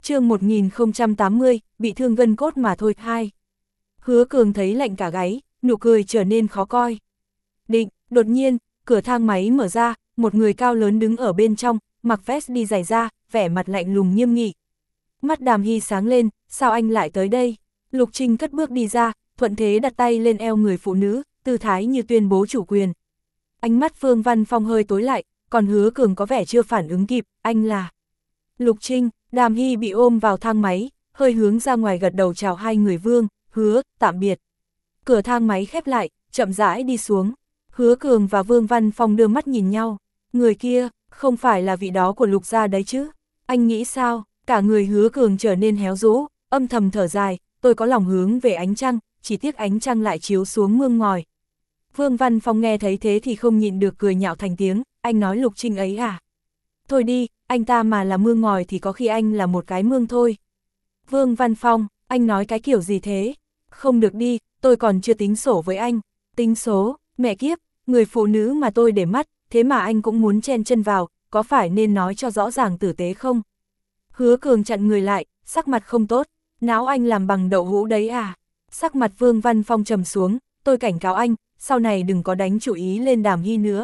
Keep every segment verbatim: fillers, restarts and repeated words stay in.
chương một nghìn không trăm tám mươi, bị thương gân cốt mà thôi. Hai. Hứa Cường thấy lạnh cả gáy, nụ cười trở nên khó coi. Định, đột nhiên, cửa thang máy mở ra, một người cao lớn đứng ở bên trong, mặc vest đi giày da, vẻ mặt lạnh lùng nghiêm nghị. Mắt Đàm Hy sáng lên, sao anh lại tới đây? Lục Trinh cất bước đi ra, thuận thế đặt tay lên eo người phụ nữ, tư thái như tuyên bố chủ quyền. Ánh mắt Vương Văn Phong hơi tối lại, còn Hứa Cường có vẻ chưa phản ứng kịp, anh là... Lục Trinh. Đàm Hy bị ôm vào thang máy, hơi hướng ra ngoài gật đầu chào hai người Vương, Hứa, tạm biệt. Cửa thang máy khép lại, chậm rãi đi xuống. Hứa Cường và Vương Văn Phong đưa mắt nhìn nhau. Người kia, không phải là vị đó của Lục gia đấy chứ? Anh nghĩ sao? Cả người Hứa Cường trở nên héo rũ, âm thầm thở dài, tôi có lòng hướng về ánh trăng, chỉ tiếc ánh trăng lại chiếu xuống mương ngòi. Vương Văn Phong nghe thấy thế thì không nhịn được cười nhạo thành tiếng, anh nói Lục Trinh ấy à? Thôi đi, anh ta mà là mương ngòi thì có khi anh là một cái mương thôi. Vương Văn Phong, anh nói cái kiểu gì thế? Không được đi, tôi còn chưa tính sổ với anh. Tính số, mẹ kiếp, người phụ nữ mà tôi để mắt, thế mà anh cũng muốn chen chân vào, có phải nên nói cho rõ ràng tử tế không? Hứa Cường chặn người lại, sắc mặt không tốt, não anh làm bằng đậu hũ đấy à? Sắc mặt Vương Văn Phong trầm xuống, tôi cảnh cáo anh, sau này đừng có đánh chủ ý lên Đàm Hy nữa.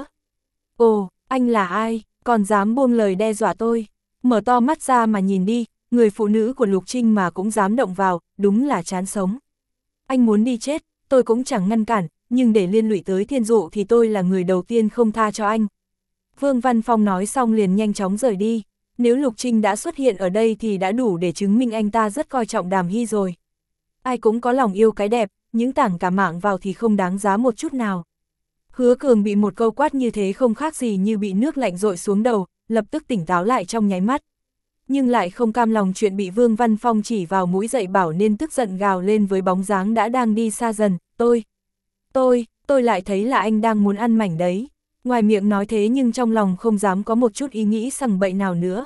Ồ, anh là ai? Còn dám buông lời đe dọa tôi? Mở to mắt ra mà nhìn đi, người phụ nữ của Lục Trinh mà cũng dám động vào, đúng là chán sống. Anh muốn đi chết, tôi cũng chẳng ngăn cản, nhưng để liên lụy tới Thiên Dụ thì tôi là người đầu tiên không tha cho anh. Vương Văn Phong nói xong liền nhanh chóng rời đi. Nếu Lục Trinh đã xuất hiện ở đây thì đã đủ để chứng minh anh ta rất coi trọng Đàm Hy rồi. Ai cũng có lòng yêu cái đẹp, những tảng cả mạng vào thì không đáng giá một chút nào. Hứa Cường bị một câu quát như thế không khác gì như bị nước lạnh dội xuống đầu, lập tức tỉnh táo lại trong nháy mắt. Nhưng lại không cam lòng chuyện bị Vương Văn Phong chỉ vào mũi dạy bảo nên tức giận gào lên với bóng dáng đã đang đi xa dần, tôi, tôi, tôi lại thấy là anh đang muốn ăn mảnh đấy. Ngoài miệng nói thế nhưng trong lòng không dám có một chút ý nghĩ sằng bậy nào nữa.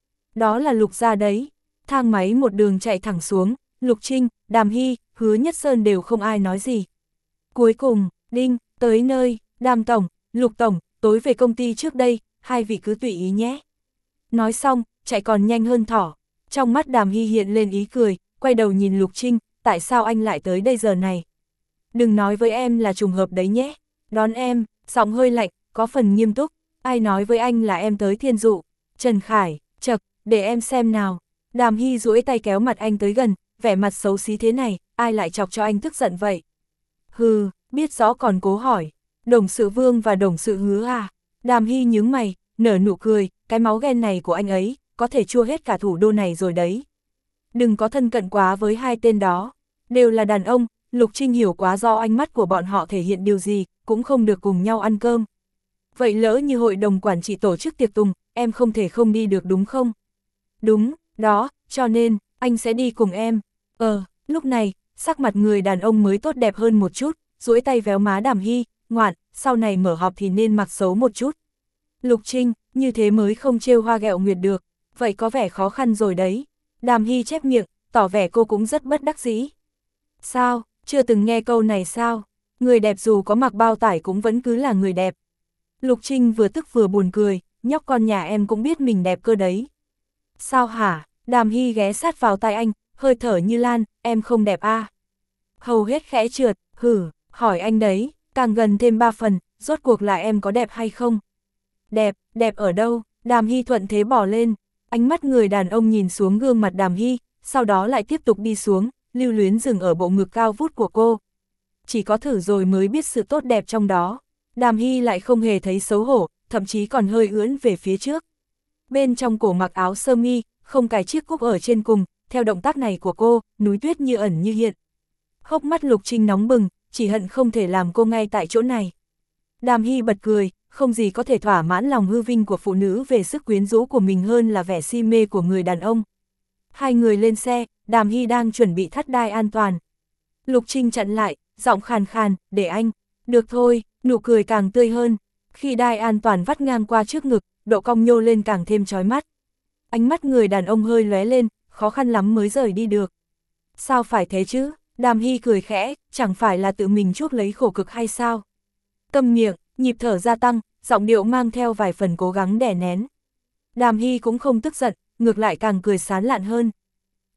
Đó là Lục gia đấy. Thang máy một đường chạy thẳng xuống, Lục Trinh, Đàm Hy, Hứa Nhất Sơn đều không ai nói gì. Cuối cùng, đinh, tới nơi, Đàm tổng, Lục tổng, tối về công ty trước đây, hai vị cứ tùy ý nhé. Nói xong, chạy còn nhanh hơn thỏ. Trong mắt Đàm Hy hiện lên ý cười, quay đầu nhìn Lục Trinh, tại sao anh lại tới đây giờ này? Đừng nói với em là trùng hợp đấy nhé. Đón em, giọng hơi lạnh, có phần nghiêm túc, ai nói với anh là em tới Thiên Dụ? Trần Khải, chậc, để em xem nào. Đàm Hy duỗi tay kéo mặt anh tới gần, vẻ mặt xấu xí thế này, ai lại chọc cho anh tức giận vậy? Hừ, biết rõ còn cố hỏi. Đồng sự Vương và đồng sự Hứa à? Đàm Hy nhướng mày, nở nụ cười, cái máu ghen này của anh ấy, có thể chua hết cả thủ đô này rồi đấy. Đừng có thân cận quá với hai tên đó, đều là đàn ông, Lục Trinh hiểu quá do ánh mắt của bọn họ thể hiện điều gì, cũng không được cùng nhau ăn cơm. Vậy lỡ như hội đồng quản trị tổ chức tiệc tùng, em không thể không đi được đúng không? Đúng, đó, cho nên, anh sẽ đi cùng em. Ờ, lúc này, sắc mặt người đàn ông mới tốt đẹp hơn một chút, duỗi tay véo má Đàm Hy, ngoạn, sau này mở họp thì nên mặc xấu một chút. Lục Trinh, như thế mới không trêu hoa ghẹo nguyệt được, vậy có vẻ khó khăn rồi đấy. Đàm Hy chép miệng, tỏ vẻ cô cũng rất bất đắc dĩ. Sao, chưa từng nghe câu này sao? Người đẹp dù có mặc bao tải cũng vẫn cứ là người đẹp. Lục Trinh vừa tức vừa buồn cười, nhóc con nhà em cũng biết mình đẹp cơ đấy. Sao hả? Đàm Hy ghé sát vào tai anh, hơi thở như lan, em không đẹp à? Hầu hết khẽ trượt, hử, hỏi anh đấy, càng gần thêm ba phần, rốt cuộc là em có đẹp hay không? Đẹp, đẹp ở đâu? Đàm Hy thuận thế bỏ lên, ánh mắt người đàn ông nhìn xuống gương mặt Đàm Hy, sau đó lại tiếp tục đi xuống, lưu luyến dừng ở bộ ngực cao vút của cô. Chỉ có thử rồi mới biết sự tốt đẹp trong đó. Đàm Hy lại không hề thấy xấu hổ, thậm chí còn hơi ưỡn về phía trước. Bên trong cổ mặc áo sơ mi, không cài chiếc cúc ở trên cùng, theo động tác này của cô, núi tuyết như ẩn như hiện. Hốc mắt Lục Trinh nóng bừng, chỉ hận không thể làm cô ngay tại chỗ này. Đàm Hy bật cười, không gì có thể thỏa mãn lòng hư vinh của phụ nữ về sức quyến rũ của mình hơn là vẻ si mê của người đàn ông. Hai người lên xe, Đàm Hy đang chuẩn bị thắt đai an toàn. Lục Trinh chặn lại, giọng khàn khàn, để anh. Được thôi, nụ cười càng tươi hơn. Khi đai an toàn vắt ngang qua trước ngực, độ cong nhô lên càng thêm chói mắt. Ánh mắt người đàn ông hơi lóe lên, khó khăn lắm mới rời đi được. Sao phải thế chứ? Đàm Hy cười khẽ, chẳng phải là tự mình chuốc lấy khổ cực hay sao? Câm miệng, nhịp thở gia tăng, giọng điệu mang theo vài phần cố gắng đè nén. Đàm Hy cũng không tức giận, ngược lại càng cười sán lạn hơn.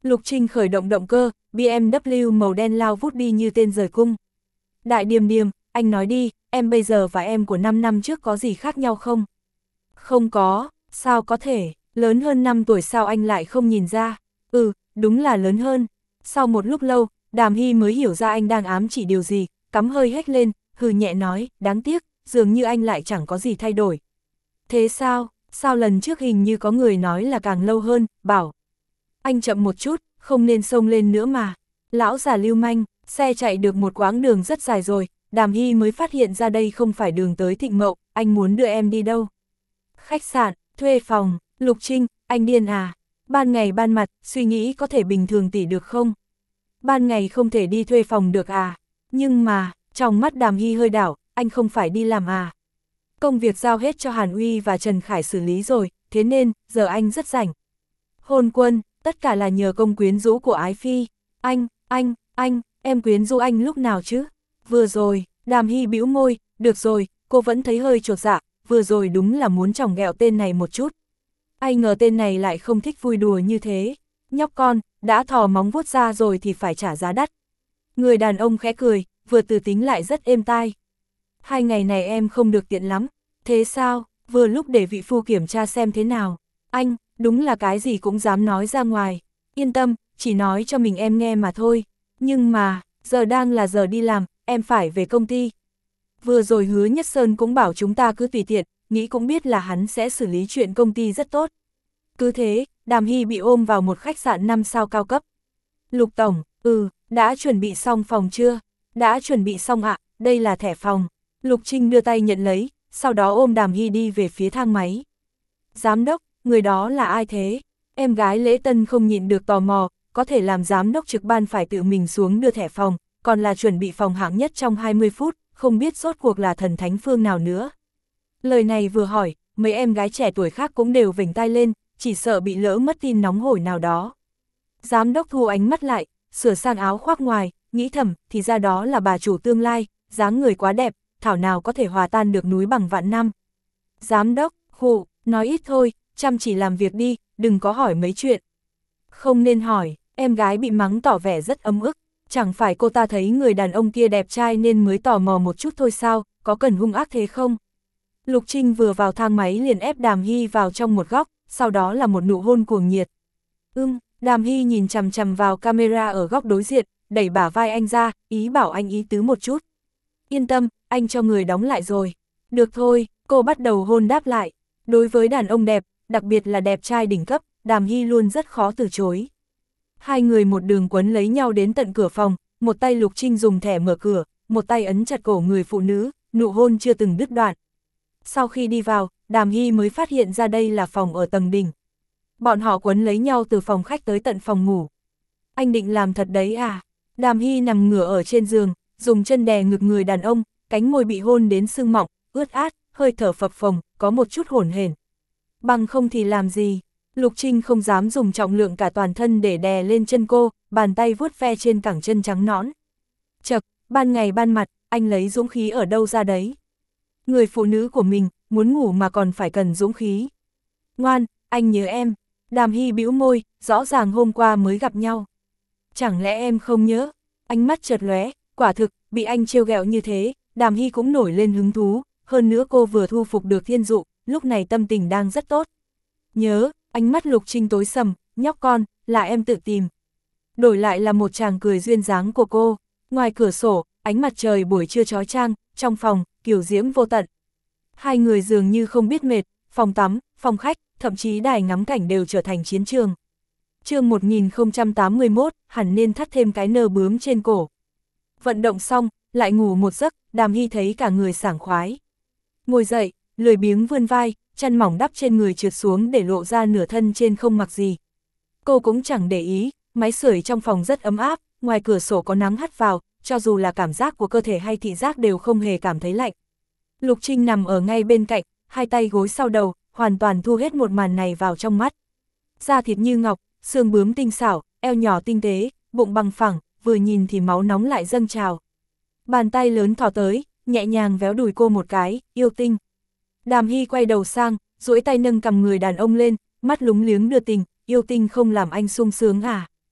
Lục Trinh khởi động động cơ, bê em vê màu đen lao vút đi như tên rời cung. Đại Điềm Điềm, anh nói đi, em bây giờ và em của năm năm trước có gì khác nhau không? Không có, sao có thể, lớn hơn năm tuổi sao anh lại không nhìn ra? Ừ, đúng là lớn hơn. Sau một lúc lâu, Đàm Hy mới hiểu ra anh đang ám chỉ điều gì, cắm hơi hét lên, hừ nhẹ nói, đáng tiếc, dường như anh lại chẳng có gì thay đổi. Thế sao, sao lần trước hình như có người nói là càng lâu hơn, bảo. Anh chậm một chút, không nên xông lên nữa mà. Lão già lưu manh, xe chạy được một quãng đường rất dài rồi, Đàm Hy mới phát hiện ra đây không phải đường tới Thịnh Mậu, anh muốn đưa em đi đâu? Khách sạn, thuê phòng, Lục Trinh, anh điên à? Ban ngày ban mặt, suy nghĩ có thể bình thường tỉ được không? Ban ngày không thể đi thuê phòng được à? Nhưng mà, trong mắt Đàm Hy hơi đảo, anh không phải đi làm à? Công việc giao hết cho Hàn Uy và Trần Khải xử lý rồi, thế nên, giờ anh rất rảnh. Hôn quân, tất cả là nhờ công quyến rũ của Ái Phi. Anh, anh, anh, em quyến rũ anh lúc nào chứ? Vừa rồi, Đàm Hy bĩu môi, được rồi, cô vẫn thấy hơi chột dạ, vừa rồi đúng là muốn chỏng ghẹo tên này một chút. Ai ngờ tên này lại không thích vui đùa như thế. Nhóc con, đã thò móng vuốt ra rồi thì phải trả giá đắt. Người đàn ông khẽ cười, vừa từ tính lại rất êm tai. Hai ngày này em không được tiện lắm. Thế sao, vừa lúc để vị phu kiểm tra xem thế nào. Anh, đúng là cái gì cũng dám nói ra ngoài. Yên tâm, chỉ nói cho mình em nghe mà thôi. Nhưng mà, giờ đang là giờ đi làm, em phải về công ty. Vừa rồi Hứa Nhất Sơn cũng bảo chúng ta cứ tùy tiện, nghĩ cũng biết là hắn sẽ xử lý chuyện công ty rất tốt. Cứ thế, Đàm Hy bị ôm vào một khách sạn năm sao cao cấp. Lục Tổng, ừ, đã chuẩn bị xong phòng chưa? Đã chuẩn bị xong ạ, đây là thẻ phòng. Lục Trinh đưa tay nhận lấy, sau đó ôm Đàm Hy đi về phía thang máy. Giám đốc, người đó là ai thế? Em gái Lễ Tân không nhịn được tò mò, có thể làm giám đốc trực ban phải tự mình xuống đưa thẻ phòng, còn là chuẩn bị phòng hạng nhất trong hai mươi phút, không biết rốt cuộc là thần thánh phương nào nữa. Lời này vừa hỏi, mấy em gái trẻ tuổi khác cũng đều vểnh tai lên, chỉ sợ bị lỡ mất tin nóng hổi nào đó. Giám đốc thu ánh mắt lại, sửa sang áo khoác ngoài, nghĩ thầm, thì ra đó là bà chủ tương lai, dáng người quá đẹp, thảo nào có thể hòa tan được núi bằng vạn năm. Giám đốc, khụ, nói ít thôi, chăm chỉ làm việc đi, đừng có hỏi mấy chuyện. Không nên hỏi, em gái bị mắng tỏ vẻ rất ấm ức, chẳng phải cô ta thấy người đàn ông kia đẹp trai nên mới tò mò một chút thôi sao, có cần hung ác thế không? Lục Trinh vừa vào thang máy liền ép Đàm Hy vào trong một góc, sau đó là một nụ hôn cuồng nhiệt. Ưm, Đàm Hy nhìn chằm chằm vào camera ở góc đối diện, đẩy bả vai anh ra, ý bảo anh ý tứ một chút. Yên tâm, anh cho người đóng lại rồi. Được thôi, cô bắt đầu hôn đáp lại. Đối với đàn ông đẹp, đặc biệt là đẹp trai đỉnh cấp, Đàm Hy luôn rất khó từ chối. Hai người một đường quấn lấy nhau đến tận cửa phòng, một tay Lục Trinh dùng thẻ mở cửa, một tay ấn chặt cổ người phụ nữ, nụ hôn chưa từng đứt đoạn. Sau khi đi vào, Đàm Hy mới phát hiện ra đây là phòng ở tầng đỉnh. Bọn họ quấn lấy nhau từ phòng khách tới tận phòng ngủ. Anh định làm thật đấy à? Đàm Hy nằm ngửa ở trên giường, dùng chân đè ngực người đàn ông, cánh môi bị hôn đến sưng mọng, ướt át, hơi thở phập phồng, có một chút hổn hển. Bằng không thì làm gì? Lục Trinh không dám dùng trọng lượng cả toàn thân để đè lên chân cô, bàn tay vuốt ve trên cẳng chân trắng nõn. Chậc, ban ngày ban mặt, anh lấy dũng khí ở đâu ra đấy? Người phụ nữ của mình, muốn ngủ mà còn phải cần dũng khí. Ngoan, anh nhớ em. Đàm Hy bĩu môi, rõ ràng hôm qua mới gặp nhau. Chẳng lẽ em không nhớ? Ánh mắt chợt lóe, quả thực, bị anh trêu ghẹo như thế, Đàm Hy cũng nổi lên hứng thú, hơn nữa cô vừa thu phục được Thiên Dụ, lúc này tâm tình đang rất tốt. Nhớ, ánh mắt Lục Trinh tối sầm, nhóc con, là em tự tìm. Đổi lại là một chàng cười duyên dáng của cô, ngoài cửa sổ, ánh mặt trời buổi trưa chói chang, trong phòng, kiều diễm vô tận. Hai người dường như không biết mệt, phòng tắm, phòng khách, thậm chí đài ngắm cảnh đều trở thành chiến trường. Chương một nghìn không trăm tám mươi mốt, hẳn nên thắt thêm cái nơ bướm trên cổ. Vận động xong, lại ngủ một giấc, Đàm Hy thấy cả người sảng khoái. Ngồi dậy, lười biếng vươn vai, chăn mỏng đắp trên người trượt xuống để lộ ra nửa thân trên không mặc gì. Cô cũng chẳng để ý, máy sưởi trong phòng rất ấm áp, ngoài cửa sổ có nắng hắt vào, cho dù là cảm giác của cơ thể hay thị giác đều không hề cảm thấy lạnh. Lục Trinh nằm ở ngay bên cạnh, hai tay gối sau đầu, hoàn toàn thu hết một màn này vào trong mắt. Da thịt như ngọc, xương bướm tinh xảo, eo nhỏ tinh tế, bụng bằng phẳng, vừa nhìn thì máu nóng lại dâng trào. Bàn tay lớn thò tới, nhẹ nhàng véo đùi cô một cái, yêu tinh. Đàm Hy quay đầu sang, duỗi tay nâng cầm người đàn ông lên, mắt lúng liếng đưa tình, yêu tinh không làm anh sung sướng à?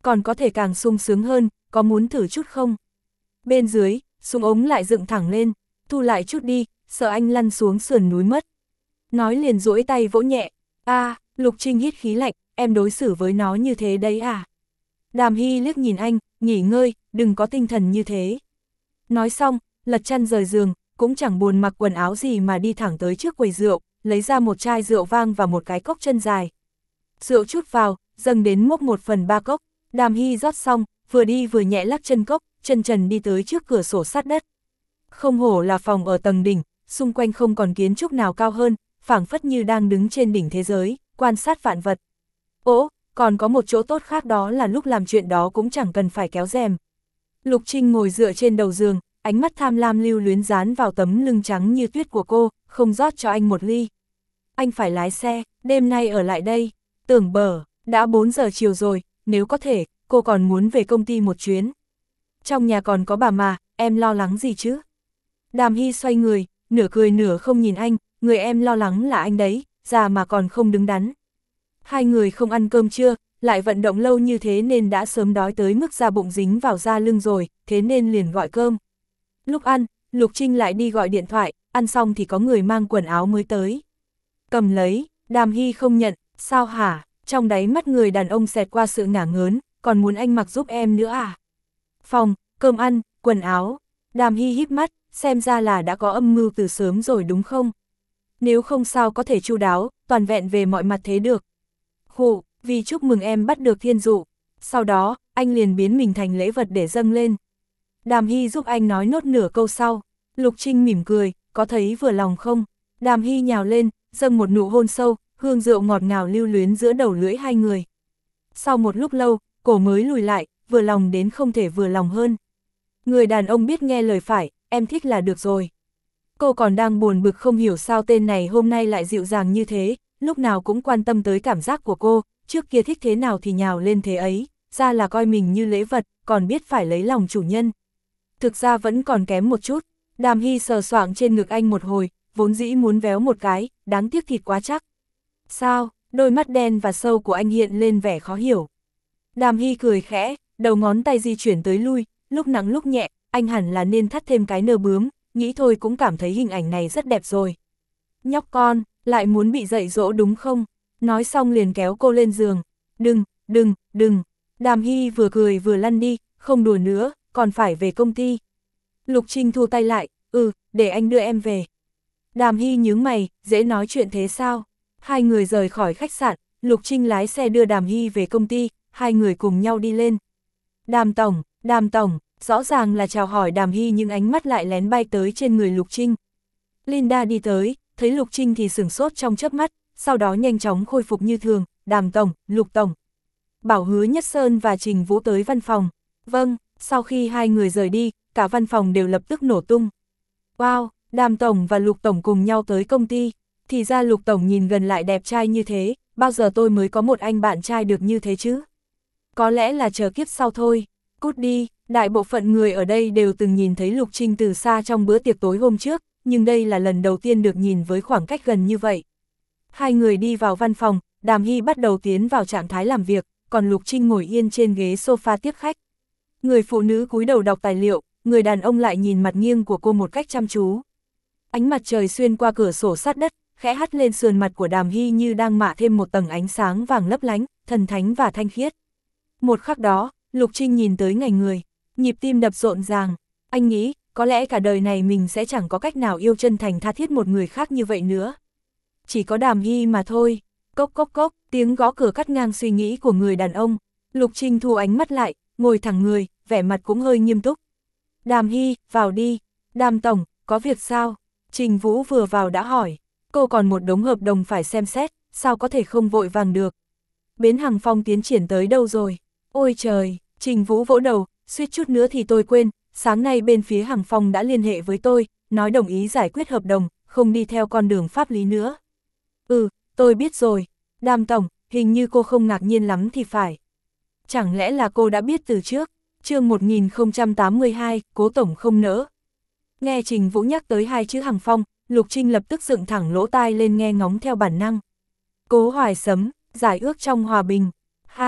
còn có thể càng sung sướng hơn, có muốn thử chút không? Bên dưới, súng ống lại dựng thẳng lên, thu lại chút đi, sợ anh lăn xuống sườn núi mất. Nói liền duỗi tay vỗ nhẹ, a à, Lục Trinh hít khí lạnh, em đối xử với nó như thế đấy à? Đàm Hy liếc nhìn anh, nghỉ ngơi, đừng có tinh thần như thế. Nói xong, lật chăn rời giường, cũng chẳng buồn mặc quần áo gì mà đi thẳng tới trước quầy rượu, lấy ra một chai rượu vang và một cái cốc chân dài. Rượu chút vào, dâng đến mốc một phần ba cốc, Đàm Hy rót xong, vừa đi vừa nhẹ lắc chân cốc, chân trần đi tới trước cửa sổ sát đất. Không hổ là phòng ở tầng đỉnh, xung quanh không còn kiến trúc nào cao hơn, phảng phất như đang đứng trên đỉnh thế giới, quan sát vạn vật. Ồ, còn có một chỗ tốt khác đó là lúc làm chuyện đó cũng chẳng cần phải kéo rèm. Lục Trinh ngồi dựa trên đầu giường, ánh mắt tham lam lưu luyến dán vào tấm lưng trắng như tuyết của cô, không rót cho anh một ly. Anh phải lái xe, đêm nay ở lại đây. Tưởng bờ, đã bốn giờ chiều rồi, nếu có thể, cô còn muốn về công ty một chuyến. Trong nhà còn có bà mà, em lo lắng gì chứ? Đàm Hy xoay người, nửa cười nửa không nhìn anh, người em lo lắng là anh đấy, già mà còn không đứng đắn. Hai người không ăn cơm trưa, lại vận động lâu như thế nên đã sớm đói tới mức da bụng dính vào da lưng rồi, thế nên liền gọi cơm. Lúc ăn, Lục Trinh lại đi gọi điện thoại, ăn xong thì có người mang quần áo mới tới. Cầm lấy, Đàm Hy không nhận, sao hả? Trong đáy mắt người đàn ông xẹt qua sự ngả ngớn, còn muốn anh mặc giúp em nữa à? Phòng, cơm ăn, quần áo. Đàm Hy híp mắt, xem ra là đã có âm mưu từ sớm rồi đúng không? Nếu không sao có thể chu đáo, toàn vẹn về mọi mặt thế được. Khụ, vì chúc mừng em bắt được thiên dụ. Sau đó, anh liền biến mình thành lễ vật để dâng lên. Đàm Hy giúp anh nói nốt nửa câu sau. Lục Trinh mỉm cười, có thấy vừa lòng không? Đàm Hy nhào lên, dâng một nụ hôn sâu, hương rượu ngọt ngào lưu luyến giữa đầu lưỡi hai người. Sau một lúc lâu, cổ mới lùi lại, vừa lòng đến không thể vừa lòng hơn. Người đàn ông biết nghe lời phải, em thích là được rồi. Cô còn đang buồn bực không hiểu sao tên này hôm nay lại dịu dàng như thế, lúc nào cũng quan tâm tới cảm giác của cô, trước kia thích thế nào thì nhào lên thế ấy, ra là coi mình như lễ vật, còn biết phải lấy lòng chủ nhân. Thực ra vẫn còn kém một chút, Đàm Hy sờ soạng trên ngực anh một hồi, vốn dĩ muốn véo một cái, đáng tiếc thịt quá chắc. Sao, đôi mắt đen và sâu của anh hiện lên vẻ khó hiểu. Đàm Hy cười khẽ, đầu ngón tay di chuyển tới lui, lúc nặng lúc nhẹ, anh hẳn là nên thắt thêm cái nơ bướm, nghĩ thôi cũng cảm thấy hình ảnh này rất đẹp rồi. Nhóc con, lại muốn bị dạy dỗ đúng không? Nói xong liền kéo cô lên giường. Đừng, đừng, đừng. Đàm Hy vừa cười vừa lăn đi, không đùa nữa, còn phải về công ty. Lục Trinh thu tay lại, ừ, để anh đưa em về. Đàm Hy nhướng mày, dễ nói chuyện thế sao? Hai người rời khỏi khách sạn, Lục Trinh lái xe đưa Đàm Hy về công ty, hai người cùng nhau đi lên. Đàm Tổng, Đàm Tổng, rõ ràng là chào hỏi Đàm Hy nhưng ánh mắt lại lén bay tới trên người Lục Trinh. Linda đi tới, thấy Lục Trinh thì sửng sốt trong chớp mắt, sau đó nhanh chóng khôi phục như thường, Đàm Tổng, Lục Tổng. Bảo Hứa Nhất Sơn và Trình Vũ tới văn phòng. Vâng, sau khi hai người rời đi, cả văn phòng đều lập tức nổ tung. Wow, Đàm Tổng và Lục Tổng cùng nhau tới công ty. Thì ra Lục Tổng nhìn gần lại đẹp trai như thế, bao giờ tôi mới có một anh bạn trai được như thế chứ? Có lẽ là chờ kiếp sau thôi. Cút đi, đại bộ phận người ở đây đều từng nhìn thấy Lục Trinh từ xa trong bữa tiệc tối hôm trước, nhưng đây là lần đầu tiên được nhìn với khoảng cách gần như vậy. Hai người đi vào văn phòng, Đàm Hy bắt đầu tiến vào trạng thái làm việc, còn Lục Trinh ngồi yên trên ghế sofa tiếp khách. Người phụ nữ cúi đầu đọc tài liệu, người đàn ông lại nhìn mặt nghiêng của cô một cách chăm chú. Ánh mặt trời xuyên qua cửa sổ sát đất, khẽ hắt lên sườn mặt của Đàm Hy như đang mạ thêm một tầng ánh sáng vàng lấp lánh, thần thánh và thanh khiết. Một khắc đó, Lục Trinh nhìn tới ngảy người, nhịp tim đập rộn ràng. Anh nghĩ, có lẽ cả đời này mình sẽ chẳng có cách nào yêu chân thành tha thiết một người khác như vậy nữa. Chỉ có Đàm Hy mà thôi. Cốc cốc cốc, tiếng gõ cửa cắt ngang suy nghĩ của người đàn ông. Lục Trinh thu ánh mắt lại, ngồi thẳng người, vẻ mặt cũng hơi nghiêm túc. Đàm Hy, vào đi. Đàm Tổng, có việc sao? Trình Vũ vừa vào đã hỏi. Cô còn một đống hợp đồng phải xem xét, sao có thể không vội vàng được? Bến Hằng Phong tiến triển tới đâu rồi? Ôi trời, Trình Vũ vỗ đầu, suýt chút nữa thì tôi quên, sáng nay bên phía Hằng Phong đã liên hệ với tôi, nói đồng ý giải quyết hợp đồng, không đi theo con đường pháp lý nữa. Ừ, tôi biết rồi. Đàm Tổng, hình như cô không ngạc nhiên lắm thì phải. Chẳng lẽ là cô đã biết từ trước? Chương một nghìn không trăm tám mươi hai, Cố Tổng không nỡ. Nghe Trình Vũ nhắc tới hai chữ Hằng Phong, Lục Trinh lập tức dựng thẳng lỗ tai lên nghe ngóng theo bản năng. Cố Hoài Sấm, giải ước trong hòa bình. Ha,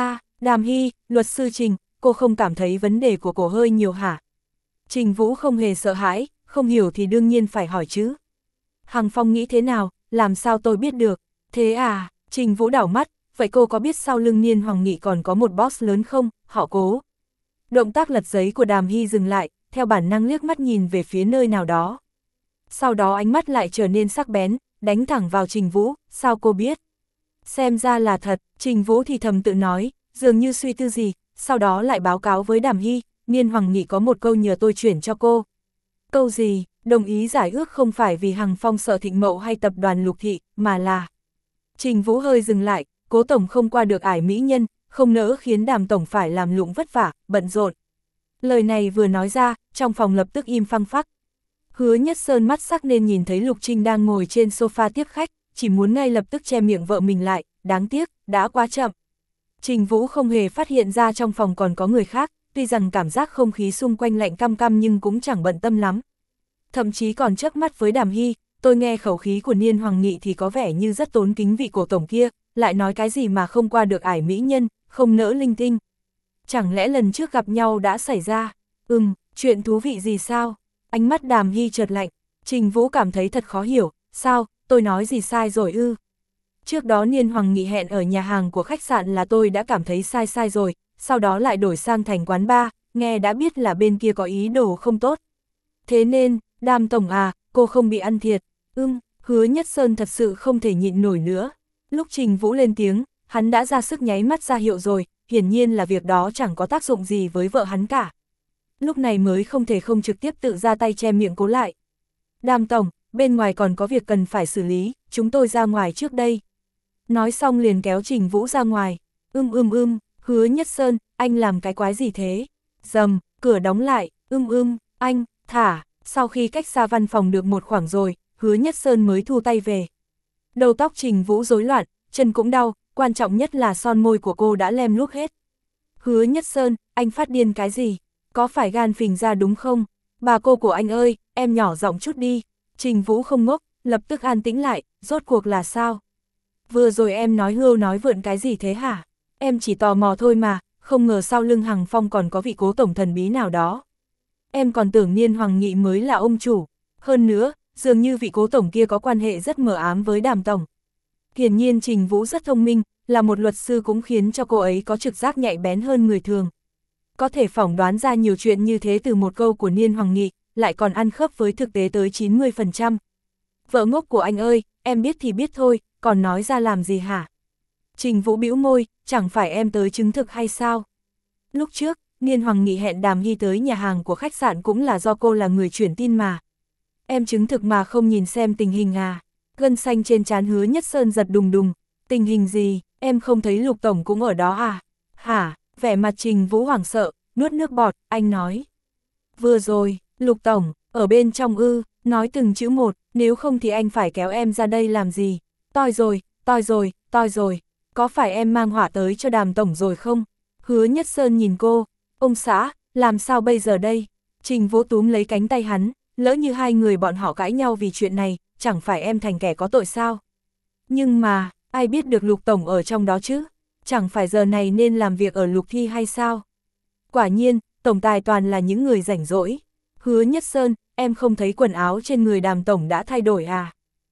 Đàm Hy, luật sư Trình, cô không cảm thấy vấn đề của cô hơi nhiều hả? Trình Vũ không hề sợ hãi, không hiểu thì đương nhiên phải hỏi chứ. Hằng Phong nghĩ thế nào, làm sao tôi biết được? Thế à, Trình Vũ đảo mắt, vậy cô có biết sau lưng Niên Hoàng Nghị còn có một boss lớn không, họ Cố? Động tác lật giấy của Đàm Hy dừng lại, theo bản năng liếc mắt nhìn về phía nơi nào đó. Sau đó ánh mắt lại trở nên sắc bén, đánh thẳng vào Trình Vũ, sao cô biết? Xem ra là thật, Trình Vũ thì thầm tự nói, dường như suy tư gì, sau đó lại báo cáo với Đàm Hy, Niên Hoàng Nghị có một câu nhờ tôi chuyển cho cô. Câu gì? Đồng ý giải ước không phải vì Hằng Phong sợ Thịnh Mậu hay tập đoàn Lục Thị, mà là... Trình Vũ hơi dừng lại, Cố Tổng không qua được ải mỹ nhân, không nỡ khiến Đàm Tổng phải làm lụng vất vả, bận rộn. Lời này vừa nói ra, trong phòng lập tức im phăng phắc. Hứa Nhất Sơn mắt sắc nên nhìn thấy Lục Trinh đang ngồi trên sofa tiếp khách, chỉ muốn ngay lập tức che miệng vợ mình lại, đáng tiếc, đã quá chậm. Trình Vũ không hề phát hiện ra trong phòng còn có người khác, tuy rằng cảm giác không khí xung quanh lạnh căm căm nhưng cũng chẳng bận tâm lắm. Thậm chí còn chớp mắt với Đàm Hy, tôi nghe khẩu khí của Niên Hoàng Nghị thì có vẻ như rất tốn kính vị cổ tổng kia, lại nói cái gì mà không qua được ải mỹ nhân, không nỡ linh tinh. Chẳng lẽ lần trước gặp nhau đã xảy ra? Ừm, chuyện thú vị gì sao? Ánh mắt Đàm Hy chợt lạnh, Trình Vũ cảm thấy thật khó hiểu, sao, tôi nói gì sai rồi ư? Trước đó Niên Hoàng Nghị hẹn ở nhà hàng của khách sạn là tôi đã cảm thấy sai sai rồi, sau đó lại đổi sang thành quán bar, nghe đã biết là bên kia có ý đồ không tốt. Thế nên, Đàm Tổng à, cô không bị ăn thiệt. Ưm, Hứa Nhất Sơn thật sự không thể nhịn nổi nữa. Lúc Trình Vũ lên tiếng, hắn đã ra sức nháy mắt ra hiệu rồi, hiển nhiên là việc đó chẳng có tác dụng gì với vợ hắn cả. Lúc này mới không thể không trực tiếp tự ra tay che miệng Cố lại. Đàm Tổng, bên ngoài còn có việc cần phải xử lý, chúng tôi ra ngoài trước đây. Nói xong liền kéo Trình Vũ ra ngoài. Ưm ưm ưm, Hứa Nhất Sơn, anh làm cái quái gì thế? Dầm, cửa đóng lại, ưm ưm, anh, thả. Sau khi cách xa văn phòng được một khoảng rồi, Hứa Nhất Sơn mới thu tay về. Đầu tóc Trình Vũ rối loạn, chân cũng đau, quan trọng nhất là son môi của cô đã lem luốc hết. Hứa Nhất Sơn, anh phát điên cái gì? Có phải gan phình ra đúng không? Bà cô của anh ơi, em nhỏ giọng chút đi. Trình Vũ không ngốc, lập tức an tĩnh lại, rốt cuộc là sao? Vừa rồi em nói hưu nói vượn cái gì thế hả? Em chỉ tò mò thôi mà, không ngờ sau lưng Hằng Phong còn có vị Cố tổng thần bí nào đó. Em còn tưởng Niên Hoàng Nghị mới là ông chủ. Hơn nữa, dường như vị Cố tổng kia có quan hệ rất mờ ám với Đàm tổng. Hiển nhiên Trình Vũ rất thông minh, là một luật sư cũng khiến cho cô ấy có trực giác nhạy bén hơn người thường. Có thể phỏng đoán ra nhiều chuyện như thế từ một câu của Niên Hoàng Nghị, lại còn ăn khớp với thực tế tới chín mươi phần trăm. Vợ ngốc của anh ơi, em biết thì biết thôi, còn nói ra làm gì hả? Trình Vũ bĩu môi, chẳng phải em tới chứng thực hay sao? Lúc trước, Niên Hoàng Nghị hẹn Đàm Hy tới nhà hàng của khách sạn cũng là do cô là người chuyển tin mà. Em chứng thực mà không nhìn xem tình hình à? Gân xanh trên trán Hứa Nhất Sơn giật đùng đùng. Tình hình gì, em không thấy Lục tổng cũng ở đó à? Hả? Vẻ mặt Trình Vũ hoảng sợ, nuốt nước bọt, anh nói. Vừa rồi, Lục tổng, ở bên trong ư, nói từng chữ một, nếu không thì anh phải kéo em ra đây làm gì? Toi rồi, toi rồi, toi rồi, có phải em mang họa tới cho Đàm tổng rồi không? Hứa Nhất Sơn nhìn cô, ông xã, làm sao bây giờ đây? Trình Vũ túm lấy cánh tay hắn, lỡ như hai người bọn họ cãi nhau vì chuyện này, chẳng phải em thành kẻ có tội sao? Nhưng mà, ai biết được Lục tổng ở trong đó chứ? Chẳng phải giờ này nên làm việc ở Lục Thi hay sao? Quả nhiên, tổng tài toàn là những người rảnh rỗi. Hứa Nhất Sơn, em không thấy quần áo trên người Đàm tổng đã thay đổi à?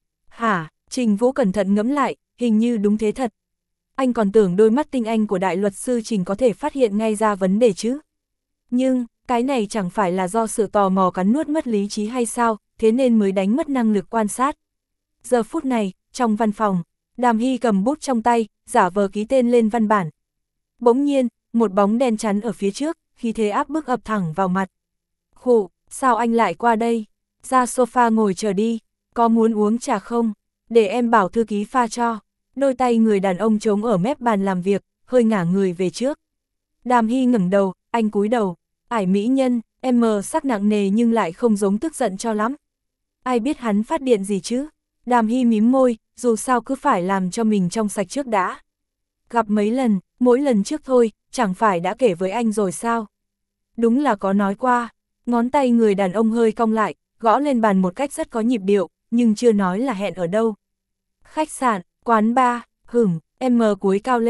Hả? Trình Vũ cẩn thận ngẫm lại, hình như đúng thế thật. Anh còn tưởng đôi mắt tinh anh của đại luật sư Trình có thể phát hiện ngay ra vấn đề chứ. Nhưng, cái này chẳng phải là do sự tò mò cắn nuốt mất lý trí hay sao, thế nên mới đánh mất năng lực quan sát. Giờ phút này, trong văn phòng, Đàm Hy cầm bút trong tay, giả vờ ký tên lên văn bản. Bỗng nhiên, một bóng đen chắn ở phía trước, khí thế áp bức ập thẳng vào mặt. Khụ, sao anh lại qua đây? Ra sofa ngồi chờ đi, có muốn uống trà không? Để em bảo thư ký pha cho. Đôi tay người đàn ông trống ở mép bàn làm việc, hơi ngả người về trước. Đàm Hy ngẩng đầu, anh cúi đầu. Ải mỹ nhân, em mờ sắc nặng nề nhưng lại không giống tức giận cho lắm. Ai biết hắn phát điện gì chứ? Đàm Hy mím môi, dù sao cứ phải làm cho mình trong sạch trước đã. Gặp mấy lần, mỗi lần trước thôi, chẳng phải đã kể với anh rồi sao? Đúng là có nói qua. Ngón tay người đàn ông hơi cong lại, gõ lên bàn một cách rất có nhịp điệu, nhưng chưa nói là hẹn ở đâu. Khách sạn, quán bar, hửng, em mờ cúi cao lên,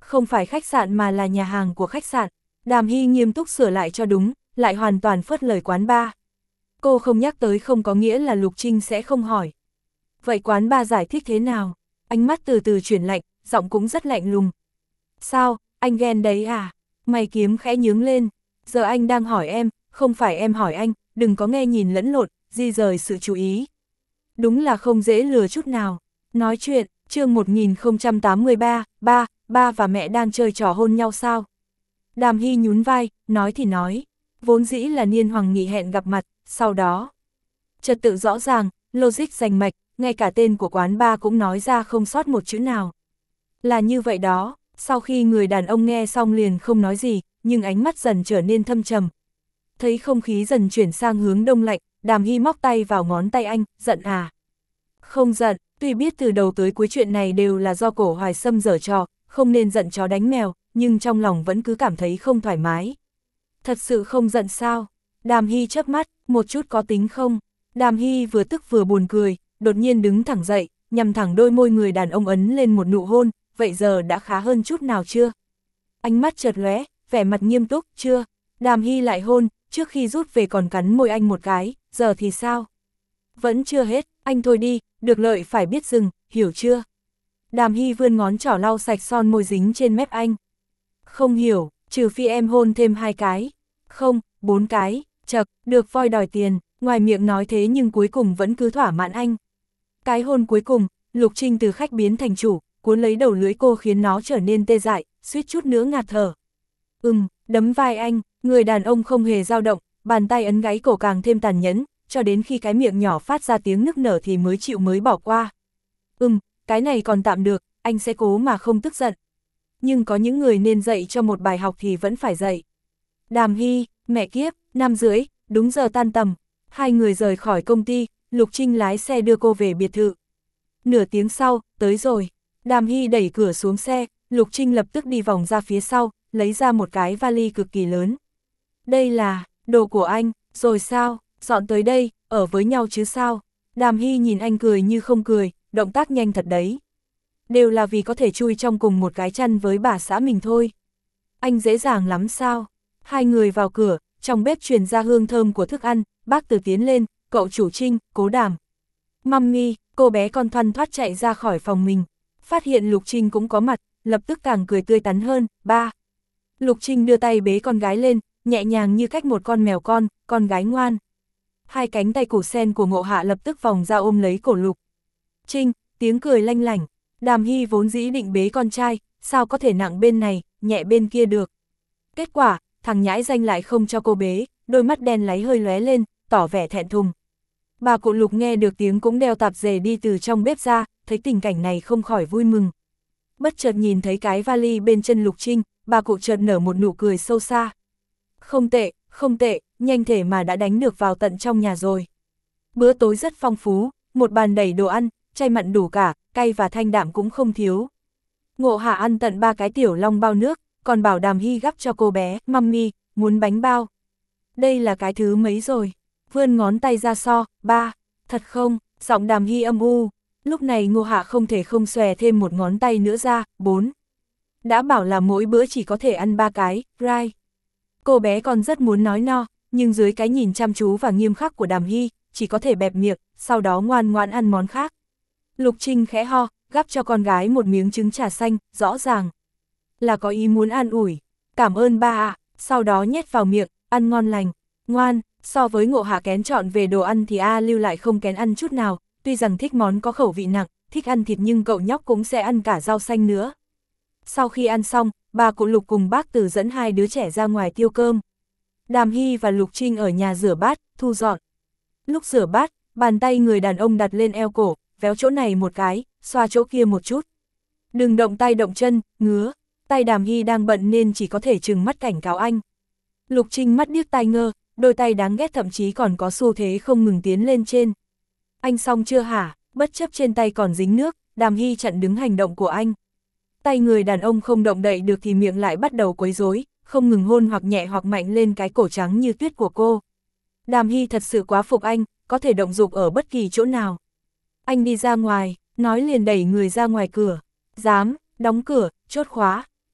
Không phải khách sạn mà là nhà hàng của khách sạn. Đàm Hy nghiêm túc sửa lại cho đúng, lại hoàn toàn phớt lời quán bar. Cô không nhắc tới không có nghĩa là Lục Trinh sẽ không hỏi. Vậy quán bar giải thích thế nào? Ánh mắt từ từ chuyển lạnh, giọng cũng rất lạnh lùng. Sao, anh ghen đấy à? Mày kiếm khẽ nhướng lên. Giờ anh đang hỏi em, không phải em hỏi anh, đừng có nghe nhìn lẫn lộn, di rời sự chú ý. Đúng là không dễ lừa chút nào. Nói chuyện, chương một nghìn không trăm tám mươi ba, ba, ba và mẹ đang chơi trò hôn nhau sao? Đàm Hy nhún vai, nói thì nói. Vốn dĩ là Niên Hoàng Nghị hẹn gặp mặt, sau đó. Trật tự rõ ràng, logic rành mạch, ngay cả tên của quán bar cũng nói ra không sót một chữ nào. Là như vậy đó, sau khi người đàn ông nghe xong liền không nói gì, nhưng ánh mắt dần trở nên thâm trầm. Thấy không khí dần chuyển sang hướng đông lạnh, Đàm Hy móc tay vào ngón tay anh, giận à? Không giận, tuy biết từ đầu tới cuối chuyện này đều là do Cổ Hoài Sâm giở trò, không nên giận chó đánh mèo, nhưng trong lòng vẫn cứ cảm thấy không thoải mái. Thật sự không giận sao? Đàm Hy chớp mắt, một chút có tính không? Đàm Hy vừa tức vừa buồn cười, đột nhiên đứng thẳng dậy, nhằm thẳng đôi môi người đàn ông ấn lên một nụ hôn, vậy giờ đã khá hơn chút nào chưa? Ánh mắt chợt lóe, vẻ mặt nghiêm túc, chưa? Đàm Hy lại hôn, trước khi rút về còn cắn môi anh một cái, giờ thì sao? Vẫn chưa hết, anh thôi đi, được lợi phải biết dừng, hiểu chưa? Đàm Hy vươn ngón trỏ lau sạch son môi dính trên mép anh. Không hiểu, trừ phi em hôn thêm hai cái. Không, bốn cái, chật, được voi đòi tiền, ngoài miệng nói thế nhưng cuối cùng vẫn cứ thỏa mãn anh. Cái hôn cuối cùng, Lục Trinh từ khách biến thành chủ, cuốn lấy đầu lưỡi cô khiến nó trở nên tê dại, suýt chút nữa ngạt thở. Ừm, đấm vai anh, người đàn ông không hề dao động, bàn tay ấn gáy cổ càng thêm tàn nhẫn, cho đến khi cái miệng nhỏ phát ra tiếng nức nở thì mới chịu mới bỏ qua. Ừm, cái này còn tạm được, anh sẽ cố mà không tức giận. Nhưng có những người nên dạy cho một bài học thì vẫn phải dạy. Đàm Hy, mẹ kiếp, năm rưỡi, đúng giờ tan tầm. Hai người rời khỏi công ty, Lục Trinh lái xe đưa cô về biệt thự. Nửa tiếng sau, tới rồi. Đàm Hy đẩy cửa xuống xe, Lục Trinh lập tức đi vòng ra phía sau, lấy ra một cái vali cực kỳ lớn. Đây là, đồ của anh, rồi sao, dọn tới đây, ở với nhau chứ sao. Đàm Hy nhìn anh cười như không cười, động tác nhanh thật đấy. Đều là vì có thể chui trong cùng một cái chăn với bà xã mình thôi. Anh dễ dàng lắm sao. Hai người vào cửa, trong bếp truyền ra hương thơm của thức ăn, bác Từ tiến lên, cậu chủ Trinh, cố Đàm. Mummy, cô bé con thoăn thoắt chạy ra khỏi phòng mình. Phát hiện Lục Trinh cũng có mặt, lập tức càng cười tươi tắn hơn, ba. Lục Trinh đưa tay bế con gái lên, nhẹ nhàng như cách một con mèo con, con gái ngoan. Hai cánh tay củ sen của Ngộ Hạ lập tức vòng ra ôm lấy cổ Lục Trinh, tiếng cười lanh lảnh. Đàm Hy vốn dĩ định bế con trai, sao có thể nặng bên này, nhẹ bên kia được. Kết quả, thằng nhãi danh lại không cho cô bế, đôi mắt đen láy hơi lóe lên, tỏ vẻ thẹn thùng. Bà cụ Lục nghe được tiếng cũng đeo tạp dề đi từ trong bếp ra, thấy tình cảnh này không khỏi vui mừng. Bất chợt nhìn thấy cái vali bên chân Lục Trinh, bà cụ chợt nở một nụ cười sâu xa. Không tệ, không tệ, nhanh thể mà đã đánh được vào tận trong nhà rồi. Bữa tối rất phong phú, một bàn đầy đồ ăn, chay mặn đủ cả, cay và thanh đạm cũng không thiếu. Ngộ Hạ ăn tận ba cái tiểu long bao nước, còn bảo Đàm Hy gắp cho cô bé, mummy, muốn bánh bao. Đây là cái thứ mấy rồi? Vươn ngón tay ra so, ba, thật không, giọng Đàm Hy âm u. Lúc này Ngộ Hạ không thể không xòe thêm một ngón tay nữa ra, bốn. Đã bảo là mỗi bữa chỉ có thể ăn ba cái, right. Cô bé còn rất muốn nói no, nhưng dưới cái nhìn chăm chú và nghiêm khắc của Đàm Hy, chỉ có thể bẹp miệng, sau đó ngoan ngoãn ăn món khác. Lục Trinh khẽ ho, gắp cho con gái một miếng trứng trà xanh, rõ ràng là có ý muốn an ủi. Cảm ơn ba ạ, sau đó nhét vào miệng, ăn ngon lành, ngoan. So với Ngộ Hạ kén chọn về đồ ăn thì A Lưu lại không kén ăn chút nào, tuy rằng thích món có khẩu vị nặng, thích ăn thịt nhưng cậu nhóc cũng sẽ ăn cả rau xanh nữa. Sau khi ăn xong, bà cụ Lục cùng bác Từ dẫn hai đứa trẻ ra ngoài tiêu cơm. Đàm Hy và Lục Trinh ở nhà rửa bát, thu dọn. Lúc rửa bát, bàn tay người đàn ông đặt lên eo cổ, véo chỗ này một cái, xoa chỗ kia một chút. Đừng động tay động chân, ngứa. Tay Đàm Hy đang bận nên chỉ có thể trừng mắt cảnh cáo anh. Lục Trinh mắt điếc tai ngơ, đôi tay đáng ghét thậm chí còn có xu thế không ngừng tiến lên trên. Anh xong chưa hả? Bất chấp trên tay còn dính nước, Đàm Hy chặn đứng hành động của anh. Tay người đàn ông không động đậy được thì miệng lại bắt đầu quấy rối, không ngừng hôn hoặc nhẹ hoặc mạnh lên cái cổ trắng như tuyết của cô. Đàm Hy thật sự quá phục anh, có thể động dục ở bất kỳ chỗ nào. Anh đi ra ngoài, nói liền đẩy người ra ngoài cửa. Dám, đóng cửa, chốt khóa.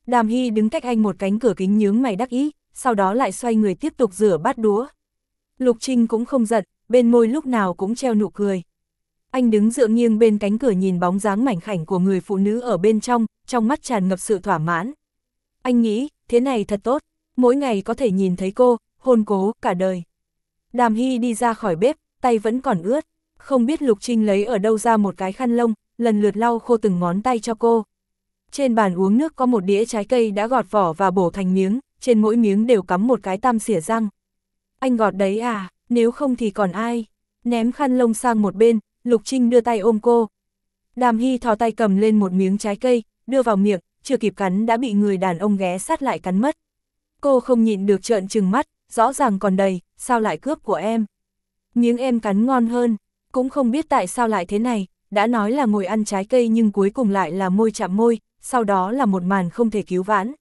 Đàm Hy đứng cách anh một cánh cửa kính nhướng mày đắc ý, sau đó lại xoay người tiếp tục rửa bát đũa. Lục Trinh cũng không giận, bên môi lúc nào cũng treo nụ cười. Anh đứng dựa nghiêng bên cánh cửa nhìn bóng dáng mảnh khảnh của người phụ nữ ở bên trong, trong mắt tràn ngập sự thỏa mãn. Anh nghĩ, thế này thật tốt, mỗi ngày có thể nhìn thấy cô, hôn cố, cả đời. Đàm Hy đi ra khỏi bếp, tay vẫn còn ướt, không biết Lục Trinh lấy ở đâu ra một cái khăn lông, lần lượt lau khô từng ngón tay cho cô. Trên bàn uống nước có một đĩa trái cây đã gọt vỏ và bổ thành miếng, trên mỗi miếng đều cắm một cái tam xỉa răng. Anh gọt đấy à, nếu không thì còn ai? Ném khăn lông sang một bên, Lục Trinh đưa tay ôm cô. Đàm Hy thò tay cầm lên một miếng trái cây, đưa vào miệng, chưa kịp cắn đã bị người đàn ông ghé sát lại cắn mất. Cô không nhịn được trợn trừng mắt, rõ ràng còn đầy, sao lại cướp của em? Miếng em cắn ngon hơn, cũng không biết tại sao lại thế này, đã nói là ngồi ăn trái cây nhưng cuối cùng lại là môi chạm môi, sau đó là một màn không thể cứu vãn.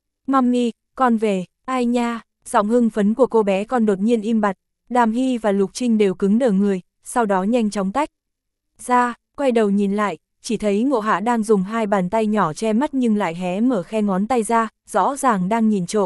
Mami, con về, ai nha, giọng hưng phấn của cô bé con đột nhiên im bặt, Đàm Hy và Lục Trinh đều cứng đờ người, sau đó nhanh chóng tách ra, quay đầu nhìn lại, chỉ thấy Ngộ Hạ đang dùng hai bàn tay nhỏ che mắt nhưng lại hé mở khe ngón tay ra, rõ ràng đang nhìn trộm.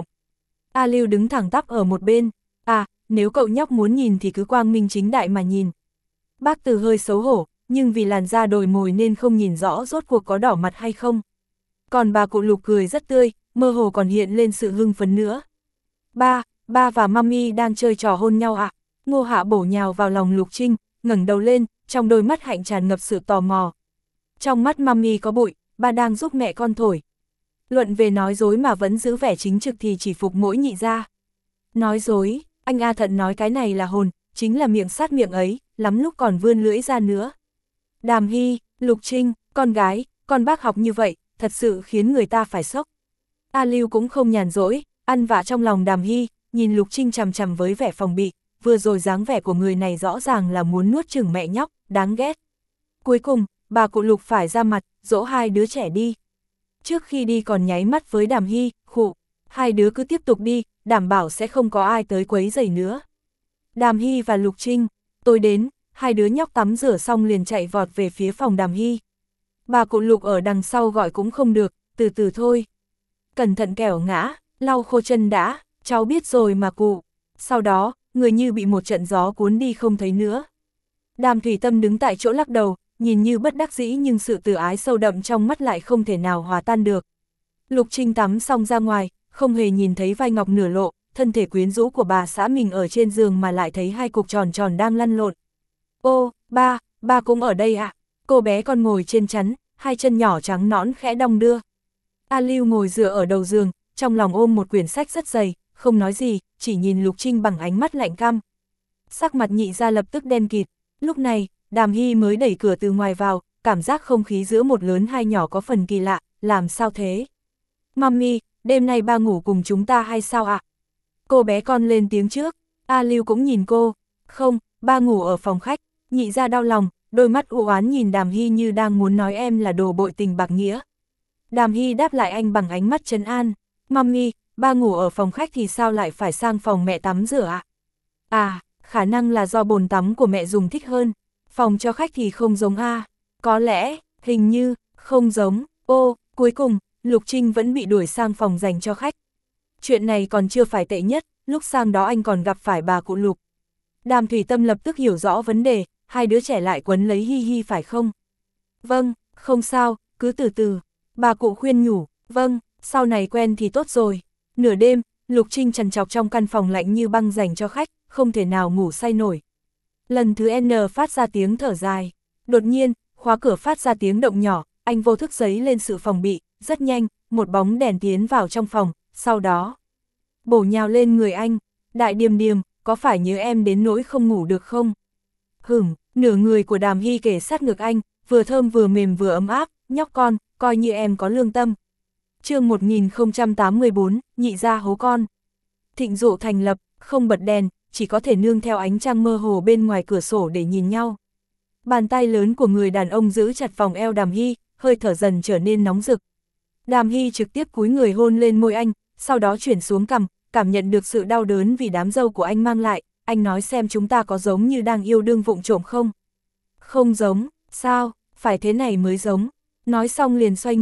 A Lưu đứng thẳng tắp ở một bên, à, nếu cậu nhóc muốn nhìn thì cứ quang minh chính đại mà nhìn. Bác Từ hơi xấu hổ, nhưng vì làn da đồi mồi nên không nhìn rõ rốt cuộc có đỏ mặt hay không. Còn bà cụ Lục cười rất tươi, mơ hồ còn hiện lên sự hưng phấn nữa. Ba, ba và mami đang chơi trò hôn nhau ạ. À? Ngô Hạ bổ nhào vào lòng Lục Trinh, ngẩng đầu lên, trong đôi mắt hạnh tràn ngập sự tò mò. Trong mắt mami có bụi, ba đang giúp mẹ con thổi. Luận về nói dối mà vẫn giữ vẻ chính trực thì chỉ phục mỗi nhị gia. Nói dối, anh A Thận nói cái này là hồn, chính là miệng sát miệng ấy, lắm lúc còn vươn lưỡi ra nữa. Đàm Hy, Lục Trinh, con gái, con bác học như vậy, thật sự khiến người ta phải sốc. A Lưu cũng không nhàn rỗi, ăn vạ trong lòng Đàm Hy, nhìn Lục Trinh chằm chằm với vẻ phòng bị, vừa rồi dáng vẻ của người này rõ ràng là muốn nuốt chửng mẹ nhóc, đáng ghét. Cuối cùng, bà cụ Lục phải ra mặt, dỗ hai đứa trẻ đi. Trước khi đi còn nháy mắt với Đàm Hy, khụ, hai đứa cứ tiếp tục đi, đảm bảo sẽ không có ai tới quấy rầy nữa. Đàm Hy và Lục Trinh, tôi đến, hai đứa nhóc tắm rửa xong liền chạy vọt về phía phòng Đàm Hy. Bà cụ Lục ở đằng sau gọi cũng không được, từ từ thôi. Cẩn thận kẻo ngã, lau khô chân đã, cháu biết rồi mà cụ. Sau đó, người như bị một trận gió cuốn đi không thấy nữa. Đàm Thủy Tâm đứng tại chỗ lắc đầu, nhìn như bất đắc dĩ nhưng sự từ ái sâu đậm trong mắt lại không thể nào hòa tan được. Lục Trinh tắm xong ra ngoài, không hề nhìn thấy vai ngọc nửa lộ, thân thể quyến rũ của bà xã mình ở trên giường mà lại thấy hai cục tròn tròn đang lăn lộn. Ô, ba, ba cũng ở đây ạ. À? Cô bé con ngồi trên chắn, hai chân nhỏ trắng nõn khẽ đong đưa. A Lưu ngồi dựa ở đầu giường, trong lòng ôm một quyển sách rất dày, không nói gì, chỉ nhìn Lục Trinh bằng ánh mắt lạnh căm. Sắc mặt nhị ra lập tức đen kịt, lúc này, Đàm Hy mới đẩy cửa từ ngoài vào, cảm giác không khí giữa một lớn hai nhỏ có phần kỳ lạ, làm sao thế? Mami, đêm nay ba ngủ cùng chúng ta hay sao ạ? À? Cô bé con lên tiếng trước, A Lưu cũng nhìn cô, không, ba ngủ ở phòng khách, nhị ra đau lòng, đôi mắt u oán nhìn Đàm Hy như đang muốn nói em là đồ bội tình bạc nghĩa. Đàm Hy đáp lại anh bằng ánh mắt trấn an, Mami, ba ngủ ở phòng khách thì sao lại phải sang phòng mẹ tắm rửa ạ? À? à, khả năng là do bồn tắm của mẹ dùng thích hơn, phòng cho khách thì không giống a, à? Có lẽ, hình như, không giống, ô, cuối cùng, Lục Trinh vẫn bị đuổi sang phòng dành cho khách. Chuyện này còn chưa phải tệ nhất, lúc sang đó anh còn gặp phải bà cụ Lục. Đàm Thủy Tâm lập tức hiểu rõ vấn đề, hai đứa trẻ lại quấn lấy Hi Hi phải không? Vâng, không sao, cứ từ từ. Bà cụ khuyên nhủ, vâng, sau này quen thì tốt rồi. Nửa đêm, Lục Trinh trằn trọc trong căn phòng lạnh như băng dành cho khách, không thể nào ngủ say nổi. Lần thứ N phát ra tiếng thở dài. Đột nhiên, khóa cửa phát ra tiếng động nhỏ, anh vô thức giấy lên sự phòng bị, rất nhanh, một bóng đèn tiến vào trong phòng, sau đó bổ nhào lên người anh. Đại Điềm Điềm, có phải nhớ em đến nỗi không ngủ được không? Hửng, nửa người của Đàm Hy kề sát ngực anh, vừa thơm vừa mềm vừa ấm áp, nhóc con, coi như em có lương tâm. Chương một nghìn không trăm tám mươi tư, nhị gia hố con. Thịnh dụ thành lập, không bật đèn, chỉ có thể nương theo ánh trăng mơ hồ bên ngoài cửa sổ để nhìn nhau. Bàn tay lớn của người đàn ông giữ chặt vòng eo Đàm Hy, hơi thở dần trở nên nóng rực. Đàm Hy trực tiếp cúi người hôn lên môi anh, sau đó chuyển xuống cằm, cảm nhận được sự đau đớn vì đám dâu của anh mang lại. Anh nói xem chúng ta có giống như đang yêu đương vụng trộm không? Không giống, sao, phải thế này mới giống. Nói xong liền xoay người,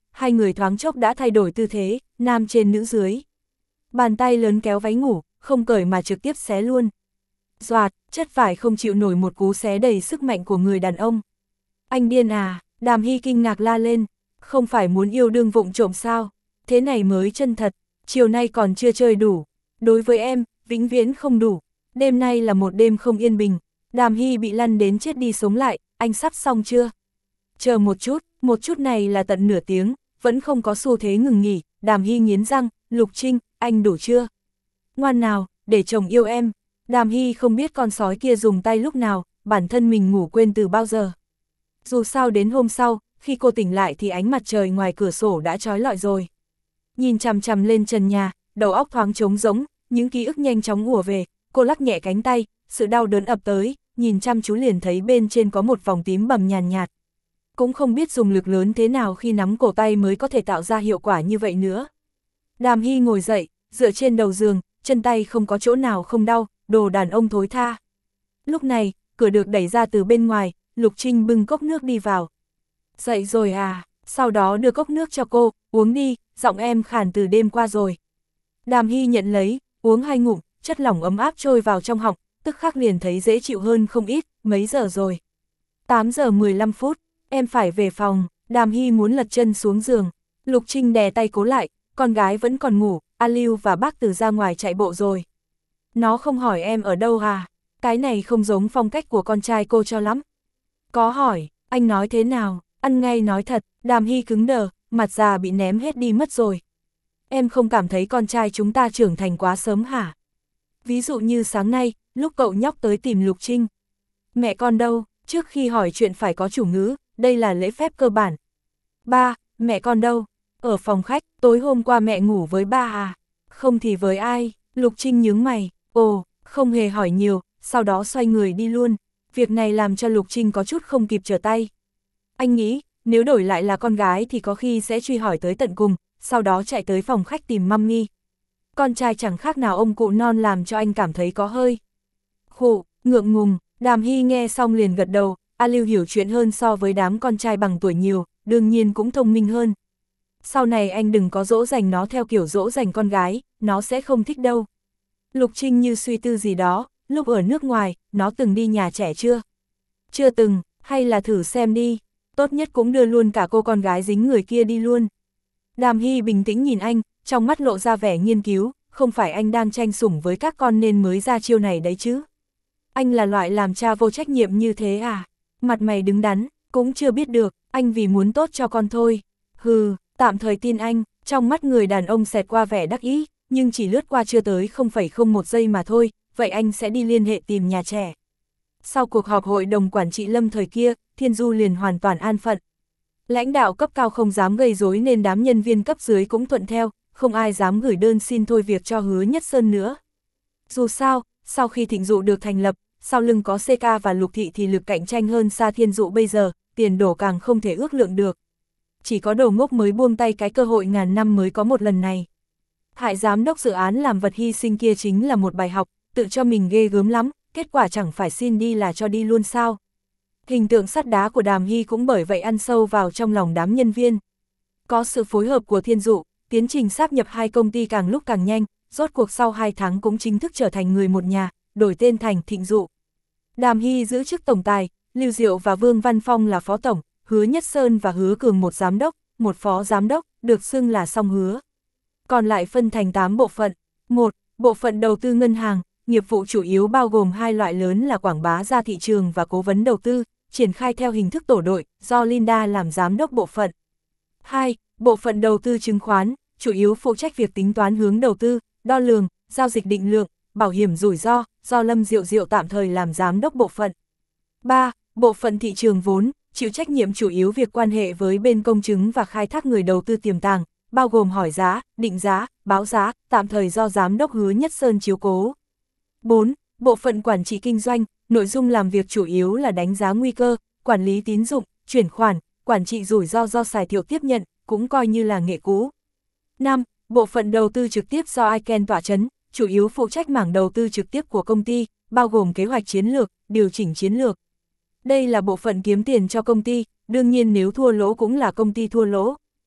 hai người thoáng chốc đã thay đổi tư thế, nam trên nữ dưới. Bàn tay lớn kéo váy ngủ, không cởi mà trực tiếp xé luôn. Doạt, chất vải không chịu nổi một cú xé đầy sức mạnh của người đàn ông. Anh điên à, Đàm Hy kinh ngạc la lên, không phải muốn yêu đương vụng trộm sao, thế này mới chân thật, chiều nay còn chưa chơi đủ, đối với em, vĩnh viễn không đủ, đêm nay là một đêm không yên bình. Đàm Hy bị lăn đến chết đi sống lại, anh sắp xong chưa? Chờ một chút, một chút này là tận nửa tiếng, vẫn không có xu thế ngừng nghỉ. Đàm Hy nghiến răng, Lục Trinh, anh đủ chưa? Ngoan nào, để chồng yêu em. Đàm Hy không biết con sói kia dùng tay lúc nào, bản thân mình ngủ quên từ bao giờ. Dù sao đến hôm sau, khi cô tỉnh lại thì ánh mặt trời ngoài cửa sổ đã trói lọi rồi. Nhìn chằm chằm lên trần nhà, đầu óc thoáng trống rỗng, những ký ức nhanh chóng ùa về, cô lắc nhẹ cánh tay, sự đau đớn ập tới, nhìn chăm chú liền thấy bên trên có một vòng tím bầm nhàn nhạt, nhạt. Cũng không biết dùng lực lớn thế nào khi nắm cổ tay mới có thể tạo ra hiệu quả như vậy nữa. Đàm Hy ngồi dậy, dựa trên đầu giường, chân tay không có chỗ nào không đau, đồ đàn ông thối tha. Lúc này, cửa được đẩy ra từ bên ngoài, Lục Trinh bưng cốc nước đi vào. Dậy rồi à, sau đó đưa cốc nước cho cô, uống đi, giọng em khàn từ đêm qua rồi. Đàm Hy nhận lấy, uống hai ngụm, chất lỏng ấm áp trôi vào trong họng, tức khắc liền thấy dễ chịu hơn không ít. Mấy giờ rồi? tám giờ mười lăm phút, em phải về phòng. Đàm Hy muốn lật chân xuống giường. Lục Trinh đè tay cố lại, con gái vẫn còn ngủ, A Lưu và bác Từ ra ngoài chạy bộ rồi. Nó không hỏi em ở đâu à? Cái này không giống phong cách của con trai cô cho lắm. Có hỏi, anh nói thế nào? Ăn ngay nói thật. Đàm Hy cứng đờ, mặt già bị ném hết đi mất rồi. Em không cảm thấy con trai chúng ta trưởng thành quá sớm hả? Ví dụ như sáng nay, lúc cậu nhóc tới tìm Lục Trinh. Mẹ con đâu? Trước khi hỏi chuyện phải có chủ ngữ, đây là lễ phép cơ bản. Ba, mẹ con đâu? Ở phòng khách, tối hôm qua mẹ ngủ với ba à? Không thì với ai? Lục Trinh nhướng mày, ồ, không hề hỏi nhiều, sau đó xoay người đi luôn. Việc này làm cho Lục Trinh có chút không kịp trở tay. Anh nghĩ, nếu đổi lại là con gái thì có khi sẽ truy hỏi tới tận cùng, sau đó chạy tới phòng khách tìm mummy. Con trai chẳng khác nào ông cụ non làm cho anh cảm thấy có hơi. Khụ, ngượng ngùng. Đàm Hy nghe xong liền gật đầu, A Lưu hiểu chuyện hơn so với đám con trai bằng tuổi nhiều, đương nhiên cũng thông minh hơn. Sau này anh đừng có dỗ dành nó theo kiểu dỗ dành con gái, nó sẽ không thích đâu. Lục Trinh như suy tư gì đó, lúc ở nước ngoài, nó từng đi nhà trẻ chưa? Chưa từng, hay là thử xem đi, tốt nhất cũng đưa luôn cả cô con gái dính người kia đi luôn. Đàm Hy bình tĩnh nhìn anh, trong mắt lộ ra vẻ nghiên cứu, không phải anh đang tranh sủng với các con nên mới ra chiêu này đấy chứ. Anh là loại làm cha vô trách nhiệm như thế à? Mặt mày đứng đắn, cũng chưa biết được, anh vì muốn tốt cho con thôi. Hừ, tạm thời tin anh. Trong mắt người đàn ông xẹt qua vẻ đắc ý, nhưng chỉ lướt qua chưa tới không phẩy không một giây mà thôi, vậy anh sẽ đi liên hệ tìm nhà trẻ. Sau cuộc họp hội đồng quản trị Lâm thời kia, Thiên Du liền hoàn toàn an phận. Lãnh đạo cấp cao không dám gây rối nên đám nhân viên cấp dưới cũng thuận theo, không ai dám gửi đơn xin thôi việc cho Hứa Nhất Sơn nữa. Dù sao, sau khi Thịnh Dụ được thành lập, sau lưng có xê ca và Lục Thị thì lực cạnh tranh hơn xa Thiên Dụ bây giờ, tiền đổ càng không thể ước lượng được. Chỉ có đồ ngốc mới buông tay cái cơ hội ngàn năm mới có một lần này. Hại giám đốc dự án làm vật hy sinh kia chính là một bài học, tự cho mình ghê gớm lắm, kết quả chẳng phải xin đi là cho đi luôn sao. Hình tượng sắt đá của Đàm Hy cũng bởi vậy ăn sâu vào trong lòng đám nhân viên. Có sự phối hợp của Thiên Dụ, tiến trình sáp nhập hai công ty càng lúc càng nhanh, rốt cuộc sau hai tháng cũng chính thức trở thành người một nhà, đổi tên thành Thịnh Dụ. Đàm Hy giữ chức tổng tài, Lưu Diệu và Vương Văn Phong là phó tổng, Hứa Nhất Sơn và Hứa Cường một giám đốc, một phó giám đốc, được xưng là song hứa. Còn lại phân thành tám bộ phận. một. Bộ phận đầu tư ngân hàng, nghiệp vụ chủ yếu bao gồm hai loại lớn là quảng bá ra thị trường và cố vấn đầu tư, triển khai theo hình thức tổ đội, do Linda làm giám đốc bộ phận. hai. Bộ phận đầu tư chứng khoán, chủ yếu phụ trách việc tính toán hướng đầu tư, đo lường, giao dịch định lượng, bảo hiểm rủi ro, do Lâm Diệu Diệu tạm thời làm giám đốc bộ phận. ba. Bộ phận thị trường vốn, chịu trách nhiệm chủ yếu việc quan hệ với bên công chứng và khai thác người đầu tư tiềm tàng, bao gồm hỏi giá, định giá, báo giá, tạm thời do giám đốc Hứa Nhất Sơn chiếu cố. bốn. Bộ phận quản trị kinh doanh, nội dung làm việc chủ yếu là đánh giá nguy cơ, quản lý tín dụng, chuyển khoản, quản trị rủi ro do Sài Thiệu tiếp nhận, cũng coi như là nghệ cũ. năm. Bộ phận đầu tư trực tiếp do Iken tọa chấn, chủ yếu phụ trách mảng đầu tư trực tiếp của công ty, bao gồm kế hoạch chiến lược, điều chỉnh chiến lược. Đây là bộ phận kiếm tiền cho công ty, đương nhiên nếu thua lỗ cũng là công ty thua lỗ.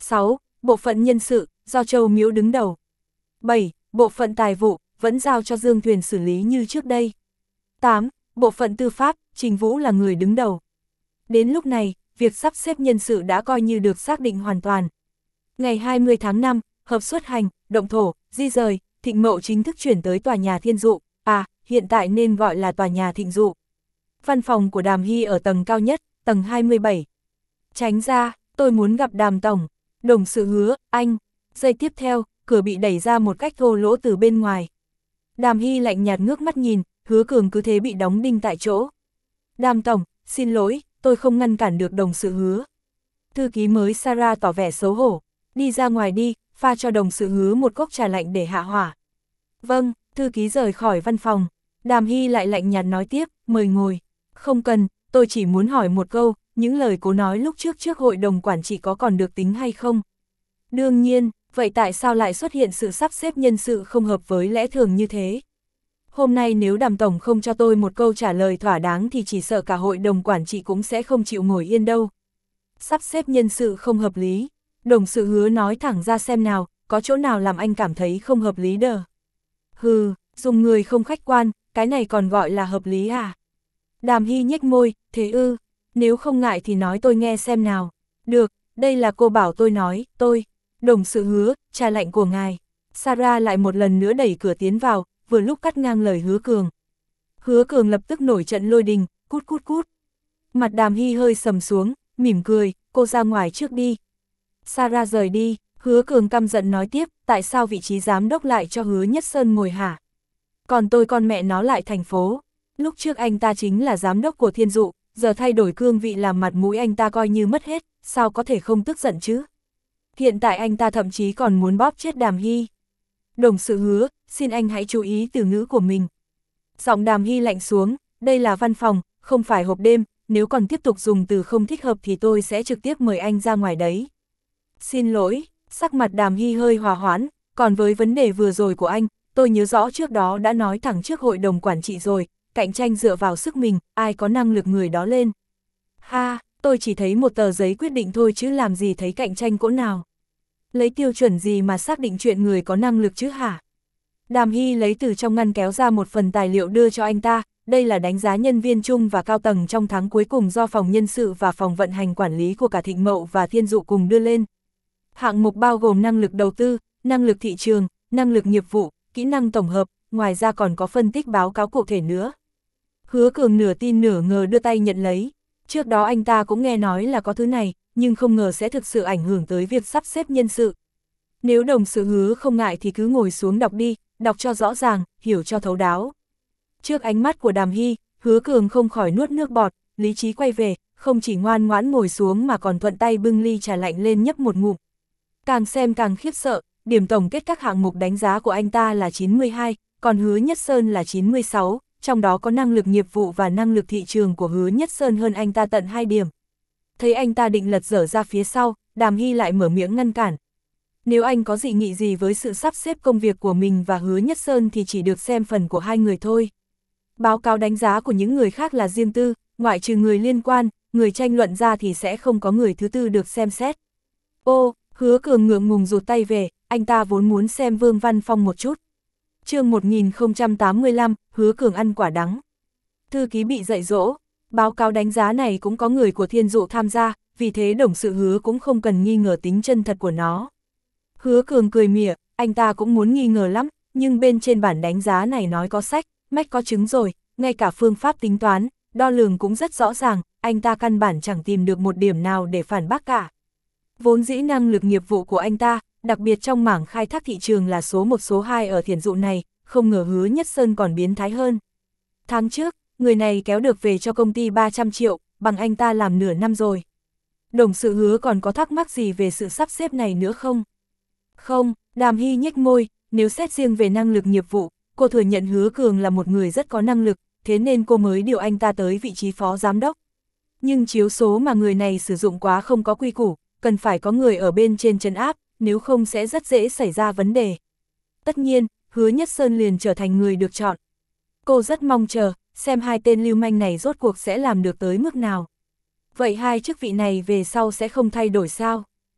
sáu. Bộ phận nhân sự, do Châu Miễu đứng đầu. bảy. Bộ phận tài vụ, vẫn giao cho Dương Thuyền xử lý như trước đây. tám. Bộ phận tư pháp, Trình Vũ là người đứng đầu. Đến lúc này, việc sắp xếp nhân sự đã coi như được xác định hoàn toàn. Ngày hai mươi tháng năm, hợp xuất hành, động thổ, di rời, Thịnh Mậu chính thức chuyển tới tòa nhà Thiên Dụ, à, hiện tại nên gọi là tòa nhà Thịnh Dụ. Văn phòng của Đàm Hy ở tầng cao nhất, tầng hai mươi bảy. Tránh ra, tôi muốn gặp Đàm tổng. Đồng sự Hứa, anh. Giây tiếp theo, cửa bị đẩy ra một cách thô lỗ từ bên ngoài. Đàm Hy lạnh nhạt ngước mắt nhìn, Hứa Cường cứ thế bị đóng đinh tại chỗ. Đàm tổng, xin lỗi, tôi không ngăn cản được đồng sự Hứa. Thư ký mới Sarah tỏ vẻ xấu hổ. Đi ra ngoài đi, pha cho đồng sự Hứa một cốc trà lạnh để hạ hỏa. Vâng, thư ký rời khỏi văn phòng. Đàm Hy lại lạnh nhạt nói tiếp, mời ngồi. Không cần, tôi chỉ muốn hỏi một câu, những lời cô nói lúc trước trước hội đồng quản trị có còn được tính hay không? Đương nhiên, vậy tại sao lại xuất hiện sự sắp xếp nhân sự không hợp với lẽ thường như thế? Hôm nay nếu Đàm tổng không cho tôi một câu trả lời thỏa đáng thì chỉ sợ cả hội đồng quản trị cũng sẽ không chịu ngồi yên đâu. Sắp xếp nhân sự không hợp lý. Đồng sự Hứa nói thẳng ra xem nào, có chỗ nào làm anh cảm thấy không hợp lý đờ? Hừ, dùng người không khách quan, cái này còn gọi là hợp lý à? Đàm Hy nhếch môi, thế ư, nếu không ngại thì nói tôi nghe xem nào. Được, đây là cô bảo tôi nói, tôi. Đồng sự Hứa, trà lạnh của ngài. Sarah lại một lần nữa đẩy cửa tiến vào, vừa lúc cắt ngang lời Hứa Cường. Hứa Cường lập tức nổi trận lôi đình, cút cút cút. Mặt Đàm Hy hơi sầm xuống, mỉm cười, cô ra ngoài trước đi. Sarah rời đi, Hứa Cường căm giận nói tiếp, tại sao vị trí giám đốc lại cho Hứa Nhất Sơn ngồi hả? Còn tôi con mẹ nó lại thành phố. Lúc trước anh ta chính là giám đốc của Thiên Dụ, giờ thay đổi cương vị làm mặt mũi anh ta coi như mất hết, sao có thể không tức giận chứ? Hiện tại anh ta thậm chí còn muốn bóp chết Đàm Hy. Đồng sự Hứa, xin anh hãy chú ý từ ngữ của mình. Giọng Đàm Hy lạnh xuống, đây là văn phòng, không phải hộp đêm, nếu còn tiếp tục dùng từ không thích hợp thì tôi sẽ trực tiếp mời anh ra ngoài đấy. Xin lỗi, sắc mặt Đàm Hy hơi hòa hoãn, còn với vấn đề vừa rồi của anh, tôi nhớ rõ trước đó đã nói thẳng trước hội đồng quản trị rồi, cạnh tranh dựa vào sức mình, ai có năng lực người đó lên. Ha, tôi chỉ thấy một tờ giấy quyết định thôi chứ làm gì thấy cạnh tranh cỗ nào. Lấy tiêu chuẩn gì mà xác định chuyện người có năng lực chứ hả? Đàm Hy lấy từ trong ngăn kéo ra một phần tài liệu đưa cho anh ta, đây là đánh giá nhân viên chung và cao tầng trong tháng cuối cùng do phòng nhân sự và phòng vận hành quản lý của cả Thịnh Mậu và Thiên Dụ cùng đưa lên. Hạng mục bao gồm năng lực đầu tư, năng lực thị trường, năng lực nghiệp vụ, kỹ năng tổng hợp, ngoài ra còn có phân tích báo cáo cụ thể nữa. Hứa Cường nửa tin nửa ngờ đưa tay nhận lấy. Trước đó anh ta cũng nghe nói là có thứ này, nhưng không ngờ sẽ thực sự ảnh hưởng tới việc sắp xếp nhân sự. Nếu đồng sự Hứa không ngại thì cứ ngồi xuống đọc đi, đọc cho rõ ràng, hiểu cho thấu đáo. Trước ánh mắt của Đàm Hy, Hứa Cường không khỏi nuốt nước bọt, lý trí quay về, không chỉ ngoan ngoãn ngồi xuống mà còn thuận tay bưng ly trà lạnh lên nhấp một ngụm. Càng xem càng khiếp sợ, điểm tổng kết các hạng mục đánh giá của anh ta là chín mươi hai, còn Hứa Nhất Sơn là chín mươi sáu, trong đó có năng lực nghiệp vụ và năng lực thị trường của Hứa Nhất Sơn hơn anh ta tận hai điểm. Thấy anh ta định lật dở ra phía sau, Đàm Hy lại mở miệng ngăn cản. Nếu anh có dị nghị gì với sự sắp xếp công việc của mình và Hứa Nhất Sơn thì chỉ được xem phần của hai người thôi. Báo cáo đánh giá của những người khác là riêng tư, ngoại trừ người liên quan, người tranh luận ra thì sẽ không có người thứ tư được xem xét. Ô, Hứa Cường ngượng ngùng rụt tay về, anh ta vốn muốn xem Vương Văn Phong một chút. Chương một nghìn không trăm tám mươi lăm, Hứa Cường ăn quả đắng. Thư ký bị dạy dỗ, báo cáo đánh giá này cũng có người của Thiên Dụ tham gia, vì thế đồng sự Hứa cũng không cần nghi ngờ tính chân thật của nó. Hứa Cường cười mỉa, anh ta cũng muốn nghi ngờ lắm, nhưng bên trên bản đánh giá này nói có sách, mách có chứng rồi, ngay cả phương pháp tính toán, đo lường cũng rất rõ ràng, anh ta căn bản chẳng tìm được một điểm nào để phản bác cả. Vốn dĩ năng lực nghiệp vụ của anh ta, đặc biệt trong mảng khai thác thị trường là số một số hai ở Thiên Dụ này, không ngờ Hứa Nhất Sơn còn biến thái hơn. Tháng trước, người này kéo được về cho công ty ba trăm triệu, bằng anh ta làm nửa năm rồi. Đồng sự Hứa còn có thắc mắc gì về sự sắp xếp này nữa không? Không, Đàm Hy nhếch môi, nếu xét riêng về năng lực nghiệp vụ, cô thừa nhận Hứa Cường là một người rất có năng lực, thế nên cô mới điều anh ta tới vị trí phó giám đốc. Nhưng chiếu số mà người này sử dụng quá không có quy củ, cần phải có người ở bên trên trấn áp, nếu không sẽ rất dễ xảy ra vấn đề. Tất nhiên, Hứa Nhất Sơn liền trở thành người được chọn. Cô rất mong chờ, xem hai tên lưu manh này rốt cuộc sẽ làm được tới mức nào. Vậy hai chức vị này về sau sẽ không thay đổi sao?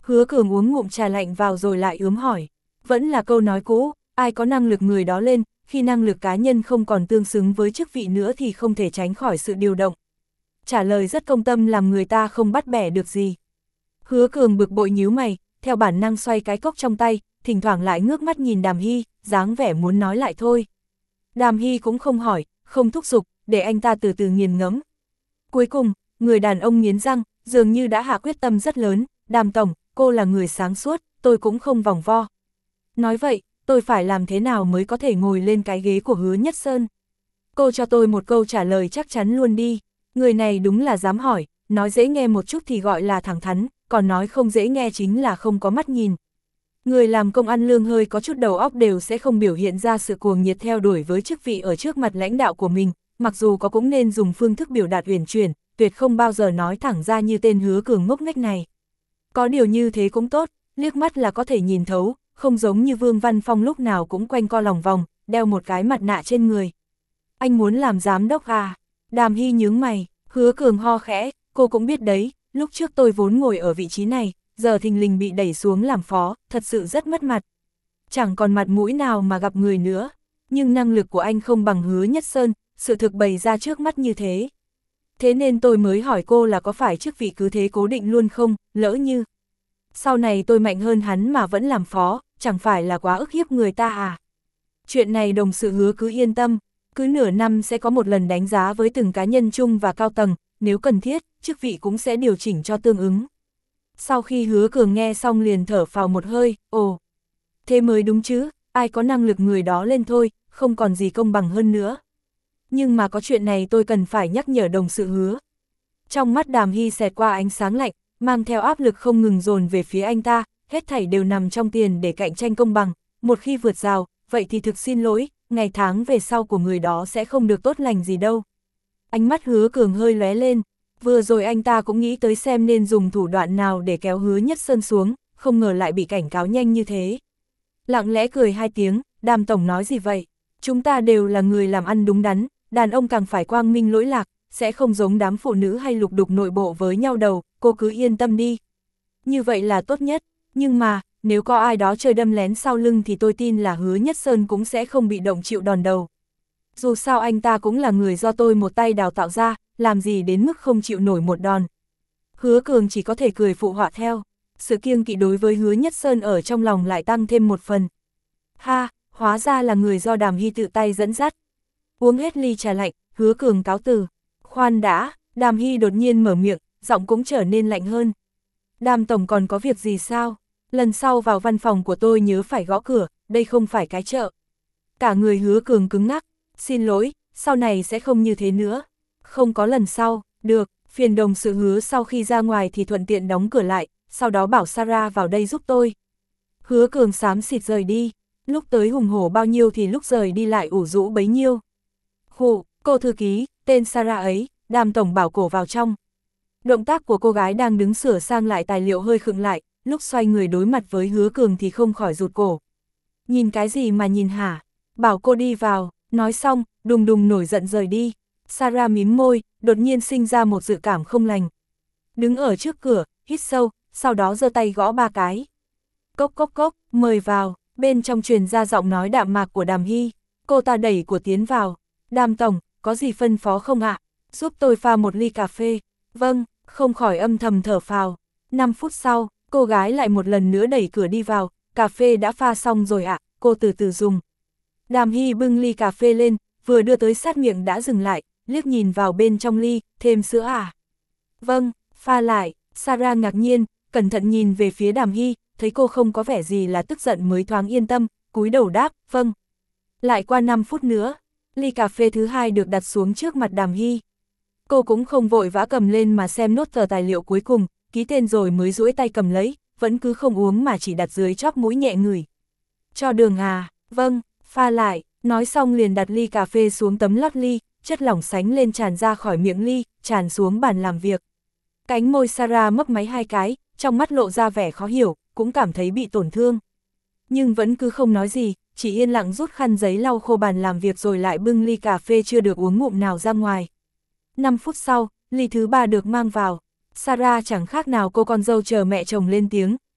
Hứa Cường uống ngụm trà lạnh vào rồi lại ướm hỏi. Vẫn là câu nói cũ, ai có năng lực người đó lên, khi năng lực cá nhân không còn tương xứng với chức vị nữa thì không thể tránh khỏi sự điều động. Trả lời rất công tâm làm người ta không bắt bẻ được gì. Hứa Cường bực bội nhíu mày, theo bản năng xoay cái cốc trong tay, thỉnh thoảng lại ngước mắt nhìn Đàm Hy, dáng vẻ muốn nói lại thôi. Đàm Hy cũng không hỏi, không thúc giục, để anh ta từ từ nghiền ngẫm. Cuối cùng, người đàn ông nghiến răng, dường như đã hạ quyết tâm rất lớn, Đàm tổng, cô là người sáng suốt, tôi cũng không vòng vo. Nói vậy, tôi phải làm thế nào mới có thể ngồi lên cái ghế của Hứa Nhất Sơn? Cô cho tôi một câu trả lời chắc chắn luôn đi. Người này đúng là dám hỏi, nói dễ nghe một chút thì gọi là thẳng thắn, còn nói không dễ nghe chính là không có mắt nhìn. Người làm công ăn lương hơi có chút đầu óc đều sẽ không biểu hiện ra sự cuồng nhiệt theo đuổi với chức vị ở trước mặt lãnh đạo của mình, mặc dù có cũng nên dùng phương thức biểu đạt uyển chuyển, tuyệt không bao giờ nói thẳng ra như tên Hứa Cường ngốc nghếch này. Có điều như thế cũng tốt, liếc mắt là có thể nhìn thấu, không giống như Vương Văn Phong lúc nào cũng quanh co lòng vòng, đeo một cái mặt nạ trên người. Anh muốn làm giám đốc à? Đàm Hy nhướng mày, Hứa Cường ho khẽ, cô cũng biết đấy, lúc trước tôi vốn ngồi ở vị trí này, giờ thình lình bị đẩy xuống làm phó, thật sự rất mất mặt. Chẳng còn mặt mũi nào mà gặp người nữa, nhưng năng lực của anh không bằng Hứa Nhất Sơn, sự thực bày ra trước mắt như thế. Thế nên tôi mới hỏi cô là có phải chức vị cứ thế cố định luôn không, lỡ như sau này tôi mạnh hơn hắn mà vẫn làm phó, chẳng phải là quá ức hiếp người ta à? Chuyện này đồng sự Hứa cứ yên tâm, cứ nửa năm sẽ có một lần đánh giá với từng cá nhân chung và cao tầng, nếu cần thiết, chức vị cũng sẽ điều chỉnh cho tương ứng. Sau khi Hứa Cường nghe xong liền thở phào một hơi, ồ, thế mới đúng chứ, ai có năng lực người đó lên thôi, không còn gì công bằng hơn nữa. Nhưng mà có chuyện này tôi cần phải nhắc nhở đồng sự Hứa. Trong mắt Đàm Hy xẹt qua ánh sáng lạnh, mang theo áp lực không ngừng dồn về phía anh ta, hết thảy đều nằm trong tiền để cạnh tranh công bằng, một khi vượt rào, vậy thì thực xin lỗi, ngày tháng về sau của người đó sẽ không được tốt lành gì đâu. Ánh mắt Hứa Cường hơi lóe lên, vừa rồi anh ta cũng nghĩ tới xem nên dùng thủ đoạn nào để kéo Hứa Nhất Sơn xuống, không ngờ lại bị cảnh cáo nhanh như thế. Lặng lẽ cười hai tiếng, Đàm tổng nói gì vậy? Chúng ta đều là người làm ăn đúng đắn, đàn ông càng phải quang minh lỗi lạc, sẽ không giống đám phụ nữ hay lục đục nội bộ với nhau đâu, cô cứ yên tâm đi. Như vậy là tốt nhất, nhưng mà, nếu có ai đó chơi đâm lén sau lưng thì tôi tin là Hứa Nhất Sơn cũng sẽ không bị động chịu đòn đầu. Dù sao anh ta cũng là người do tôi một tay đào tạo ra, làm gì đến mức không chịu nổi một đòn. Hứa Cường chỉ có thể cười phụ họa theo, sự kiêng kỵ đối với Hứa Nhất Sơn ở trong lòng lại tăng thêm một phần. Ha, hóa ra là người do Đàm Hy tự tay dẫn dắt. Uống hết ly trà lạnh, Hứa Cường cáo từ. Khoan đã, Đàm Hy đột nhiên mở miệng, giọng cũng trở nên lạnh hơn. Đàm tổng còn có việc gì sao? Lần sau vào văn phòng của tôi nhớ phải gõ cửa, đây không phải cái chợ. Cả người Hứa Cường cứng ngắc, xin lỗi, sau này sẽ không như thế nữa. Không có lần sau, được, phiền đồng sự Hứa sau khi ra ngoài thì thuận tiện đóng cửa lại, sau đó bảo Sarah vào đây giúp tôi. Hứa Cường xám xịt rời đi, lúc tới hùng hổ bao nhiêu thì lúc rời đi lại ủ rũ bấy nhiêu. Khụ, cô thư ký, tên Sarah ấy, Đàm tổng bảo cổ vào trong. Động tác của cô gái đang đứng sửa sang lại tài liệu hơi khựng lại, lúc xoay người đối mặt với Hứa Cường thì không khỏi rụt cổ. Nhìn cái gì mà nhìn hả? Bảo cô đi vào, nói xong, đùng đùng nổi giận rời đi. Sarah mím môi, đột nhiên sinh ra một dự cảm không lành. Đứng ở trước cửa, hít sâu, sau đó giơ tay gõ ba cái. Cốc cốc cốc, mời vào, bên trong truyền ra giọng nói đạm mạc của Đàm Hy. Cô ta đẩy của tiến vào. Đàm tổng, có gì phân phó không ạ? Giúp tôi pha một ly cà phê. Vâng, không khỏi âm thầm thở phào. năm phút sau, cô gái lại một lần nữa đẩy cửa đi vào. Cà phê đã pha xong rồi ạ, cô từ từ dùng. Đàm Hy bưng ly cà phê lên, vừa đưa tới sát miệng đã dừng lại, liếc nhìn vào bên trong ly, thêm sữa à? Vâng, pha lại. Sarah ngạc nhiên, cẩn thận nhìn về phía Đàm Hy, thấy cô không có vẻ gì là tức giận mới thoáng yên tâm, cúi đầu đáp, vâng. Lại qua năm phút nữa, ly cà phê thứ hai được đặt xuống trước mặt Đàm Hy. Cô cũng không vội vã cầm lên mà xem nốt tờ tài liệu cuối cùng, ký tên rồi mới duỗi tay cầm lấy, vẫn cứ không uống mà chỉ đặt dưới chóp mũi nhẹ ngửi. Cho đường à? Vâng, pha lại, nói xong liền đặt ly cà phê xuống tấm lót ly, chất lỏng sánh lên tràn ra khỏi miệng ly, tràn xuống bàn làm việc. Cánh môi Sarah mấp máy hai cái, trong mắt lộ ra vẻ khó hiểu, cũng cảm thấy bị tổn thương. Nhưng vẫn cứ không nói gì, chỉ yên lặng rút khăn giấy lau khô bàn làm việc rồi lại bưng ly cà phê chưa được uống ngụm nào ra ngoài. năm phút sau, ly thứ ba được mang vào. Sarah chẳng khác nào cô con dâu chờ mẹ chồng lên tiếng,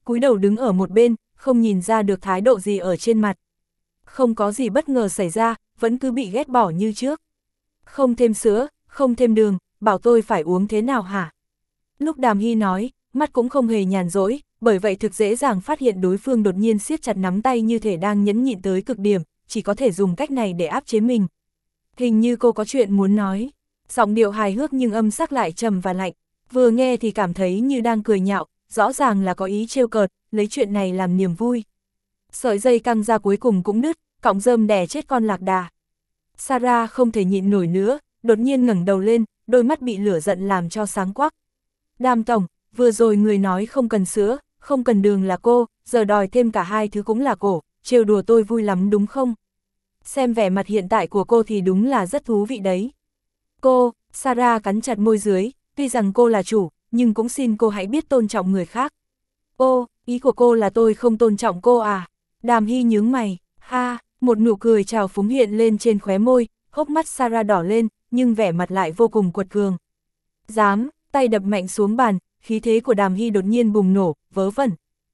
cúi đầu đứng ở một bên, không nhìn ra được thái độ gì ở trên mặt. Không có gì bất ngờ xảy ra, vẫn cứ bị ghét bỏ như trước. Không thêm sữa, không thêm đường, bảo tôi phải uống thế nào hả? Lúc Đàm Hy nói, mắt cũng không hề nhàn rỗi, bởi vậy thực dễ dàng phát hiện đối phương đột nhiên siết chặt nắm tay như thể đang nhẫn nhịn tới cực điểm, chỉ có thể dùng cách này để áp chế mình. Hình như cô có chuyện muốn nói. Giọng điệu hài hước nhưng âm sắc lại trầm và lạnh, vừa nghe thì cảm thấy như đang cười nhạo, rõ ràng là có ý trêu cợt, lấy chuyện này làm niềm vui. Sợi dây căng ra cuối cùng cũng đứt, cọng rơm đè chết con lạc đà. Sarah không thể nhịn nổi nữa, đột nhiên ngẩng đầu lên, đôi mắt bị lửa giận làm cho sáng quắc. Đàm tổng, vừa rồi người nói không cần sữa, không cần đường là cô, giờ đòi thêm cả hai thứ cũng là cổ, trêu đùa tôi vui lắm đúng không? Xem vẻ mặt hiện tại của cô thì đúng là rất thú vị đấy. Cô, Sarah cắn chặt môi dưới, tuy rằng cô là chủ, nhưng cũng xin cô hãy biết tôn trọng người khác. Ô, ý của cô là tôi không tôn trọng cô à? Đàm Hy nhướng mày, ha, một nụ cười trào phúng hiện lên trên khóe môi, hốc mắt Sarah đỏ lên, nhưng vẻ mặt lại vô cùng quật cường. Dám, tay đập mạnh xuống bàn, khí thế của Đàm Hy đột nhiên bùng nổ, vớ vẩn.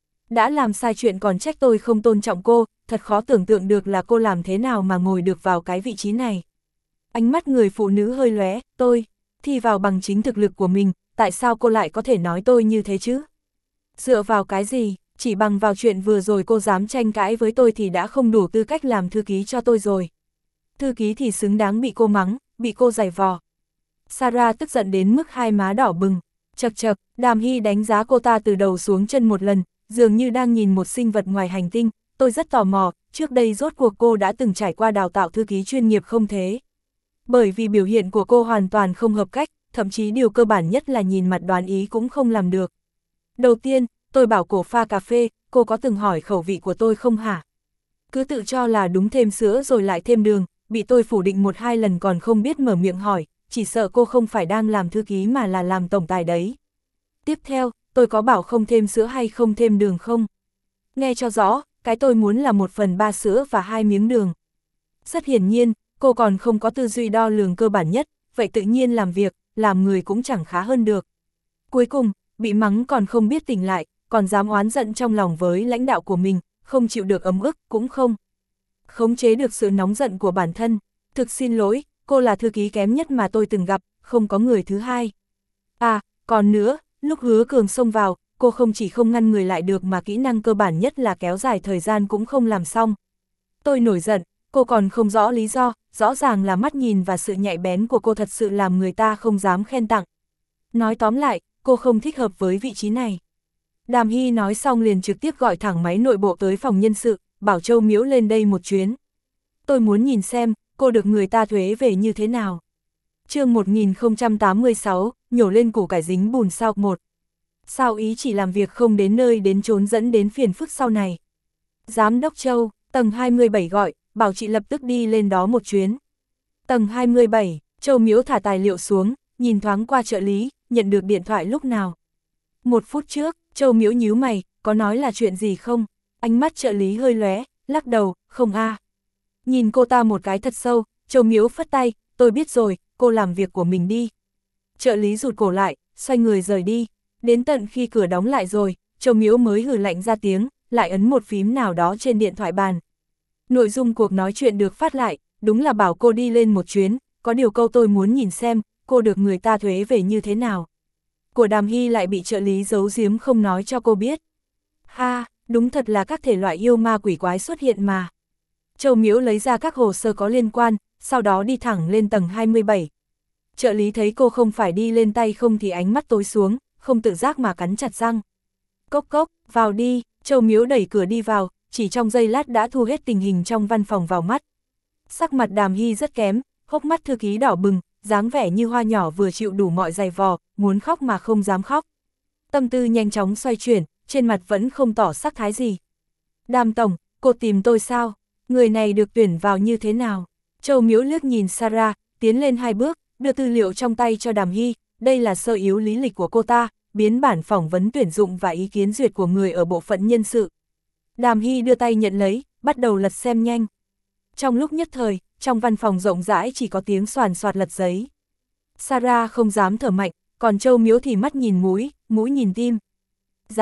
Đã làm sai chuyện còn trách tôi không tôn trọng cô, thật khó tưởng tượng được là cô làm thế nào mà ngồi được vào cái vị trí này. Ánh mắt người phụ nữ hơi lóe, tôi, thi vào bằng chính thực lực của mình, tại sao cô lại có thể nói tôi như thế chứ? Dựa vào cái gì, chỉ bằng vào chuyện vừa rồi cô dám tranh cãi với tôi thì đã không đủ tư cách làm thư ký cho tôi rồi. Thư ký thì xứng đáng bị cô mắng, bị cô giày vò. Sarah tức giận đến mức hai má đỏ bừng, chật chật, Đàm Hy đánh giá cô ta từ đầu xuống chân một lần, dường như đang nhìn một sinh vật ngoài hành tinh. Tôi rất tò mò, trước đây rốt cuộc cô đã từng trải qua đào tạo thư ký chuyên nghiệp không thế? Bởi vì biểu hiện của cô hoàn toàn không hợp cách, thậm chí điều cơ bản nhất là nhìn mặt đoán ý cũng không làm được. Đầu tiên, tôi bảo cô pha cà phê, cô có từng hỏi khẩu vị của tôi không hả? Cứ tự cho là đúng thêm sữa rồi lại thêm đường, bị tôi phủ định một hai lần còn không biết mở miệng hỏi, chỉ sợ cô không phải đang làm thư ký mà là làm tổng tài đấy. Tiếp theo, tôi có bảo không thêm sữa hay không thêm đường không? Nghe cho rõ, cái tôi muốn là một phần ba sữa và hai miếng đường. Rất hiển nhiên, cô còn không có tư duy đo lường cơ bản nhất, vậy tự nhiên làm việc, làm người cũng chẳng khá hơn được. Cuối cùng, bị mắng còn không biết tỉnh lại, còn dám oán giận trong lòng với lãnh đạo của mình, không chịu được ấm ức, cũng không khống chế được sự nóng giận của bản thân. Thực xin lỗi, cô là thư ký kém nhất mà tôi từng gặp, không có người thứ hai. À, còn nữa, lúc Hứa Cường xông vào, cô không chỉ không ngăn người lại được mà kỹ năng cơ bản nhất là kéo dài thời gian cũng không làm xong. Tôi nổi giận, cô còn không rõ lý do, rõ ràng là mắt nhìn và sự nhạy bén của cô thật sự làm người ta không dám khen tặng. Nói tóm lại, cô không thích hợp với vị trí này. Đàm Hy nói xong liền trực tiếp gọi thẳng máy nội bộ tới phòng nhân sự, bảo Châu Miễu lên đây một chuyến. Tôi muốn nhìn xem, cô được người ta thuế về như thế nào. Chương một nghìn không trăm tám mươi sáu, nhổ lên củ cải dính bùn sao một. Sao ý chỉ làm việc không đến nơi đến chốn dẫn đến phiền phức sau này. Giám đốc Châu, tầng hai mươi bảy gọi, bảo chị lập tức đi lên đó một chuyến. Tầng hai mươi bảy, Châu Miễu thả tài liệu xuống, nhìn thoáng qua trợ lý, nhận được điện thoại lúc nào. Một phút trước, Châu Miễu nhíu mày, có nói là chuyện gì không? Ánh mắt trợ lý hơi lóe, lắc đầu, không a. À. Nhìn cô ta một cái thật sâu, Châu Miễu phất tay, tôi biết rồi, cô làm việc của mình đi. Trợ lý rụt cổ lại, xoay người rời đi. Đến tận khi cửa đóng lại rồi, Châu Miễu mới hừ lạnh ra tiếng, lại ấn một phím nào đó trên điện thoại bàn. Nội dung cuộc nói chuyện được phát lại, đúng là bảo cô đi lên một chuyến, có điều câu tôi muốn nhìn xem, cô được người ta thuế về như thế nào. Của Đàm Hy lại bị trợ lý giấu giếm không nói cho cô biết. Ha, đúng thật là các thể loại yêu ma quỷ quái xuất hiện mà. Châu Miễu lấy ra các hồ sơ có liên quan, sau đó đi thẳng lên tầng hai mươi bảy. Trợ lý thấy cô không phải đi lên tay không thì ánh mắt tối xuống, không tự giác mà cắn chặt răng. Cốc cốc, vào đi, Châu Miễu đẩy cửa đi vào, chỉ trong giây lát đã thu hết tình hình trong văn phòng vào mắt. Sắc mặt Đàm Hy rất kém, hốc mắt thư ký đỏ bừng, dáng vẻ như hoa nhỏ vừa chịu đủ mọi giày vò, muốn khóc mà không dám khóc. Tâm tư nhanh chóng xoay chuyển, trên mặt vẫn không tỏ sắc thái gì. Đàm tổng, cô tìm tôi sao? Người này được tuyển vào như thế nào? Châu Miễu liếc nhìn Sarah, tiến lên hai bước, đưa tư liệu trong tay cho Đàm Hy, đây là sơ yếu lý lịch của cô ta, biến bản phỏng vấn tuyển dụng và ý kiến duyệt của người ở bộ phận nhân sự. Đàm Hy đưa tay nhận lấy, bắt đầu lật xem nhanh. Trong lúc nhất thời, trong văn phòng rộng rãi chỉ có tiếng xoàn xoạt lật giấy. Sarah không dám thở mạnh, còn Châu Miễu thì mắt nhìn mũi, mũi nhìn tim. Dám,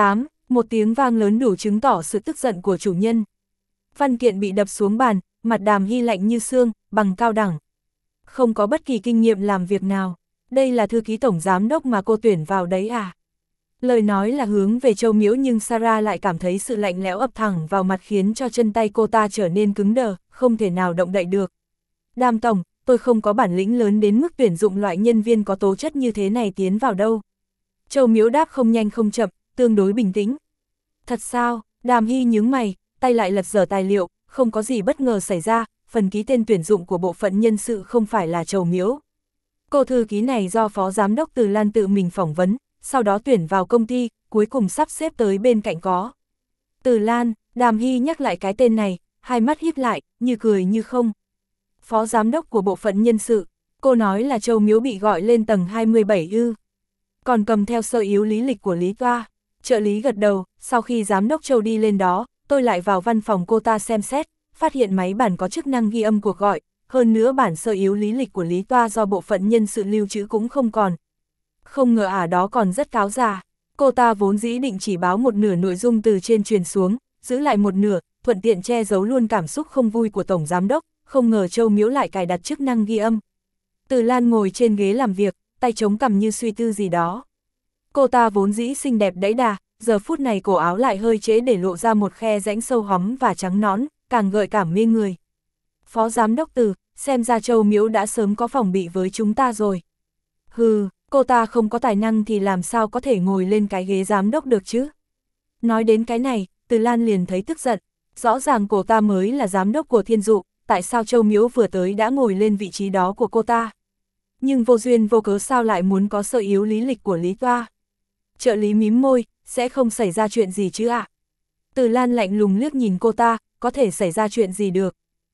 Một tiếng vang lớn đủ chứng tỏ sự tức giận của chủ nhân. Văn kiện bị đập xuống bàn, mặt Đàm Hy lạnh như xương, bằng cao đẳng. Không có bất kỳ kinh nghiệm làm việc nào. Đây là thư ký tổng giám đốc mà cô tuyển vào đấy à? Lời nói là hướng về Châu Miễu nhưng Sarah lại cảm thấy sự lạnh lẽo ập thẳng vào mặt khiến cho chân tay cô ta trở nên cứng đờ, không thể nào động đậy được. Đàm tổng, tôi không có bản lĩnh lớn đến mức tuyển dụng loại nhân viên có tố chất như thế này tiến vào đâu. Châu Miễu đáp không nhanh không chậm, tương đối bình tĩnh. Thật sao? Đàm Hy nhướng mày, tay lại lật dở tài liệu, không có gì bất ngờ xảy ra, phần ký tên tuyển dụng của bộ phận nhân sự không phải là Châu Miễu. Cô thư ký này do Phó Giám đốc Từ Lan tự mình phỏng vấn, sau đó tuyển vào công ty, cuối cùng sắp xếp tới bên cạnh có. Từ Lan, Đàm Hy nhắc lại cái tên này, hai mắt híp lại, như cười như không. Phó Giám đốc của bộ phận nhân sự, cô nói là Châu Miễu bị gọi lên tầng hai mươi bảy ư. Còn cầm theo sơ yếu lý lịch của Lý Toa. Trợ lý gật đầu, sau khi Giám đốc Châu đi lên đó, tôi lại vào văn phòng cô ta xem xét, phát hiện máy bản có chức năng ghi âm cuộc gọi, hơn nữa bản sơ yếu lý lịch của Lý Toa do bộ phận nhân sự lưu trữ cũng không còn. Không ngờ ả đó còn rất cáo già, cô ta vốn dĩ định chỉ báo một nửa nội dung từ trên truyền xuống, giữ lại một nửa, thuận tiện che giấu luôn cảm xúc không vui của Tổng Giám đốc, không ngờ Châu Miễu lại cài đặt chức năng ghi âm. Từ Lan ngồi trên ghế làm việc, tay chống cằm như suy tư gì đó. Cô ta vốn dĩ xinh đẹp đẫy đà, giờ phút này cổ áo lại hơi trễ để lộ ra một khe rãnh sâu hóm và trắng nõn, càng gợi cảm mê người. Phó Giám đốc Từ, xem ra Châu Miễu đã sớm có phòng bị với chúng ta rồi. Hừ, cô ta không có tài năng thì làm sao có thể ngồi lên cái ghế giám đốc được chứ? Nói đến cái này, Từ Lan liền thấy tức giận, rõ ràng cô ta mới là giám đốc của Thiên Dụ, tại sao Châu Miễu vừa tới đã ngồi lên vị trí đó của cô ta? Nhưng vô duyên vô cớ sao lại muốn có sơ yếu lý lịch của Lý Toa? Trợ lý mím môi, sẽ không xảy ra chuyện gì chứ ạ? À? Từ Lan lạnh lùng liếc nhìn cô ta, có thể xảy ra chuyện gì được?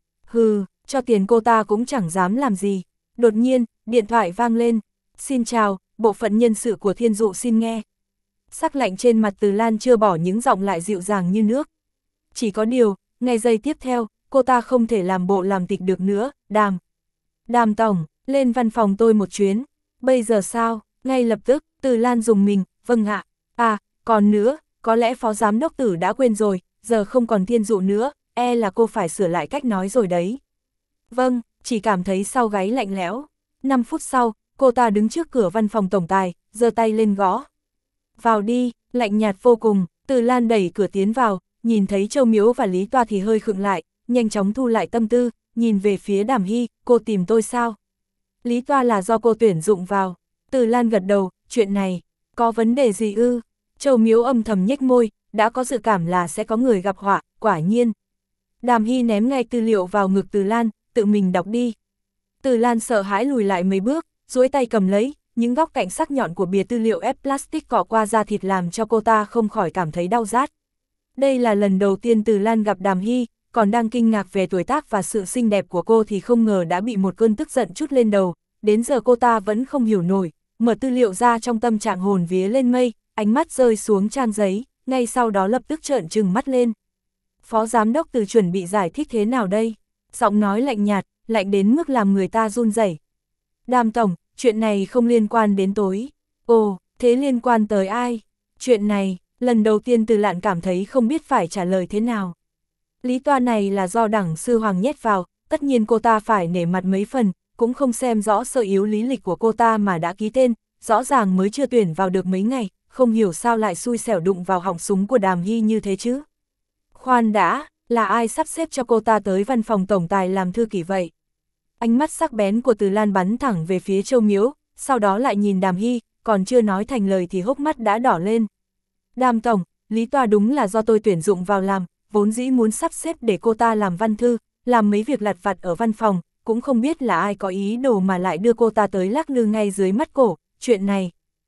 Hừ, cho tiền cô ta cũng chẳng dám làm gì. Đột nhiên, điện thoại vang lên. Xin chào, bộ phận nhân sự của Thiên Dụ xin nghe. Sắc lạnh trên mặt Từ Lan chưa bỏ những giọng lại dịu dàng như nước. Chỉ có điều, ngay giây tiếp theo, cô ta không thể làm bộ làm tịch được nữa. Đàm. Đàm tổng, lên văn phòng tôi một chuyến. Bây giờ sao? Ngay lập tức, Từ Lan dùng mình, vâng ạ. À, còn nữa, có lẽ Phó Giám đốc Tử đã quên rồi, giờ không còn Thiên Dụ nữa, e là cô phải sửa lại cách nói rồi đấy. Vâng, chỉ cảm thấy sau gáy lạnh lẽo. năm phút sau, cô ta đứng trước cửa văn phòng tổng tài, giơ tay lên gõ. Vào đi, lạnh nhạt vô cùng. Từ Lan đẩy cửa tiến vào, nhìn thấy Châu Miễu và Lý Toa thì hơi khựng lại, nhanh chóng thu lại tâm tư, nhìn về phía Đàm Hy, cô tìm tôi sao? Lý Toa là do cô tuyển dụng vào. Từ Lan gật đầu, chuyện này, có vấn đề gì ư? Châu Miễu âm thầm nhếch môi, đã có dự cảm là sẽ có người gặp họa, quả nhiên. Đàm Hy ném ngay tư liệu vào ngực Từ Lan, tự mình đọc đi. Từ Lan sợ hãi lùi lại mấy bước, duỗi tay cầm lấy, những góc cạnh sắc nhọn của bìa tư liệu ép plastic cọ qua da thịt làm cho cô ta không khỏi cảm thấy đau rát. Đây là lần đầu tiên Từ Lan gặp Đàm Hy, còn đang kinh ngạc về tuổi tác và sự xinh đẹp của cô thì không ngờ đã bị một cơn tức giận trút lên đầu, đến giờ cô ta vẫn không hiểu nổi, mở tư liệu ra trong tâm trạng hồn vía lên mây, ánh mắt rơi xuống trang giấy, ngay sau đó lập tức trợn trừng mắt lên. Phó Giám đốc Từ chuẩn bị giải thích thế nào đây? Giọng nói lạnh nhạt, lạnh đến mức làm người ta run rẩy. Đàm tổng, chuyện này không liên quan đến tối. Ồ, thế liên quan tới ai? Chuyện này, lần đầu tiên Từ Lạn cảm thấy không biết phải trả lời thế nào. Lý Toa này là do đẳng sư Hoàng nhét vào, tất nhiên cô ta phải nể mặt mấy phần, cũng không xem rõ sơ yếu lý lịch của cô ta mà đã ký tên, rõ ràng mới chưa tuyển vào được mấy ngày, không hiểu sao lại xui xẻo đụng vào họng súng của Đàm Hy như thế chứ. Khoan đã, là ai sắp xếp cho cô ta tới văn phòng tổng tài làm thư ký vậy? Ánh mắt sắc bén của Từ Lan bắn thẳng về phía Châu Miễu, sau đó lại nhìn Đàm Hy, còn chưa nói thành lời thì hốc mắt đã đỏ lên. Đàm tổng, Lý Toa đúng là do tôi tuyển dụng vào làm, vốn dĩ muốn sắp xếp để cô ta làm văn thư, làm mấy việc lặt vặt ở văn phòng, cũng không biết là ai có ý đồ mà lại đưa cô ta tới lắc lư ngay dưới mắt cổ, chuyện này.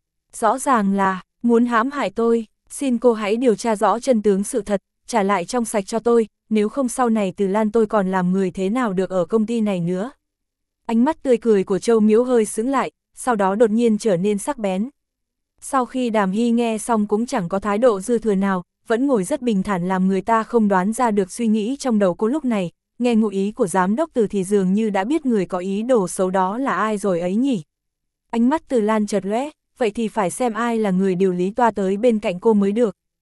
Rõ ràng là, muốn hãm hại tôi, xin cô hãy điều tra rõ chân tướng sự thật, trả lại trong sạch cho tôi, nếu không sau này Từ Lan tôi còn làm người thế nào được ở công ty này nữa. Ánh mắt tươi cười của Châu Miễu hơi sững lại, sau đó đột nhiên trở nên sắc bén. Sau khi Đàm Hy nghe xong cũng chẳng có thái độ dư thừa nào, vẫn ngồi rất bình thản làm người ta không đoán ra được suy nghĩ trong đầu cô lúc này, nghe ngụ ý của giám đốc Từ thì dường như đã biết người có ý đồ xấu đó là ai rồi ấy nhỉ. Ánh mắt Từ Lan chợt lóe, vậy thì phải xem ai là người điều Lý Toa tới bên cạnh cô mới được.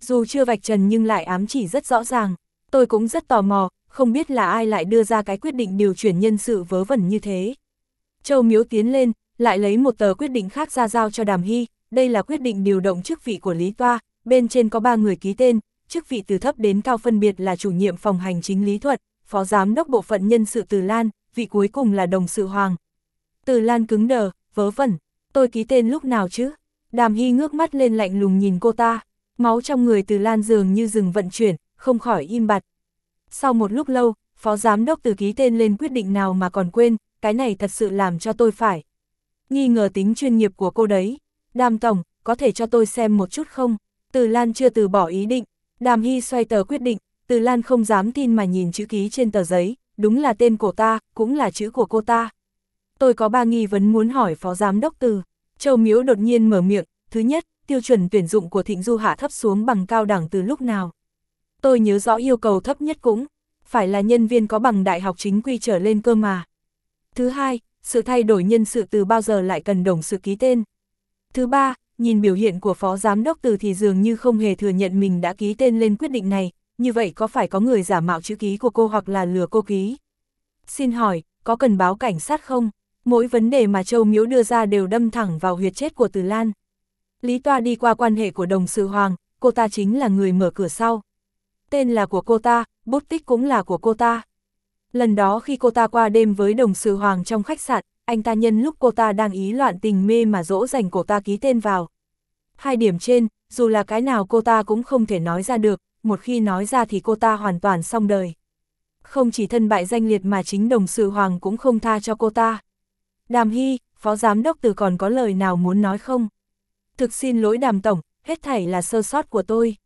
Dù chưa vạch trần nhưng lại ám chỉ rất rõ ràng. Tôi cũng rất tò mò, không biết là ai lại đưa ra cái quyết định điều chuyển nhân sự vớ vẩn như thế. Châu Miếu tiến lên, lại lấy một tờ quyết định khác ra giao cho Đàm Hy, đây là quyết định điều động chức vị của Lý Toa, bên trên có ba người ký tên, chức vị từ thấp đến cao phân biệt là chủ nhiệm phòng hành chính Lý Thuật, phó giám đốc bộ phận nhân sự Từ Lan, vị cuối cùng là đồng sự Hoàng. Từ Lan cứng đờ, vớ vẩn, tôi ký tên lúc nào chứ? Đàm Hy ngước mắt lên lạnh lùng nhìn cô ta, máu trong người Từ Lan dường như dừng vận chuyển, không khỏi im bặt. Sau một lúc lâu, phó giám đốc Từ ký tên lên quyết định nào mà còn quên, cái này thật sự làm cho tôi phải nghi ngờ tính chuyên nghiệp của cô đấy. Đàm tổng, có thể cho tôi xem một chút không? Từ Lan chưa từ bỏ ý định. Đàm Hy xoay tờ quyết định, Từ Lan không dám tin mà nhìn chữ ký trên tờ giấy, đúng là tên của ta, cũng là chữ của cô ta. Tôi có ba nghi vấn muốn hỏi phó giám đốc Từ. Châu Miếu đột nhiên mở miệng, thứ nhất, tiêu chuẩn tuyển dụng của Thịnh Du hạ thấp xuống bằng cao đẳng từ lúc nào? Tôi nhớ rõ yêu cầu thấp nhất cũng phải là nhân viên có bằng đại học chính quy trở lên cơ mà. Thứ hai, sự thay đổi nhân sự từ bao giờ lại cần đồng sự ký tên? Thứ ba, nhìn biểu hiện của phó giám đốc Từ thì dường như không hề thừa nhận mình đã ký tên lên quyết định này, như vậy có phải có người giả mạo chữ ký của cô hoặc là lừa cô ký? Xin hỏi, có cần báo cảnh sát không? Mỗi vấn đề mà Châu Miếu đưa ra đều đâm thẳng vào huyệt chết của Từ Lan. Lý Toa đi qua quan hệ của đồng sự Hoàng, cô ta chính là người mở cửa sau. Tên là của cô ta, bút tích cũng là của cô ta. Lần đó khi cô ta qua đêm với đồng sự Hoàng trong khách sạn, anh ta nhân lúc cô ta đang ý loạn tình mê mà dỗ dành cô ta ký tên vào. Hai điểm trên, dù là cái nào cô ta cũng không thể nói ra được, một khi nói ra thì cô ta hoàn toàn xong đời. Không chỉ thân bại danh liệt mà chính đồng sự Hoàng cũng không tha cho cô ta. Đàm Hy, phó giám đốc Từ còn có lời nào muốn nói không? Thực xin lỗi Đàm tổng, hết thảy là sơ sót của tôi.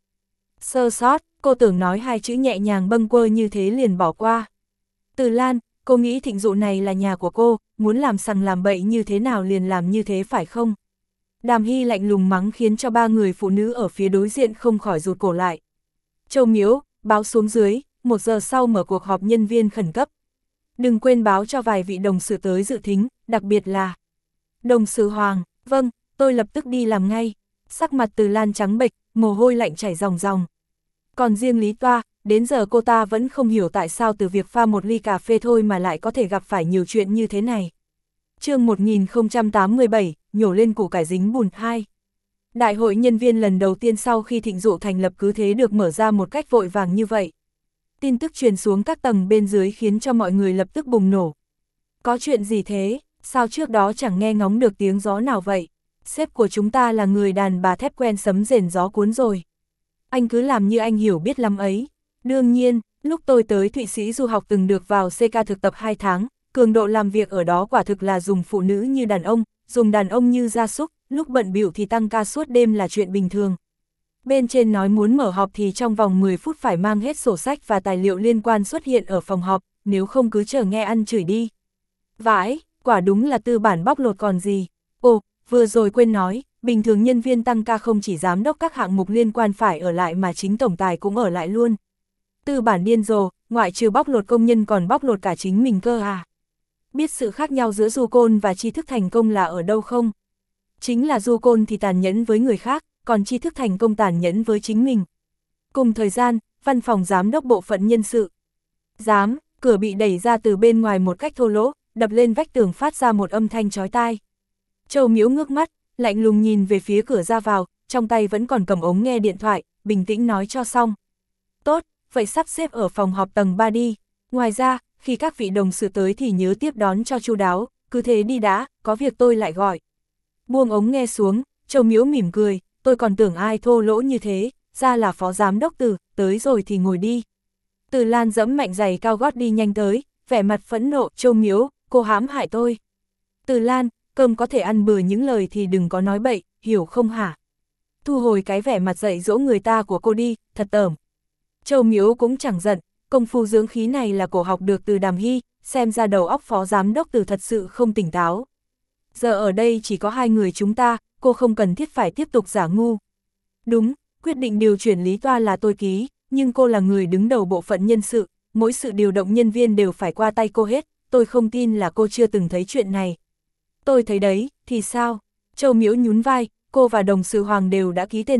Sơ sót, cô tưởng nói hai chữ nhẹ nhàng bâng quơ như thế liền bỏ qua. Từ Lan, cô nghĩ Thịnh Dụ này là nhà của cô, muốn làm sằng làm bậy như thế nào liền làm như thế phải không? Đàm Hy lạnh lùng mắng khiến cho ba người phụ nữ ở phía đối diện không khỏi rụt cổ lại. Châu Miếu, báo xuống dưới, một giờ sau mở cuộc họp nhân viên khẩn cấp. Đừng quên báo cho vài vị đồng sự tới dự thính, đặc biệt là đồng sự Hoàng. Vâng, tôi lập tức đi làm ngay. Sắc mặt Từ Lan trắng bệch, mồ hôi lạnh chảy ròng ròng. Còn riêng Lý Toa, đến giờ cô ta vẫn không hiểu tại sao từ việc pha một ly cà phê thôi mà lại có thể gặp phải nhiều chuyện như thế này. Chương một nghìn không trăm tám mươi bảy, nhổ lên củ cải dính bùn hai. Đại hội nhân viên lần đầu tiên sau khi Thịnh Dụ thành lập cứ thế được mở ra một cách vội vàng như vậy. Tin tức truyền xuống các tầng bên dưới khiến cho mọi người lập tức bùng nổ. Có chuyện gì thế? Sao trước đó chẳng nghe ngóng được tiếng gió nào vậy? Sếp của chúng ta là người đàn bà thép quen sấm rền gió cuốn rồi. Anh cứ làm như anh hiểu biết lắm ấy. Đương nhiên, lúc tôi tới Thụy Sĩ du học từng được vào xê ca thực tập hai tháng, cường độ làm việc ở đó quả thực là dùng phụ nữ như đàn ông, dùng đàn ông như gia súc, lúc bận bịu thì tăng ca suốt đêm là chuyện bình thường. Bên trên nói muốn mở họp thì trong vòng mười phút phải mang hết sổ sách và tài liệu liên quan xuất hiện ở phòng họp, nếu không cứ chờ nghe ăn chửi đi. Vãi, quả đúng là tư bản bóc lột còn gì. Ồ, vừa rồi quên nói, bình thường nhân viên tăng ca không chỉ giám đốc các hạng mục liên quan phải ở lại mà chính tổng tài cũng ở lại luôn. Tư bản điên rồ, ngoại trừ bóc lột công nhân còn bóc lột cả chính mình cơ à. Biết sự khác nhau giữa du côn và tri thức thành công là ở đâu không? Chính là du côn thì tàn nhẫn với người khác, còn tri thức thành công tàn nhẫn với chính mình. Cùng thời gian, văn phòng giám đốc bộ phận nhân sự. Giám, cửa bị đẩy ra từ bên ngoài một cách thô lỗ, đập lên vách tường phát ra một âm thanh chói tai. Châu Miếu ngước mắt, lạnh lùng nhìn về phía cửa ra vào, trong tay vẫn còn cầm ống nghe điện thoại, bình tĩnh nói cho xong. Tốt, vậy sắp xếp ở phòng họp tầng ba đi. Ngoài ra, khi các vị đồng sự tới thì nhớ tiếp đón cho chu đáo, cứ thế đi đã, có việc tôi lại gọi. Buông ống nghe xuống, Châu Miếu mỉm cười, tôi còn tưởng ai thô lỗ như thế, ra là phó giám đốc Từ, tới rồi thì ngồi đi. Từ Lan dẫm mạnh giày cao gót đi nhanh tới, vẻ mặt phẫn nộ, Châu Miếu, cô hãm hại tôi. Từ Lan, cơm có thể ăn bừa những lời thì đừng có nói bậy, hiểu không hả? Thu hồi cái vẻ mặt dạy dỗ người ta của cô đi, thật tởm. Châu Miếu cũng chẳng giận, công phu dưỡng khí này là cổ học được từ Đàm Hy, xem ra đầu óc phó giám đốc Từ thật sự không tỉnh táo. Giờ ở đây chỉ có hai người chúng ta, cô không cần thiết phải tiếp tục giả ngu. Đúng, quyết định điều chuyển Lý Toa là tôi ký, nhưng cô là người đứng đầu bộ phận nhân sự, mỗi sự điều động nhân viên đều phải qua tay cô hết, tôi không tin là cô chưa từng thấy chuyện này. Tôi thấy đấy, thì sao? Châu Miếu nhún vai, cô và đồng sự Hoàng đều đã ký tên rồi,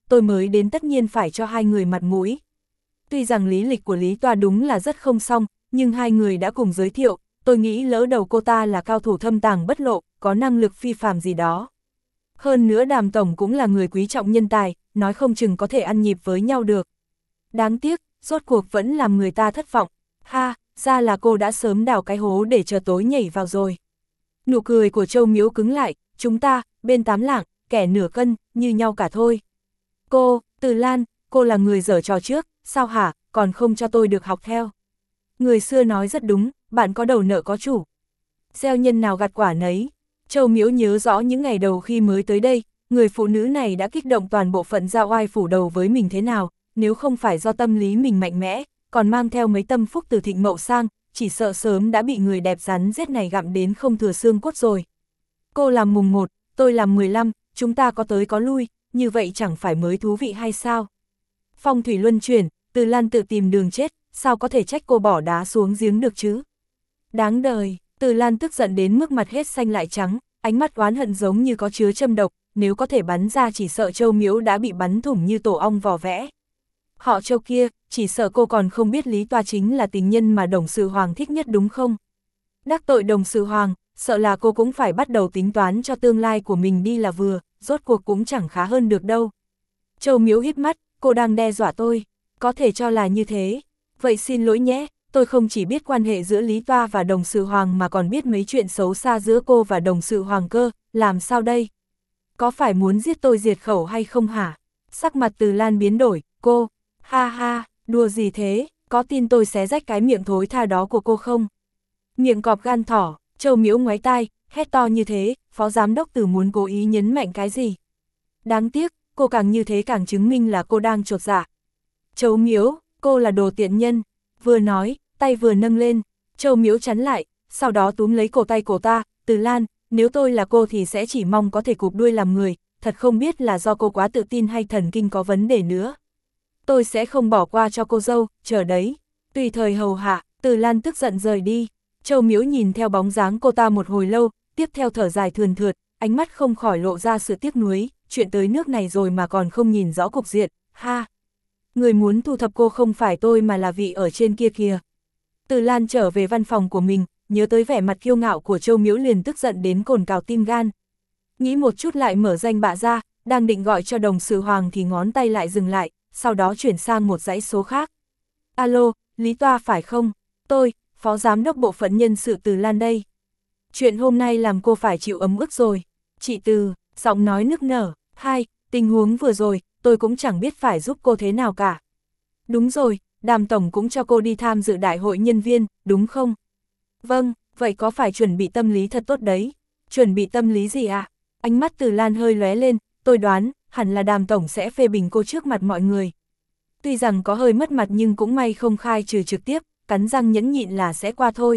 tôi mới đến tất nhiên phải cho hai người mặt mũi. Tuy rằng lý lịch của Lý Toa đúng là rất không xong, nhưng hai người đã cùng giới thiệu, tôi nghĩ lỡ đầu cô ta là cao thủ thâm tàng bất lộ, có năng lực phi phàm gì đó. Hơn nữa Đàm tổng cũng là người quý trọng nhân tài, nói không chừng có thể ăn nhịp với nhau được. Đáng tiếc, rốt cuộc vẫn làm người ta thất vọng. Ha, ra là cô đã sớm đào cái hố để chờ tối nhảy vào rồi. Nụ cười của Châu Miếu cứng lại, chúng ta, bên tám lạng, kẻ nửa cân, như nhau cả thôi. Cô, Từ Lan, cô là người dở trò trước, sao hả, còn không cho tôi được học theo. Người xưa nói rất đúng, bạn có đầu nợ có chủ. Gieo nhân nào gặt quả nấy. Châu Miếu nhớ rõ những ngày đầu khi mới tới đây, người phụ nữ này đã kích động toàn bộ phận Giao Oai phủ đầu với mình thế nào, nếu không phải do tâm lý mình mạnh mẽ, còn mang theo mấy tâm phúc từ Thịnh Mậu sang, chỉ sợ sớm đã bị người đẹp rắn rết này gặm đến không thừa xương cốt rồi. Cô làm mùng một, tôi làm mười lăm, chúng ta có tới có lui, như vậy chẳng phải mới thú vị hay sao? Phong thủy luân chuyển, Từ Lan tự tìm đường chết, sao có thể trách cô bỏ đá xuống giếng được chứ? Đáng đời, Từ Lan tức giận đến mức mặt hết xanh lại trắng, ánh mắt oán hận giống như có chứa châm độc, nếu có thể bắn ra chỉ sợ Châu Miếu đã bị bắn thủng như tổ ong vỏ vẽ. Họ Châu kia, chỉ sợ cô còn không biết Lý Toa chính là tình nhân mà Đồng Sự Hoàng thích nhất đúng không? Đắc tội Đồng Sự Hoàng, sợ là cô cũng phải bắt đầu tính toán cho tương lai của mình đi là vừa, rốt cuộc cũng chẳng khá hơn được đâu. Châu Miếu híp mắt, cô đang đe dọa tôi, có thể cho là như thế. Vậy xin lỗi nhé, tôi không chỉ biết quan hệ giữa Lý Toa và Đồng Sự Hoàng mà còn biết mấy chuyện xấu xa giữa cô và Đồng Sự Hoàng cơ, làm sao đây? Có phải muốn giết tôi diệt khẩu hay không hả? Sắc mặt Từ Lan biến đổi, cô, ha ha, đùa gì thế, có tin tôi xé rách cái miệng thối tha đó của cô không? Miệng cọp gan thỏ, Châu Miếu ngoáy tai, hét to như thế, phó giám đốc Từ muốn cố ý nhấn mạnh cái gì? Đáng tiếc, cô càng như thế càng chứng minh là cô đang chột dạ. Châu Miếu, cô là đồ tiện nhân, vừa nói, tay vừa nâng lên, Châu Miếu chắn lại, sau đó túm lấy cổ tay cô ta, Từ Lan, nếu tôi là cô thì sẽ chỉ mong có thể cụp đuôi làm người, thật không biết là do cô quá tự tin hay thần kinh có vấn đề nữa. Tôi sẽ không bỏ qua cho cô dâu, chờ đấy, tùy thời hầu hạ. Từ Lan tức giận rời đi, Châu Miếu nhìn theo bóng dáng cô ta một hồi lâu, tiếp theo thở dài thườn thượt, ánh mắt không khỏi lộ ra sự tiếc nuối, chuyện tới nước này rồi mà còn không nhìn rõ cục diện, ha. Người muốn thu thập cô không phải tôi mà là vị ở trên kia kìa. Từ Lan trở về văn phòng của mình, nhớ tới vẻ mặt kiêu ngạo của Châu Miếu liền tức giận đến cồn cào tim gan. Nghĩ một chút lại mở danh bạ ra, đang định gọi cho Đồng Sự Hoàng thì ngón tay lại dừng lại, sau đó chuyển sang một dãy số khác. Alo, Lý Toa phải không? Tôi, Phó Giám đốc Bộ phận Nhân sự Từ Lan đây. Chuyện hôm nay làm cô phải chịu ấm ức rồi. Chị Từ, giọng nói nức nở. Hai, tình huống vừa rồi, tôi cũng chẳng biết phải giúp cô thế nào cả. Đúng rồi, Đàm Tổng cũng cho cô đi tham dự đại hội nhân viên, đúng không? Vâng, vậy có phải chuẩn bị tâm lý thật tốt đấy. Chuẩn bị tâm lý gì ạ? À? Ánh mắt Từ Lan hơi lóe lên, tôi đoán, hẳn là Đàm Tổng sẽ phê bình cô trước mặt mọi người. Tuy rằng có hơi mất mặt nhưng cũng may không khai trừ trực tiếp, cắn răng nhẫn nhịn là sẽ qua thôi.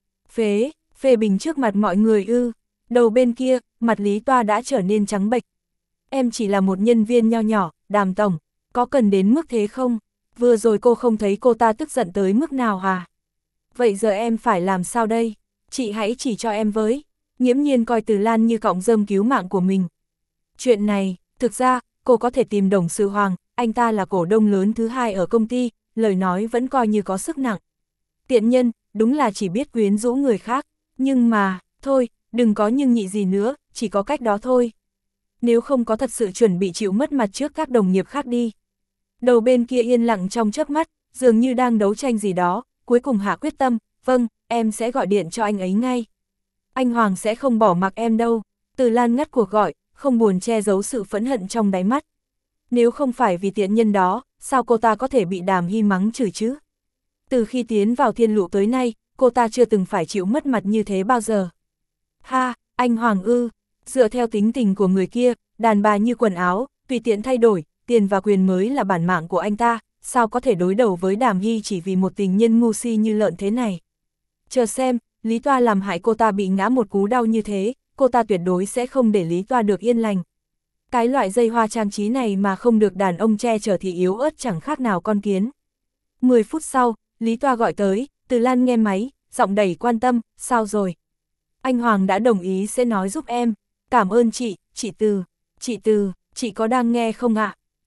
Phế, phê bình trước mặt mọi người ư, đầu bên kia, mặt Lý Toa đã trở nên trắng bệch. Em chỉ là một nhân viên nho nhỏ, Đàm Tổng, có cần đến mức thế không? Vừa rồi cô không thấy cô ta tức giận tới mức nào hả? Vậy giờ em phải làm sao đây? Chị hãy chỉ cho em với. Nghiễm Nhiên coi Từ Lan như cọng rơm cứu mạng của mình. Chuyện này, thực ra, cô có thể tìm Đồng Sự Hoàng, anh ta là cổ đông lớn thứ hai ở công ty, lời nói vẫn coi như có sức nặng. Tiện nhân, đúng là chỉ biết quyến rũ người khác, nhưng mà, thôi, đừng có nhưng nhị gì nữa, chỉ có cách đó thôi. Nếu không có thật sự chuẩn bị chịu mất mặt trước các đồng nghiệp khác đi. Đầu bên kia yên lặng trong chớp mắt, dường như đang đấu tranh gì đó, cuối cùng hạ quyết tâm, vâng, em sẽ gọi điện cho anh ấy ngay. Anh Hoàng sẽ không bỏ mặc em đâu. Từ Lan ngắt cuộc gọi, không buồn che giấu sự phẫn hận trong đáy mắt. Nếu không phải vì tiện nhân đó, sao cô ta có thể bị Đàm Hy mắng chửi chứ? Từ khi tiến vào Thiên Lũ tới nay, cô ta chưa từng phải chịu mất mặt như thế bao giờ. Ha, anh Hoàng ư, dựa theo tính tình của người kia, đàn bà như quần áo, tùy tiện thay đổi, tiền và quyền mới là bản mạng của anh ta, sao có thể đối đầu với Đàm Hy chỉ vì một tình nhân ngu si như lợn thế này. Chờ xem, Lý Toa làm hại cô ta bị ngã một cú đau như thế, cô ta tuyệt đối sẽ không để Lý Toa được yên lành. Cái loại dây hoa trang trí này mà không được đàn ông che chở thì yếu ớt chẳng khác nào con kiến. mười phút sau, Lý Toa gọi tới, Từ Lan nghe máy, giọng đầy quan tâm, sao rồi? Anh Hoàng đã đồng ý sẽ nói giúp em. Cảm ơn chị, chị Từ. Chị Từ, chị có đang nghe không ạ?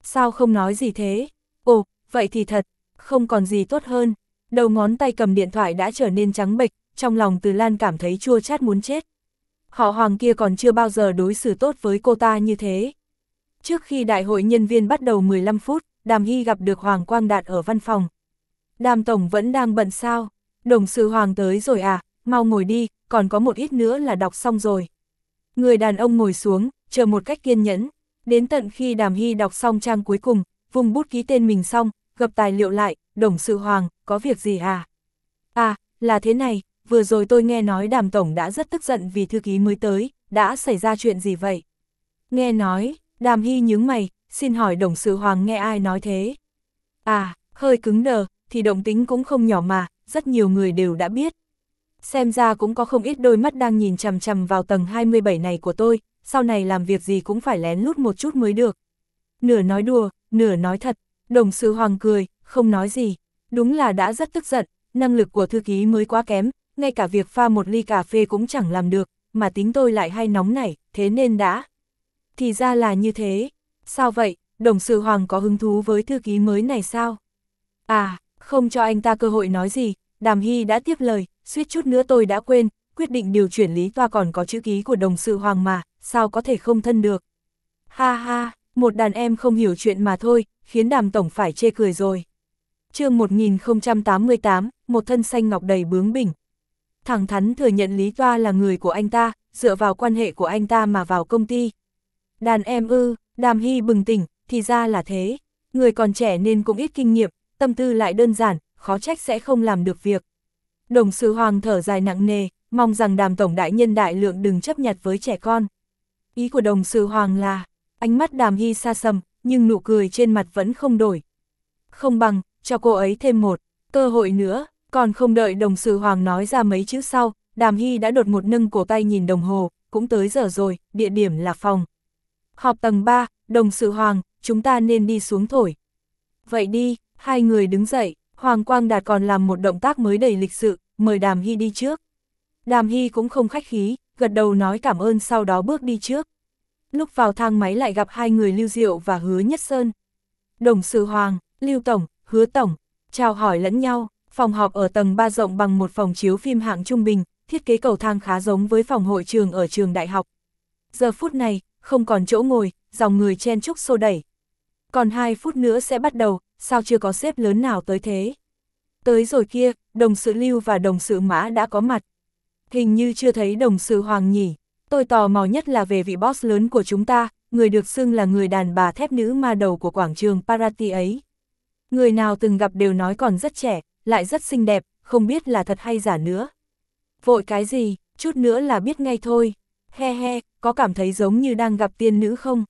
Sao không nói gì thế? Ồ, vậy thì thật, không còn gì tốt hơn. Đầu ngón tay cầm điện thoại đã trở nên trắng bệch, trong lòng Từ Lan cảm thấy chua chát muốn chết. Họ Hoàng kia còn chưa bao giờ đối xử tốt với cô ta như thế. Trước khi đại hội nhân viên bắt đầu mười lăm phút, Đàm Hy gặp được Hoàng Quang Đạt ở văn phòng. Đàm tổng vẫn đang bận sao? Đồng sự Hoàng tới rồi à, mau ngồi đi, còn có một ít nữa là đọc xong rồi. Người đàn ông ngồi xuống, chờ một cách kiên nhẫn. Đến tận khi Đàm Hy đọc xong trang cuối cùng, vùng bút ký tên mình xong, gập tài liệu lại, đồng sự Hoàng, có việc gì à? À, là thế này, vừa rồi tôi nghe nói Đàm tổng đã rất tức giận vì thư ký mới tới, đã xảy ra chuyện gì vậy? Nghe nói, Đàm Hy nhướng mày, xin hỏi đồng sự Hoàng nghe ai nói thế? À, hơi cứng đờ, thì động tính cũng không nhỏ mà, rất nhiều người đều đã biết. Xem ra cũng có không ít đôi mắt đang nhìn chằm chằm vào tầng hai mươi bảy này của tôi, sau này làm việc gì cũng phải lén lút một chút mới được. Nửa nói đùa, nửa nói thật, đồng sự Hoàng cười, không nói gì. Đúng là đã rất tức giận, năng lực của thư ký mới quá kém, ngay cả việc pha một ly cà phê cũng chẳng làm được, mà tính tôi lại hay nóng nảy, thế nên đã. Thì ra là như thế. Sao vậy, đồng sự Hoàng có hứng thú với thư ký mới này sao? À, không cho anh ta cơ hội nói gì, Đàm Hy đã tiếp lời, suýt chút nữa tôi đã quên, quyết định điều chuyển Lý Toa còn có chữ ký của đồng sự Hoàng mà, sao có thể không thân được. Ha ha, một đàn em không hiểu chuyện mà thôi, khiến Đàm tổng phải chê cười rồi. Chương một nghìn không trăm tám mươi tám, một thân xanh ngọc đầy bướng bỉnh. Thẳng thắn thừa nhận Lý Toa là người của anh ta, dựa vào quan hệ của anh ta mà vào công ty. Đàn em ư, Đàm Hy bừng tỉnh, thì ra là thế. Người còn trẻ nên cũng ít kinh nghiệm, tâm tư lại đơn giản, khó trách sẽ không làm được việc. Đồng sự Hoàng thở dài nặng nề, mong rằng Đàm tổng đại nhân đại lượng đừng chấp nhặt với trẻ con. Ý của đồng sự Hoàng là, ánh mắt Đàm Hy xa sầm, nhưng nụ cười trên mặt vẫn không đổi. Không bằng, cho cô ấy thêm một cơ hội nữa, còn không đợi đồng sự Hoàng nói ra mấy chữ sau, Đàm Hy đã đột một nâng cổ tay nhìn đồng hồ, cũng tới giờ rồi, địa điểm là phòng họp tầng ba, đồng sự Hoàng, chúng ta nên đi xuống thổi. Vậy đi, hai người đứng dậy, Hoàng Quang Đạt còn làm một động tác mới đầy lịch sự, mời Đàm Hy đi trước. Đàm Hy cũng không khách khí, gật đầu nói cảm ơn sau đó bước đi trước. Lúc vào thang máy lại gặp hai người Lưu Diệu và Hứa Nhất Sơn. Đồng sự Hoàng, Lưu Tổng, Hứa Tổng, chào hỏi lẫn nhau, phòng họp ở tầng ba rộng bằng một phòng chiếu phim hạng trung bình, thiết kế cầu thang khá giống với phòng hội trường ở trường đại học. Giờ phút này, không còn chỗ ngồi, dòng người chen chúc xô đẩy. Còn hai phút nữa sẽ bắt đầu, sao chưa có sếp lớn nào tới thế? Tới rồi kia, đồng sự Lưu và đồng sự Mã đã có mặt. Hình như chưa thấy đồng sự Hoàng nhỉ. Tôi tò mò nhất là về vị boss lớn của chúng ta, người được xưng là người đàn bà thép nữ ma đầu của quảng trường Parati ấy. Người nào từng gặp đều nói còn rất trẻ, lại rất xinh đẹp, không biết là thật hay giả nữa. Vội cái gì, chút nữa là biết ngay thôi. He he, có cảm thấy giống như đang gặp tiên nữ không?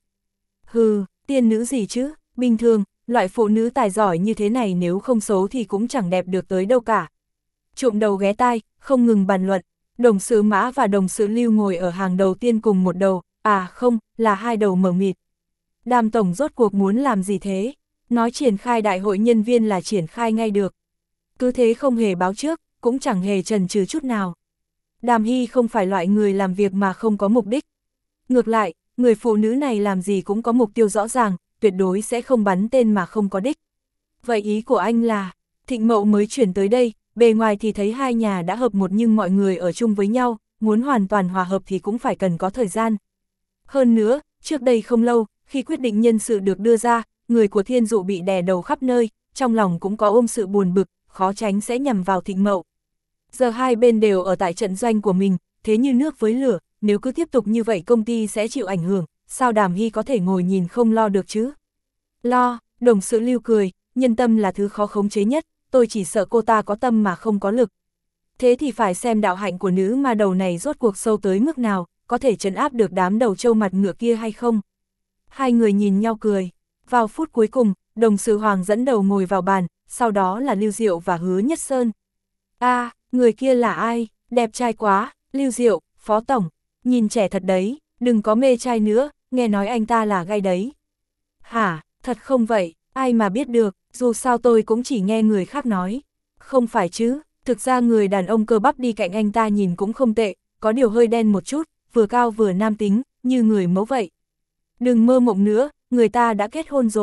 Hừ, tiên nữ gì chứ, bình thường, loại phụ nữ tài giỏi như thế này nếu không xấu thì cũng chẳng đẹp được tới đâu cả. Trụm đầu ghé tai, không ngừng bàn luận, đồng sự Mã và đồng sự Lưu ngồi ở hàng đầu tiên cùng một đầu, à không, là hai đầu mờ mịt. Đàm tổng rốt cuộc muốn làm gì thế? Nói triển khai đại hội nhân viên là triển khai ngay được. Cứ thế không hề báo trước, cũng chẳng hề chần chừ chút nào. Đàm Hy không phải loại người làm việc mà không có mục đích. Ngược lại, người phụ nữ này làm gì cũng có mục tiêu rõ ràng, tuyệt đối sẽ không bắn tên mà không có đích. Vậy ý của anh là, Thịnh Mậu mới chuyển tới đây, bề ngoài thì thấy hai nhà đã hợp một nhưng mọi người ở chung với nhau, muốn hoàn toàn hòa hợp thì cũng phải cần có thời gian. Hơn nữa, trước đây không lâu, khi quyết định nhân sự được đưa ra, người của Thiên Dụ bị đè đầu khắp nơi, trong lòng cũng có ôm sự buồn bực, khó tránh sẽ nhằm vào Thịnh Mậu. Giờ hai bên đều ở tại trận doanh của mình, thế như nước với lửa, nếu cứ tiếp tục như vậy công ty sẽ chịu ảnh hưởng, sao Đàm Hy có thể ngồi nhìn không lo được chứ? Lo, đồng sự Lưu cười, nhân tâm là thứ khó khống chế nhất, tôi chỉ sợ cô ta có tâm mà không có lực. Thế thì phải xem đạo hạnh của nữ ma đầu này rốt cuộc sâu tới mức nào, có thể trấn áp được đám đầu trâu mặt ngựa kia hay không? Hai người nhìn nhau cười. Vào phút cuối cùng, đồng sự Hoàng dẫn đầu ngồi vào bàn, sau đó là Lưu Diệu và Hứa Nhất Sơn. A, à, người kia là ai? Đẹp trai quá, Lưu Diệu, Phó Tổng, nhìn trẻ thật đấy, đừng có mê trai nữa, nghe nói anh ta là gay đấy. Hả, thật không vậy, ai mà biết được, dù sao tôi cũng chỉ nghe người khác nói. Không phải chứ, thực ra người đàn ông cơ bắp đi cạnh anh ta nhìn cũng không tệ, có điều hơi đen một chút, vừa cao vừa nam tính, như người mẫu vậy. Đừng mơ mộng nữa, người ta đã kết hôn rồi,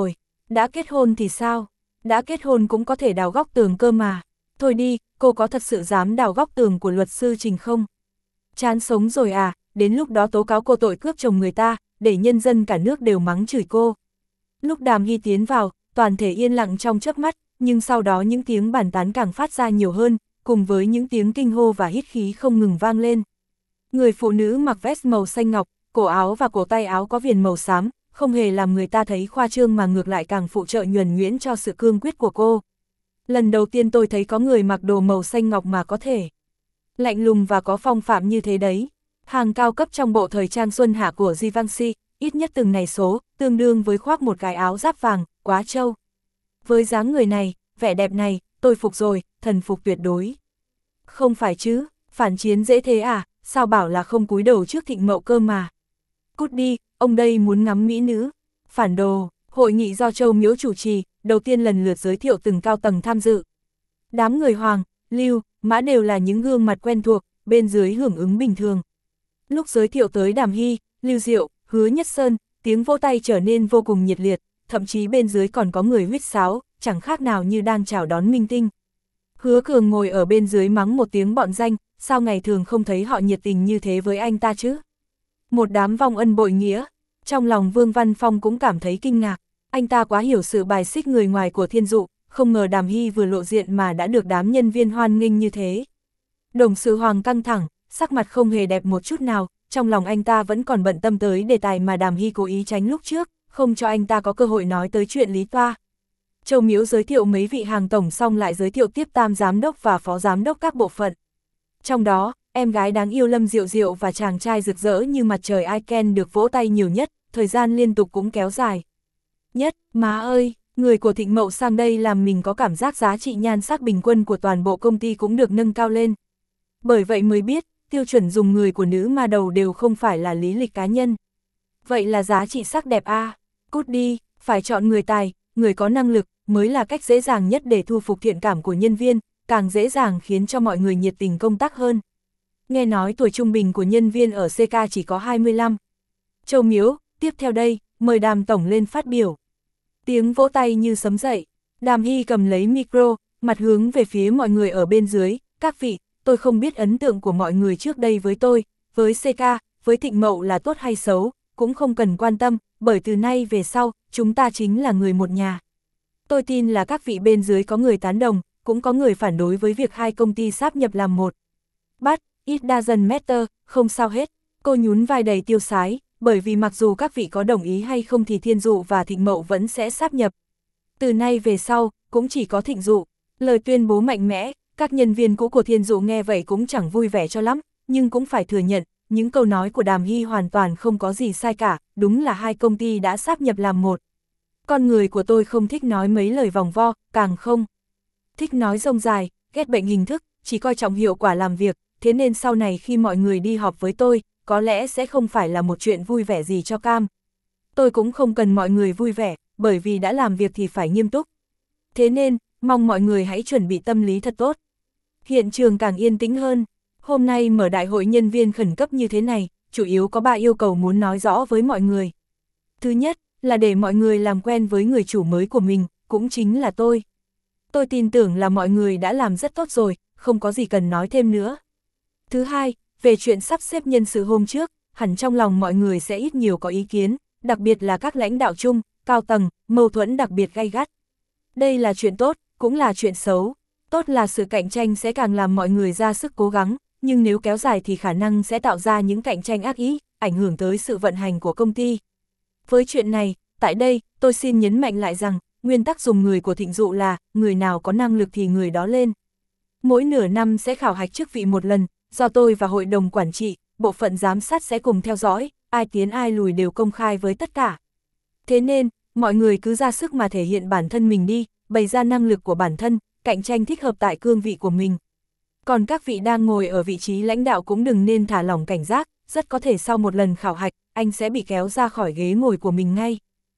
Đã kết hôn thì sao? Đã kết hôn cũng có thể đào góc tường cơ mà. Thôi đi, cô có thật sự dám đào góc tường của luật sư Trình không? Chán sống rồi à, đến lúc đó tố cáo cô tội cướp chồng người ta, để nhân dân cả nước đều mắng chửi cô. Lúc Đàm Hy tiến vào, toàn thể yên lặng trong chớp mắt, nhưng sau đó những tiếng bàn tán càng phát ra nhiều hơn, cùng với những tiếng kinh hô và hít khí không ngừng vang lên. Người phụ nữ mặc vest màu xanh ngọc, cổ áo và cổ tay áo có viền màu xám, không hề làm người ta thấy khoa trương mà ngược lại càng phụ trợ nhuần nhuyễn cho sự cương quyết của cô. Lần đầu tiên tôi thấy có người mặc đồ màu xanh ngọc mà có thể lạnh lùng và có phong phạm như thế đấy. Hàng cao cấp trong bộ thời trang xuân hạ của Givenchy, ít nhất từng này số, tương đương với khoác một cái áo giáp vàng, quá trâu. Với dáng người này, vẻ đẹp này, tôi phục rồi, thần phục tuyệt đối. Không phải chứ, phản chiến dễ thế à, sao bảo là không cúi đầu trước Thịnh Mậu cơ mà. Cút đi, ông đây muốn ngắm mỹ nữ. Phản đồ, hội nghị do Châu Miếu chủ trì, đầu tiên lần lượt giới thiệu từng cao tầng tham dự. Đám người Hoàng, Lưu, Mã đều là những gương mặt quen thuộc, bên dưới hưởng ứng bình thường. Lúc giới thiệu tới Đàm Hy, Lưu Diệu, Hứa Nhất Sơn, tiếng vỗ tay trở nên vô cùng nhiệt liệt, thậm chí bên dưới còn có người huýt sáo, chẳng khác nào như đang chào đón minh tinh. Hứa Cường ngồi ở bên dưới mắng một tiếng bọn danh, sao ngày thường không thấy họ nhiệt tình như thế với anh ta chứ? Một đám vong ân bội nghĩa, trong lòng Vương Văn Phong cũng cảm thấy kinh ngạc, anh ta quá hiểu sự bài xích người ngoài của Thiên Dụ, không ngờ Đàm Hy vừa lộ diện mà đã được đám nhân viên hoan nghênh như thế. Đồng sự Hoàng căng thẳng, sắc mặt không hề đẹp một chút nào, trong lòng anh ta vẫn còn bận tâm tới đề tài mà Đàm Hy cố ý tránh lúc trước, không cho anh ta có cơ hội nói tới chuyện Lý Toa. Châu Miếu giới thiệu mấy vị hàng tổng xong lại giới thiệu tiếp tam giám đốc và phó giám đốc các bộ phận. Trong đó, em gái đáng yêu Lâm Diệu Diệu và chàng trai rực rỡ như mặt trời Icon được vỗ tay nhiều nhất, thời gian liên tục cũng kéo dài. Nhất, má ơi, người của Thịnh Mậu sang đây làm mình có cảm giác giá trị nhan sắc bình quân của toàn bộ công ty cũng được nâng cao lên. Bởi vậy mới biết, tiêu chuẩn dùng người của nữ ma đầu đều không phải là lý lịch cá nhân. Vậy là giá trị sắc đẹp a à? Cút đi, phải chọn người tài, người có năng lực, mới là cách dễ dàng nhất để thu phục thiện cảm của nhân viên, càng dễ dàng khiến cho mọi người nhiệt tình công tác hơn. Nghe nói tuổi trung bình của nhân viên ở xê ca chỉ có hai mươi lăm. Châu Miếu, tiếp theo đây, mời Đàm tổng lên phát biểu. Tiếng vỗ tay như sấm dậy, Đàm Hy cầm lấy micro, mặt hướng về phía mọi người ở bên dưới, các vị, tôi không biết ấn tượng của mọi người trước đây với tôi, với xê ca, với Thịnh Mậu là tốt hay xấu, cũng không cần quan tâm, bởi từ nay về sau, chúng ta chính là người một nhà. Tôi tin là các vị bên dưới có người tán đồng, cũng có người phản đối với việc hai công ty sáp nhập làm một. But, it doesn't matter, không sao hết, cô nhún vai đầy tiêu sái, bởi vì mặc dù các vị có đồng ý hay không thì Thiên Dụ và Thịnh Mậu vẫn sẽ sáp nhập. Từ nay về sau, cũng chỉ có Thịnh Dụ. Lời tuyên bố mạnh mẽ, các nhân viên cũ của Thiên Dụ nghe vậy cũng chẳng vui vẻ cho lắm, nhưng cũng phải thừa nhận, những câu nói của Đàm Hy hoàn toàn không có gì sai cả, đúng là hai công ty đã sáp nhập làm một. Con người của tôi không thích nói mấy lời vòng vo, càng không thích nói rông dài, ghét bệnh hình thức, chỉ coi trọng hiệu quả làm việc, thế nên sau này khi mọi người đi họp với tôi, có lẽ sẽ không phải là một chuyện vui vẻ gì cho cam. Tôi cũng không cần mọi người vui vẻ, bởi vì đã làm việc thì phải nghiêm túc. Thế nên, mong mọi người hãy chuẩn bị tâm lý thật tốt. Hiện trường càng yên tĩnh hơn, hôm nay mở đại hội nhân viên khẩn cấp như thế này, chủ yếu có ba yêu cầu muốn nói rõ với mọi người. Thứ nhất, là để mọi người làm quen với người chủ mới của mình, cũng chính là tôi. Tôi tin tưởng là mọi người đã làm rất tốt rồi, không có gì cần nói thêm nữa. Thứ hai, về chuyện sắp xếp nhân sự hôm trước, hẳn trong lòng mọi người sẽ ít nhiều có ý kiến, đặc biệt là các lãnh đạo chung, cao tầng, mâu thuẫn đặc biệt gay gắt. Đây là chuyện tốt, cũng là chuyện xấu. Tốt là sự cạnh tranh sẽ càng làm mọi người ra sức cố gắng, nhưng nếu kéo dài thì khả năng sẽ tạo ra những cạnh tranh ác ý, ảnh hưởng tới sự vận hành của công ty. Với chuyện này, tại đây, tôi xin nhấn mạnh lại rằng, nguyên tắc dùng người của Thịnh Dụ là, người nào có năng lực thì người đó lên. Mỗi nửa năm sẽ khảo hạch chức vị một lần, do tôi và hội đồng quản trị, bộ phận giám sát sẽ cùng theo dõi, ai tiến ai lùi đều công khai với tất cả. Thế nên, mọi người cứ ra sức mà thể hiện bản thân mình đi, bày ra năng lực của bản thân, cạnh tranh thích hợp tại cương vị của mình. Còn các vị đang ngồi ở vị trí lãnh đạo cũng đừng nên thả lỏng cảnh giác, rất có thể sau một lần khảo hạch, anh sẽ bị kéo ra khỏi ghế ngồi của mình ngay.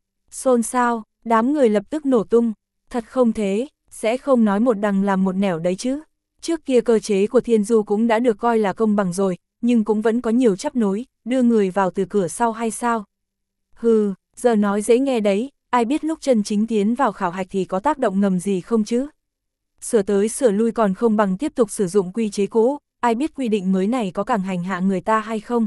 Xôn xao, đám người lập tức nổ tung, thật không thế, sẽ không nói một đằng làm một nẻo đấy chứ. Trước kia cơ chế của Thiên Du cũng đã được coi là công bằng rồi, nhưng cũng vẫn có nhiều chấp nối, đưa người vào từ cửa sau hay sao? Hừ, giờ nói dễ nghe đấy, ai biết lúc chân chính tiến vào khảo hạch thì có tác động ngầm gì không chứ? Sửa tới sửa lui còn không bằng tiếp tục sử dụng quy chế cũ, ai biết quy định mới này có càng hành hạ người ta hay không?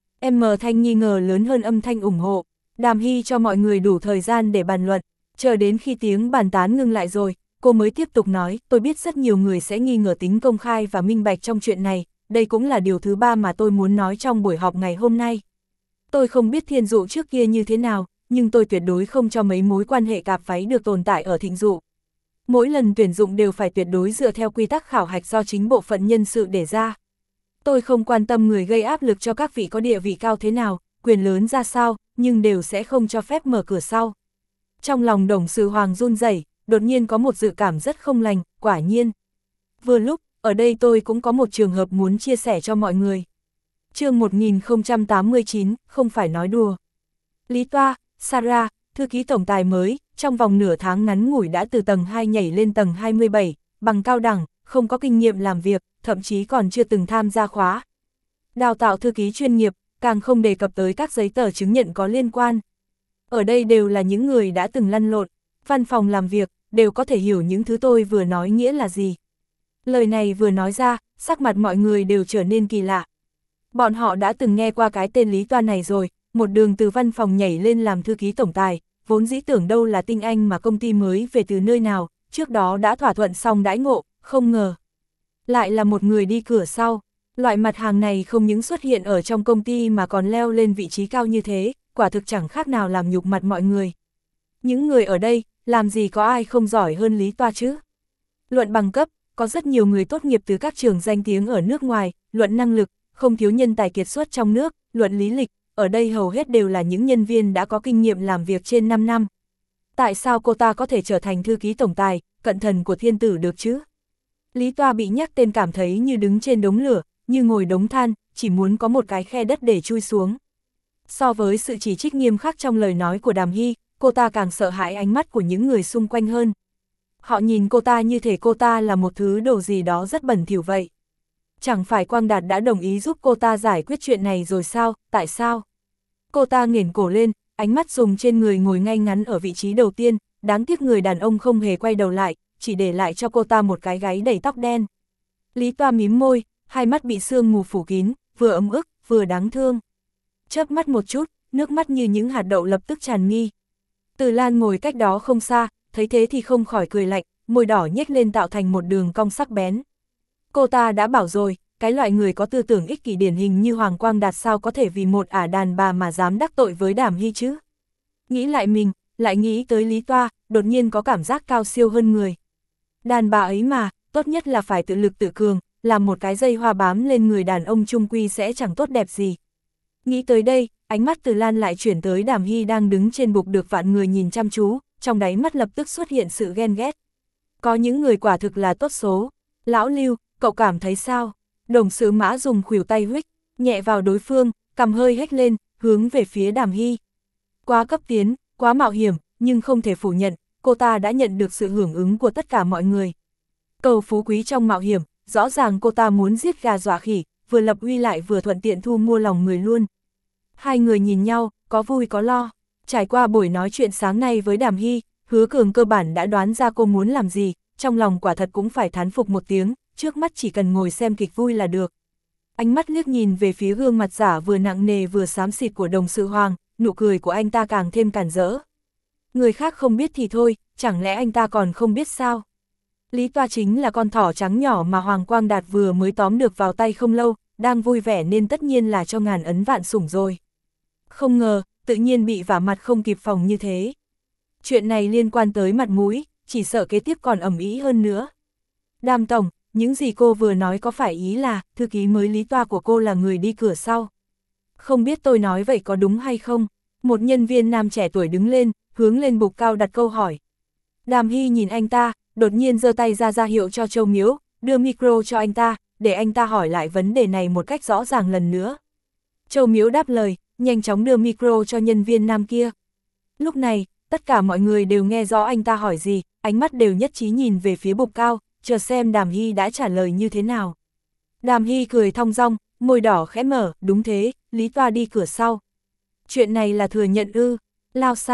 M thanh nghi ngờ lớn hơn âm thanh ủng hộ, Đàm Hy cho mọi người đủ thời gian để bàn luận, chờ đến khi tiếng bàn tán ngưng lại rồi, cô mới tiếp tục nói, tôi biết rất nhiều người sẽ nghi ngờ tính công khai và minh bạch trong chuyện này, đây cũng là điều thứ ba mà tôi muốn nói trong buổi họp ngày hôm nay. Tôi không biết Thiên Dụ trước kia như thế nào, nhưng tôi tuyệt đối không cho mấy mối quan hệ cạp váy được tồn tại ở Thịnh Dụ. Mỗi lần tuyển dụng đều phải tuyệt đối dựa theo quy tắc khảo hạch do chính bộ phận nhân sự đề ra. Tôi không quan tâm người gây áp lực cho các vị có địa vị cao thế nào, quyền lớn ra sao, nhưng đều sẽ không cho phép mở cửa sau. Trong lòng Đồng Sự Hoàng run rẩy, đột nhiên có một dự cảm rất không lành, quả nhiên. Vừa lúc, ở đây tôi cũng có một trường hợp muốn chia sẻ cho mọi người. Chương một nghìn không trăm tám mươi chín, không phải nói đùa. Lý Toa, Sarah, thư ký tổng tài mới, trong vòng nửa tháng ngắn ngủi đã từ tầng hai nhảy lên tầng hai mươi bảy, bằng cao đẳng, không có kinh nghiệm làm việc, thậm chí còn chưa từng tham gia khóa đào tạo thư ký chuyên nghiệp, càng không đề cập tới các giấy tờ chứng nhận có liên quan. Ở đây đều là những người đã từng lăn lộn, văn phòng làm việc, đều có thể hiểu những thứ tôi vừa nói nghĩa là gì. Lời này vừa nói ra, sắc mặt mọi người đều trở nên kỳ lạ. Bọn họ đã từng nghe qua cái tên Lý Toa này rồi, một đường từ văn phòng nhảy lên làm thư ký tổng tài, vốn dĩ tưởng đâu là tinh anh mà công ty mới về từ nơi nào, trước đó đã thỏa thuận xong đãi ngộ, không ngờ. Lại là một người đi cửa sau, loại mặt hàng này không những xuất hiện ở trong công ty mà còn leo lên vị trí cao như thế, quả thực chẳng khác nào làm nhục mặt mọi người. Những người ở đây, làm gì có ai không giỏi hơn Lý Toa chứ? Luận bằng cấp, có rất nhiều người tốt nghiệp từ các trường danh tiếng ở nước ngoài, luận năng lực, không thiếu nhân tài kiệt xuất trong nước, luận lý lịch, ở đây hầu hết đều là những nhân viên đã có kinh nghiệm làm việc trên năm năm. Tại sao cô ta có thể trở thành thư ký tổng tài, cận thần của thiên tử được chứ? Lý Toa bị nhắc tên cảm thấy như đứng trên đống lửa, như ngồi đống than, chỉ muốn có một cái khe đất để chui xuống. So với sự chỉ trích nghiêm khắc trong lời nói của Đàm Hy, cô ta càng sợ hãi ánh mắt của những người xung quanh hơn. Họ nhìn cô ta như thể cô ta là một thứ đồ gì đó rất bẩn thỉu vậy. Chẳng phải Quang Đạt đã đồng ý giúp cô ta giải quyết chuyện này rồi sao, tại sao? Cô ta nghển cổ lên, ánh mắt dùng trên người ngồi ngay ngắn ở vị trí đầu tiên, đáng tiếc người đàn ông không hề quay đầu lại, chỉ để lại cho cô ta một cái gáy đầy tóc đen. Lý Toa mím môi, hai mắt bị sương mù phủ kín, vừa ấm ức, vừa đáng thương. Chớp mắt một chút, nước mắt như những hạt đậu lập tức tràn nghi. Từ Lan ngồi cách đó không xa, thấy thế thì không khỏi cười lạnh, môi đỏ nhếch lên tạo thành một đường cong sắc bén. Cô ta đã bảo rồi, cái loại người có tư tưởng ích kỷ điển hình như Hoàng Quang Đạt sao có thể vì một ả đàn bà mà dám đắc tội với Đàm Hy chứ? Nghĩ lại mình, lại nghĩ tới Lý Toa, đột nhiên có cảm giác cao siêu hơn người. Đàn bà ấy mà, tốt nhất là phải tự lực tự cường, làm một cái dây hoa bám lên người đàn ông chung quy sẽ chẳng tốt đẹp gì. Nghĩ tới đây, ánh mắt Từ Lan lại chuyển tới Đàm Hy đang đứng trên bục được vạn người nhìn chăm chú, trong đáy mắt lập tức xuất hiện sự ghen ghét. Có những người quả thực là tốt số. Lão Lưu, cậu cảm thấy sao? Đồng Sự Mã dùng khuỷu tay huých nhẹ vào đối phương, cằm hơi hếch lên, hướng về phía Đàm Hy. Quá cấp tiến, quá mạo hiểm, nhưng không thể phủ nhận, cô ta đã nhận được sự hưởng ứng của tất cả mọi người. Cầu phú quý trong mạo hiểm, rõ ràng cô ta muốn giết gà dọa khỉ, vừa lập uy lại vừa thuận tiện thu mua lòng người luôn. Hai người nhìn nhau, có vui có lo. Trải qua buổi nói chuyện sáng nay với Đàm Hy, Hứa Cường cơ bản đã đoán ra cô muốn làm gì, trong lòng quả thật cũng phải thán phục một tiếng, trước mắt chỉ cần ngồi xem kịch vui là được. Ánh mắt liếc nhìn về phía gương mặt giả vừa nặng nề vừa xám xịt của Đồng Sự Hoàng, nụ cười của anh ta càng thêm càn rỡ. Người khác không biết thì thôi, chẳng lẽ anh ta còn không biết sao? Lý Toa chính là con thỏ trắng nhỏ mà Hoàng Quang Đạt vừa mới tóm được vào tay không lâu, đang vui vẻ nên tất nhiên là cho ngàn ấn vạn sủng rồi. Không ngờ, tự nhiên bị vả mặt không kịp phòng như thế. Chuyện này liên quan tới mặt mũi, chỉ sợ kế tiếp còn ầm ĩ hơn nữa. Đàm tổng, những gì cô vừa nói có phải ý là thư ký mới Lý Toa của cô là người đi cửa sau? Không biết tôi nói vậy có đúng hay không? Một nhân viên nam trẻ tuổi đứng lên, hướng lên bục cao đặt câu hỏi. Đàm Hy nhìn anh ta, đột nhiên giơ tay ra ra hiệu cho Châu Miếu, đưa micro cho anh ta, để anh ta hỏi lại vấn đề này một cách rõ ràng lần nữa. Châu Miếu đáp lời, nhanh chóng đưa micro cho nhân viên nam kia. Lúc này, tất cả mọi người đều nghe rõ anh ta hỏi gì, ánh mắt đều nhất trí nhìn về phía bục cao, chờ xem Đàm Hy đã trả lời như thế nào. Đàm Hy cười thong dong, môi đỏ khẽ mở, đúng thế, Lý Toa đi cửa sau. Chuyện này là thừa nhận ư, lao sao,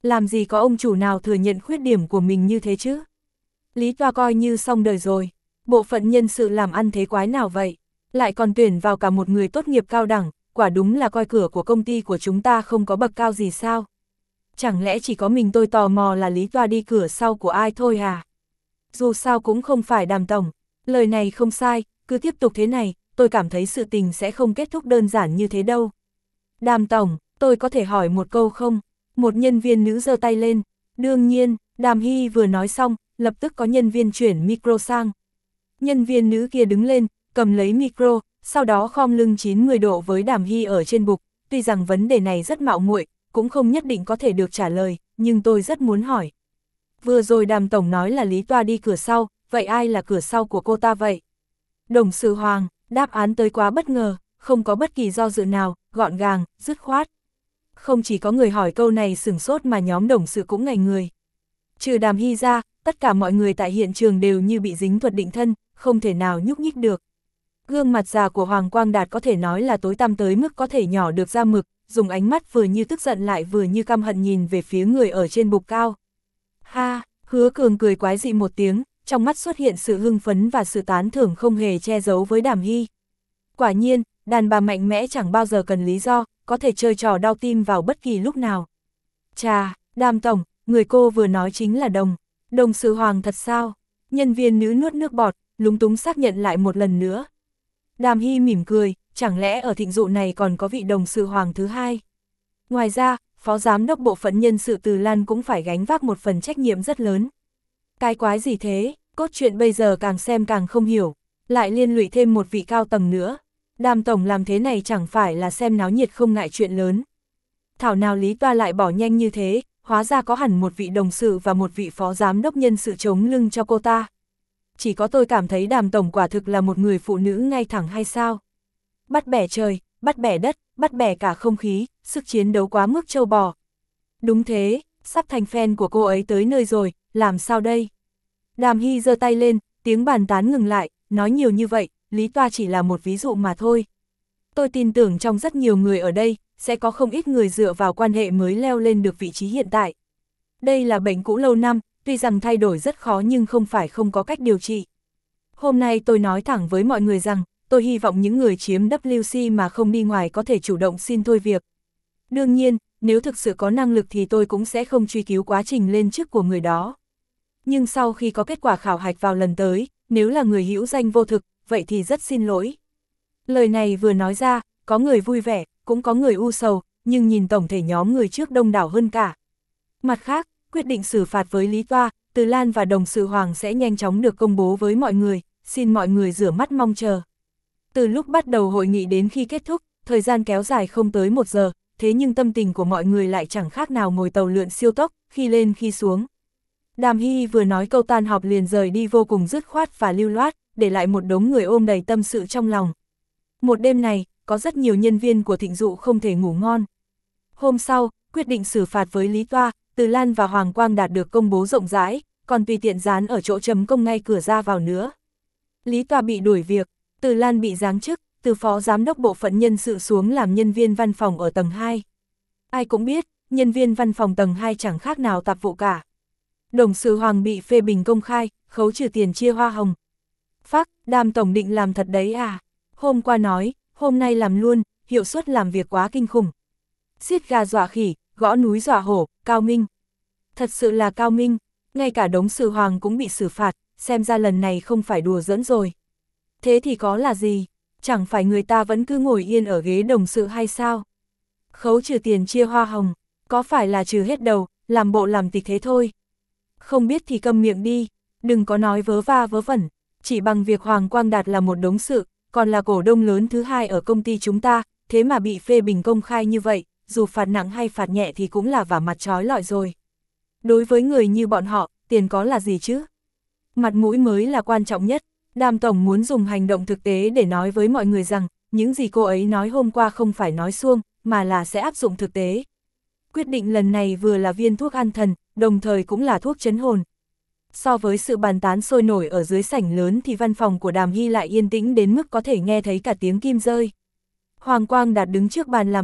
Làm gì có ông chủ nào thừa nhận khuyết điểm của mình như thế chứ? Lý Toa coi như xong đời rồi. Bộ phận nhân sự làm ăn thế quái nào vậy? Lại còn tuyển vào cả một người tốt nghiệp cao đẳng, quả đúng là coi cửa của công ty của chúng ta không có bậc cao gì sao? Chẳng lẽ chỉ có mình tôi tò mò là Lý Toa đi cửa sau của ai thôi à? Dù sao cũng không phải Đàm tổng, lời này không sai, cứ tiếp tục thế này, tôi cảm thấy sự tình sẽ không kết thúc đơn giản như thế đâu. Đàm tổng, tôi có thể hỏi một câu không? Một nhân viên nữ giơ tay lên. Đương nhiên, Đàm Hy vừa nói xong, lập tức có nhân viên chuyển micro sang. Nhân viên nữ kia đứng lên, cầm lấy micro, sau đó khom lưng chín mươi độ với Đàm Hy ở trên bục. Tuy rằng vấn đề này rất mạo muội, cũng không nhất định có thể được trả lời, nhưng tôi rất muốn hỏi. Vừa rồi Đàm tổng nói là Lý Toa đi cửa sau, vậy ai là cửa sau của cô ta vậy? Đồng sự Hoàng, đáp án tới quá bất ngờ, không có bất kỳ do dự nào, gọn gàng, dứt khoát. Không chỉ có người hỏi câu này sửng sốt mà nhóm đồng sự cũng ngây người. Trừ Đàm Hy ra, tất cả mọi người tại hiện trường đều như bị dính thuật định thân, không thể nào nhúc nhích được. Gương mặt già của Hoàng Quang Đạt có thể nói là tối tăm tới mức có thể nhỏ được ra mực, dùng ánh mắt vừa như tức giận lại vừa như căm hận nhìn về phía người ở trên bục cao. Ha, Hứa Cường cười quái dị một tiếng, trong mắt xuất hiện sự hưng phấn và sự tán thưởng không hề che giấu với Đàm Hy. Quả nhiên, đàn bà mạnh mẽ chẳng bao giờ cần lý do, có thể chơi trò đau tim vào bất kỳ lúc nào. Chà, Đàm tổng, người cô vừa nói chính là Đồng. Đồng sự Hoàng thật sao? Nhân viên nữ nuốt nước bọt, lúng túng xác nhận lại một lần nữa. Đàm Hy mỉm cười, chẳng lẽ ở thịnh dụ này còn có vị đồng sự Hoàng thứ hai? Ngoài ra, Phó Giám đốc Bộ phận Nhân sự Từ Lan cũng phải gánh vác một phần trách nhiệm rất lớn. Cái quái gì thế, cốt truyện bây giờ càng xem càng không hiểu, lại liên lụy thêm một vị cao tầng nữa. Đàm tổng làm thế này chẳng phải là xem náo nhiệt không ngại chuyện lớn. Thảo nào Lý Toa lại bỏ nhanh như thế, hóa ra có hẳn một vị đồng sự và một vị phó giám đốc nhân sự chống lưng cho cô ta. Chỉ có tôi cảm thấy Đàm tổng quả thực là một người phụ nữ ngay thẳng hay sao? Bắt bẻ trời, bắt bẻ đất, bắt bẻ cả không khí, sức chiến đấu quá mức trâu bò. Đúng thế, sắp thành fan của cô ấy tới nơi rồi, làm sao đây? Đàm Hy giơ tay lên, tiếng bàn tán ngừng lại, nói nhiều như vậy, Lý Toa chỉ là một ví dụ mà thôi. Tôi tin tưởng trong rất nhiều người ở đây, sẽ có không ít người dựa vào quan hệ mới leo lên được vị trí hiện tại. Đây là bệnh cũ lâu năm, tuy rằng thay đổi rất khó nhưng không phải không có cách điều trị. Hôm nay tôi nói thẳng với mọi người rằng, tôi hy vọng những người chiếm W C mà không đi ngoài có thể chủ động xin thôi việc. Đương nhiên, nếu thực sự có năng lực thì tôi cũng sẽ không truy cứu quá trình lên chức của người đó. Nhưng sau khi có kết quả khảo hạch vào lần tới, nếu là người hữu danh vô thực, vậy thì rất xin lỗi. Lời này vừa nói ra, có người vui vẻ, cũng có người u sầu, nhưng nhìn tổng thể nhóm người trước đông đảo hơn cả. Mặt khác, quyết định xử phạt với Lý Toa, Từ Lan và đồng sự Hoàng sẽ nhanh chóng được công bố với mọi người, xin mọi người rửa mắt mong chờ. Từ lúc bắt đầu hội nghị đến khi kết thúc, thời gian kéo dài không tới một giờ, thế nhưng tâm tình của mọi người lại chẳng khác nào ngồi tàu lượn siêu tốc, khi lên khi xuống. Đàm Hy vừa nói câu tan họp liền rời đi vô cùng dứt khoát và lưu loát, để lại một đống người ôm đầy tâm sự trong lòng. Một đêm này, có rất nhiều nhân viên của thịnh dụ không thể ngủ ngon. Hôm sau, quyết định xử phạt với Lý Toa, Từ Lan và Hoàng Quang Đạt được công bố rộng rãi, còn tùy tiện dán ở chỗ chấm công ngay cửa ra vào nữa. Lý Toa bị đuổi việc, Từ Lan bị giáng chức, từ phó giám đốc bộ phận nhân sự xuống làm nhân viên văn phòng ở tầng hai. Ai cũng biết, nhân viên văn phòng tầng hai chẳng khác nào tạp vụ cả. Đồng sự Hoàng bị phê bình công khai, khấu trừ tiền chia hoa hồng. Phác, Đàm tổng định làm thật đấy à? Hôm qua nói, hôm nay làm luôn, hiệu suất làm việc quá kinh khủng. Xiết gà dọa khỉ, gõ núi dọa hổ, cao minh. Thật sự là cao minh, ngay cả đồng sự Hoàng cũng bị xử phạt, xem ra lần này không phải đùa giỡn rồi. Thế thì có là gì? Chẳng phải người ta vẫn cứ ngồi yên ở ghế đồng sự hay sao? Khấu trừ tiền chia hoa hồng, có phải là trừ hết đầu, làm bộ làm tịch thế thôi? Không biết thì câm miệng đi, đừng có nói vớ va vớ vẩn, chỉ bằng việc Hoàng Quang Đạt là một đống sự, còn là cổ đông lớn thứ hai ở công ty chúng ta, thế mà bị phê bình công khai như vậy, dù phạt nặng hay phạt nhẹ thì cũng là vả mặt trói lọi rồi. Đối với người như bọn họ, tiền có là gì chứ? Mặt mũi mới là quan trọng nhất. Đàm tổng muốn dùng hành động thực tế để nói với mọi người rằng, những gì cô ấy nói hôm qua không phải nói suông, mà là sẽ áp dụng thực tế. Quyết định lần này vừa là viên thuốc an thần, đồng thời cũng là thuốc trấn hồn. So với sự bàn tán sôi nổi ở dưới sảnh lớn thì văn phòng của Đàm Hy lại yên tĩnh đến mức có thể nghe thấy cả tiếng kim rơi. Hoàng Quang Đạt đứng trước bàn làm việc,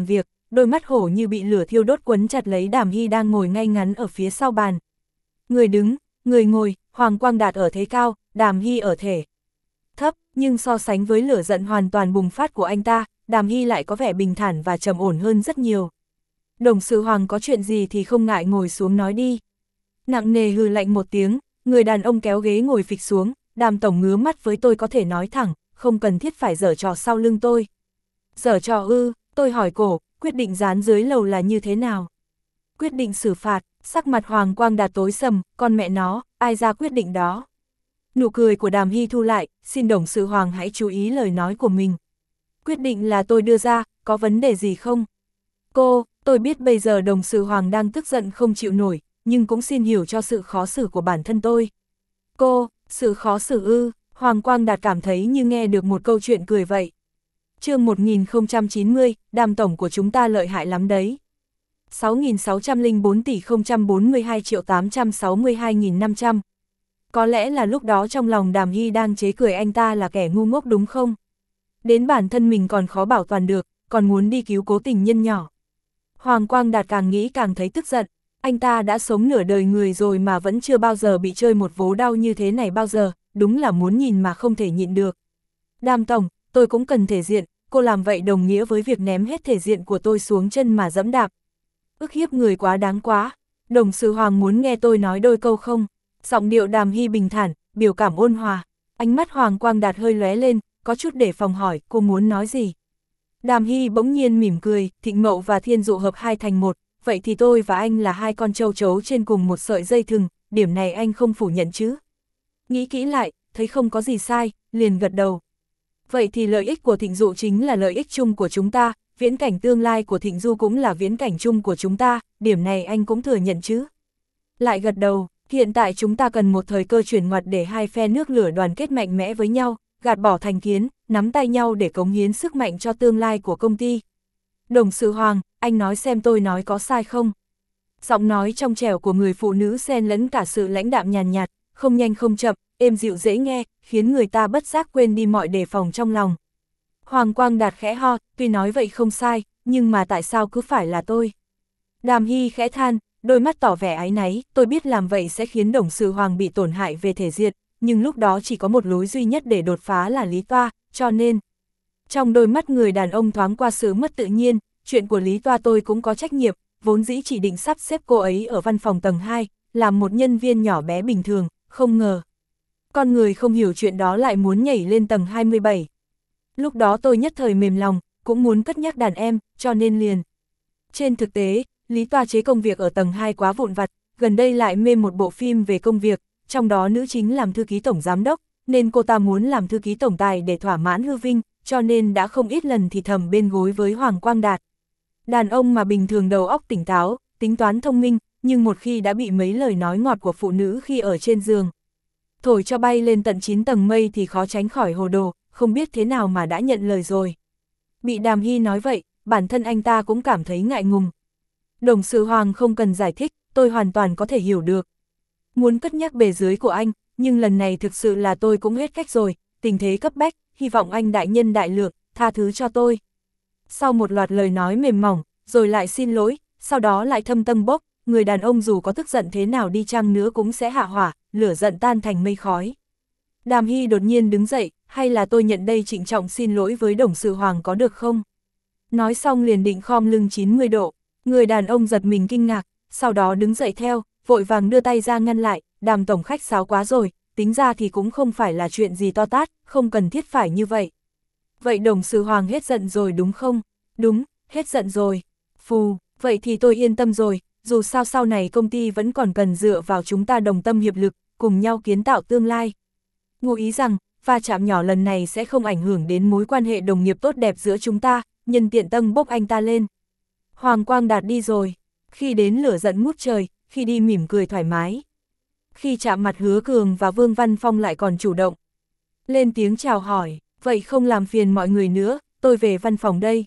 đôi mắt hổ như bị lửa thiêu đốt quấn chặt lấy Đàm Hy đang ngồi ngay ngắn ở phía sau bàn. Người đứng, người ngồi, Hoàng Quang Đạt ở thế cao, Đàm Hy ở thể thấp, nhưng so sánh với lửa giận hoàn toàn bùng phát của anh ta, Đàm Hy lại có vẻ bình thản và trầm ổn hơn rất nhiều. Đồng sự Hoàng có chuyện gì thì không ngại ngồi xuống nói đi. Nặng nề hừ lạnh một tiếng, người đàn ông kéo ghế ngồi phịch xuống, Đàm tổng ngứa mắt với tôi có thể nói thẳng, không cần thiết phải giở trò sau lưng tôi. Giở trò ư, tôi hỏi cổ, quyết định dán dưới lầu là như thế nào? Quyết định xử phạt, sắc mặt Hoàng Quang Đạt tối sầm, con mẹ nó, ai ra quyết định đó? Nụ cười của Đàm Hy thu lại, xin đồng sự Hoàng hãy chú ý lời nói của mình. Quyết định là tôi đưa ra, có vấn đề gì không? Cô, tôi biết bây giờ đồng sự Hoàng đang tức giận không chịu nổi, nhưng cũng xin hiểu cho sự khó xử của bản thân tôi. Cô, sự khó xử ư, Hoàng Quang Đạt cảm thấy như nghe được một câu chuyện cười vậy. Chương một nghìn không trăm chín mươi, Đàm tổng của chúng ta lợi hại lắm đấy. sáu nghìn sáu trăm lẻ bốn tỷ không trăm bốn mươi hai triệu tám trăm sáu mươi hai nghìn năm trăm. Có lẽ là lúc đó trong lòng Đàm Hy đang chế cười anh ta là kẻ ngu ngốc đúng không? Đến bản thân mình còn khó bảo toàn được, còn muốn đi cứu cố tình nhân nhỏ. Hoàng Quang Đạt càng nghĩ càng thấy tức giận, anh ta đã sống nửa đời người rồi mà vẫn chưa bao giờ bị chơi một vố đau như thế này bao giờ, đúng là muốn nhìn mà không thể nhịn được. Đàm tổng, tôi cũng cần thể diện, cô làm vậy đồng nghĩa với việc ném hết thể diện của tôi xuống chân mà dẫm đạp. Ức hiếp người quá đáng quá, đồng sự Hoàng muốn nghe tôi nói đôi câu không? Giọng điệu Đàm Hy bình thản, biểu cảm ôn hòa, ánh mắt Hoàng Quang Đạt hơi lóe lên, có chút để phòng hỏi, cô muốn nói gì? Đàm Hy bỗng nhiên mỉm cười, Thịnh Mậu và Thiên Dụ hợp hai thành một, vậy thì tôi và anh là hai con trâu trấu trên cùng một sợi dây thừng, điểm này anh không phủ nhận chứ? Nghĩ kỹ lại, thấy không có gì sai, liền gật đầu. Vậy thì lợi ích của Thịnh Dụ chính là lợi ích chung của chúng ta, viễn cảnh tương lai của Thịnh Du cũng là viễn cảnh chung của chúng ta, điểm này anh cũng thừa nhận chứ? Lại gật đầu, hiện tại chúng ta cần một thời cơ chuyển ngoặt để hai phe nước lửa đoàn kết mạnh mẽ với nhau, gạt bỏ thành kiến, nắm tay nhau để cống hiến sức mạnh cho tương lai của công ty. Đồng sự Hoàng, anh nói xem tôi nói có sai không? Giọng nói trong trẻo của người phụ nữ xen lẫn cả sự lãnh đạm nhàn nhạt, không nhanh không chậm, êm dịu dễ nghe, khiến người ta bất giác quên đi mọi đề phòng trong lòng. Hoàng Quang Đạt khẽ ho, tuy nói vậy không sai, nhưng mà tại sao cứ phải là tôi? Đàm Hy khẽ than, đôi mắt tỏ vẻ áy náy, tôi biết làm vậy sẽ khiến đồng sự Hoàng bị tổn hại về thể diện, nhưng lúc đó chỉ có một lối duy nhất để đột phá là Lý Toa, cho nên... Trong đôi mắt người đàn ông thoáng qua sự mất tự nhiên, chuyện của Lý Toa tôi cũng có trách nhiệm, vốn dĩ chỉ định sắp xếp cô ấy ở văn phòng tầng hai, làm một nhân viên nhỏ bé bình thường, không ngờ. Con người không hiểu chuyện đó lại muốn nhảy lên tầng hai mươi bảy. Lúc đó tôi nhất thời mềm lòng, cũng muốn cất nhắc đàn em, cho nên liền. Trên thực tế, Lý Toa chế công việc ở tầng hai quá vụn vặt, gần đây lại mê một bộ phim về công việc, trong đó nữ chính làm thư ký tổng giám đốc, nên cô ta muốn làm thư ký tổng tài để thỏa mãn hư vinh, cho nên đã không ít lần thì thầm bên gối với Hoàng Quang Đạt. Đàn ông mà bình thường đầu óc tỉnh táo, tính toán thông minh, nhưng một khi đã bị mấy lời nói ngọt của phụ nữ khi ở trên giường thổi cho bay lên tận chín tầng mây thì khó tránh khỏi hồ đồ, không biết thế nào mà đã nhận lời rồi. Bị Đàm Hy nói vậy, bản thân anh ta cũng cảm thấy ngại ngùng. Đồng sự Hoàng không cần giải thích, tôi hoàn toàn có thể hiểu được. Muốn cất nhắc bề dưới của anh, nhưng lần này thực sự là tôi cũng hết cách rồi, tình thế cấp bách, hy vọng anh đại nhân đại lượng, tha thứ cho tôi. Sau một loạt lời nói mềm mỏng, rồi lại xin lỗi, sau đó lại thâm tâm bốc, người đàn ông dù có tức giận thế nào đi chăng nữa cũng sẽ hạ hỏa, lửa giận tan thành mây khói. Đàm Hy đột nhiên đứng dậy, hay là tôi nhận đây trịnh trọng xin lỗi với đồng sự Hoàng có được không? Nói xong liền định khom lưng chín mươi độ, người đàn ông giật mình kinh ngạc, sau đó đứng dậy theo, vội vàng đưa tay ra ngăn lại, Đàm tổng khách sáo quá rồi, tính ra thì cũng không phải là chuyện gì to tát, không cần thiết phải như vậy. Vậy đồng sự Hoàng hết giận rồi đúng không? Đúng, hết giận rồi. Phù, vậy thì tôi yên tâm rồi, dù sao sau này công ty vẫn còn cần dựa vào chúng ta đồng tâm hiệp lực, cùng nhau kiến tạo tương lai. Ngụ ý rằng, va chạm nhỏ lần này sẽ không ảnh hưởng đến mối quan hệ đồng nghiệp tốt đẹp giữa chúng ta, nhân tiện tâng bốc anh ta lên. Hoàng Quang Đạt đi rồi, khi đến lửa giận ngút trời, khi đi mỉm cười thoải mái. Khi chạm mặt Hứa Cường và Vương Văn Phong lại còn chủ động. Lên tiếng chào hỏi, vậy không làm phiền mọi người nữa, tôi về văn phòng đây.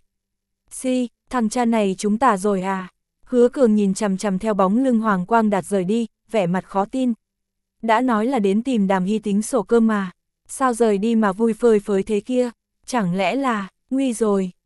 Si, thằng cha này chúng ta rồi à? Hứa Cường nhìn chằm chằm theo bóng lưng Hoàng Quang Đạt rời đi, vẻ mặt khó tin. Đã nói là đến tìm Đàm Hy tính sổ cơ mà, sao rời đi mà vui phơi phới thế kia? Chẳng lẽ là, nguy rồi,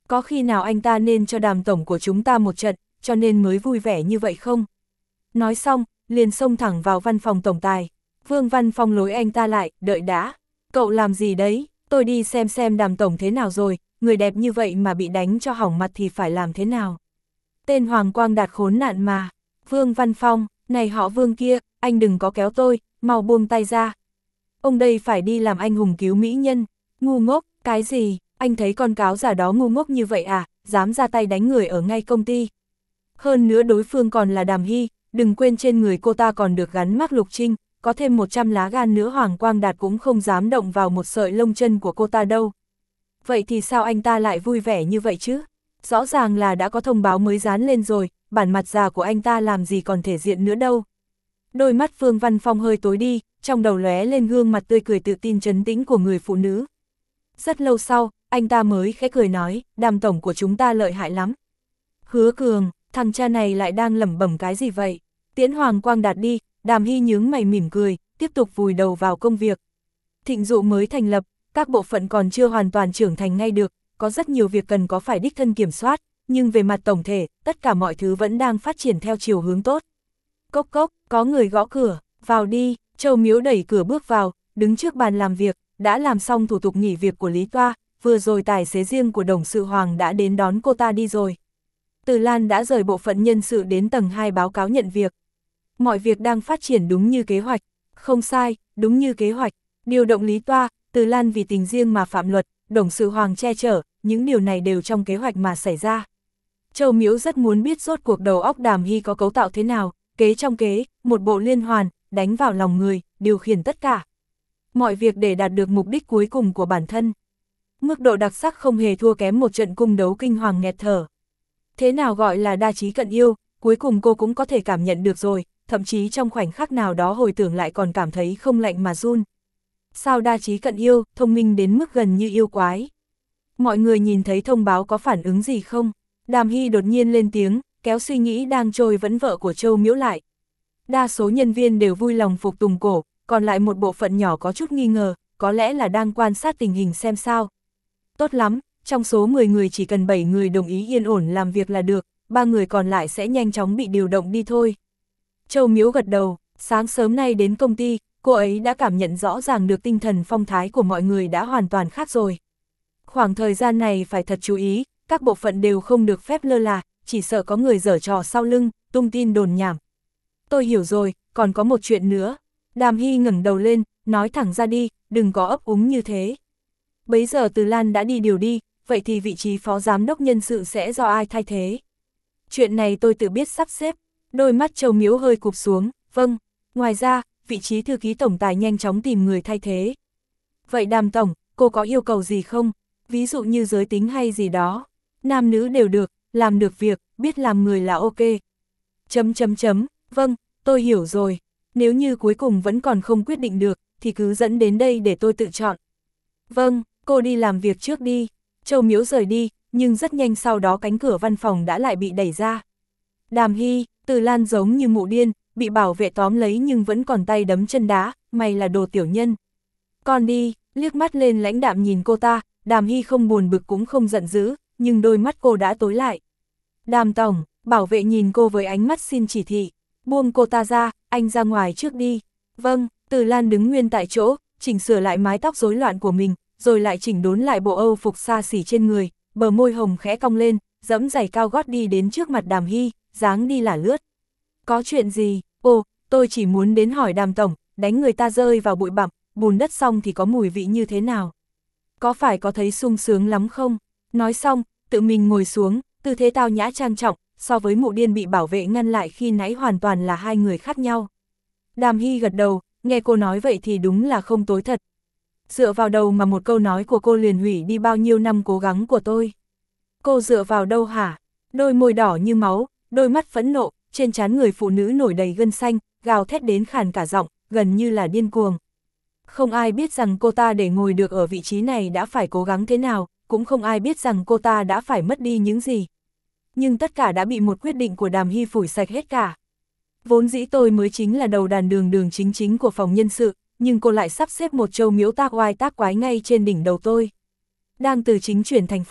Có khi nào anh ta nên cho Đàm tổng của chúng ta một trận, cho nên mới vui vẻ như vậy không? Nói xong, liền xông thẳng vào văn phòng tổng tài. Vương Văn Phong lối anh ta lại, đợi đã. Cậu làm gì đấy, tôi đi xem xem Đàm tổng thế nào rồi, người đẹp như vậy mà bị đánh cho hỏng mặt thì phải làm thế nào? Tên Hoàng Quang Đạt khốn nạn mà. Vương Văn Phong, này họ Vương kia, anh đừng có kéo tôi, mau buông tay ra. Ông đây phải đi làm anh hùng cứu mỹ nhân. Ngu ngốc, cái gì, anh thấy con cáo giả đó ngu ngốc như vậy à, dám ra tay đánh người ở ngay công ty. Hơn nữa đối phương còn là Đàm Hy, đừng quên trên người cô ta còn được gắn mác Lục Trinh, có thêm một trăm lá gan nữa Hoàng Quang Đạt cũng không dám động vào một sợi lông chân của cô ta đâu. Vậy thì sao anh ta lại vui vẻ như vậy chứ? Rõ ràng là đã có thông báo mới dán lên rồi, bản mặt già của anh ta làm gì còn thể diện nữa đâu. Đôi mắt Vương Văn Phong hơi tối đi, trong đầu lóe lên gương mặt tươi cười tự tin trấn tĩnh của người phụ nữ. Rất lâu sau, anh ta mới khẽ cười nói, Đàm tổng của chúng ta lợi hại lắm. Hứa Cường, thằng cha này lại đang lẩm bẩm cái gì vậy? Tiễn Hoàng Quang Đạt đi, Đàm Hy nhướng mày mỉm cười, tiếp tục vùi đầu vào công việc. Thịnh Dụ mới thành lập, các bộ phận còn chưa hoàn toàn trưởng thành ngay được, có rất nhiều việc cần có phải đích thân kiểm soát, nhưng về mặt tổng thể, tất cả mọi thứ vẫn đang phát triển theo chiều hướng tốt. Cốc cốc, có người gõ cửa, vào đi, Châu Miếu đẩy cửa bước vào, đứng trước bàn làm việc, đã làm xong thủ tục nghỉ việc của Lý Toa, vừa rồi tài xế riêng của Đồng sự Hoàng đã đến đón cô ta đi rồi. Từ Lan đã rời bộ phận nhân sự đến tầng hai báo cáo nhận việc. Mọi việc đang phát triển đúng như kế hoạch, không sai, đúng như kế hoạch, điều động Lý Toa, Từ Lan vì tình riêng mà phạm luật, Đồng sự Hoàng che chở, những điều này đều trong kế hoạch mà xảy ra. Châu Miếu rất muốn biết rốt cuộc đầu óc Đàm Hy có cấu tạo thế nào, kế trong kế, một bộ liên hoàn, đánh vào lòng người, điều khiển tất cả. Mọi việc để đạt được mục đích cuối cùng của bản thân. Mức độ đặc sắc không hề thua kém một trận cung đấu kinh hoàng nghẹt thở. Thế nào gọi là đa trí cận yêu, cuối cùng cô cũng có thể cảm nhận được rồi, thậm chí trong khoảnh khắc nào đó hồi tưởng lại còn cảm thấy không lạnh mà run. Sao đa trí cận yêu, thông minh đến mức gần như yêu quái? Mọi người nhìn thấy thông báo có phản ứng gì không? Đàm Hy đột nhiên lên tiếng, kéo suy nghĩ đang trôi vẫn vợ của Châu Miễu lại. Đa số nhân viên đều vui lòng phục tùng cổ, còn lại một bộ phận nhỏ có chút nghi ngờ, có lẽ là đang quan sát tình hình xem sao. Tốt lắm, trong số mười người chỉ cần bảy người đồng ý yên ổn làm việc là được, ba người còn lại sẽ nhanh chóng bị điều động đi thôi. Châu Miễu gật đầu, sáng sớm nay đến công ty, cô ấy đã cảm nhận rõ ràng được tinh thần phong thái của mọi người đã hoàn toàn khác rồi. Khoảng thời gian này phải thật chú ý, các bộ phận đều không được phép lơ là, chỉ sợ có người giở trò sau lưng, tung tin đồn nhảm. Tôi hiểu rồi, còn có một chuyện nữa. Đàm Hy ngẩng đầu lên, nói thẳng ra đi, đừng có ấp úng như thế. Bấy giờ Từ Lan đã đi điều đi, vậy thì vị trí phó giám đốc nhân sự sẽ do ai thay thế? Chuyện này tôi tự biết sắp xếp. Đôi mắt Châu Miếu hơi cụp xuống, vâng. Ngoài ra, vị trí thư ký tổng tài nhanh chóng tìm người thay thế. Vậy Đàm tổng, cô có yêu cầu gì không? Ví dụ như giới tính hay gì đó. Nam nữ đều được, làm được việc, biết làm người là ok. Chấm chấm chấm, vâng, tôi hiểu rồi. Nếu như cuối cùng vẫn còn không quyết định được, thì cứ dẫn đến đây để tôi tự chọn. Vâng, cô đi làm việc trước đi. Châu Miếu rời đi, nhưng rất nhanh sau đó cánh cửa văn phòng đã lại bị đẩy ra. Đàm Hy, Từ Lan giống như mụ điên, bị bảo vệ tóm lấy nhưng vẫn còn tay đấm chân đá, mày là đồ tiểu nhân. Con đi, liếc mắt lên lãnh đạm nhìn cô ta, Đàm Hy không buồn bực cũng không giận dữ, nhưng đôi mắt cô đã tối lại. Đàm tổng, bảo vệ nhìn cô với ánh mắt xin chỉ thị, buông cô ta ra, anh ra ngoài trước đi. Vâng, Từ Lan đứng nguyên tại chỗ, chỉnh sửa lại mái tóc rối loạn của mình, rồi lại chỉnh đốn lại bộ âu phục xa xỉ trên người, bờ môi hồng khẽ cong lên, dẫm giày cao gót đi đến trước mặt Đàm Hy, dáng đi lả lướt. Có chuyện gì? Ồ, tôi chỉ muốn đến hỏi Đàm tổng, đánh người ta rơi vào bụi bặm, bùn đất xong thì có mùi vị như thế nào? Có phải có thấy sung sướng lắm không? Nói xong, tự mình ngồi xuống, tư thế tao nhã trang trọng, so với mụ điên bị bảo vệ ngăn lại khi nãy hoàn toàn là hai người khác nhau. Đàm Hy gật đầu, nghe cô nói vậy thì đúng là không tối thật. Dựa vào đầu mà một câu nói của cô liền hủy đi bao nhiêu năm cố gắng của tôi. Cô dựa vào đâu hả? Đôi môi đỏ như máu, đôi mắt phẫn nộ, trên trán người phụ nữ nổi đầy gân xanh, gào thét đến khàn cả giọng, gần như là điên cuồng. Không ai biết rằng cô ta để ngồi được ở vị trí này đã phải cố gắng thế nào, cũng không ai biết rằng cô ta đã phải mất đi những gì. Nhưng tất cả đã bị một quyết định của Đàm Hy phủi sạch hết cả. Vốn dĩ tôi mới chính là đầu đàn đường đường chính chính của phòng nhân sự, nhưng cô lại sắp xếp một Châu Miếu tác oai tác quái ngay trên đỉnh đầu tôi. Đang từ chính chuyển thành phố,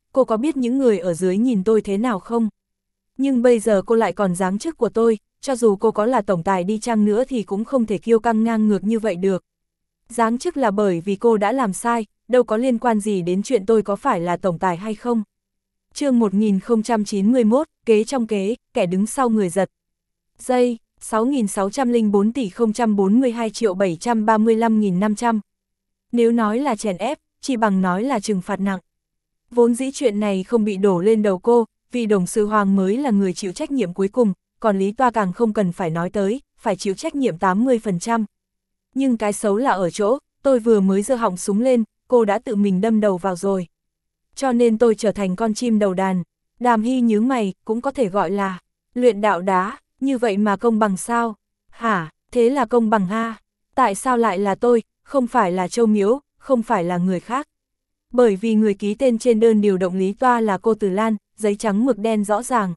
cô có biết những người ở dưới nhìn tôi thế nào không? Nhưng bây giờ cô lại còn giáng chức của tôi, cho dù cô có là tổng tài đi chăng nữa thì cũng không thể kiêu căng ngang ngược như vậy được. Giáng chức là bởi vì cô đã làm sai, đâu có liên quan gì đến chuyện tôi có phải là tổng tài hay không. Chương một nghìn không trăm chín mươi mốt, kế trong kế, kẻ đứng sau người giật. Giây, sáu nghìn sáu trăm lẻ bốn tỷ không trăm bốn mươi hai triệu bảy trăm ba mươi lăm nghìn năm trăm. Nếu nói là chèn ép, chỉ bằng nói là trừng phạt nặng. Vốn dĩ chuyện này không bị đổ lên đầu cô, vì đồng sự Hoàng mới là người chịu trách nhiệm cuối cùng, còn Lý Toa càng không cần phải nói tới, phải chịu trách nhiệm tám mươi phần trăm. Nhưng cái xấu là ở chỗ, tôi vừa mới giơ họng súng lên, cô đã tự mình đâm đầu vào rồi. Cho nên tôi trở thành con chim đầu đàn. Đàm Hy nhướng mày, cũng có thể gọi là luyện đạo đá, như vậy mà công bằng sao? Hả, thế là công bằng ha? Tại sao lại là tôi, không phải là Châu Miếu, không phải là người khác? Bởi vì người ký tên trên đơn điều động Lý Toa là cô Từ Lan, giấy trắng mực đen rõ ràng.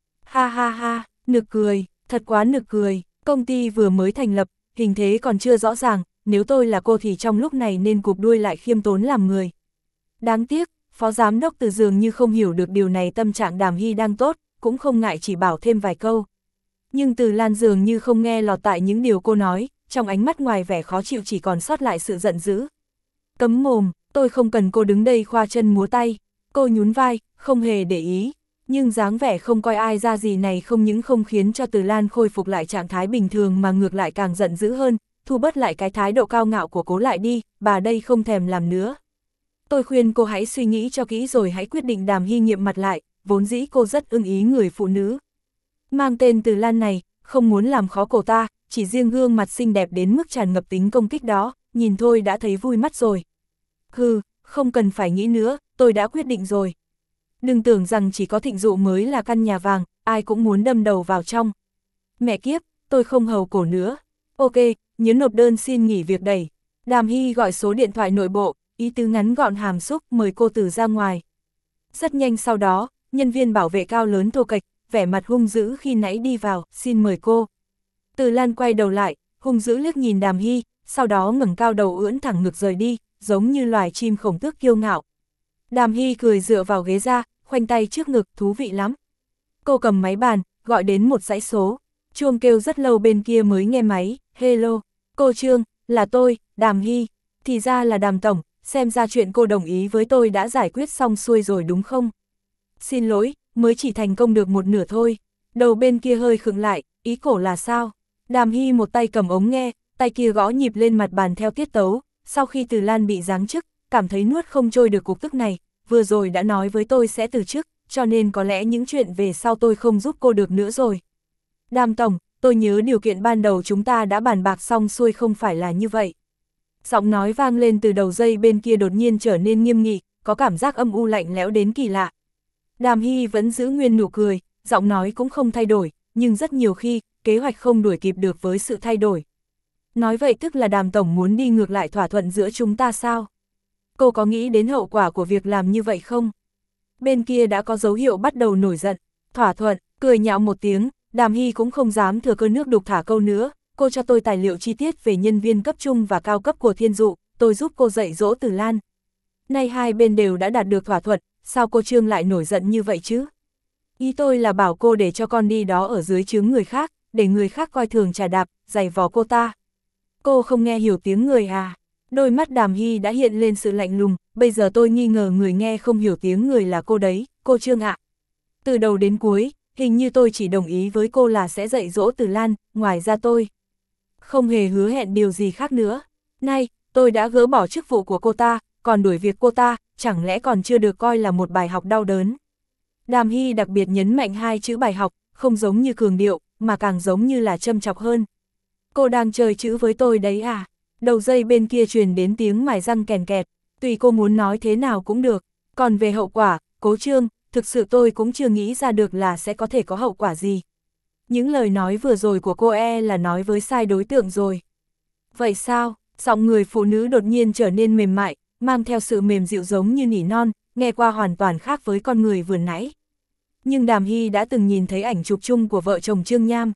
Ha ha ha, nực cười, thật quá nực cười, công ty vừa mới thành lập, hình thế còn chưa rõ ràng, nếu tôi là cô thì trong lúc này nên cụp đuôi lại khiêm tốn làm người. Đáng tiếc, phó giám đốc Từ dường như không hiểu được điều này, tâm trạng Đàm Hy đang tốt, cũng không ngại chỉ bảo thêm vài câu. Nhưng Từ Lan dường như không nghe lọt tại những điều cô nói, trong ánh mắt ngoài vẻ khó chịu chỉ còn sót lại sự giận dữ. Cấm mồm, tôi không cần cô đứng đây khoa chân múa tay. Cô nhún vai, không hề để ý. Nhưng dáng vẻ không coi ai ra gì này không những không khiến cho Từ Lan khôi phục lại trạng thái bình thường mà ngược lại càng giận dữ hơn, thu bớt lại cái thái độ cao ngạo của cô lại đi, bà đây không thèm làm nữa. Tôi khuyên cô hãy suy nghĩ cho kỹ rồi hãy quyết định. Đàm Hy nghiệm mặt lại, vốn dĩ cô rất ưng ý người phụ nữ mang tên Từ Lan này, không muốn làm khó cô ta, chỉ riêng gương mặt xinh đẹp đến mức tràn ngập tính công kích đó, nhìn thôi đã thấy vui mắt rồi. Hừ, không cần phải nghĩ nữa, tôi đã quyết định rồi. Đừng tưởng rằng chỉ có Thịnh Dụ mới là căn nhà vàng, ai cũng muốn đâm đầu vào trong. Mẹ kiếp, tôi không hầu cổ nữa. Ok, nhớ nộp đơn xin nghỉ việc đẩy. Đàm Hy gọi số điện thoại nội bộ, ý tứ ngắn gọn hàm xúc mời cô Từ ra ngoài. Rất nhanh sau đó, nhân viên bảo vệ cao lớn thô kệch, vẻ mặt hung dữ khi nãy đi vào, xin mời cô. Từ Lan quay đầu lại, hung dữ liếc nhìn Đàm Hy, sau đó ngẩng cao đầu ưỡn thẳng ngực rời đi, giống như loài chim khổng tước kiêu ngạo. Đàm Hy cười dựa vào ghế ra, khoanh tay trước ngực, thú vị lắm. Cô cầm máy bàn, gọi đến một dãy số. Chuông kêu rất lâu bên kia mới nghe máy. Hello, cô Trương, là tôi, Đàm Hy. Thì ra là Đàm Tổng, xem ra chuyện cô đồng ý với tôi đã giải quyết xong xuôi rồi đúng không? Xin lỗi, mới chỉ thành công được một nửa thôi. Đầu bên kia hơi khựng lại, ý cổ là sao? Đàm Hy một tay cầm ống nghe, tay kia gõ nhịp lên mặt bàn theo tiết tấu. Sau khi Từ Lan bị giáng chức, cảm thấy nuốt không trôi được cục tức này, vừa rồi đã nói với tôi sẽ từ chức, cho nên có lẽ những chuyện về sau tôi không giúp cô được nữa rồi. Đàm Tổng, tôi nhớ điều kiện ban đầu chúng ta đã bàn bạc xong xuôi không phải là như vậy. Giọng nói vang lên từ đầu dây bên kia đột nhiên trở nên nghiêm nghị, có cảm giác âm u lạnh lẽo đến kỳ lạ. Đàm Hy vẫn giữ nguyên nụ cười, giọng nói cũng không thay đổi, nhưng rất nhiều khi, kế hoạch không đuổi kịp được với sự thay đổi. Nói vậy tức là Đàm Tổng muốn đi ngược lại thỏa thuận giữa chúng ta sao? Cô có nghĩ đến hậu quả của việc làm như vậy không? Bên kia đã có dấu hiệu bắt đầu nổi giận. Thỏa thuận, cười nhạo một tiếng, Đàm Hy cũng không dám thừa cơ nước đục thả câu nữa. Cô cho tôi tài liệu chi tiết về nhân viên cấp trung và cao cấp của Thiên Dụ, tôi giúp cô dạy dỗ Từ Lan. Nay hai bên đều đã đạt được thỏa thuận, sao cô Trương lại nổi giận như vậy chứ? Ý tôi là bảo cô để cho con đi đó ở dưới trướng người khác, để người khác coi thường trà đạp, giày vò cô ta. Cô không nghe hiểu tiếng người à? Đôi mắt Đàm Hy đã hiện lên sự lạnh lùng, bây giờ tôi nghi ngờ người nghe không hiểu tiếng người là cô đấy, cô Trương ạ. Từ đầu đến cuối, hình như tôi chỉ đồng ý với cô là sẽ dạy dỗ Từ Lan, ngoài ra tôi không hề hứa hẹn điều gì khác nữa. Nay, tôi đã gỡ bỏ chức vụ của cô ta, còn đuổi việc cô ta, chẳng lẽ còn chưa được coi là một bài học đau đớn. Đàm Hy đặc biệt nhấn mạnh hai chữ bài học, không giống như cường điệu, mà càng giống như là châm chọc hơn. Cô đang chơi chữ với tôi đấy à? Đầu dây bên kia truyền đến tiếng mài răng kèn kẹt, tùy cô muốn nói thế nào cũng được. Còn về hậu quả, cố Trương, thực sự tôi cũng chưa nghĩ ra được là sẽ có thể có hậu quả gì. Những lời nói vừa rồi của cô e là nói với sai đối tượng rồi. Vậy sao? Giọng người phụ nữ đột nhiên trở nên mềm mại, mang theo sự mềm dịu giống như nỉ non, nghe qua hoàn toàn khác với con người vừa nãy. Nhưng Đàm Hy đã từng nhìn thấy ảnh chụp chung của vợ chồng Trương Nham.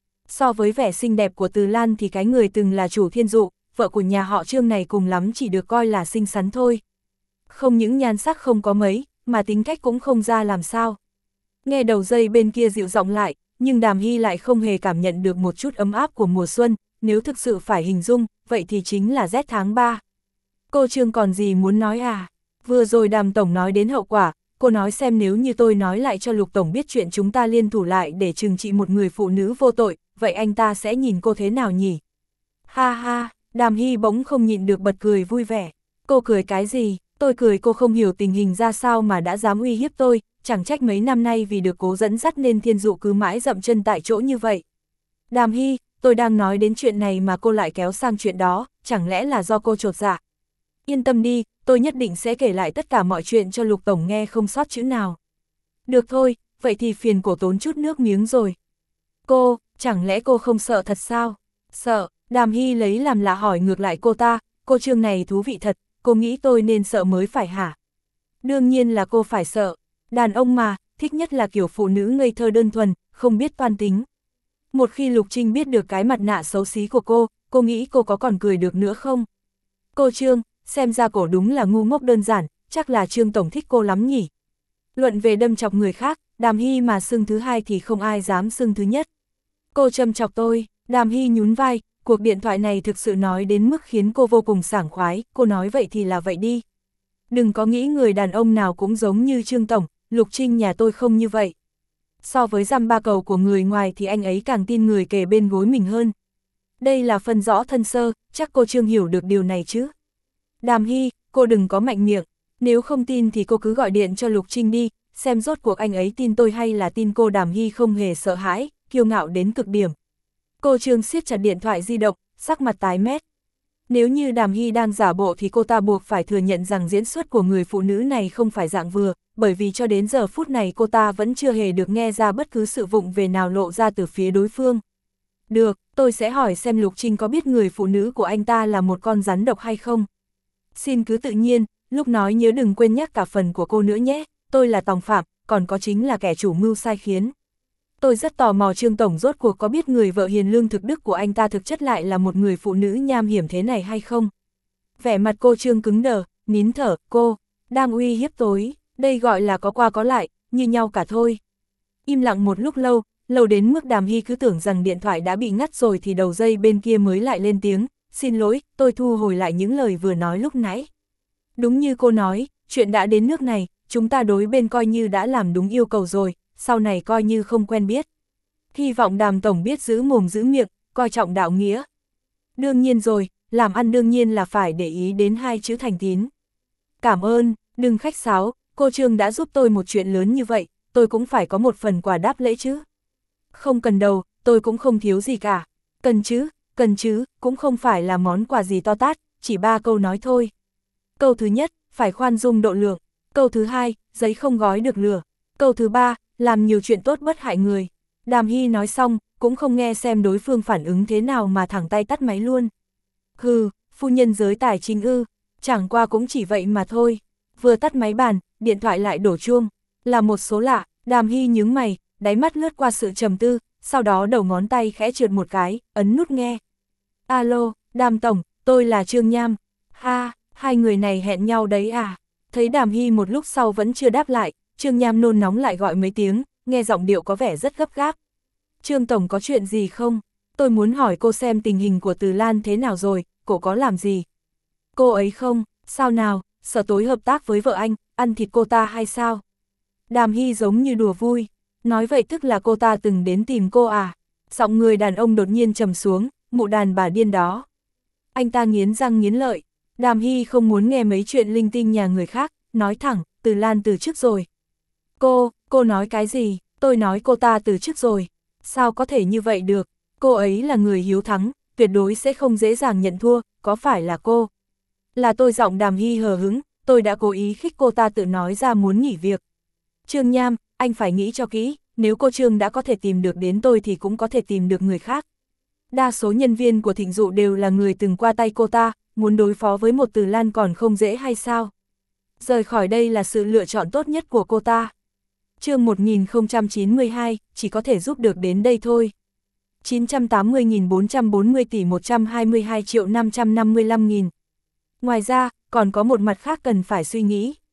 So với vẻ xinh đẹp của Từ Lan thì cái người từng là chủ Thiên Dụ, vợ của nhà họ Trương này cùng lắm chỉ được coi là xinh xắn thôi. Không những nhan sắc không có mấy, mà tính cách cũng không ra làm sao. Nghe đầu dây bên kia dịu giọng lại, nhưng Đàm Hy lại không hề cảm nhận được một chút ấm áp của mùa xuân, nếu thực sự phải hình dung, vậy thì chính là rét tháng ba. Cô Trương còn gì muốn nói à? Vừa rồi Đàm Tổng nói đến hậu quả, cô nói xem nếu như tôi nói lại cho Lục Tổng biết chuyện chúng ta liên thủ lại để trừng trị một người phụ nữ vô tội, vậy anh ta sẽ nhìn cô thế nào nhỉ? Ha ha, Đàm Hy bỗng không nhịn được bật cười vui vẻ. Cô cười cái gì? Tôi cười cô không hiểu tình hình ra sao mà đã dám uy hiếp tôi, chẳng trách mấy năm nay vì được cố dẫn dắt nên Thiên Dụ cứ mãi dậm chân tại chỗ như vậy. Đàm Hy, tôi đang nói đến chuyện này mà cô lại kéo sang chuyện đó, chẳng lẽ là do cô chột dạ? Yên tâm đi, tôi nhất định sẽ kể lại tất cả mọi chuyện cho Lục Tổng nghe không sót chữ nào. Được thôi, vậy thì phiền cổ tốn chút nước miếng rồi. Cô, chẳng lẽ cô không sợ thật sao? Sợ, Đàm Hy lấy làm lạ hỏi ngược lại cô ta, cô Trương này thú vị thật, cô nghĩ tôi nên sợ mới phải hả? Đương nhiên là cô phải sợ, đàn ông mà, thích nhất là kiểu phụ nữ ngây thơ đơn thuần, không biết toan tính. Một khi Lục Trinh biết được cái mặt nạ xấu xí của cô, cô nghĩ cô có còn cười được nữa không? Cô Trương, xem ra cổ đúng là ngu ngốc đơn giản, chắc là Trương Tổng thích cô lắm nhỉ? Luận về đâm chọc người khác, Đàm Hy mà xưng thứ hai thì không ai dám xưng thứ nhất. Cô châm chọc tôi, Đàm Hy nhún vai, cuộc điện thoại này thực sự nói đến mức khiến cô vô cùng sảng khoái, cô nói vậy thì là vậy đi. Đừng có nghĩ người đàn ông nào cũng giống như Trương Tổng, Lục Trinh nhà tôi không như vậy. So với dăm ba cầu của người ngoài thì anh ấy càng tin người kề bên gối mình hơn. Đây là phân rõ thân sơ, chắc cô Trương hiểu được điều này chứ. Đàm Hy, cô đừng có mạnh miệng, nếu không tin thì cô cứ gọi điện cho Lục Trinh đi, xem rốt cuộc anh ấy tin tôi hay là tin cô. Đàm Hy không hề sợ hãi, kiêu ngạo đến cực điểm. Cô Trương siết chặt điện thoại di động, sắc mặt tái mét. Nếu như Đàm Hy đang giả bộ thì cô ta buộc phải thừa nhận rằng diễn xuất của người phụ nữ này không phải dạng vừa, bởi vì cho đến giờ phút này cô ta vẫn chưa hề được nghe ra bất cứ sự vụng về nào lộ ra từ phía đối phương. Được, tôi sẽ hỏi xem Lục Trinh có biết người phụ nữ của anh ta là một con rắn độc hay không. Xin cứ tự nhiên, lúc nói nhớ đừng quên nhắc cả phần của cô nữa nhé, tôi là tòng phạm, còn có chính là kẻ chủ mưu sai khiến. Tôi rất tò mò Trương Tổng rốt cuộc có biết người vợ hiền lương thực đức của anh ta thực chất lại là một người phụ nữ nham hiểm thế này hay không? Vẻ mặt cô Trương cứng đờ, nín thở, cô, đang uy hiếp tối, đây gọi là có qua có lại, như nhau cả thôi. Im lặng một lúc lâu, lâu đến mức Đàm Hy cứ tưởng rằng điện thoại đã bị ngắt rồi thì đầu dây bên kia mới lại lên tiếng, xin lỗi, tôi thu hồi lại những lời vừa nói lúc nãy. Đúng như cô nói, chuyện đã đến nước này, chúng ta đối bên coi như đã làm đúng yêu cầu rồi, sau này coi như không quen biết. Hy vọng Đàm Tổng biết giữ mồm giữ miệng, coi trọng đạo nghĩa. Đương nhiên rồi, làm ăn đương nhiên là phải để ý đến hai chữ thành tín. Cảm ơn, đừng khách sáo, cô Trương đã giúp tôi một chuyện lớn như vậy, tôi cũng phải có một phần quà đáp lễ chứ. Không cần đâu, tôi cũng không thiếu gì cả. Cần chứ, cần chứ, cũng không phải là món quà gì to tát, chỉ ba câu nói thôi. Câu thứ nhất, phải khoan dung độ lượng. Câu thứ hai, giấy không gói được lửa. Câu thứ ba, làm nhiều chuyện tốt bất hại người. Đàm Hy nói xong, cũng không nghe xem đối phương phản ứng thế nào mà thẳng tay tắt máy luôn. Hừ, phu nhân giới tài chính ư, chẳng qua cũng chỉ vậy mà thôi. Vừa tắt máy bàn, điện thoại lại đổ chuông. Là một số lạ, Đàm Hy nhướng mày, đáy mắt lướt qua sự trầm tư, sau đó đầu ngón tay khẽ trượt một cái, ấn nút nghe. Alo, Đàm Tổng, tôi là Trương Nham. Ha, hai người này hẹn nhau đấy à? Thấy Đàm Hy một lúc sau vẫn chưa đáp lại, Trương Nham nôn nóng lại gọi mấy tiếng, nghe giọng điệu có vẻ rất gấp gáp. Trương Tổng có chuyện gì không? Tôi muốn hỏi cô xem tình hình của Từ Lan thế nào rồi, cô có làm gì? Cô ấy không, sao nào, sợ tối hợp tác với vợ anh, ăn thịt cô ta hay sao? Đàm Hy giống như đùa vui, nói vậy tức là cô ta từng đến tìm cô à? Giọng người đàn ông đột nhiên trầm xuống, mụ đàn bà điên đó. Anh ta nghiến răng nghiến lợi, Đàm Hy không muốn nghe mấy chuyện linh tinh nhà người khác, nói thẳng, Từ Lan từ chức rồi. Cô, cô nói cái gì? Tôi nói cô ta từ chức rồi. Sao có thể như vậy được? Cô ấy là người hiếu thắng, tuyệt đối sẽ không dễ dàng nhận thua, có phải là cô? Là tôi. Giọng Đàm Hy hờ hững, tôi đã cố ý khích cô ta tự nói ra muốn nghỉ việc. Trương Nham, anh phải nghĩ cho kỹ, nếu cô Trương đã có thể tìm được đến tôi thì cũng có thể tìm được người khác. Đa số nhân viên của Thịnh Dụ đều là người từng qua tay cô ta, muốn đối phó với một Từ Lan còn không dễ hay sao? Rời khỏi đây là sự lựa chọn tốt nhất của cô ta. Chương một nghìn không trăm chín mươi hai, chỉ có thể giúp được đến đây thôi. chín trăm tám mươi nghìn bốn trăm bốn mươi tỷ một trăm hai mươi hai triệu năm trăm năm mươi lăm nghìn. Ngoài ra, còn có một mặt khác cần phải suy nghĩ.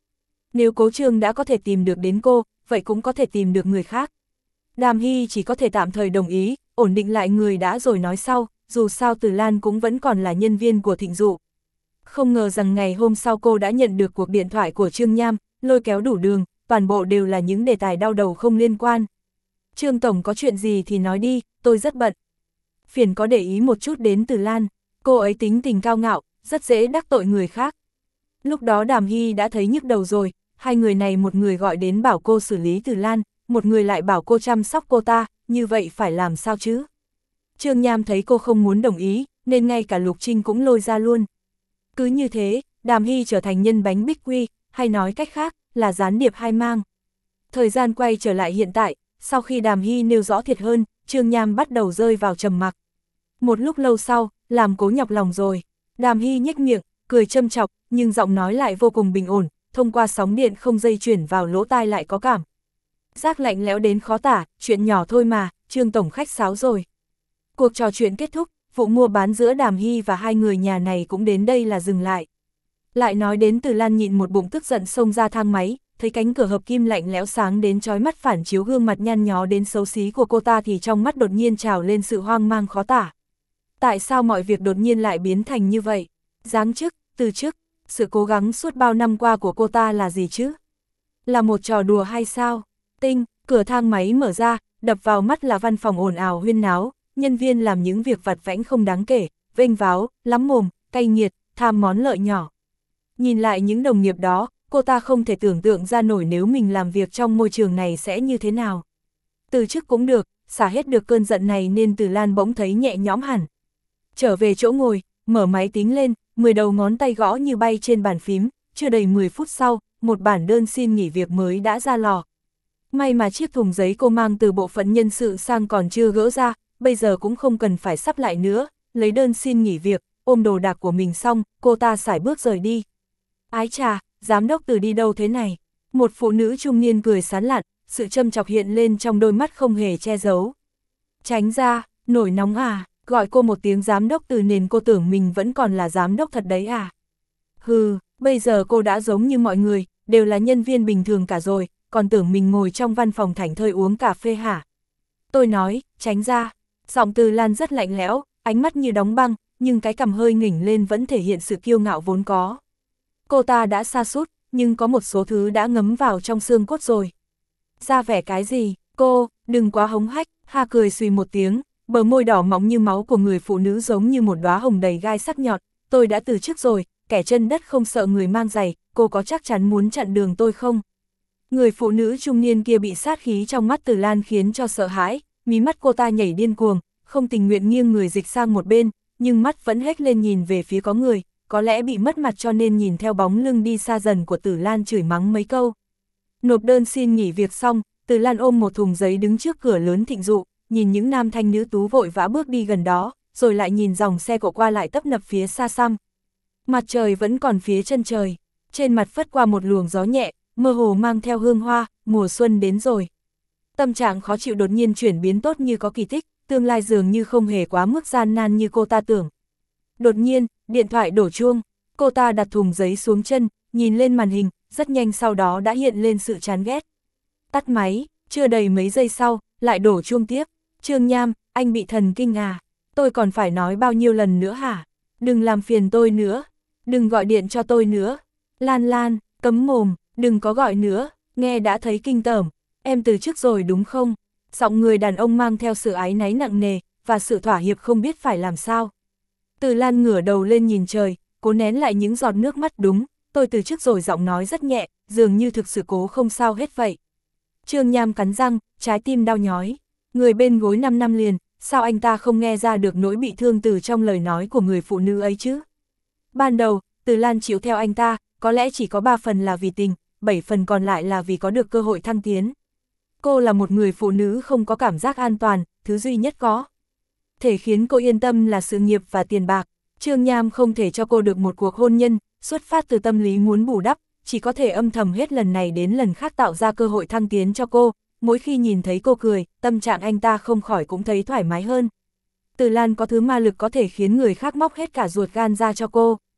Nếu Cố Trương đã có thể tìm được đến cô, vậy cũng có thể tìm được người khác. Đàm Hy chỉ có thể tạm thời đồng ý, ổn định lại người đã rồi nói sau, dù sao Từ Lan cũng vẫn còn là nhân viên của Thịnh Dụ. Không ngờ rằng ngày hôm sau cô đã nhận được cuộc điện thoại của Trương Nham, lôi kéo đủ đường, toàn bộ đều là những đề tài đau đầu không liên quan. Trương Tổng có chuyện gì thì nói đi, tôi rất bận. Phiền có để ý một chút đến Từ Lan, cô ấy tính tình cao ngạo, rất dễ đắc tội người khác. Lúc đó Đàm Hy đã thấy nhức đầu rồi, hai người này một người gọi đến bảo cô xử lý Từ Lan, một người lại bảo cô chăm sóc cô ta, như vậy phải làm sao chứ? Trương Nham thấy cô không muốn đồng ý, nên ngay cả Lục Trinh cũng lôi ra luôn. Cứ như thế, Đàm Hy trở thành nhân bánh bích quy, hay nói cách khác, là gián điệp hai mang. Thời gian quay trở lại hiện tại, sau khi Đàm Hy nêu rõ thiệt hơn, Trương Nham bắt đầu rơi vào trầm mặc. Một lúc lâu sau, làm Cố nhọc lòng rồi. Đàm Hy nhếch miệng, cười châm chọc, nhưng giọng nói lại vô cùng bình ổn, thông qua sóng điện không dây chuyển vào lỗ tai lại có cảm giác lạnh lẽo đến khó tả, chuyện nhỏ thôi mà, Trương Tổng khách sáo rồi. Cuộc trò chuyện kết thúc, vụ mua bán giữa Đàm Hy và hai người nhà này cũng đến đây là dừng lại. Lại nói đến Từ Lan nhịn một bụng tức giận xông ra thang máy, thấy cánh cửa hợp kim lạnh lẽo sáng đến chói mắt phản chiếu gương mặt nhăn nhó đến xấu xí của cô ta thì trong mắt đột nhiên trào lên sự hoang mang khó tả. Tại sao mọi việc đột nhiên lại biến thành như vậy? Giáng chức, từ chức, sự cố gắng suốt bao năm qua của cô ta là gì chứ? Là một trò đùa hay sao? Tinh, cửa thang máy mở ra, đập vào mắt là văn phòng ồn ào huyên náo, nhân viên làm những việc vặt vãnh không đáng kể, vênh váo, lắm mồm, cay nghiệt, tham món lợi nhỏ. Nhìn lại những đồng nghiệp đó, cô ta không thể tưởng tượng ra nổi nếu mình làm việc trong môi trường này sẽ như thế nào. Từ chức cũng được, xả hết được cơn giận này nên Từ Lan bỗng thấy nhẹ nhõm hẳn. Trở về chỗ ngồi, mở máy tính lên, mười đầu ngón tay gõ như bay trên bàn phím, chưa đầy mười phút sau, một bản đơn xin nghỉ việc mới đã ra lò. May mà chiếc thùng giấy cô mang từ bộ phận nhân sự sang còn chưa gỡ ra, bây giờ cũng không cần phải sắp lại nữa, lấy đơn xin nghỉ việc, ôm đồ đạc của mình xong, cô ta sải bước rời đi. Ái chà, giám đốc Từ đi đâu thế này? Một phụ nữ trung niên cười sán lạn, sự châm chọc hiện lên trong đôi mắt không hề che giấu. Tránh ra, nổi nóng à, gọi cô một tiếng giám đốc Từ nên cô tưởng mình vẫn còn là giám đốc thật đấy à? Hừ, bây giờ cô đã giống như mọi người, đều là nhân viên bình thường cả rồi, còn tưởng mình ngồi trong văn phòng thảnh thơi uống cà phê hả? Tôi nói, tránh ra. Giọng Từ Lan rất lạnh lẽo, ánh mắt như đóng băng, nhưng cái cằm hơi nghỉnh lên vẫn thể hiện sự kiêu ngạo vốn có. Cô ta đã sa sút, nhưng có một số thứ đã ngấm vào trong xương cốt rồi. Ra vẻ cái gì, cô, đừng quá hống hách, ha cười xùy một tiếng, bờ môi đỏ mọng như máu của người phụ nữ giống như một đóa hồng đầy gai sắc nhọn. Tôi đã từ chức rồi, kẻ chân đất không sợ người mang giày, cô có chắc chắn muốn chặn đường tôi không? Người phụ nữ trung niên kia bị sát khí trong mắt Từ Lan khiến cho sợ hãi, mí mắt cô ta nhảy điên cuồng, không tình nguyện nghiêng người dịch sang một bên, nhưng mắt vẫn hếch lên nhìn về phía có người, có lẽ bị mất mặt cho nên nhìn theo bóng lưng đi xa dần của Từ Lan chửi mắng mấy câu. Nộp đơn xin nghỉ việc xong, Từ Lan ôm một thùng giấy đứng trước cửa lớn Thịnh Dụ, nhìn những nam thanh nữ tú vội vã bước đi gần đó, rồi lại nhìn dòng xe cộ qua lại tấp nập phía xa xăm. Mặt trời vẫn còn phía chân trời, trên mặt phất qua một luồng gió nhẹ, mơ hồ mang theo hương hoa, mùa xuân đến rồi. Tâm trạng khó chịu đột nhiên chuyển biến tốt như có kỳ tích, tương lai dường như không hề quá mức gian nan như cô ta tưởng. Đột nhiên, điện thoại đổ chuông, cô ta đặt thùng giấy xuống chân, nhìn lên màn hình, rất nhanh sau đó đã hiện lên sự chán ghét. Tắt máy, chưa đầy mấy giây sau, lại đổ chuông tiếp. Trương Nham, anh bị thần kinh à? Tôi còn phải nói bao nhiêu lần nữa hả? Đừng làm phiền tôi nữa, đừng gọi điện cho tôi nữa. Lan Lan, cấm mồm, đừng có gọi nữa, nghe đã thấy kinh tởm. Em từ chức rồi đúng không? Giọng người đàn ông mang theo sự áy náy nặng nề, và sự thỏa hiệp không biết phải làm sao. Từ Lan ngửa đầu lên nhìn trời, cố nén lại những giọt nước mắt. Đúng, tôi từ chức rồi, giọng nói rất nhẹ, dường như thực sự cố không sao hết vậy. Trương Nham cắn răng, trái tim đau nhói. Người bên gối năm năm liền, sao anh ta không nghe ra được nỗi bị thương từ trong lời nói của người phụ nữ ấy chứ? Ban đầu, Từ Lan chịu theo anh ta, có lẽ chỉ có ba phần là vì tình, bảy phần còn lại là vì có được cơ hội thăng tiến. Cô là một người phụ nữ không có cảm giác an toàn, thứ duy nhất có thể khiến cô yên tâm là sự nghiệp và tiền bạc. Trương Nham không thể cho cô được một cuộc hôn nhân, xuất phát từ tâm lý muốn bù đắp, chỉ có thể âm thầm hết lần này đến lần khác tạo ra cơ hội thăng tiến cho cô. Mỗi khi nhìn thấy cô cười, tâm trạng anh ta không khỏi cũng thấy thoải mái hơn. Từ Lan có thứ ma lực có thể khiến người khác móc hết cả ruột gan ra cho cô.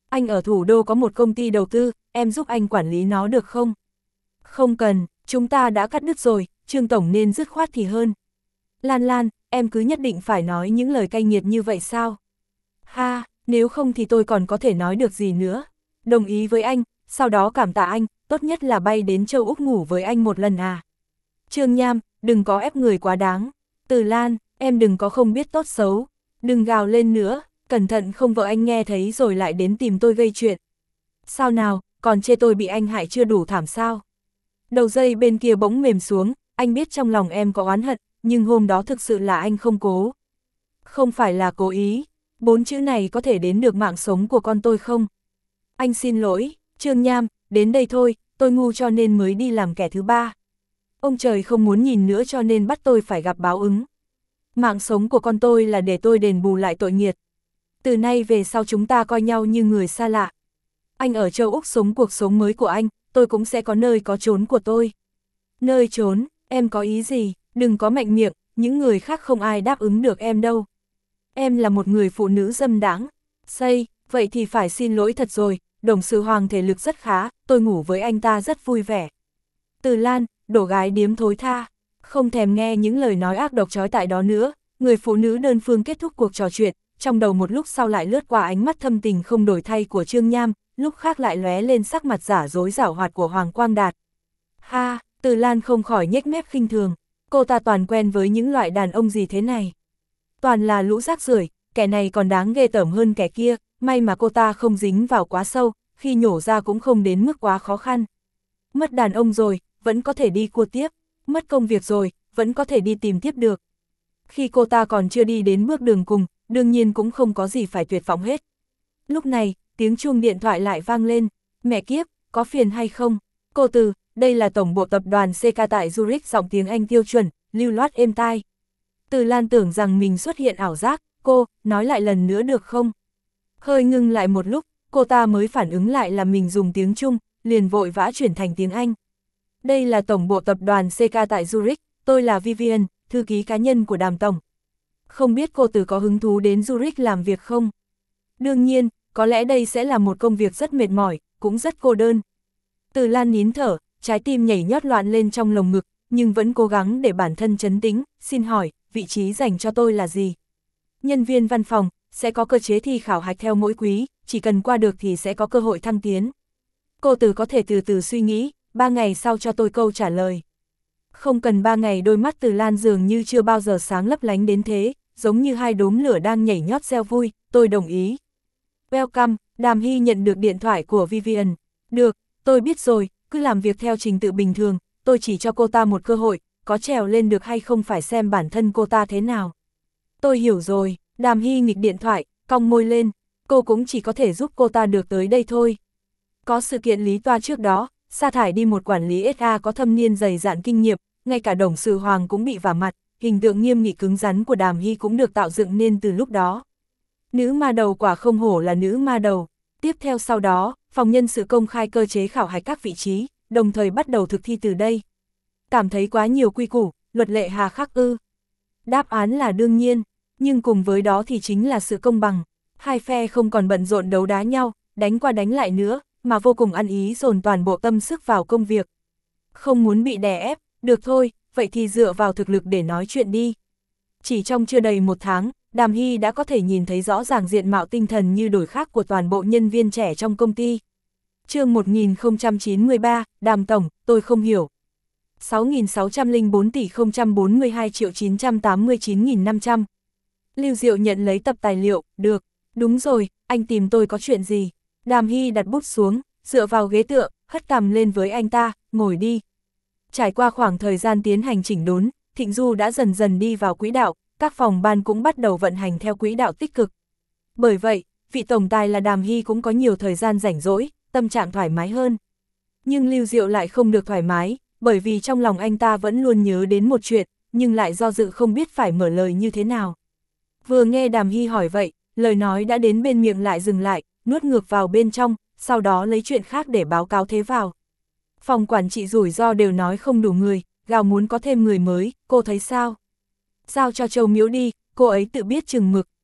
Anh ở thủ đô có một công ty đầu tư, em giúp anh quản lý nó được không? Không cần, chúng ta đã cắt đứt rồi, Trương Tổng nên dứt khoát thì hơn. Lan Lan, em cứ nhất định phải nói những lời cay nghiệt như vậy sao? Ha, nếu không thì tôi còn có thể nói được gì nữa. Đồng ý với anh, sau đó cảm tạ anh, tốt nhất là bay đến châu Úc ngủ với anh một lần à. Trương Nham, đừng có ép người quá đáng. Từ Lan, em đừng có không biết tốt xấu. Đừng gào lên nữa, cẩn thận không vợ anh nghe thấy rồi lại đến tìm tôi gây chuyện. Sao nào, còn chê tôi bị anh hại chưa đủ thảm sao? Đầu dây bên kia bỗng mềm xuống, anh biết trong lòng em có oán hận, nhưng hôm đó thực sự là anh không cố. Không phải là cố ý, bốn chữ này có thể đến được mạng sống của con tôi không? Anh xin lỗi, Trương Nham, đến đây thôi, tôi ngu cho nên mới đi làm kẻ thứ ba. Ông trời không muốn nhìn nữa cho nên bắt tôi phải gặp báo ứng. Mạng sống của con tôi là để tôi đền bù lại tội nghiệt. Từ nay về sau chúng ta coi nhau như người xa lạ. Anh ở châu Úc sống cuộc sống mới của anh, tôi cũng sẽ có nơi có chốn của tôi. Nơi trốn, em có ý gì, đừng có mạnh miệng, những người khác không ai đáp ứng được em đâu. Em là một người phụ nữ dâm đãng. Xây, vậy thì phải xin lỗi thật rồi, đồng sự Hoàng thể lực rất khá, tôi ngủ với anh ta rất vui vẻ. Từ Lan, đổ gái điếm thối tha, không thèm nghe những lời nói ác độc chói tại đó nữa, người phụ nữ đơn phương kết thúc cuộc trò chuyện, trong đầu một lúc sau lại lướt qua ánh mắt thâm tình không đổi thay của Trương Nham, lúc khác lại lóe lên sắc mặt giả dối giảo hoạt của Hoàng Quang Đạt. Ha, Từ Lan không khỏi nhếch mép khinh thường, cô ta toàn quen với những loại đàn ông gì thế này. Toàn là lũ rác rưởi, kẻ này còn đáng ghê tởm hơn kẻ kia, may mà cô ta không dính vào quá sâu, khi nhổ ra cũng không đến mức quá khó khăn. Mất đàn ông rồi, vẫn có thể đi cua tiếp, mất công việc rồi, vẫn có thể đi tìm tiếp được. Khi cô ta còn chưa đi đến bước đường cùng, đương nhiên cũng không có gì phải tuyệt vọng hết. Lúc này, tiếng chuông điện thoại lại vang lên, mẹ kiếp, có phiền hay không? Cô Từ, đây là tổng bộ tập đoàn xê ca tại Zurich, giọng tiếng Anh tiêu chuẩn, lưu loát êm tai. Từ Lan tưởng rằng mình xuất hiện ảo giác, cô, nói lại lần nữa được không? Hơi ngưng lại một lúc, cô ta mới phản ứng lại là mình dùng tiếng Trung, liền vội vã chuyển thành tiếng Anh. Đây là tổng bộ tập đoàn xê ca tại Zurich, tôi là Vivian, thư ký cá nhân của Đàm Tổng. Không biết cô Từ có hứng thú đến Zurich làm việc không? Đương nhiên, có lẽ đây sẽ là một công việc rất mệt mỏi, cũng rất cô đơn. Từ Lan nín thở, trái tim nhảy nhót loạn lên trong lồng ngực, nhưng vẫn cố gắng để bản thân trấn tĩnh, xin hỏi, vị trí dành cho tôi là gì? Nhân viên văn phòng, sẽ có cơ chế thi khảo hạch theo mỗi quý, chỉ cần qua được thì sẽ có cơ hội thăng tiến. Cô Từ có thể từ từ suy nghĩ, ba ngày sau cho tôi câu trả lời. Không cần ba ngày, đôi mắt Từ Lan dường như chưa bao giờ sáng lấp lánh đến thế, giống như hai đốm lửa đang nhảy nhót reo vui, tôi đồng ý. Welcome, Đàm Hy nhận được điện thoại của Vivian. Được, tôi biết rồi, cứ làm việc theo trình tự bình thường, tôi chỉ cho cô ta một cơ hội, có trèo lên được hay không phải xem bản thân cô ta thế nào. Tôi hiểu rồi, Đàm Hy nghịch điện thoại, cong môi lên, cô cũng chỉ có thể giúp cô ta được tới đây thôi. Có sự kiện lý toa trước đó, sa thải đi một quản lý ét a có thâm niên dày dạn kinh nghiệm, ngay cả đồng sự Hoàng cũng bị vả mặt, hình tượng nghiêm nghị cứng rắn của Đàm Hy cũng được tạo dựng nên từ lúc đó. Nữ ma đầu quả không hổ là nữ ma đầu. Tiếp theo sau đó, phòng nhân sự công khai cơ chế khảo hạch các vị trí, đồng thời bắt đầu thực thi từ đây. Cảm thấy quá nhiều quy củ, luật lệ hà khắc ư? Đáp án là đương nhiên, nhưng cùng với đó thì chính là sự công bằng. Hai phe không còn bận rộn đấu đá nhau, đánh qua đánh lại nữa, mà vô cùng ăn ý dồn toàn bộ tâm sức vào công việc. Không muốn bị đè ép, được thôi, vậy thì dựa vào thực lực để nói chuyện đi. Chỉ trong chưa đầy một tháng, Đàm Hy đã có thể nhìn thấy rõ ràng diện mạo tinh thần như đổi khác của toàn bộ nhân viên trẻ trong công ty. Chương một nghìn không trăm chín mươi ba, Đàm Tổng, tôi không hiểu. sáu nghìn sáu trăm lẻ bốn tỷ không trăm bốn mươi hai triệu chín trăm tám mươi chín nghìn năm trăm. Lưu Diệu nhận lấy tập tài liệu, được, đúng rồi, anh tìm tôi có chuyện gì? Đàm Hy đặt bút xuống, dựa vào ghế tựa, hất cằm lên với anh ta, ngồi đi. Trải qua khoảng thời gian tiến hành chỉnh đốn, Thịnh Du đã dần dần đi vào quỹ đạo, các phòng ban cũng bắt đầu vận hành theo quỹ đạo tích cực. Bởi vậy, vị tổng tài là Đàm Hy cũng có nhiều thời gian rảnh rỗi, tâm trạng thoải mái hơn. Nhưng Lưu Diệu lại không được thoải mái, bởi vì trong lòng anh ta vẫn luôn nhớ đến một chuyện, nhưng lại do dự không biết phải mở lời như thế nào. Vừa nghe Đàm Hy hỏi vậy, lời nói đã đến bên miệng lại dừng lại, nuốt ngược vào bên trong, sau đó lấy chuyện khác để báo cáo thế vào. Phòng quản trị rủi ro đều nói không đủ người, gào muốn có thêm người mới, cô thấy sao? Giao cho Châu Miễu đi, cô ấy tự biết chừng mực.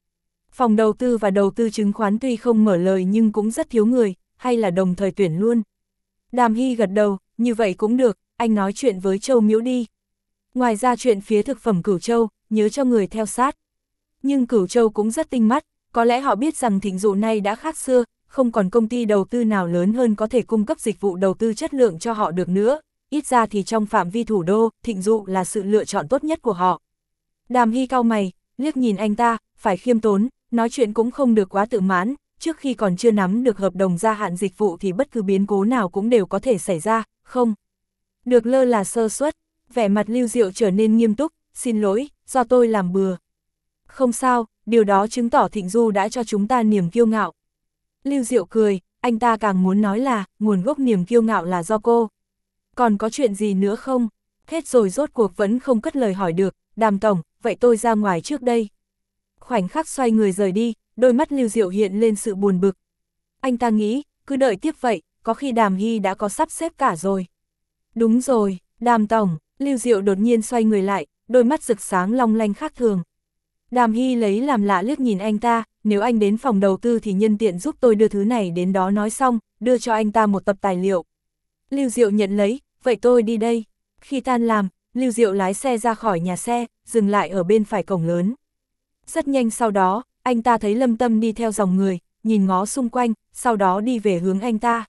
Phòng đầu tư và đầu tư chứng khoán tuy không mở lời nhưng cũng rất thiếu người, hay là đồng thời tuyển luôn. Đàm Hy gật đầu, như vậy cũng được, anh nói chuyện với Châu Miễu đi. Ngoài ra chuyện phía thực phẩm Cửu Châu, nhớ cho người theo sát. Nhưng Cửu Châu cũng rất tinh mắt, có lẽ họ biết rằng Thịnh Dụ nay đã khác xưa, không còn công ty đầu tư nào lớn hơn có thể cung cấp dịch vụ đầu tư chất lượng cho họ được nữa, ít ra thì trong phạm vi thủ đô, Thịnh Dụ là sự lựa chọn tốt nhất của họ. Đàm Hy cau mày, liếc nhìn anh ta, phải khiêm tốn, nói chuyện cũng không được quá tự mãn, trước khi còn chưa nắm được hợp đồng gia hạn dịch vụ thì bất cứ biến cố nào cũng đều có thể xảy ra, không được lơ là sơ suất. Vẻ mặt Lưu Diệu trở nên nghiêm túc, xin lỗi, do tôi làm bừa. Không sao, điều đó chứng tỏ Thịnh Du đã cho chúng ta niềm kiêu ngạo. Lưu Diệu cười, anh ta càng muốn nói là, nguồn gốc niềm kiêu ngạo là do cô. Còn có chuyện gì nữa không? Hết rồi rốt cuộc vẫn không cất lời hỏi được, Đàm tổng, vậy tôi ra ngoài trước đây. Khoảnh khắc xoay người rời đi, đôi mắt Lưu Diệu hiện lên sự buồn bực. Anh ta nghĩ, cứ đợi tiếp vậy, có khi Đàm Hy đã có sắp xếp cả rồi. Đúng rồi, Đàm tổng, Lưu Diệu đột nhiên xoay người lại, đôi mắt rực sáng long lanh khác thường. Đàm Hy lấy làm lạ liếc nhìn anh ta, nếu anh đến phòng đầu tư thì nhân tiện giúp tôi đưa thứ này đến đó, nói xong, đưa cho anh ta một tập tài liệu. Lưu Diệu nhận lấy, vậy tôi đi đây. Khi tan làm, Lưu Diệu lái xe ra khỏi nhà xe, dừng lại ở bên phải cổng lớn. Rất nhanh sau đó, anh ta thấy Lâm Tâm đi theo dòng người, nhìn ngó xung quanh, sau đó đi về hướng anh ta.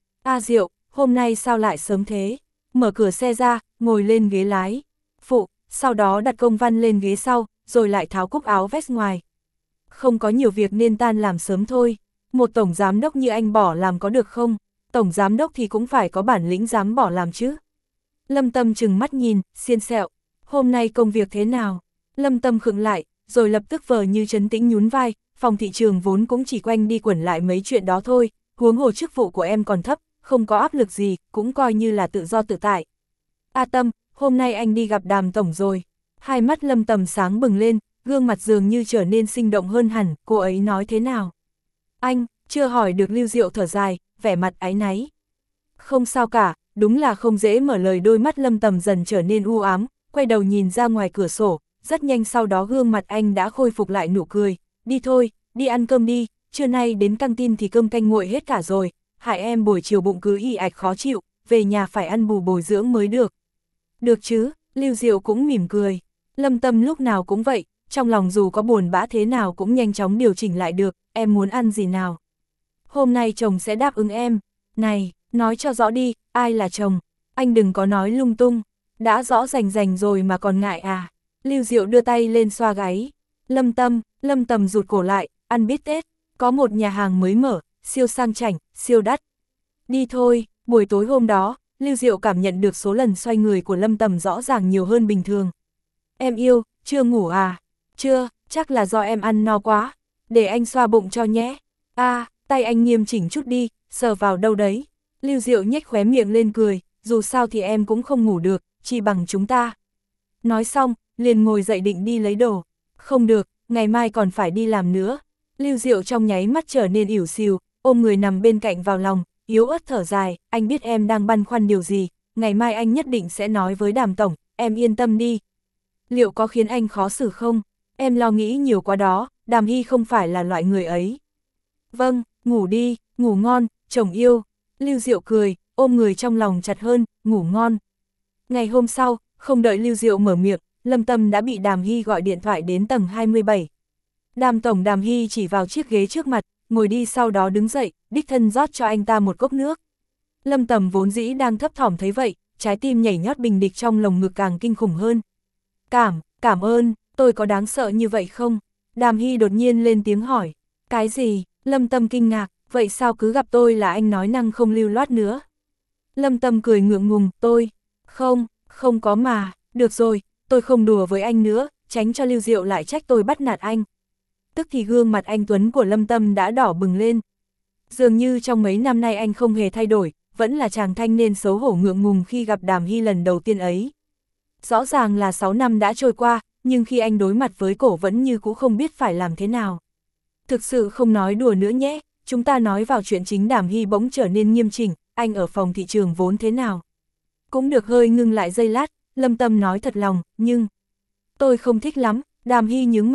A Diệu, hôm nay sao lại sớm thế? Mở cửa xe ra, ngồi lên ghế lái. Phụ, sau đó đặt công văn lên ghế sau, rồi lại tháo cúc áo vest ngoài. Không có nhiều việc nên tan làm sớm thôi. Một tổng giám đốc như anh bỏ làm có được không? Tổng giám đốc thì cũng phải có bản lĩnh dám bỏ làm chứ. Lâm Tâm trừng mắt nhìn, xiên xẹo. Hôm nay công việc thế nào? Lâm Tâm khựng lại, rồi lập tức vờ như trấn tĩnh nhún vai. Phòng thị trường vốn cũng chỉ quanh đi quẩn lại mấy chuyện đó thôi. Huống hồ chức vụ của em còn thấp, không có áp lực gì, cũng coi như là tự do tự tại. A Tâm, hôm nay anh đi gặp Đàm tổng rồi. Hai mắt Lâm Tâm sáng bừng lên, gương mặt dường như trở nên sinh động hơn hẳn, cô ấy nói thế nào? Anh, chưa hỏi được. Lưu Diệu thở dài, vẻ mặt áy náy. Không sao cả, đúng là không dễ mở lời. Đôi mắt Lâm Tâm dần trở nên u ám, quay đầu nhìn ra ngoài cửa sổ, rất nhanh sau đó gương mặt anh đã khôi phục lại nụ cười. Đi thôi, đi ăn cơm đi, trưa nay đến căng tin thì cơm canh nguội hết cả rồi, hại em buổi chiều bụng cứ ì ạch khó chịu, về nhà phải ăn bù bồi dưỡng mới được. Được chứ, Lưu Diệu cũng mỉm cười. Lâm Tâm lúc nào cũng vậy, trong lòng dù có buồn bã thế nào cũng nhanh chóng điều chỉnh lại được, em muốn ăn gì nào? Hôm nay chồng sẽ đáp ứng em. Này, nói cho rõ đi, ai là chồng? Anh đừng có nói lung tung, đã rõ rành rành rồi mà còn ngại à? Lưu Diệu đưa tay lên xoa gáy. Lâm Tâm, Lâm Tâm rụt cổ lại, ăn bít tết, có một nhà hàng mới mở, siêu sang chảnh, siêu đắt. Đi thôi. Buổi tối hôm đó, Lưu Diệu cảm nhận được số lần xoay người của Lâm Tâm rõ ràng nhiều hơn bình thường. Em yêu, chưa ngủ à? Chưa, chắc là do em ăn no quá. Để anh xoa bụng cho nhé. A, à, tay anh nghiêm chỉnh chút đi, sờ vào đâu đấy. Lưu Diệu nhếch khóe miệng lên cười, dù sao thì em cũng không ngủ được, chỉ bằng chúng ta. Nói xong, liền ngồi dậy định đi lấy đồ. Không được, ngày mai còn phải đi làm nữa. Lưu Diệu trong nháy mắt trở nên ỉu xìu, ôm người nằm bên cạnh vào lòng, yếu ớt thở dài, anh biết em đang băn khoăn điều gì, ngày mai anh nhất định sẽ nói với Đàm tổng, em yên tâm đi. Liệu có khiến anh khó xử không? Em lo nghĩ nhiều quá đó, Đàm Hy không phải là loại người ấy. Vâng, ngủ đi, ngủ ngon, chồng yêu. Lưu Diệu cười, ôm người trong lòng chặt hơn, ngủ ngon. Ngày hôm sau, không đợi Lưu Diệu mở miệng, Lâm Tâm đã bị Đàm Hy gọi điện thoại đến tầng hai mươi bảy. Đàm tổng. Đàm Hy chỉ vào chiếc ghế trước mặt, ngồi đi, sau đó đứng dậy, đích thân rót cho anh ta một cốc nước. Lâm Tầm vốn dĩ đang thấp thỏm thấy vậy, trái tim nhảy nhót bình địch trong lồng ngực càng kinh khủng hơn. Cảm, cảm ơn, tôi có đáng sợ như vậy không? Đàm Hy đột nhiên lên tiếng hỏi. Cái gì? Lâm Tâm kinh ngạc, vậy sao cứ gặp tôi là anh nói năng không lưu loát nữa? Lâm Tâm cười ngượng ngùng, tôi, không, không có mà, được rồi, tôi không đùa với anh nữa, tránh cho Lưu Diệu lại trách tôi bắt nạt anh. Tức thì gương mặt anh tuấn của Lâm Tâm đã đỏ bừng lên. Dường như trong mấy năm nay anh không hề thay đổi, vẫn là chàng thanh niên xấu hổ ngượng ngùng khi gặp Đàm Hy lần đầu tiên ấy. Rõ ràng là sáu năm đã trôi qua, nhưng khi anh đối mặt với cổ vẫn như cũ không biết phải làm thế nào. Thực sự không nói đùa nữa nhé, chúng ta nói vào chuyện chính. Đàm Hy bỗng trở nên nghiêm chỉnh, anh ở phòng thị trường vốn thế nào? Cũng được. Hơi ngưng lại giây lát, Lâm Tâm nói thật lòng, nhưng tôi không thích lắm. Đàm Hy nhướng mày,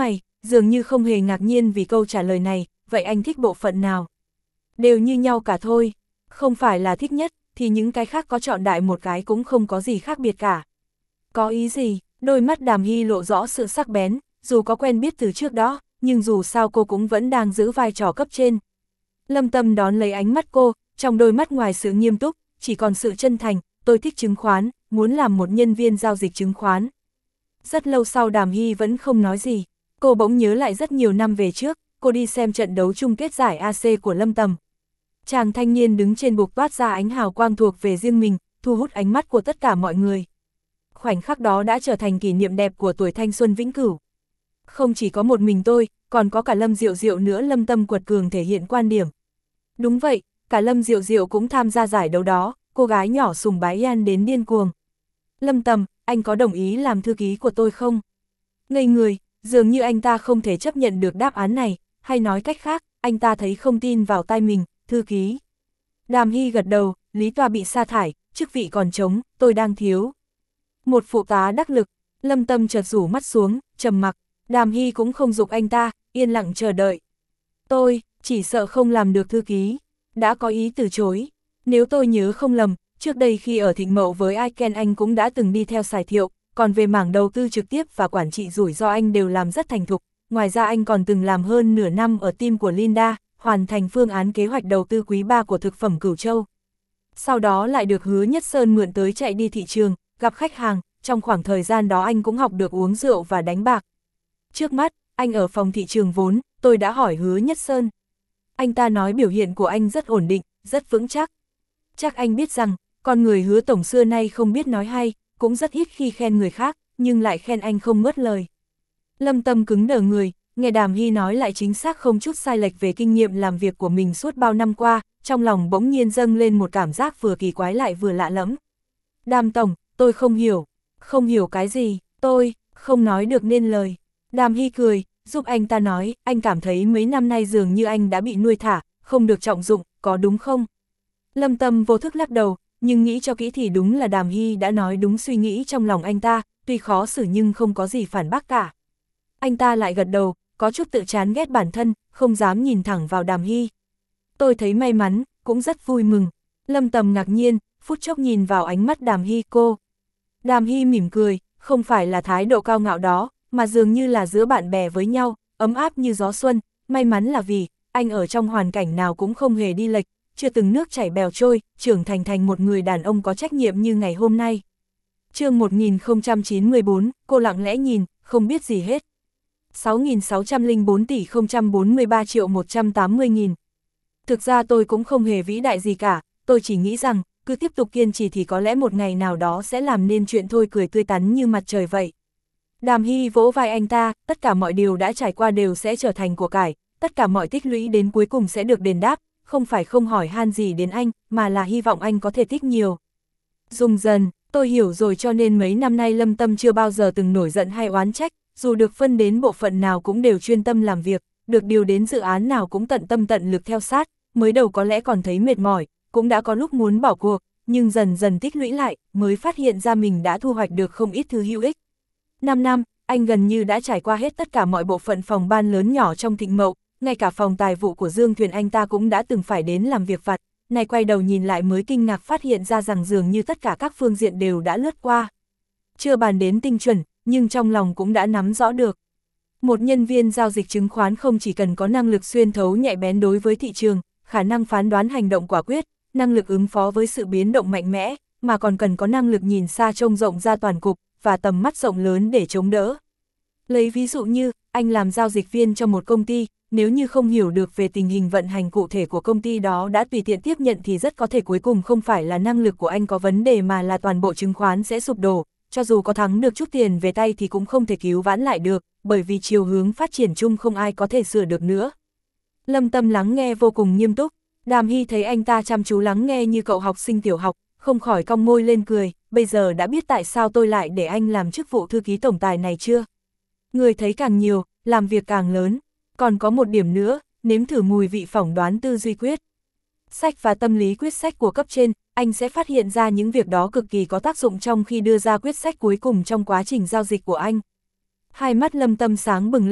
dường như không hề ngạc nhiên vì câu trả lời này, vậy anh thích bộ phận nào? Đều như nhau cả thôi, không phải là thích nhất, thì những cái khác có chọn đại một cái cũng không có gì khác biệt cả. Có ý gì? Đôi mắt Đàm Hy lộ rõ sự sắc bén, dù có quen biết từ trước đó, nhưng dù sao cô cũng vẫn đang giữ vai trò cấp trên. Lâm Tâm đón lấy ánh mắt cô, trong đôi mắt ngoài sự nghiêm túc, chỉ còn sự chân thành, tôi thích chứng khoán, muốn làm một nhân viên giao dịch chứng khoán. Rất lâu sau Đàm Hy vẫn không nói gì, cô bỗng nhớ lại rất nhiều năm về trước, cô đi xem trận đấu chung kết giải a xê của Lâm Tầm. Chàng thanh niên đứng trên bục toát ra ánh hào quang thuộc về riêng mình, thu hút ánh mắt của tất cả mọi người. Khoảnh khắc đó đã trở thành kỷ niệm đẹp của tuổi thanh xuân vĩnh cửu. Không chỉ có một mình tôi, còn có cả Lâm Diệu Diệu nữa. Lâm Tâm quật cường thể hiện quan điểm. Đúng vậy, cả Lâm Diệu Diệu cũng tham gia giải đấu đó, cô gái nhỏ sùng bái Yan đến điên cuồng. Lâm Tầm, anh có đồng ý làm thư ký của tôi không? Ngây người, dường như anh ta không thể chấp nhận được đáp án này, hay nói cách khác, anh ta thấy không tin vào tai mình, thư ký. Đàm Hy gật đầu, Lý Tòa bị sa thải, chức vị còn trống, tôi đang thiếu một phụ tá đắc lực. Lâm Tâm chợt rủ mắt xuống, trầm mặc. Đàm Hy cũng không giục anh ta, yên lặng chờ đợi. Tôi, chỉ sợ không làm được thư ký, đã có ý từ chối. Nếu tôi nhớ không lầm, trước đây khi ở Thịnh Mậu với Iken anh cũng đã từng đi theo Sài Thiệu, còn về mảng đầu tư trực tiếp và quản trị rủi ro anh đều làm rất thành thục. Ngoài ra anh còn từng làm hơn nửa năm ở team của Linda, hoàn thành phương án kế hoạch đầu tư quý ba của thực phẩm Cửu Châu. Sau đó lại được Hứa Nhất Sơn mượn tới chạy đi thị trường, gặp khách hàng, trong khoảng thời gian đó anh cũng học được uống rượu và đánh bạc. Trước mắt, anh ở phòng thị trường vốn, tôi đã hỏi Hứa Nhất Sơn. Anh ta nói biểu hiện của anh rất ổn định, rất vững chắc. Chắc anh biết rằng, con người Hứa tổng xưa nay không biết nói hay, cũng rất ít khi khen người khác, nhưng lại khen anh không mất lời. Lâm Tâm cứng đờ người, nghe Đàm Hy nói lại chính xác không chút sai lệch về kinh nghiệm làm việc của mình suốt bao năm qua, trong lòng bỗng nhiên dâng lên một cảm giác vừa kỳ quái lại vừa lạ lẫm. Đàm tổng, tôi không hiểu. Không hiểu cái gì, tôi, không nói được nên lời. Đàm Hy cười, giúp anh ta nói, anh cảm thấy mấy năm nay dường như anh đã bị nuôi thả, không được trọng dụng, có đúng không? Lâm Tâm vô thức lắc đầu, nhưng nghĩ cho kỹ thì đúng là Đàm Hy đã nói đúng suy nghĩ trong lòng anh ta, tuy khó xử nhưng không có gì phản bác cả. Anh ta lại gật đầu, có chút tự chán ghét bản thân, không dám nhìn thẳng vào Đàm Hy. Tôi thấy may mắn, cũng rất vui mừng. Lâm Tâm ngạc nhiên, phút chốc nhìn vào ánh mắt Đàm Hy cô. Đàm Hy mỉm cười, không phải là thái độ cao ngạo đó, mà dường như là giữa bạn bè với nhau, ấm áp như gió xuân. May mắn là vì, anh ở trong hoàn cảnh nào cũng không hề đi lệch, chưa từng nước chảy bèo trôi, trưởng thành thành một người đàn ông có trách nhiệm như ngày hôm nay. Chương một nghìn không trăm chín mươi tư, cô lặng lẽ nhìn, không biết gì hết. sáu nghìn sáu trăm lẻ bốn tỷ không trăm bốn mươi ba triệu một trăm tám mươi nghìn. Thực ra tôi cũng không hề vĩ đại gì cả, tôi chỉ nghĩ rằng, cứ tiếp tục kiên trì thì có lẽ một ngày nào đó sẽ làm nên chuyện thôi, cười tươi tắn như mặt trời vậy. Đàm Hy vỗ vai anh ta, tất cả mọi điều đã trải qua đều sẽ trở thành của cải, tất cả mọi tích lũy đến cuối cùng sẽ được đền đáp, không phải không hỏi han gì đến anh, mà là hy vọng anh có thể tích nhiều. Dùng dần, tôi hiểu rồi, cho nên mấy năm nay Lâm Tâm chưa bao giờ từng nổi giận hay oán trách, dù được phân đến bộ phận nào cũng đều chuyên tâm làm việc, được điều đến dự án nào cũng tận tâm tận lực theo sát, mới đầu có lẽ còn thấy mệt mỏi, cũng đã có lúc muốn bỏ cuộc, nhưng dần dần tích lũy lại, mới phát hiện ra mình đã thu hoạch được không ít thứ hữu ích. năm năm, anh gần như đã trải qua hết tất cả mọi bộ phận phòng ban lớn nhỏ trong Thịnh Mậu, ngay cả phòng tài vụ của Dương Thuyền anh ta cũng đã từng phải đến làm việc vặt, nay quay đầu nhìn lại mới kinh ngạc phát hiện ra rằng dường như tất cả các phương diện đều đã lướt qua. Chưa bàn đến tinh chuẩn, nhưng trong lòng cũng đã nắm rõ được. Một nhân viên giao dịch chứng khoán không chỉ cần có năng lực xuyên thấu nhạy bén đối với thị trường, khả năng phán đoán hành động quả quyết, năng lực ứng phó với sự biến động mạnh mẽ, mà còn cần có năng lực nhìn xa trông rộng ra toàn cục, và tầm mắt rộng lớn để chống đỡ. Lấy ví dụ như, anh làm giao dịch viên cho một công ty, nếu như không hiểu được về tình hình vận hành cụ thể của công ty đó đã tùy tiện tiếp nhận thì rất có thể cuối cùng không phải là năng lực của anh có vấn đề mà là toàn bộ chứng khoán sẽ sụp đổ, cho dù có thắng được chút tiền về tay thì cũng không thể cứu vãn lại được, bởi vì chiều hướng phát triển chung không ai có thể sửa được nữa. Lâm Tâm lắng nghe vô cùng nghiêm túc, Đàm Hy thấy anh ta chăm chú lắng nghe như cậu học sinh tiểu học, không khỏi cong môi lên cười, bây giờ đã biết tại sao tôi lại để anh làm chức vụ thư ký tổng tài này chưa? Người thấy càng nhiều, làm việc càng lớn, còn có một điểm nữa, nếm thử mùi vị phỏng đoán tư duy quyết sách và tâm lý quyết sách của cấp trên, anh sẽ phát hiện ra những việc đó cực kỳ có tác dụng trong khi đưa ra quyết sách cuối cùng trong quá trình giao dịch của anh. Hai mắt Lâm Tâm sáng bừng lên,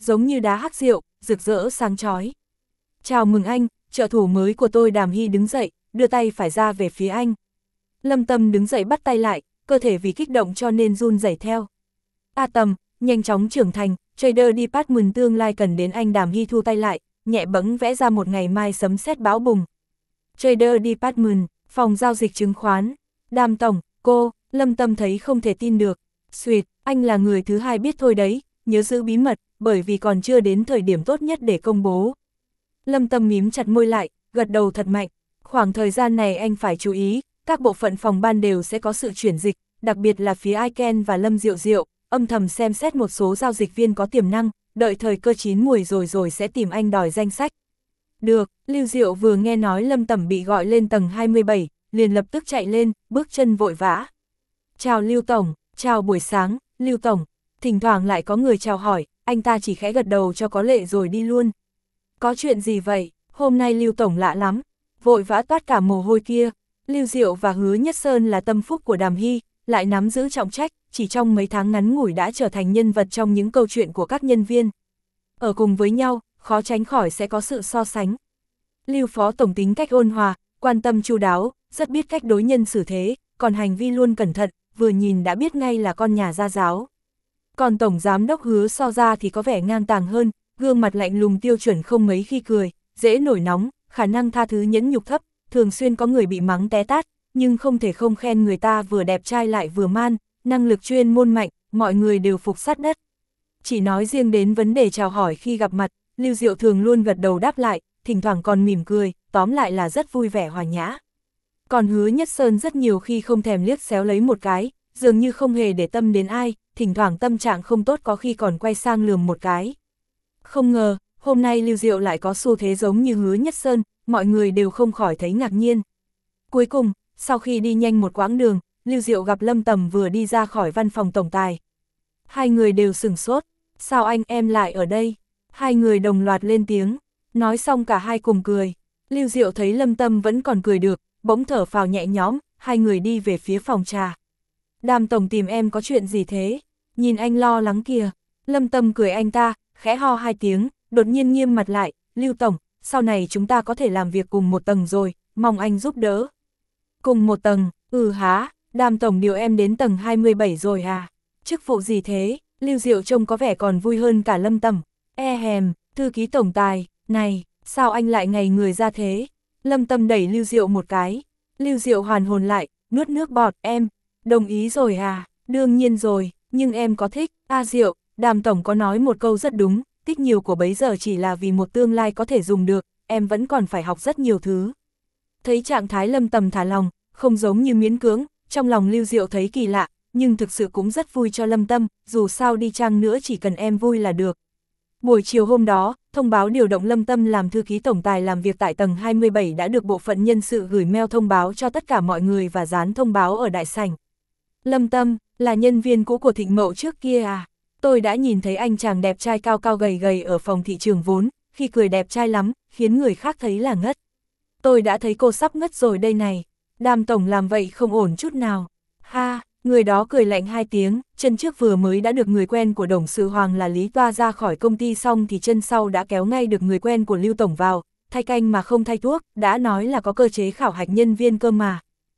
giống như đá hắc rượu, rực rỡ sáng chói. Chào mừng anh, trợ thủ mới của tôi. Đàm Hy đứng dậy, đưa tay phải ra về phía anh. Lâm Tâm đứng dậy bắt tay lại, cơ thể vì kích động cho nên run rẩy theo. A Tâm, nhanh chóng trưởng thành, Trader Department tương lai cần đến anh. Đàm Hy thu tay lại, nhẹ bẫng vẽ ra một ngày mai sấm sét bão bùng. Trader Department, phòng giao dịch chứng khoán. Đàm tổng, cô, Lâm Tâm thấy không thể tin được. Xuyệt, anh là người thứ hai biết thôi đấy, nhớ giữ bí mật, bởi vì còn chưa đến thời điểm tốt nhất để công bố. Lâm Tâm mím chặt môi lại, gật đầu thật mạnh. Khoảng thời gian này anh phải chú ý, các bộ phận phòng ban đều sẽ có sự chuyển dịch, đặc biệt là phía Iken và Lâm Diệu Diệu, âm thầm xem xét một số giao dịch viên có tiềm năng, đợi thời cơ chín mùi rồi rồi sẽ tìm anh đòi danh sách. Được, Lưu Diệu vừa nghe nói Lâm Tẩm bị gọi lên tầng hai mươi bảy, liền lập tức chạy lên, bước chân vội vã. Chào Lưu Tổng, chào buổi sáng, Lưu Tổng. Thỉnh thoảng lại có người chào hỏi, anh ta chỉ khẽ gật đầu cho có lệ rồi đi luôn. Có chuyện gì vậy, hôm nay Lưu Tổng lạ lắm, vội vã toát cả mồ hôi kia. Lưu Diệu và Hứa Nhất Sơn là tâm phúc của Đàm Hy, lại nắm giữ trọng trách, chỉ trong mấy tháng ngắn ngủi đã trở thành nhân vật trong những câu chuyện của các nhân viên. Ở cùng với nhau, khó tránh khỏi sẽ có sự so sánh. Lưu Phó Tổng tính cách ôn hòa, quan tâm chu đáo, rất biết cách đối nhân xử thế, còn hành vi luôn cẩn thận, vừa nhìn đã biết ngay là con nhà gia giáo. Còn Tổng Giám Đốc Hứa so ra thì có vẻ ngang tàng hơn, gương mặt lạnh lùng tiêu chuẩn không mấy khi cười, dễ nổi nóng, khả năng tha thứ nhẫn nhục thấp, thường xuyên có người bị mắng té tát, nhưng không thể không khen người ta vừa đẹp trai lại vừa man, năng lực chuyên môn mạnh, mọi người đều phục sát đất. Chỉ nói riêng đến vấn đề chào hỏi khi gặp mặt, Lưu Diệu thường luôn gật đầu đáp lại, thỉnh thoảng còn mỉm cười, tóm lại là rất vui vẻ hòa nhã. Còn Hứa Nhất Sơn rất nhiều khi không thèm liếc xéo lấy một cái, dường như không hề để tâm đến ai, thỉnh thoảng tâm trạng không tốt có khi còn quay sang lườm một cái. Không ngờ, hôm nay Lưu Diệu lại có xu thế giống như Hứa Nhất Sơn, mọi người đều không khỏi thấy ngạc nhiên. Cuối cùng, sau khi đi nhanh một quãng đường, Lưu Diệu gặp Lâm Tầm vừa đi ra khỏi văn phòng tổng tài. Hai người đều sửng sốt, sao anh em lại ở đây? Hai người đồng loạt lên tiếng, nói xong cả hai cùng cười. Lưu Diệu thấy Lâm Tâm vẫn còn cười được, bỗng thở phào nhẹ nhõm, hai người đi về phía phòng trà. Đàm tổng tìm em có chuyện gì thế? Nhìn anh lo lắng kìa. Lâm Tâm cười anh ta, khẽ ho hai tiếng, đột nhiên nghiêm mặt lại, Lưu Tổng, sau này chúng ta có thể làm việc cùng một tầng rồi, mong anh giúp đỡ. Cùng một tầng, ừ há, Đàm tổng điều em đến tầng hai mươi bảy rồi à? Chức vụ gì thế? Lưu Diệu trông có vẻ còn vui hơn cả Lâm Tầm. E hèm, thư ký tổng tài, này, sao anh lại ngày người ra thế? Lâm Tâm đẩy Lưu Diệu một cái. Lưu Diệu hoàn hồn lại, nuốt nước bọt, em, đồng ý rồi à? Đương nhiên rồi, nhưng em có thích, A Diệu, Đàm tổng có nói một câu rất đúng, tích nhiều của bấy giờ chỉ là vì một tương lai có thể dùng được, em vẫn còn phải học rất nhiều thứ. Thấy trạng thái Lâm Tầm thả lòng, không giống như miễn cưỡng, trong lòng Lưu Diệu thấy kỳ lạ, nhưng thực sự cũng rất vui cho Lâm Tâm, dù sao đi chăng nữa chỉ cần em vui là được. Buổi chiều hôm đó, thông báo điều động Lâm Tâm làm thư ký tổng tài làm việc tại tầng hai mươi bảy đã được bộ phận nhân sự gửi mail thông báo cho tất cả mọi người và dán thông báo ở đại sảnh. Lâm Tâm, là nhân viên cũ của Thịnh Mậu trước kia à? Tôi đã nhìn thấy anh chàng đẹp trai cao cao gầy gầy ở phòng thị trường vốn, khi cười đẹp trai lắm, khiến người khác thấy là ngất. Tôi đã thấy cô sắp ngất rồi đây này. Đàm tổng làm vậy không ổn chút nào. Ha, người đó cười lạnh hai tiếng, chân trước vừa mới đã được người quen của董Sự Hoàng là Lý Toa ra khỏi công ty xong thì chân sau đã kéo ngay được người quen của Lưu Tổng vào, thay canh mà không thay thuốc, đã nói là có cơ chế khảo hạch nhân viên cơ mà.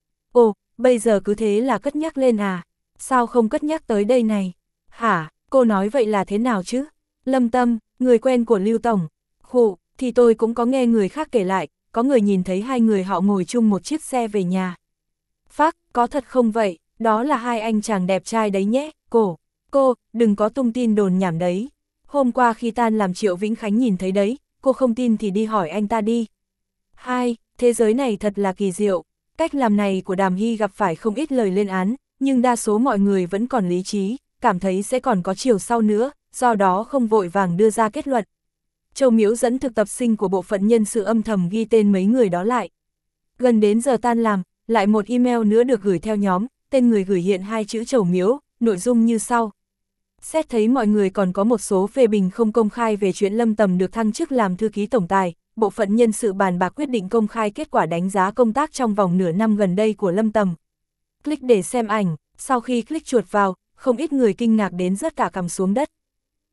Ồ, bây giờ cứ thế là cất nhắc lên à? Sao không cất nhắc tới đây này? Hả, cô nói vậy là thế nào chứ? Lâm Tâm, người quen của Lưu Tổng. Khụ, thì tôi cũng có nghe người khác kể lại, có người nhìn thấy hai người họ ngồi chung một chiếc xe về nhà. Phác, có thật không vậy? Đó là hai anh chàng đẹp trai đấy nhé, cô. Cô, đừng có tung tin đồn nhảm đấy. Hôm qua khi tan làm Triệu Vĩnh Khánh nhìn thấy đấy, cô không tin thì đi hỏi anh ta đi. Hai, thế giới này thật là kỳ diệu. Cách làm này của Đàm Hy gặp phải không ít lời lên án, nhưng đa số mọi người vẫn còn lý trí, cảm thấy sẽ còn có chiều sau nữa, do đó không vội vàng đưa ra kết luận. Châu Miễu dẫn thực tập sinh của bộ phận nhân sự âm thầm ghi tên mấy người đó lại. Gần đến giờ tan làm, lại một email nữa được gửi theo nhóm, tên người gửi hiện hai chữ Châu Miễu, nội dung như sau. Xét thấy mọi người còn có một số phê bình không công khai về chuyện Lâm Tầm được thăng chức làm thư ký tổng tài, bộ phận nhân sự bàn bạc quyết định công khai kết quả đánh giá công tác trong vòng nửa năm gần đây của Lâm Tầm. Click để xem ảnh, sau khi click chuột vào, không ít người kinh ngạc đến rớt cả cằm xuống đất.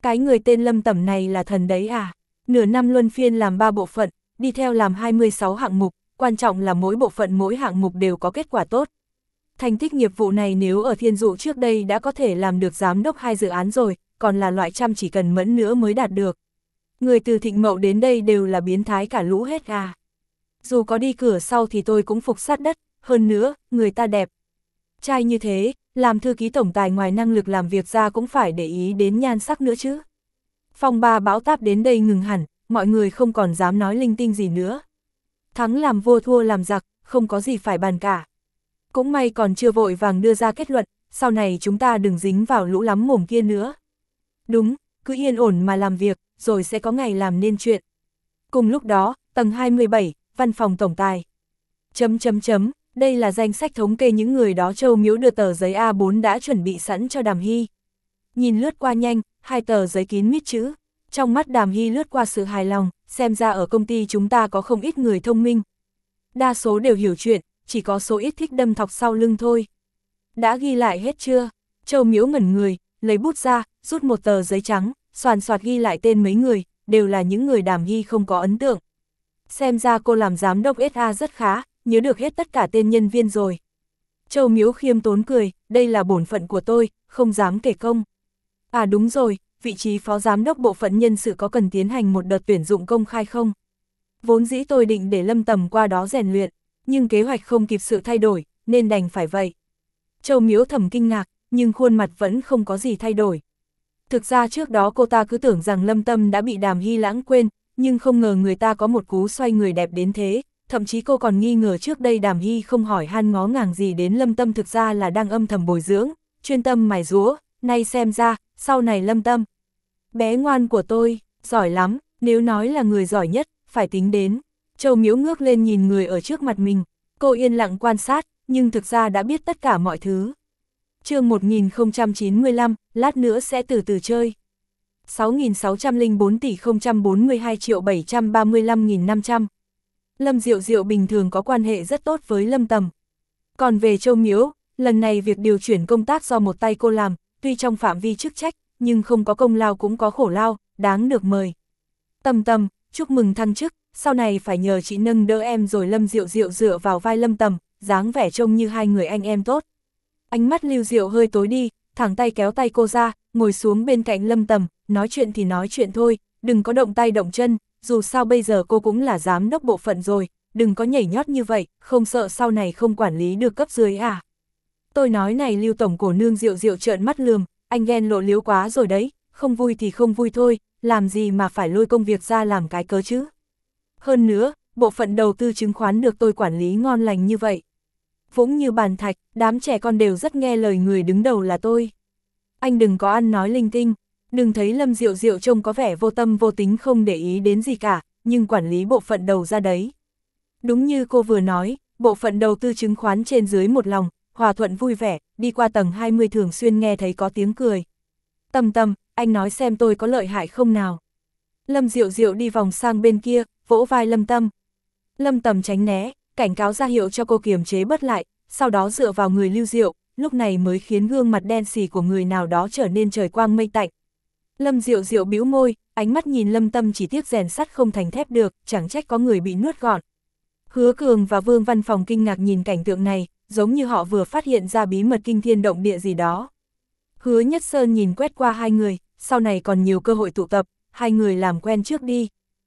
Cái người tên Lâm Tẩm này là thần đấy à? Nửa năm luân phiên làm ba bộ phận, đi theo làm hai mươi sáu hạng mục, quan trọng là mỗi bộ phận mỗi hạng mục đều có kết quả tốt. Thành tích nghiệp vụ này nếu ở Thiên Dụ trước đây đã có thể làm được giám đốc hai dự án rồi, còn là loại chăm chỉ cần mẫn nữa mới đạt được. Người từ Thịnh Mậu đến đây đều là biến thái cả lũ hết à. Dù có đi cửa sau thì tôi cũng phục sát đất, hơn nữa, người ta đẹp. Trai như thế, làm thư ký tổng tài ngoài năng lực làm việc ra cũng phải để ý đến nhan sắc nữa chứ. Phong ba bão táp đến đây ngừng hẳn, mọi người không còn dám nói linh tinh gì nữa. Thắng làm vua thua làm giặc, không có gì phải bàn cả. Cũng may còn chưa vội vàng đưa ra kết luận, sau này chúng ta đừng dính vào lũ lắm mồm kia nữa. Đúng, cứ yên ổn mà làm việc, rồi sẽ có ngày làm nên chuyện. Cùng lúc đó, tầng hai mươi bảy, văn phòng tổng tài. Chấm chấm chấm, đây là danh sách thống kê những người đó. Châu Miếu đưa tờ giấy A bốn đã chuẩn bị sẵn cho Đàm Hy. Nhìn lướt qua nhanh, hai tờ giấy kín mít chữ. Trong mắt Đàm Hy lướt qua sự hài lòng, xem ra ở công ty chúng ta có không ít người thông minh. Đa số đều hiểu chuyện, chỉ có số ít thích đâm thọc sau lưng thôi. Đã ghi lại hết chưa? Châu Miếu ngẩn người, lấy bút ra, rút một tờ giấy trắng, xoàn xoạt ghi lại tên mấy người, đều là những người Đàm Hy không có ấn tượng. Xem ra cô làm giám đốc ét a rất khá, nhớ được hết tất cả tên nhân viên rồi. Châu Miếu khiêm tốn cười, đây là bổn phận của tôi, không dám kể công. À đúng rồi, vị trí phó giám đốc bộ phận nhân sự có cần tiến hành một đợt tuyển dụng công khai không? Vốn dĩ tôi định để Lâm Tầm qua đó rèn luyện, nhưng kế hoạch không kịp sự thay đổi, nên đành phải vậy. Châu Miếu thầm kinh ngạc, nhưng khuôn mặt vẫn không có gì thay đổi. Thực ra trước đó cô ta cứ tưởng rằng Lâm Tâm đã bị Đàm Hy lãng quên, nhưng không ngờ người ta có một cú xoay người đẹp đến thế. Thậm chí cô còn nghi ngờ trước đây Đàm Hy không hỏi han ngó ngàng gì đến Lâm Tâm, thực ra là đang âm thầm bồi dưỡng, chuyên tâm mài rũa. Nay xem ra, sau này Lâm Tâm, bé ngoan của tôi, giỏi lắm, nếu nói là người giỏi nhất, phải tính đến. Châu Miếu ngước lên nhìn người ở trước mặt mình, cô yên lặng quan sát, nhưng thực ra đã biết tất cả mọi thứ. Chương một nghìn không trăm chín mươi lăm, lát nữa sẽ từ từ chơi. sáu nghìn sáu trăm lẻ bốn tỷ không trăm bốn mươi hai triệu bảy trăm ba mươi lăm nghìn năm trăm. Lâm Diệu Diệu bình thường có quan hệ rất tốt với Lâm Tầm. Còn về Châu Miếu, lần này việc điều chuyển công tác do một tay cô làm, tuy trong phạm vi chức trách, nhưng không có công lao cũng có khổ lao, đáng được mời. Tầm Tầm, chúc mừng thăng chức, sau này phải nhờ chị nâng đỡ em rồi. Lâm Diệu Diệu dựa vào vai Lâm Tầm, dáng vẻ trông như hai người anh em tốt. Ánh mắt Lưu Diệu hơi tối đi, thẳng tay kéo tay cô ra, ngồi xuống bên cạnh Lâm Tầm, nói chuyện thì nói chuyện thôi, đừng có động tay động chân, dù sao bây giờ cô cũng là giám đốc bộ phận rồi, đừng có nhảy nhót như vậy, không sợ sau này không quản lý được cấp dưới à. Tôi nói này Lưu tổng cổ nương. Diệu Diệu trợn mắt lườm, anh ghen lộ liếu quá rồi đấy, không vui thì không vui thôi, làm gì mà phải lôi công việc ra làm cái cớ chứ. Hơn nữa, bộ phận đầu tư chứng khoán được tôi quản lý ngon lành như vậy. Vững như bàn thạch, đám trẻ con đều rất nghe lời người đứng đầu là tôi. Anh đừng có ăn nói linh tinh, đừng thấy Lâm Diệu Diệu trông có vẻ vô tâm vô tính không để ý đến gì cả, nhưng quản lý bộ phận đầu ra đấy. Đúng như cô vừa nói, bộ phận đầu tư chứng khoán trên dưới một lòng, hòa thuận vui vẻ, đi qua tầng hai mươi thường xuyên nghe thấy có tiếng cười. Tầm Tầm, anh nói xem tôi có lợi hại không nào. Lâm Diệu Diệu đi vòng sang bên kia, vỗ vai Lâm Tâm. Lâm Tầm tránh né, cảnh cáo ra hiệu cho cô kiềm chế bớt lại, sau đó dựa vào người Lưu Diệu, lúc này mới khiến gương mặt đen xì của người nào đó trở nên trời quang mây tạnh. Lâm Diệu Diệu bĩu môi, ánh mắt nhìn Lâm Tâm chỉ tiếc rèn sắt không thành thép được, chẳng trách có người bị nuốt gọn. Hứa Cường và Vương Văn Phòng kinh ngạc nhìn cảnh tượng này, giống như họ vừa phát hiện ra bí mật kinh thiên động địa gì đó. Hứa Nhất Sơn nhìn quét qua hai người, sau này còn nhiều cơ hội tụ tập, hai người làm quen trước đi.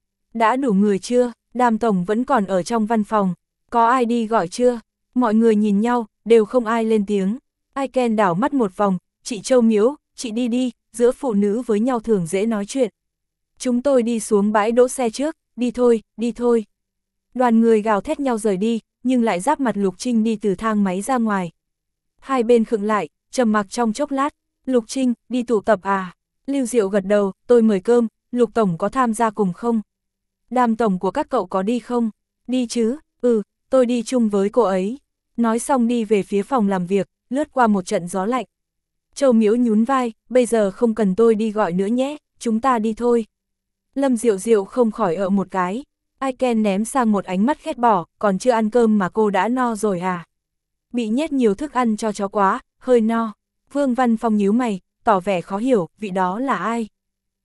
Đã đủ người chưa? Đàm tổng vẫn còn ở trong văn phòng, có ai đi gọi chưa? Mọi người nhìn nhau, đều không ai lên tiếng. Ai Ken đảo mắt một vòng, chị Châu Miếu, chị đi đi, giữa phụ nữ với nhau thường dễ nói chuyện. Chúng tôi đi xuống bãi đỗ xe trước, đi thôi, đi thôi. Đoàn người gào thét nhau rời đi, nhưng lại giáp mặt Lục Trinh đi từ thang máy ra ngoài. Hai bên khựng lại, trầm mặc trong chốc lát. Lục Trinh, đi tụ tập à? Lưu Diệu gật đầu, tôi mời cơm, Lục tổng có tham gia cùng không? Đàm tổng của các cậu có đi không? Đi chứ, ừ, tôi đi chung với cô ấy. Nói xong đi về phía phòng làm việc, lướt qua một trận gió lạnh. Châu Miếu nhún vai, bây giờ không cần tôi đi gọi nữa nhé, chúng ta đi thôi. Lâm Diệu Diệu không khỏi ợ một cái. Ai Ken ném sang một ánh mắt ghét bỏ, còn chưa ăn cơm mà cô đã no rồi à? Bị nhét nhiều thức ăn cho chó quá, hơi no. Vương Văn Phong nhíu mày, tỏ vẻ khó hiểu, vị đó là ai?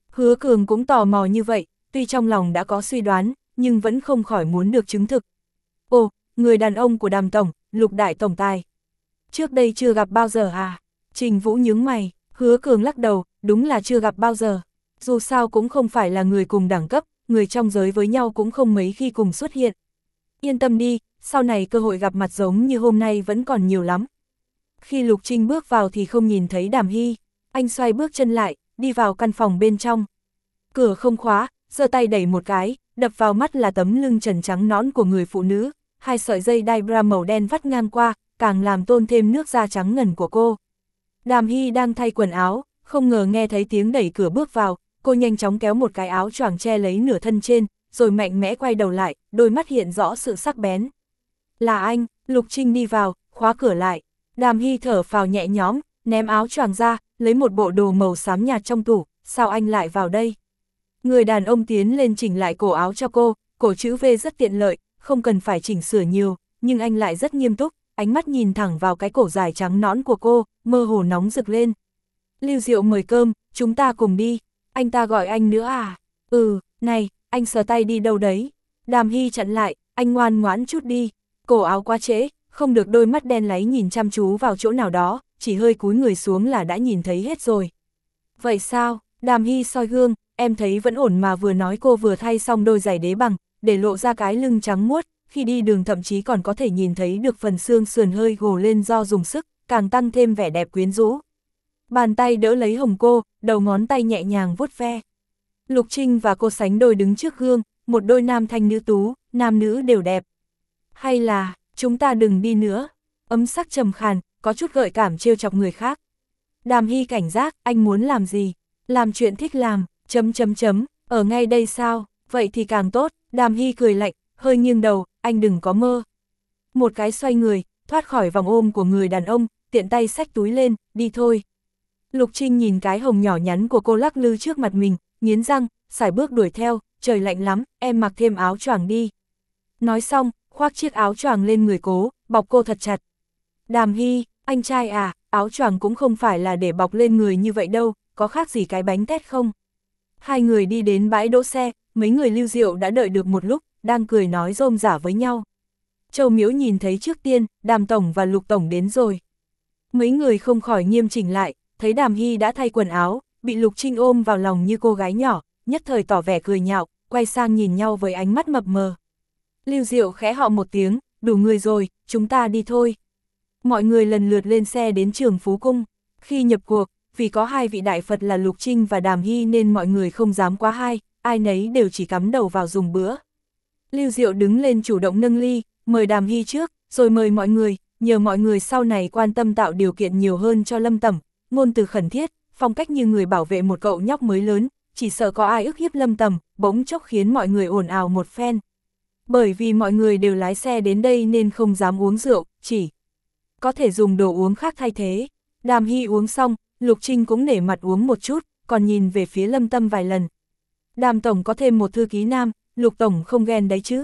Hứa Cường cũng tò mò như vậy, tuy trong lòng đã có suy đoán, nhưng vẫn không khỏi muốn được chứng thực. Ồ, người đàn ông của Đàm tổng, Lục đại tổng tài. Trước đây chưa gặp bao giờ à? Trình Vũ nhướng mày, Hứa Cường lắc đầu, đúng là chưa gặp bao giờ. Dù sao cũng không phải là người cùng đẳng cấp, người trong giới với nhau cũng không mấy khi cùng xuất hiện. Yên tâm đi, sau này cơ hội gặp mặt giống như hôm nay vẫn còn nhiều lắm. Khi Lục Trinh bước vào thì không nhìn thấy Đàm Hy, anh xoay bước chân lại, đi vào căn phòng bên trong. Cửa không khóa, giơ tay đẩy một cái, đập vào mắt là tấm lưng trần trắng nõn của người phụ nữ, hai sợi dây đai bra màu đen vắt ngang qua, càng làm tôn thêm nước da trắng ngần của cô. Đàm Hy đang thay quần áo, không ngờ nghe thấy tiếng đẩy cửa bước vào, cô nhanh chóng kéo một cái áo choàng che lấy nửa thân trên, rồi mạnh mẽ quay đầu lại, đôi mắt hiện rõ sự sắc bén. Là anh, Lục Trinh đi vào, khóa cửa lại. Đàm Hy thở phào nhẹ nhõm, ném áo choàng ra, lấy một bộ đồ màu xám nhạt trong tủ, sao anh lại vào đây? Người đàn ông tiến lên chỉnh lại cổ áo cho cô, cổ chữ V rất tiện lợi, không cần phải chỉnh sửa nhiều, nhưng anh lại rất nghiêm túc, ánh mắt nhìn thẳng vào cái cổ dài trắng nõn của cô, mơ hồ nóng rực lên. Lưu Diệu mời cơm, chúng ta cùng đi. Anh ta gọi anh nữa à? Ừ, này, anh sờ tay đi đâu đấy? Đàm Hy chặn lại, anh ngoan ngoãn chút đi. Cổ áo quá trễ, không được đôi mắt đen láy nhìn chăm chú vào chỗ nào đó, chỉ hơi cúi người xuống là đã nhìn thấy hết rồi. Vậy sao? Đàm Hy soi gương, em thấy vẫn ổn mà, vừa nói cô vừa thay xong đôi giày đế bằng, để lộ ra cái lưng trắng muốt, khi đi đường thậm chí còn có thể nhìn thấy được phần xương sườn hơi gồ lên do dùng sức, càng tăng thêm vẻ đẹp quyến rũ. Bàn tay đỡ lấy hồng cô, đầu ngón tay nhẹ nhàng vuốt ve. Lục Trinh và cô sánh đôi đứng trước gương, một đôi nam thanh nữ tú, nam nữ đều đẹp. Hay là, chúng ta đừng đi nữa. Ấm sắc trầm khàn, có chút gợi cảm trêu chọc người khác. Đàm Hy cảnh giác, anh muốn làm gì? Làm chuyện thích làm, chấm chấm chấm, ở ngay đây sao? Vậy thì càng tốt. Đàm Hy cười lạnh, hơi nghiêng đầu, anh đừng có mơ. Một cái xoay người, thoát khỏi vòng ôm của người đàn ông, tiện tay xách túi lên, đi thôi. Lục Trinh nhìn cái hồng nhỏ nhắn của cô lắc lư trước mặt mình, nghiến răng, sải bước đuổi theo, trời lạnh lắm, em mặc thêm áo choàng đi. Nói xong, khoác chiếc áo choàng lên người cố, bọc cô thật chặt. Đàm Hy, anh trai à, áo choàng cũng không phải là để bọc lên người như vậy đâu, có khác gì cái bánh tét không? Hai người đi đến bãi đỗ xe, mấy người Lưu Diệu đã đợi được một lúc, đang cười nói rôm rả với nhau. Châu Miễu nhìn thấy trước tiên, Đàm Tổng và Lục Tổng đến rồi. Mấy người không khỏi nghiêm chỉnh lại, thấy Đàm Hy đã thay quần áo, bị Lục Trinh ôm vào lòng như cô gái nhỏ, nhất thời tỏ vẻ cười nhạo, quay sang nhìn nhau với ánh mắt mập mờ. Lưu Diệu khẽ họ một tiếng, đủ người rồi, chúng ta đi thôi. Mọi người lần lượt lên xe đến Trường Phú Cung. Khi nhập cuộc, vì có hai vị đại Phật là Lục Trinh và Đàm Hy nên mọi người không dám quá hai, ai nấy đều chỉ cắm đầu vào dùng bữa. Lưu Diệu đứng lên chủ động nâng ly, mời Đàm Hy trước, rồi mời mọi người, nhờ mọi người sau này quan tâm tạo điều kiện nhiều hơn cho Lâm Tẩm, ngôn từ khẩn thiết, phong cách như người bảo vệ một cậu nhóc mới lớn, chỉ sợ có ai ức hiếp Lâm Tẩm, bỗng chốc khiến mọi người ồn ào một phen. Bởi vì mọi người đều lái xe đến đây nên không dám uống rượu, chỉ có thể dùng đồ uống khác thay thế. Đàm Hy uống xong, Lục Trinh cũng nể mặt uống một chút, còn nhìn về phía Lâm Tâm vài lần. Đàm Tổng có thêm một thư ký nam, Lục Tổng không ghen đấy chứ.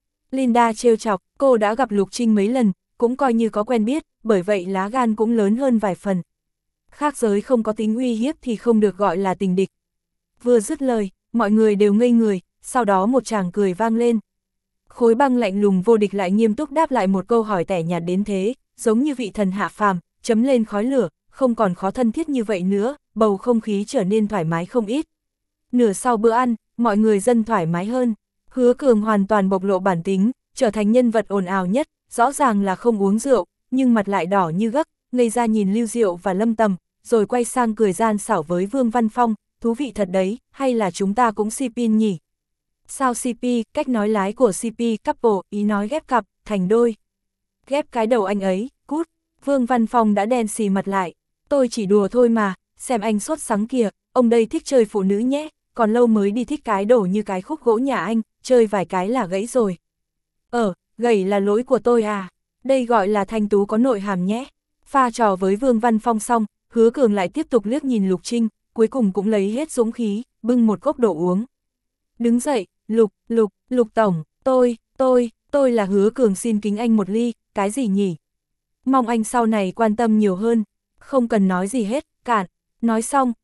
Linda trêu chọc, cô đã gặp Lục Trinh mấy lần, cũng coi như có quen biết, bởi vậy lá gan cũng lớn hơn vài phần. Khác giới không có tính uy hiếp thì không được gọi là tình địch. Vừa dứt lời, mọi người đều ngây người, sau đó một tràng cười vang lên. Khối Băng lạnh lùng vô địch lại nghiêm túc đáp lại một câu hỏi tẻ nhạt đến thế, giống như vị thần hạ phàm, chấm lên khói lửa, không còn khó thân thiết như vậy nữa, bầu không khí trở nên thoải mái không ít. Nửa sau bữa ăn, mọi người dần thoải mái hơn. Hứa Cường hoàn toàn bộc lộ bản tính, trở thành nhân vật ồn ào nhất, rõ ràng là không uống rượu, nhưng mặt lại đỏ như gấc, ngây ra nhìn Lưu Diệu và Lâm Tầm, rồi quay sang cười gian xảo với Vương Văn Phong, thú vị thật đấy, hay là chúng ta cũng xê pê nhỉ? Sao xê pê, cách nói lái của xê pê couple, ý nói ghép cặp, thành đôi. Ghép cái đầu anh ấy, cút. Vương Văn Phong đã đen xì mặt lại. Tôi chỉ đùa thôi mà, xem anh sốt sắng kìa, ông đây thích chơi phụ nữ nhé, còn lâu mới đi thích cái đổ như cái khúc gỗ nhà anh, chơi vài cái là gãy rồi. Ờ, gãy là lỗi của tôi à, đây gọi là thanh tú có nội hàm nhé. Pha trò với Vương Văn Phong xong, Hứa Cường lại tiếp tục liếc nhìn Lục Trinh, cuối cùng cũng lấy hết dũng khí, bưng một cốc đồ uống. Đứng dậy, Lục, Lục, Lục Tổng, tôi, tôi, tôi là Hứa Cường xin kính anh một ly, cái gì nhỉ? Mong anh sau này quan tâm nhiều hơn, không cần nói gì hết, cạn. Nói xong,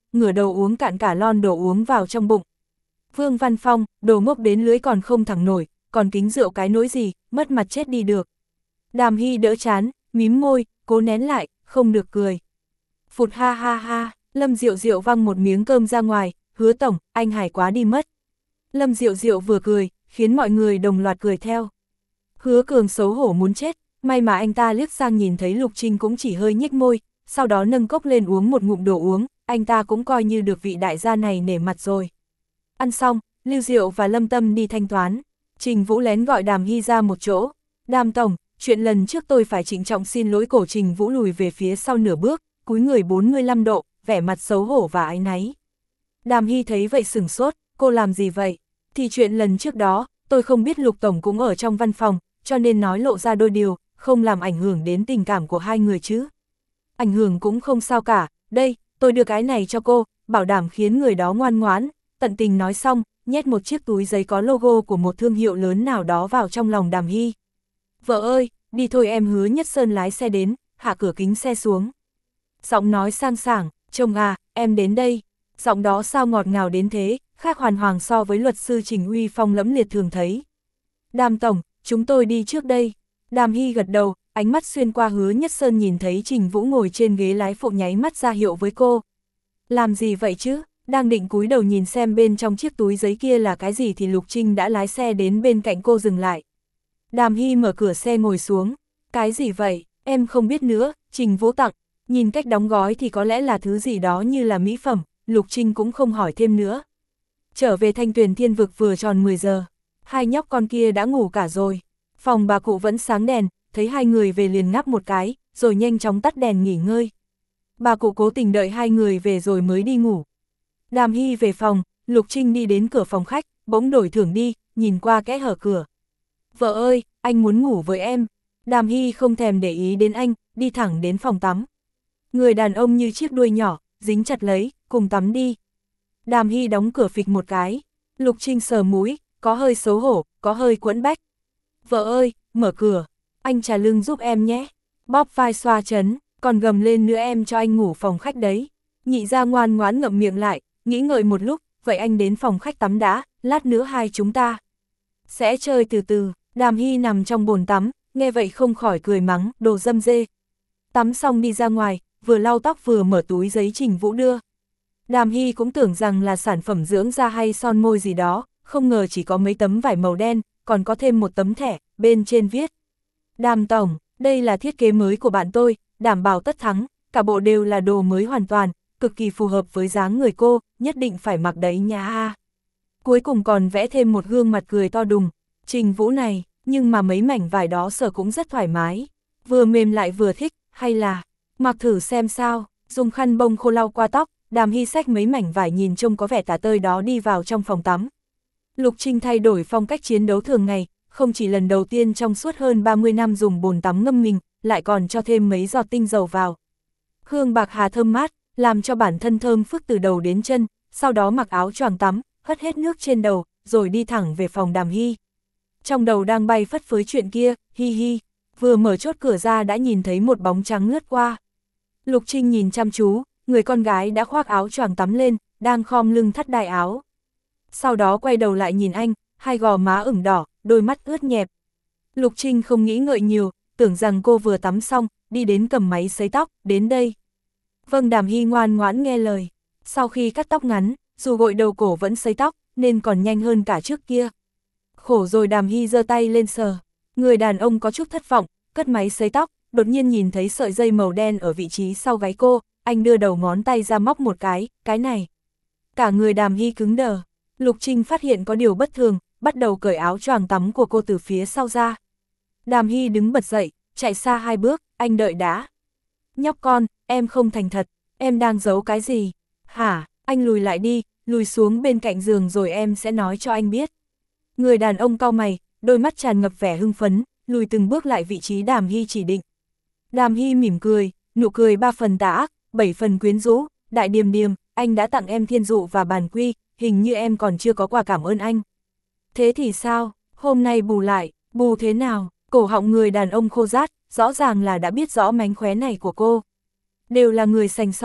ngửa đầu uống cạn cả lon đồ uống vào trong bụng. Vương Văn Phong, đồ ngốc đến lưỡi còn không thẳng nổi, còn kính rượu cái nỗi gì, mất mặt chết đi được. Đàm Hy đỡ chán, mím môi, cố nén lại, không được cười. Phụt ha ha ha, Lâm Diệu Diệu văng một miếng cơm ra ngoài, Hứa tổng, anh hài quá đi mất. Lâm Diệu Diệu vừa cười, khiến mọi người đồng loạt cười theo. Hứa Cường xấu hổ muốn chết, may mà anh ta liếc sang nhìn thấy Lục Trinh cũng chỉ hơi nhếch môi, sau đó nâng cốc lên uống một ngụm đồ uống, anh ta cũng coi như được vị đại gia này nể mặt rồi. Ăn xong, Lưu Diệu và Lâm Tâm đi thanh toán, Trình Vũ lén gọi Đàm Hy ra một chỗ. Đàm tổng, chuyện lần trước tôi phải trịnh trọng xin lỗi. Cổ Trình Vũ lùi về phía sau nửa bước, cúi người bốn mươi lăm độ, vẻ mặt xấu hổ và áy náy. Đàm Hy thấy vậy sửng sốt, cô làm gì vậy? Thì chuyện lần trước đó, tôi không biết Lục tổng cũng ở trong văn phòng, cho nên nói lộ ra đôi điều, không làm ảnh hưởng đến tình cảm của hai người chứ. Ảnh hưởng cũng không sao cả, đây, tôi đưa cái này cho cô, bảo đảm khiến người đó ngoan ngoãn. Tận tình nói xong, nhét một chiếc túi giấy có logo của một thương hiệu lớn nào đó vào trong lòng Đàm Hy. Vợ ơi, đi thôi, em Hứa Nhất Sơn lái xe đến, hạ cửa kính xe xuống. Giọng nói sang sảng, chồng à, em đến đây. Giọng đó sao ngọt ngào đến thế, khác hoàn toàn so với luật sư Trình uy phong lẫm liệt thường thấy. Đàm tổng, chúng tôi đi trước đây. Đàm Hy gật đầu, ánh mắt xuyên qua Hứa Nhất Sơn nhìn thấy Trình Vũ ngồi trên ghế lái phụ nháy mắt ra hiệu với cô. Làm gì vậy chứ? Đang định cúi đầu nhìn xem bên trong chiếc túi giấy kia là cái gì thì Lục Trinh đã lái xe đến bên cạnh cô dừng lại. Đàm Hy mở cửa xe ngồi xuống. Cái gì vậy? Em không biết nữa, Trình Vũ tặng. Nhìn cách đóng gói thì có lẽ là thứ gì đó như là mỹ phẩm, Lục Trinh cũng không hỏi thêm nữa. Trở về Thanh Tuyền Thiên Vực vừa tròn mười giờ. Hai nhóc con kia đã ngủ cả rồi. Phòng bà cụ vẫn sáng đèn, thấy hai người về liền ngáp một cái, rồi nhanh chóng tắt đèn nghỉ ngơi. Bà cụ cố tình đợi hai người về rồi mới đi ngủ. Đàm Hy về phòng, Lục Trinh đi đến cửa phòng khách, bỗng đổi thưởng đi, nhìn qua kẽ hở cửa. Vợ ơi, anh muốn ngủ với em. Đàm Hy không thèm để ý đến anh, đi thẳng đến phòng tắm. Người đàn ông như chiếc đuôi nhỏ, dính chặt lấy, cùng tắm đi. Đàm Hy đóng cửa phịch một cái. Lục Trinh sờ mũi, có hơi xấu hổ, có hơi quẫn bách. Vợ ơi, mở cửa, anh trà lưng giúp em nhé. Bóp vai xoa chấn, còn gầm lên nữa em cho anh ngủ phòng khách đấy. Nhị ra ngoan ngoãn ngậm miệng lại, nghĩ ngợi một lúc, vậy anh đến phòng khách tắm đã, lát nữa hai chúng ta sẽ chơi từ từ. Đàm Hy nằm trong bồn tắm, nghe vậy không khỏi cười mắng, đồ dâm dê. Tắm xong đi ra ngoài, vừa lau tóc vừa mở túi giấy Trình Vũ đưa. Đàm Hy cũng tưởng rằng là sản phẩm dưỡng da hay son môi gì đó, không ngờ chỉ có mấy tấm vải màu đen, còn có thêm một tấm thẻ, bên trên viết. Đàm tổng, đây là thiết kế mới của bạn tôi, đảm bảo tất thắng, cả bộ đều là đồ mới hoàn toàn, cực kỳ phù hợp với dáng người cô, nhất định phải mặc đấy nha ha. Cuối cùng còn vẽ thêm một gương mặt cười to đùng. Trình Vũ này, nhưng mà mấy mảnh vải đó sờ cũng rất thoải mái, vừa mềm lại vừa thích, hay là mặc thử xem sao. Dùng khăn bông khô lau qua tóc, Đàm Hy xách mấy mảnh vải nhìn trông có vẻ tả tơi đó đi vào trong phòng tắm. Lục Trinh thay đổi phong cách chiến đấu thường ngày, không chỉ lần đầu tiên trong suốt hơn ba mươi năm dùng bồn tắm ngâm mình, lại còn cho thêm mấy giọt tinh dầu vào. Hương bạc hà thơm mát, làm cho bản thân thơm phức từ đầu đến chân, sau đó mặc áo choàng tắm, hất hết nước trên đầu, rồi đi thẳng về phòng Đàm Hy. Trong đầu đang bay phất phới chuyện kia, hi hi, vừa mở chốt cửa ra đã nhìn thấy một bóng trắng lướt qua. Lục Trinh nhìn chăm chú, người con gái đã khoác áo choàng tắm lên, đang khom lưng thắt đai áo. Sau đó quay đầu lại nhìn anh, hai gò má ửng đỏ, đôi mắt ướt nhẹp. Lục Trinh không nghĩ ngợi nhiều, tưởng rằng cô vừa tắm xong, đi đến cầm máy sấy tóc, đến đây. Vâng, Đàm Hy ngoan ngoãn nghe lời. Sau khi cắt tóc ngắn, dù gội đầu cổ vẫn sấy tóc, nên còn nhanh hơn cả trước kia. Khổ rồi, Đàm Hy giơ tay lên sờ. Người đàn ông có chút thất vọng, cất máy sấy tóc, đột nhiên nhìn thấy sợi dây màu đen ở vị trí sau gáy cô, anh đưa đầu ngón tay ra móc một cái, cái này. Cả người Đàm Hy cứng đờ. Lục Trinh phát hiện có điều bất thường, bắt đầu cởi áo choàng tắm của cô từ phía sau ra. Đàm Hy đứng bật dậy, chạy xa hai bước, anh đợi đã. Nhóc con, em không thành thật, em đang giấu cái gì? Hả, anh lùi lại đi, lùi xuống bên cạnh giường rồi em sẽ nói cho anh biết. Người đàn ông cau mày, đôi mắt tràn ngập vẻ hưng phấn, lùi từng bước lại vị trí Đàm Hy chỉ định. Đàm Hy mỉm cười, nụ cười ba phần tà ác, bảy phần quyến rũ, đại điềm điềm, anh đã tặng em thiên dụ và bàn quy, hình như em còn chưa có quà cảm ơn anh. Thế thì sao, hôm nay bù lại, bù thế nào? Cổ họng người đàn ông khô rát, rõ ràng là đã biết rõ mánh khóe này của cô. Đều là người sành sỏi,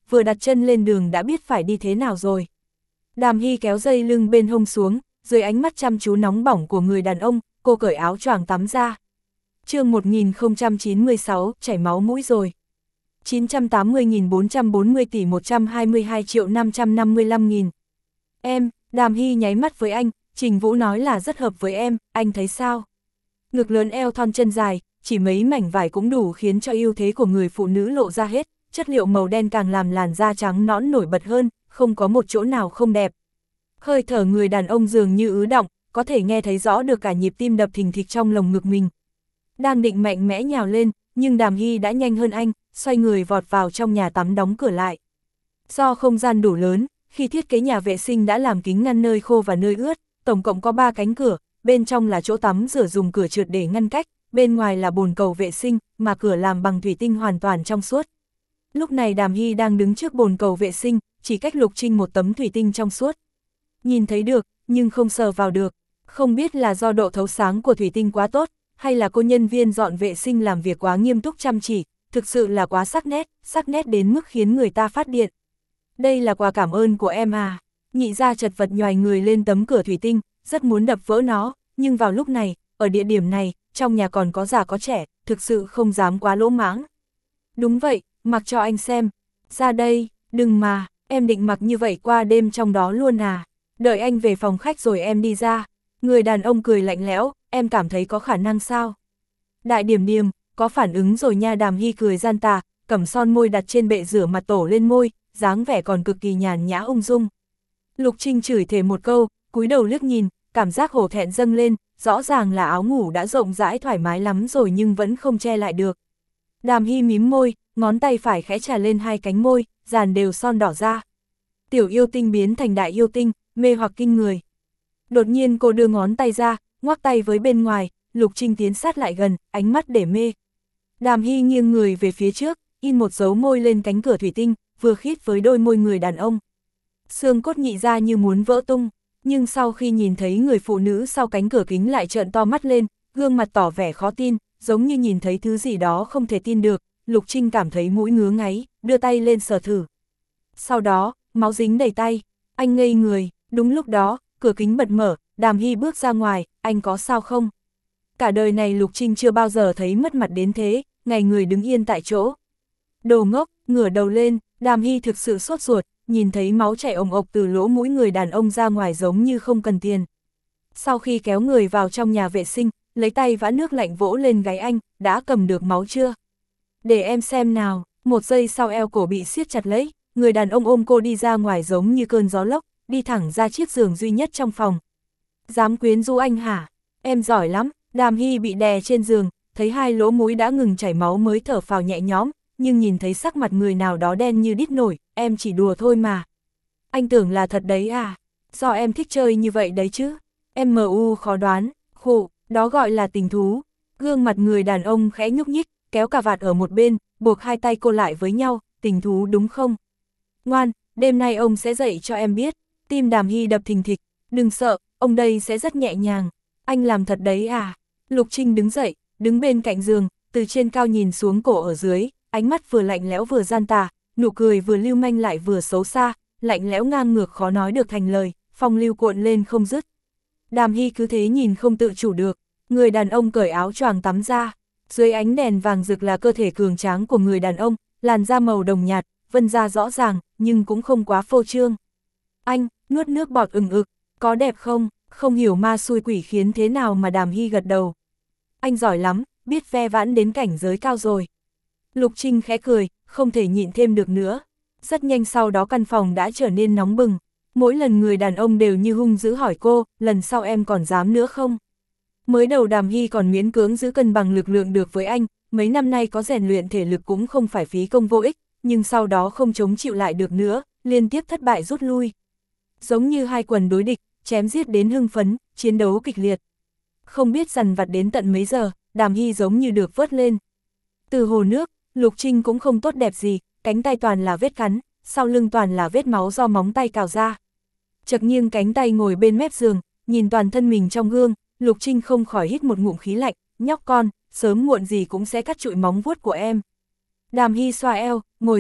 vừa đặt chân lên đường đã biết phải đi thế nào rồi. Đàm Hy kéo dây lưng bên hông xuống, dưới ánh mắt chăm chú nóng bỏng của người đàn ông, cô cởi áo choàng tắm ra. chương một nghìn không trăm chín mươi sáu, chảy máu mũi rồi. chín trăm tám mươi nghìn bốn trăm bốn mươi tỷ một trăm hai mươi hai triệu năm trăm năm mươi lăm nghìn. Em, Đàm Hy nháy mắt với anh, Trình Vũ nói là rất hợp với em, anh thấy sao? Ngực lớn eo thon chân dài, chỉ mấy mảnh vải cũng đủ khiến cho ưu thế của người phụ nữ lộ ra hết, chất liệu màu đen càng làm làn da trắng nõn nổi bật hơn, không có một chỗ nào không đẹp. Hơi thở người đàn ông dường như ứ động, có thể nghe thấy rõ được cả nhịp tim đập thình thịch trong lồng ngực mình. Đang định mạnh mẽ nhào lên, nhưng Đàm Hy đã nhanh hơn anh, xoay người vọt vào trong nhà tắm đóng cửa lại. Do không gian đủ lớn, khi thiết kế nhà vệ sinh đã làm kính ngăn nơi khô và nơi ướt, tổng cộng có ba cánh cửa, bên trong là chỗ tắm rửa dùng cửa trượt để ngăn cách, bên ngoài là bồn cầu vệ sinh, mà cửa làm bằng thủy tinh hoàn toàn trong suốt. Lúc này Đàm Hy đang đứng trước bồn cầu vệ sinh, chỉ cách Lục Trinh một tấm thủy tinh trong suốt. Nhìn thấy được, nhưng không sờ vào được, không biết là do độ thấu sáng của thủy tinh quá tốt, hay là cô nhân viên dọn vệ sinh làm việc quá nghiêm túc chăm chỉ, thực sự là quá sắc nét, sắc nét đến mức khiến người ta phát điện. Đây là quà cảm ơn của em à. Nhị gia chật vật nhoài người lên tấm cửa thủy tinh, rất muốn đập vỡ nó, nhưng vào lúc này, ở địa điểm này, trong nhà còn có già có trẻ, thực sự không dám quá lỗ mãng. Đúng vậy, mặc cho anh xem. Ra đây, đừng mà, em định mặc như vậy qua đêm trong đó luôn à. Đợi anh về phòng khách rồi em đi ra. Người đàn ông cười lạnh lẽo, em cảm thấy có khả năng sao? Đại Điểm Điềm, có phản ứng rồi nha. Đàm Hy cười gian tà, cầm son môi đặt trên bệ rửa mặt tổ lên môi, dáng vẻ còn cực kỳ nhàn nhã ung dung. Lục Trinh chửi thề một câu, cúi đầu liếc nhìn, cảm giác hổ thẹn dâng lên, rõ ràng là áo ngủ đã rộng rãi thoải mái lắm rồi nhưng vẫn không che lại được. Đàm Hy mím môi, ngón tay phải khẽ trà lên hai cánh môi, dàn đều son đỏ ra. Tiểu yêu tinh biến thành đại yêu tinh, mê hoặc kinh người. Đột nhiên cô đưa ngón tay ra, ngoắc tay với bên ngoài, Lục Trinh tiến sát lại gần, ánh mắt để mê. Đàm Hy nghiêng người về phía trước, in một dấu môi lên cánh cửa thủy tinh, vừa khít với đôi môi người đàn ông. Xương cốt nhị ra như muốn vỡ tung, nhưng sau khi nhìn thấy người phụ nữ sau cánh cửa kính lại trợn to mắt lên, gương mặt tỏ vẻ khó tin, giống như nhìn thấy thứ gì đó không thể tin được. Lục Trinh cảm thấy mũi ngứa ngáy, đưa tay lên sờ thử. Sau đó, máu dính đầy tay, anh ngây người, đúng lúc đó, cửa kính bật mở, Đàm Hy bước ra ngoài, anh có sao không? Cả đời này Lục Trinh chưa bao giờ thấy mất mặt đến thế, ngày người đứng yên tại chỗ. Đồ ngốc, ngửa đầu lên, Đàm Hy thực sự sốt ruột, nhìn thấy máu chảy ồng ộc từ lỗ mũi người đàn ông ra ngoài giống như không cần tiền. Sau khi kéo người vào trong nhà vệ sinh, lấy tay vã nước lạnh vỗ lên gáy anh, đã cầm được máu chưa? Để em xem nào. Một giây sau eo cổ bị siết chặt lấy, người đàn ông ôm cô đi ra ngoài giống như cơn gió lốc, đi thẳng ra chiếc giường duy nhất trong phòng. Dám quyến rũ anh hả? Em giỏi lắm. Đàm Hy bị đè trên giường, thấy hai lỗ mũi đã ngừng chảy máu mới thở phào nhẹ nhõm, nhưng nhìn thấy sắc mặt người nào đó đen như đít nổi, em chỉ đùa thôi mà. Anh tưởng là thật đấy à? Do em thích chơi như vậy đấy chứ. Em mờ u khó đoán, khổ, đó gọi là tình thú. Gương mặt người đàn ông khẽ nhúc nhích, kéo cà vạt ở một bên, buộc hai tay cô lại với nhau, tình thú đúng không? Ngoan, đêm nay ông sẽ dạy cho em biết. Tim Đàm Hy đập thình thịch, đừng sợ, ông đây sẽ rất nhẹ nhàng. Anh làm thật đấy à? Lục Trinh đứng dậy, đứng bên cạnh giường, từ trên cao nhìn xuống cổ ở dưới, ánh mắt vừa lạnh lẽo vừa gian tà, nụ cười vừa lưu manh lại vừa xấu xa, lạnh lẽo ngang ngược khó nói được thành lời, phong lưu cuộn lên không dứt. Đàm Hy cứ thế nhìn không tự chủ được, người đàn ông cởi áo choàng tắm ra, dưới ánh đèn vàng rực là cơ thể cường tráng của người đàn ông, làn da màu đồng nhạt, vân da rõ ràng, nhưng cũng không quá phô trương. Anh, nuốt nước bọt ừng ực, có đẹp không? Không hiểu ma xui quỷ khiến thế nào mà Đàm Hy gật đầu. Anh giỏi lắm, biết ve vãn đến cảnh giới cao rồi. Lục Trinh khẽ cười, không thể nhịn thêm được nữa. Rất nhanh sau đó căn phòng đã trở nên nóng bừng. Mỗi lần người đàn ông đều như hung dữ hỏi cô, lần sau em còn dám nữa không? Mới đầu Đàm Hy còn miễn cưỡng giữ cân bằng lực lượng được với anh, mấy năm nay có rèn luyện thể lực cũng không phải phí công vô ích, nhưng sau đó không chống chịu lại được nữa, liên tiếp thất bại rút lui. Giống như hai quần đối địch, chém giết đến hưng phấn, chiến đấu kịch liệt. Không biết dằn vặt đến tận mấy giờ, Đàm Hy giống như được vớt lên. Từ hồ nước, Lục Trinh cũng không tốt đẹp gì, cánh tay toàn là vết cắn, sau lưng toàn là vết máu do móng tay cào ra. Chật nghiêng cánh tay ngồi bên mép giường, nhìn toàn thân mình trong gương, Lục Trinh không khỏi hít một ngụm khí lạnh, nhóc con, sớm muộn gì cũng sẽ cắt trụi móng vuốt của em. Đàm Hy xoa eo, ngồi dậy,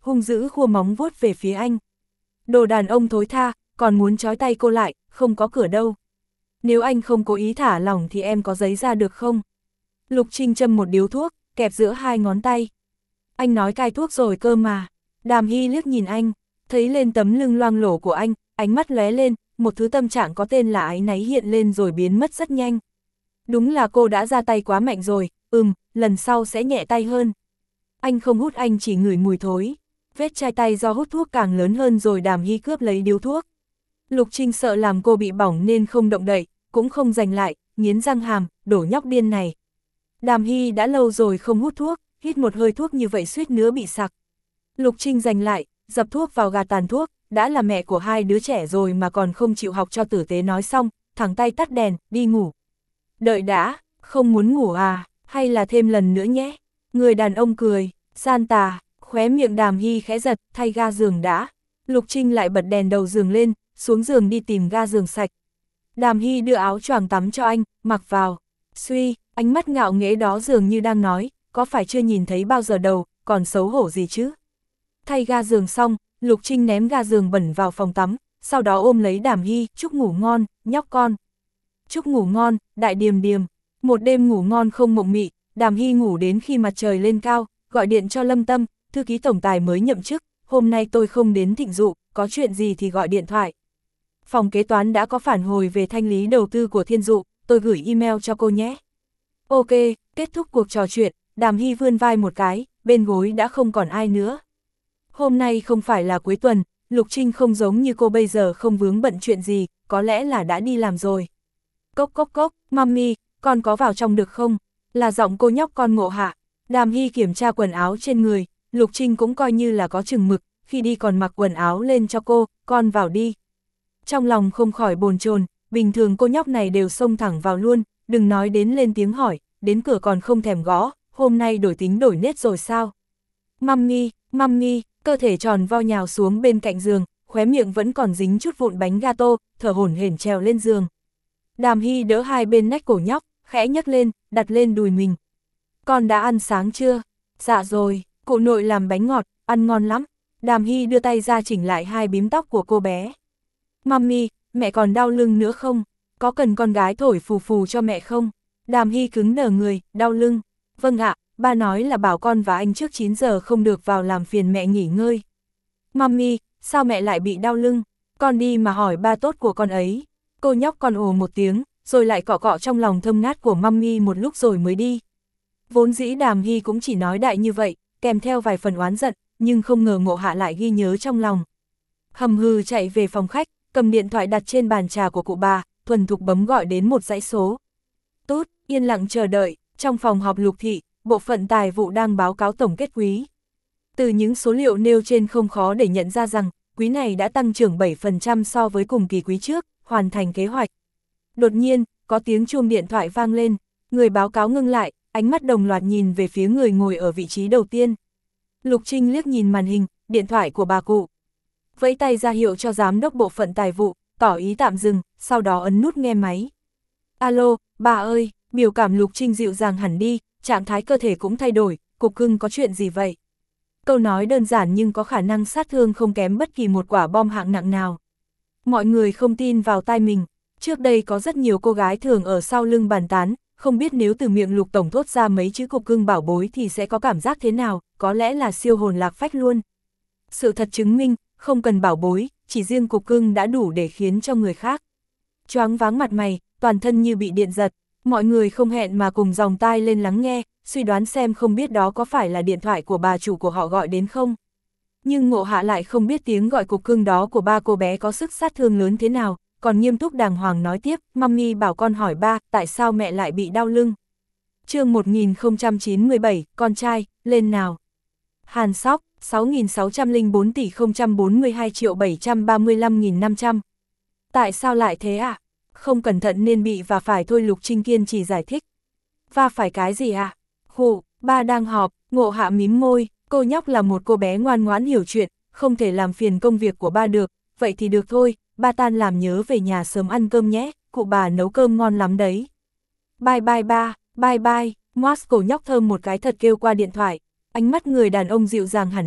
hung dữ khua móng vuốt về phía anh. Đồ đàn ông thối tha, còn muốn trói tay cô lại, không có cửa đâu. Nếu anh không cố ý thả lỏng thì em có giấy ra được không? Lục Trinh châm một điếu thuốc, kẹp giữa hai ngón tay. Anh nói cai thuốc rồi cơ mà. Đàm Hy liếc nhìn anh, thấy lên tấm lưng loang lổ của anh, ánh mắt lóe lên, một thứ tâm trạng có tên là áy náy hiện lên rồi biến mất rất nhanh. Đúng là cô đã ra tay quá mạnh rồi, ừm, lần sau sẽ nhẹ tay hơn. Anh không hút, anh chỉ ngửi mùi thối. Vết chai tay do hút thuốc càng lớn hơn rồi. Đàm Hy cướp lấy điếu thuốc. Lục Trinh sợ làm cô bị bỏng nên không động đậy, cũng không giành lại, nghiến răng hàm, đổ nhóc điên này. Đàm Hy đã lâu rồi không hút thuốc, hít một hơi thuốc như vậy suýt nữa bị sặc. Lục Trinh giành lại, dập thuốc vào gạt tàn thuốc, đã là mẹ của hai đứa trẻ rồi mà còn không chịu học cho tử tế. Nói xong, thẳng tay tắt đèn, đi ngủ. Đợi đã, không muốn ngủ à, hay là thêm lần nữa nhé. Người đàn ông cười, gian tà, khóe miệng Đàm Hy khẽ giật, thay ga giường đã. Lục Trinh lại bật đèn đầu giường lên, xuống giường đi tìm ga giường sạch. Đàm Hy đưa áo choàng tắm cho anh, mặc vào. Suy, ánh mắt ngạo nghễ đó dường như đang nói, có phải chưa nhìn thấy bao giờ đâu, còn xấu hổ gì chứ. Thay ga giường xong, Lục Trinh ném ga giường bẩn vào phòng tắm, sau đó ôm lấy Đàm Hy, chúc ngủ ngon, nhóc con. Chúc ngủ ngon, đại điềm điềm. Một đêm ngủ ngon không mộng mị, Đàm Hy ngủ đến khi mặt trời lên cao, gọi điện cho Lâm Tâm, thư ký tổng tài mới nhậm chức, hôm nay tôi không đến thịnh dụ, có chuyện gì thì gọi điện thoại. Phòng kế toán đã có phản hồi về thanh lý đầu tư của Thiên Dụ, tôi gửi email cho cô nhé. Ok, kết thúc cuộc trò chuyện, Đàm Hy vươn vai một cái, bên gối đã không còn ai nữa. Hôm nay không phải là cuối tuần, Lục Trinh không giống như cô bây giờ không vướng bận chuyện gì, có lẽ là đã đi làm rồi. Cốc cốc cốc, mami, con có vào trong được không? Là giọng cô nhóc con Ngộ Hạ. Đàm Hy kiểm tra quần áo trên người, Lục Trinh cũng coi như là có chừng mực, khi đi còn mặc quần áo lên cho cô, con vào đi. Trong lòng không khỏi bồn chồn, bình thường cô nhóc này đều xông thẳng vào luôn, đừng nói đến lên tiếng hỏi, đến cửa còn không thèm gõ, hôm nay đổi tính đổi nết rồi sao? Mami, mami, cơ thể tròn vo nhào xuống bên cạnh giường, khóe miệng vẫn còn dính chút vụn bánh gato, thở hổn hển trèo lên giường. Đàm Hy đỡ hai bên nách cổ nhóc, khẽ nhấc lên, đặt lên đùi mình. Con đã ăn sáng chưa? Dạ rồi, cụ nội làm bánh ngọt, ăn ngon lắm. Đàm Hy đưa tay ra chỉnh lại hai bím tóc của cô bé. Mami, mẹ còn đau lưng nữa không? Có cần con gái thổi phù phù cho mẹ không? Đàm Hy cứng đờ người, đau lưng. Vâng ạ, ba nói là bảo con và anh trước chín giờ không được vào làm phiền mẹ nghỉ ngơi. Mami, sao mẹ lại bị đau lưng? Con đi mà hỏi ba tốt của con ấy. Cô nhóc con ồ một tiếng, rồi lại cọ cọ trong lòng thơm ngát của mami một lúc rồi mới đi. Vốn dĩ Đàm Hy cũng chỉ nói đại như vậy, kèm theo vài phần oán giận, nhưng không ngờ Ngộ Hạ lại ghi nhớ trong lòng. Hầm hừ chạy về phòng khách, cầm điện thoại đặt trên bàn trà của cụ bà, thuần thục bấm gọi đến một dãy số. Tút, yên lặng chờ đợi, trong phòng họp Lục thị, bộ phận tài vụ đang báo cáo tổng kết quý. Từ những số liệu nêu trên không khó để nhận ra rằng, quý này đã tăng trưởng bảy phần trăm so với cùng kỳ quý trước, hoàn thành kế hoạch. Đột nhiên, có tiếng chuông điện thoại vang lên, người báo cáo ngưng lại, ánh mắt đồng loạt nhìn về phía người ngồi ở vị trí đầu tiên. Lục Trinh liếc nhìn màn hình, điện thoại của bà cụ. Vẫy tay ra hiệu cho giám đốc bộ phận tài vụ, tỏ ý tạm dừng, sau đó ấn nút nghe máy. Alo, bà ơi, biểu cảm Lục Trinh dịu dàng hẳn đi, trạng thái cơ thể cũng thay đổi, cục cưng có chuyện gì vậy? Câu nói đơn giản nhưng có khả năng sát thương không kém bất kỳ một quả bom hạng nặng nào. Mọi người không tin vào tai mình, trước đây có rất nhiều cô gái thường ở sau lưng bàn tán, không biết nếu từ miệng Lục tổng thốt ra mấy chữ cục cưng bảo bối thì sẽ có cảm giác thế nào, có lẽ là siêu hồn lạc phách luôn. Sự thật chứng minh, không cần bảo bối, chỉ riêng cục cưng đã đủ để khiến cho người khác choáng váng mặt mày, toàn thân như bị điện giật. Mọi người không hẹn mà cùng dòng tai lên lắng nghe, suy đoán xem không biết đó có phải là điện thoại của bà chủ của họ gọi đến không. Nhưng Ngộ Hạ lại không biết tiếng gọi cục cưng đó của ba cô bé có sức sát thương lớn thế nào, còn nghiêm túc đàng hoàng nói tiếp, mami bảo con hỏi ba, tại sao mẹ lại bị đau lưng. Chương một nghìn không trăm chín mươi bảy, con trai, lên nào. Hàn Sóc, sáu nghìn sáu trăm lẻ bốn tỷ không trăm bốn mươi hai triệu bảy trăm ba mươi lăm nghìn năm trăm. Tại sao lại thế ạ? À? Không cẩn thận nên bị và phải thôi. Lục Trinh kiên trì giải thích. Và phải cái gì ạ? À? Khụ, ba đang họp. Ngộ Hạ mím môi, cô nhóc là một cô bé ngoan ngoãn hiểu chuyện, không thể làm phiền công việc của ba được, vậy thì được thôi, ba tan làm nhớ về nhà sớm ăn cơm nhé, cụ bà nấu cơm ngon lắm đấy. Bye bye ba, bye bye, Moas cổ nhóc thơm một cái thật kêu qua điện thoại, ánh mắt người đàn ông dịu dàng hẳn đi,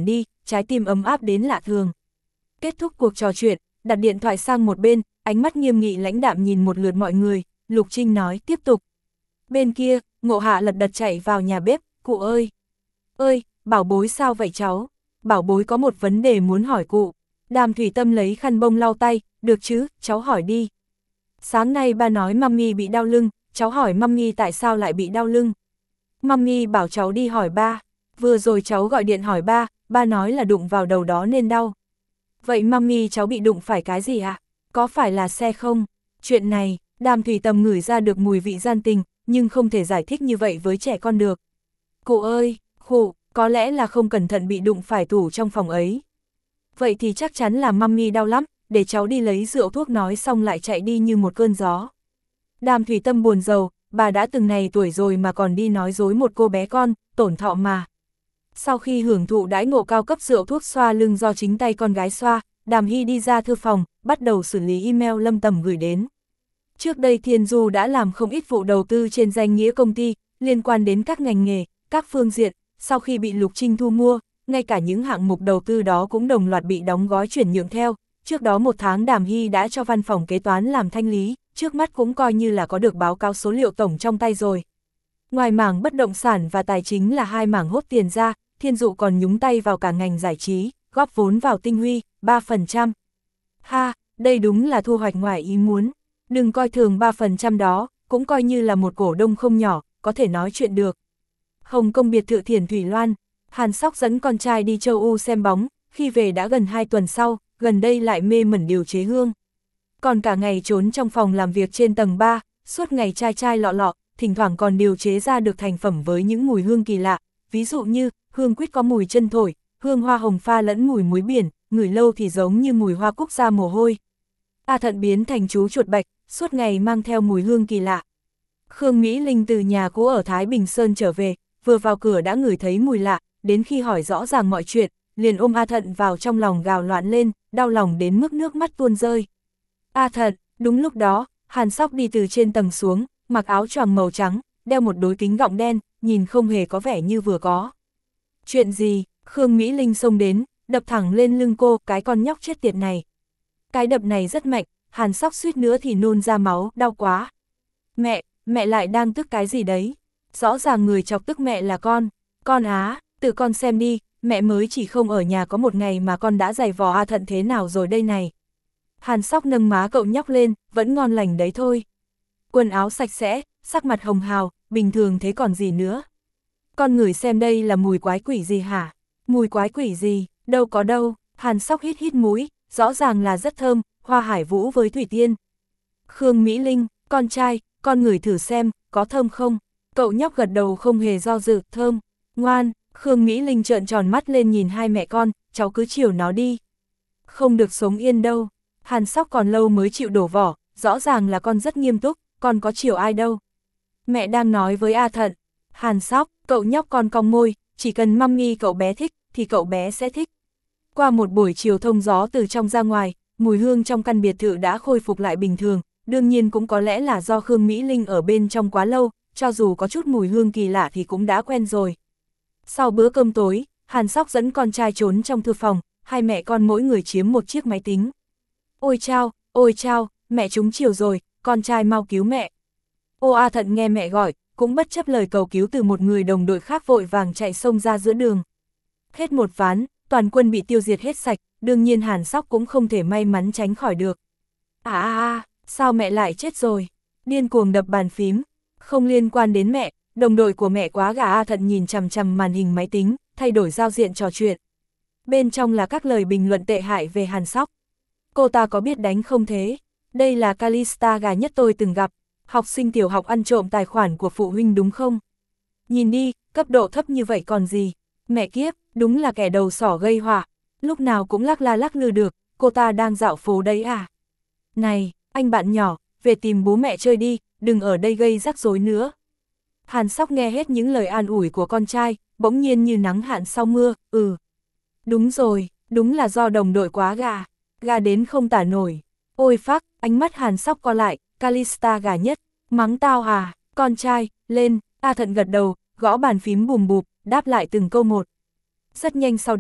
trái tim ấm áp đến lạ thường. Kết thúc cuộc trò chuyện, đặt điện thoại sang một bên, ánh mắt nghiêm nghị lãnh đạm nhìn một lượt mọi người, Lục Trinh nói tiếp tục. Bên kia, Ngộ Hạ lật đật chạy vào nhà bếp, cụ ơi! Ơi, bảo bối sao vậy cháu? Bảo bối có một vấn đề muốn hỏi cụ. Đàm Thủy Tâm lấy khăn bông lau tay, được chứ, cháu hỏi đi. Sáng nay ba nói mami bị đau lưng, cháu hỏi mami tại sao lại bị đau lưng. Mami bảo cháu đi hỏi ba, vừa rồi cháu gọi điện hỏi ba, ba nói là đụng vào đầu đó nên đau. Vậy mami cháu bị đụng phải cái gì ạ? Có phải là xe không? Chuyện này, Đàm Thủy Tâm ngửi ra được mùi vị gian tình, nhưng không thể giải thích như vậy với trẻ con được. Cụ ơi, khụ, có lẽ là không cẩn thận bị đụng phải tủ trong phòng ấy. Vậy thì chắc chắn là mami đau lắm, để cháu đi lấy rượu thuốc nói xong lại chạy đi như một cơn gió. Đàm Thủy Tâm buồn rầu, bà đã từng này tuổi rồi mà còn đi nói dối một cô bé con, tổn thọ mà. Sau khi hưởng thụ đãi ngộ cao cấp rượu thuốc xoa lưng do chính tay con gái xoa, Đàm Hy đi ra thư phòng, bắt đầu xử lý email Lâm Tầm gửi đến. Trước đây Thiên Du đã làm không ít vụ đầu tư trên danh nghĩa công ty, liên quan đến các ngành nghề, các phương diện, sau khi bị Lục Trinh thu mua, ngay cả những hạng mục đầu tư đó cũng đồng loạt bị đóng gói chuyển nhượng theo. Trước đó một tháng Đàm Hy đã cho văn phòng kế toán làm thanh lý, trước mắt cũng coi như là có được báo cáo số liệu tổng trong tay rồi. Ngoài mảng bất động sản và tài chính là hai mảng hốt tiền ra, Thiên Dụ còn nhúng tay vào cả ngành giải trí, góp vốn vào Tinh Huy, ba phần trăm. Ha, đây đúng là thu hoạch ngoài ý muốn. Đừng coi thường ba phần trăm đó, cũng coi như là một cổ đông không nhỏ, có thể nói chuyện được. Hồng Kông biệt thự Thiền Thủy Loan, Hàn Sóc dẫn con trai đi châu Âu xem bóng, khi về đã gần hai tuần sau, gần đây lại mê mẩn điều chế hương. Còn cả ngày trốn trong phòng làm việc trên tầng ba, suốt ngày chai chai lọ lọ, thỉnh thoảng còn điều chế ra được thành phẩm với những mùi hương kỳ lạ, ví dụ như hương quýt có mùi chân thổi, hương hoa hồng pha lẫn mùi muối biển, ngửi lâu thì giống như mùi hoa cúc ra mồ hôi. A Thận biến thành chú chuột bạch, suốt ngày mang theo mùi hương kỳ lạ. Khương Mỹ Linh từ nhà cũ ở Thái Bình Sơn trở về, vừa vào cửa đã ngửi thấy mùi lạ, đến khi hỏi rõ ràng mọi chuyện, liền ôm A Thận vào trong lòng gào loạn lên, đau lòng đến mức nước mắt tuôn rơi. A Thận, đúng lúc đó, Hàn Sóc đi từ trên tầng xuống, mặc áo choàng màu trắng, đeo một đôi kính gọng đen, nhìn không hề có vẻ như vừa có. Chuyện gì? Khương Mỹ Linh xông đến, đập thẳng lên lưng cô, cái con nhóc chết tiệt này. Cái đập này rất mạnh, Hàn Sóc suýt nữa thì nôn ra máu, đau quá. Mẹ, mẹ lại đang tức cái gì đấy? Rõ ràng người chọc tức mẹ là con. Con á, tự con xem đi, mẹ mới chỉ không ở nhà có một ngày mà con đã giày vò A Thận thế nào rồi đây này. Hàn Sóc nâng má cậu nhóc lên, vẫn ngon lành đấy thôi. Quần áo sạch sẽ, sắc mặt hồng hào, bình thường thế còn gì nữa. Con ngửi xem đây là mùi quái quỷ gì hả? Mùi quái quỷ gì, đâu có đâu. Hàn Sóc hít hít mũi, rõ ràng là rất thơm, hoa hải vũ với thủy tiên. Khương Mỹ Linh, con trai, con ngửi thử xem, có thơm không? Cậu nhóc gật đầu không hề do dự, thơm, ngoan. Khương Mỹ Linh trợn tròn mắt lên nhìn hai mẹ con, cháu cứ chiều nó đi. Không được sống yên đâu. Hàn Sóc còn lâu mới chịu đổ vỏ, rõ ràng là con rất nghiêm túc, con có chiều ai đâu. Mẹ đang nói với A Thận. Hàn Sóc, cậu nhóc con cong môi, chỉ cần mami cậu bé thích, thì cậu bé sẽ thích. Qua một buổi chiều thông gió từ trong ra ngoài, mùi hương trong căn biệt thự đã khôi phục lại bình thường, đương nhiên cũng có lẽ là do Khương Mỹ Linh ở bên trong quá lâu, cho dù có chút mùi hương kỳ lạ thì cũng đã quen rồi. Sau bữa cơm tối, Hàn Sóc dẫn con trai trốn trong thư phòng, hai mẹ con mỗi người chiếm một chiếc máy tính. Ôi chao, ôi chao, mẹ trúng chiều rồi, con trai mau cứu mẹ. Ô A Thận nghe mẹ gọi, cũng bất chấp lời cầu cứu từ một người đồng đội khác vội vàng chạy xông ra giữa đường. Hết một ván, toàn quân bị tiêu diệt hết sạch, đương nhiên Hàn Sóc cũng không thể may mắn tránh khỏi được. À à à, sao mẹ lại chết rồi? Điên cuồng đập bàn phím, không liên quan đến mẹ, đồng đội của mẹ quá gà. A Thận nhìn chằm chằm màn hình máy tính, thay đổi giao diện trò chuyện. Bên trong là các lời bình luận tệ hại về Hàn Sóc. Cô ta có biết đánh không thế? Đây là Calista gà nhất tôi từng gặp. Học sinh tiểu học ăn trộm tài khoản của phụ huynh đúng không? Nhìn đi, cấp độ thấp như vậy còn gì? Mẹ kiếp, đúng là kẻ đầu sỏ gây họa. Lúc nào cũng lắc la lắc lư được, cô ta đang dạo phố đấy à? Này, anh bạn nhỏ, về tìm bố mẹ chơi đi, đừng ở đây gây rắc rối nữa. Hàn Sóc nghe hết những lời an ủi của con trai, bỗng nhiên như nắng hạn sau mưa, ừ. Đúng rồi, đúng là do đồng đội quá gà, gà đến không tả nổi. Ôi phác, ánh mắt Hàn Sóc co lại, Calista gà nhất, mắng tao à, con trai, lên. A Thận gật đầu, gõ bàn phím bùm bụp, đáp lại từng câu một. Rất nhanh sau đó,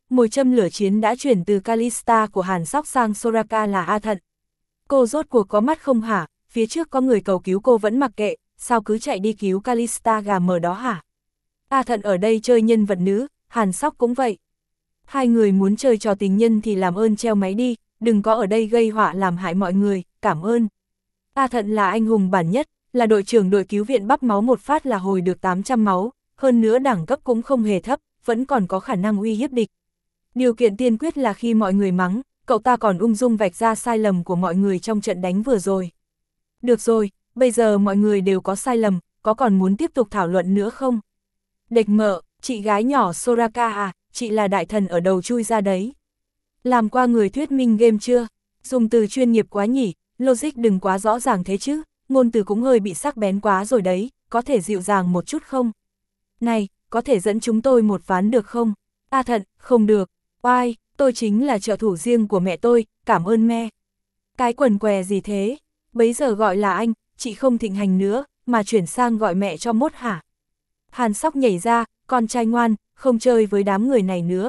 mồi châm lửa chiến đã chuyển từ Kalista của Hàn Sóc sang Soraka là A Thận. Cô rốt cuộc có mắt không hả, phía trước có người cầu cứu cô vẫn mặc kệ, sao cứ chạy đi cứu Kalista gà mờ đó hả? A Thận ở đây chơi nhân vật nữ, Hàn Sóc cũng vậy. Hai người muốn chơi trò tình nhân thì làm ơn treo máy đi, đừng có ở đây gây họa làm hại mọi người, cảm ơn. A Thận là anh hùng bản nhất, là đội trưởng đội cứu viện bắp máu một phát là hồi được tám trăm máu, hơn nữa đẳng cấp cũng không hề thấp, vẫn còn có khả năng uy hiếp địch. Điều kiện tiên quyết là khi mọi người mắng, cậu ta còn ung dung vạch ra sai lầm của mọi người trong trận đánh vừa rồi. Được rồi, bây giờ mọi người đều có sai lầm, có còn muốn tiếp tục thảo luận nữa không? Địch mợ, chị gái nhỏ Soraka à, chị là đại thần ở đầu chui ra đấy. Làm qua người thuyết minh game chưa? Dùng từ chuyên nghiệp quá nhỉ, logic đừng quá rõ ràng thế chứ, ngôn từ cũng hơi bị sắc bén quá rồi đấy, có thể dịu dàng một chút không? Này, có thể dẫn chúng tôi một ván được không? A Thận, không được. Oai, tôi chính là trợ thủ riêng của mẹ tôi, cảm ơn me. Cái quần què gì thế? Bấy giờ gọi là anh, chị không thịnh hành nữa, mà chuyển sang gọi mẹ cho mốt hả? Hàn Sóc nhảy ra, con trai ngoan, không chơi với đám người này nữa.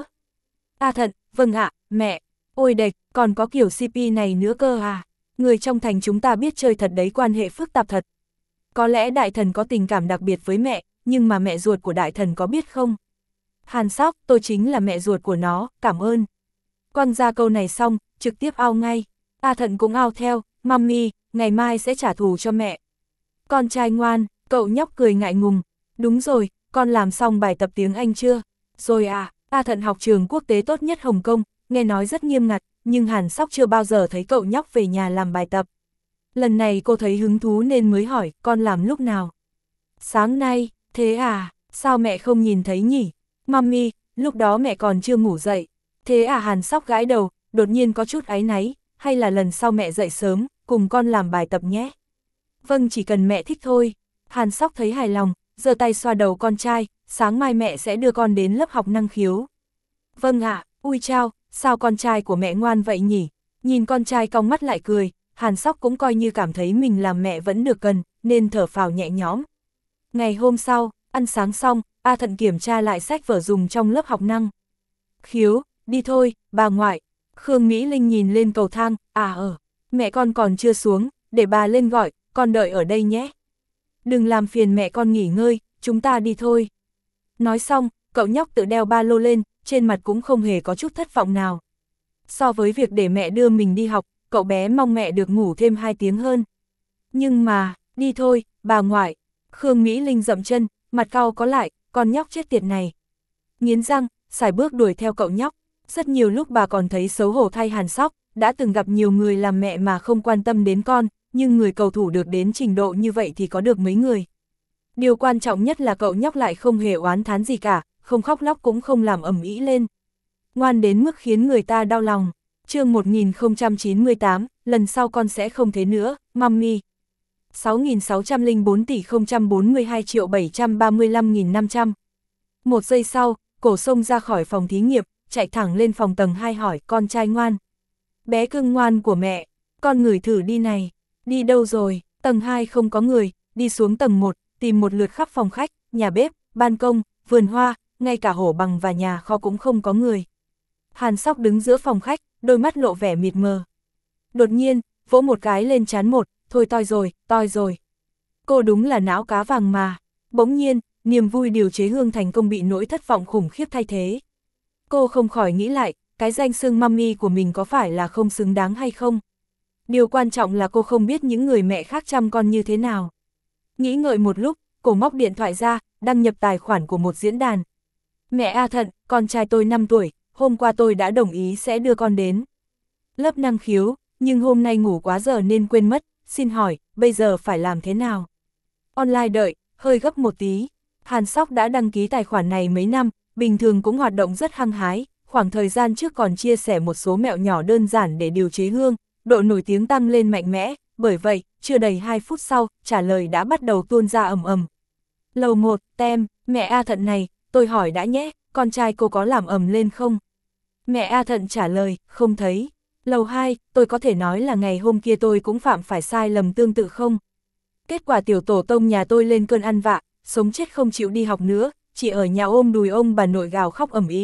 A Thận, vâng ạ, mẹ. Ôi đệch, còn có kiểu xê pê này nữa cơ à? Người trong thành chúng ta biết chơi thật đấy, quan hệ phức tạp thật. Có lẽ đại thần có tình cảm đặc biệt với mẹ, nhưng mà mẹ ruột của đại thần có biết không? Hàn Sóc, tôi chính là mẹ ruột của nó, cảm ơn. Quăng ra câu này xong, trực tiếp ao ngay. A Thận cũng ao theo, mami, ngày mai sẽ trả thù cho mẹ. Con trai ngoan, cậu nhóc cười ngại ngùng. Đúng rồi, con làm xong bài tập tiếng Anh chưa? Rồi à, A Thận học trường quốc tế tốt nhất Hồng Kông, nghe nói rất nghiêm ngặt, nhưng Hàn Sóc chưa bao giờ thấy cậu nhóc về nhà làm bài tập. Lần này cô thấy hứng thú nên mới hỏi, con làm lúc nào? Sáng nay, thế à, sao mẹ không nhìn thấy nhỉ? Mami, lúc đó mẹ còn chưa ngủ dậy. Thế à, Hàn Sóc gãi đầu, đột nhiên có chút áy náy, hay là lần sau mẹ dậy sớm, cùng con làm bài tập nhé. Vâng, chỉ cần mẹ thích thôi. Hàn Sóc thấy hài lòng, giơ tay xoa đầu con trai, sáng mai mẹ sẽ đưa con đến lớp học năng khiếu. Vâng ạ, à, ui chao, sao con trai của mẹ ngoan vậy nhỉ? Nhìn con trai cong mắt lại cười, Hàn Sóc cũng coi như cảm thấy mình làm mẹ vẫn được cần, nên thở phào nhẹ nhõm. Ngày hôm sau, ăn sáng xong, A Thận kiểm tra lại sách vở dùng trong lớp học năng khiếu, đi thôi, bà ngoại. Khương Mỹ Linh nhìn lên cầu thang, à ở, mẹ con còn chưa xuống, để bà lên gọi, con đợi ở đây nhé. Đừng làm phiền mẹ con nghỉ ngơi, chúng ta đi thôi. Nói xong, cậu nhóc tự đeo ba lô lên, trên mặt cũng không hề có chút thất vọng nào. So với việc để mẹ đưa mình đi học, cậu bé mong mẹ được ngủ thêm hai tiếng hơn. Nhưng mà, đi thôi, bà ngoại. Khương Mỹ Linh dậm chân, mặt cau có lại, con nhóc chết tiệt này. Nghiến răng, sải bước đuổi theo cậu nhóc. Rất nhiều lúc bà còn thấy xấu hổ thay Hàn Sóc, đã từng gặp nhiều người làm mẹ mà không quan tâm đến con, nhưng người cầu thủ được đến trình độ như vậy thì có được mấy người. Điều quan trọng nhất là cậu nhóc lại không hề oán thán gì cả, không khóc lóc cũng không làm ầm ĩ lên. Ngoan đến mức khiến người ta đau lòng. Chương một nghìn không trăm chín mươi tám, lần sau con sẽ không thế nữa, mami. sáu nghìn sáu trăm lẻ bốn tỷ không trăm bốn mươi hai triệu bảy trăm ba mươi lăm nghìn năm trăm. Một giây sau, Cổ xông ra khỏi phòng thí nghiệm, chạy thẳng lên phòng tầng hai hỏi con trai ngoan. Bé cưng ngoan của mẹ, con ngửi thử đi này. Đi đâu rồi? Tầng hai không có người, đi xuống tầng một, tìm một lượt khắp phòng khách, nhà bếp, ban công, vườn hoa, ngay cả hổ bằng và nhà kho cũng không có người. Hàn Sóc đứng giữa phòng khách, đôi mắt lộ vẻ mịt mờ. Đột nhiên, vỗ một cái lên trán một, thôi toi rồi, toi rồi. Cô đúng là não cá vàng mà. Bỗng nhiên, niềm vui điều chế hương thành công bị nỗi thất vọng khủng khiếp thay thế. Cô không khỏi nghĩ lại, cái danh xưng mami của mình có phải là không xứng đáng hay không? Điều quan trọng là cô không biết những người mẹ khác chăm con như thế nào. Nghĩ ngợi một lúc, cô móc điện thoại ra, đăng nhập tài khoản của một diễn đàn. Mẹ A Thận, con trai tôi năm tuổi, hôm qua tôi đã đồng ý sẽ đưa con đến lớp năng khiếu, nhưng hôm nay ngủ quá giờ nên quên mất, xin hỏi, bây giờ phải làm thế nào? Online đợi, hơi gấp một tí. Hàn Sóc đã đăng ký tài khoản này mấy năm, bình thường cũng hoạt động rất hăng hái, khoảng thời gian trước còn chia sẻ một số mẹo nhỏ đơn giản để điều chế hương, độ nổi tiếng tăng lên mạnh mẽ, bởi vậy, chưa đầy hai phút sau, trả lời đã bắt đầu tuôn ra ầm ầm. Lầu một, tem, mẹ A Thận này, tôi hỏi đã nhé, con trai cô có làm ầm lên không? Mẹ A Thận trả lời, không thấy. Lầu hai, tôi có thể nói là ngày hôm kia tôi cũng phạm phải sai lầm tương tự không? Kết quả tiểu tổ tông nhà tôi lên cơn ăn vạ, sống chết không chịu đi học nữa, chỉ ở nhà ôm đùi ông bà nội gào khóc ầm ĩ,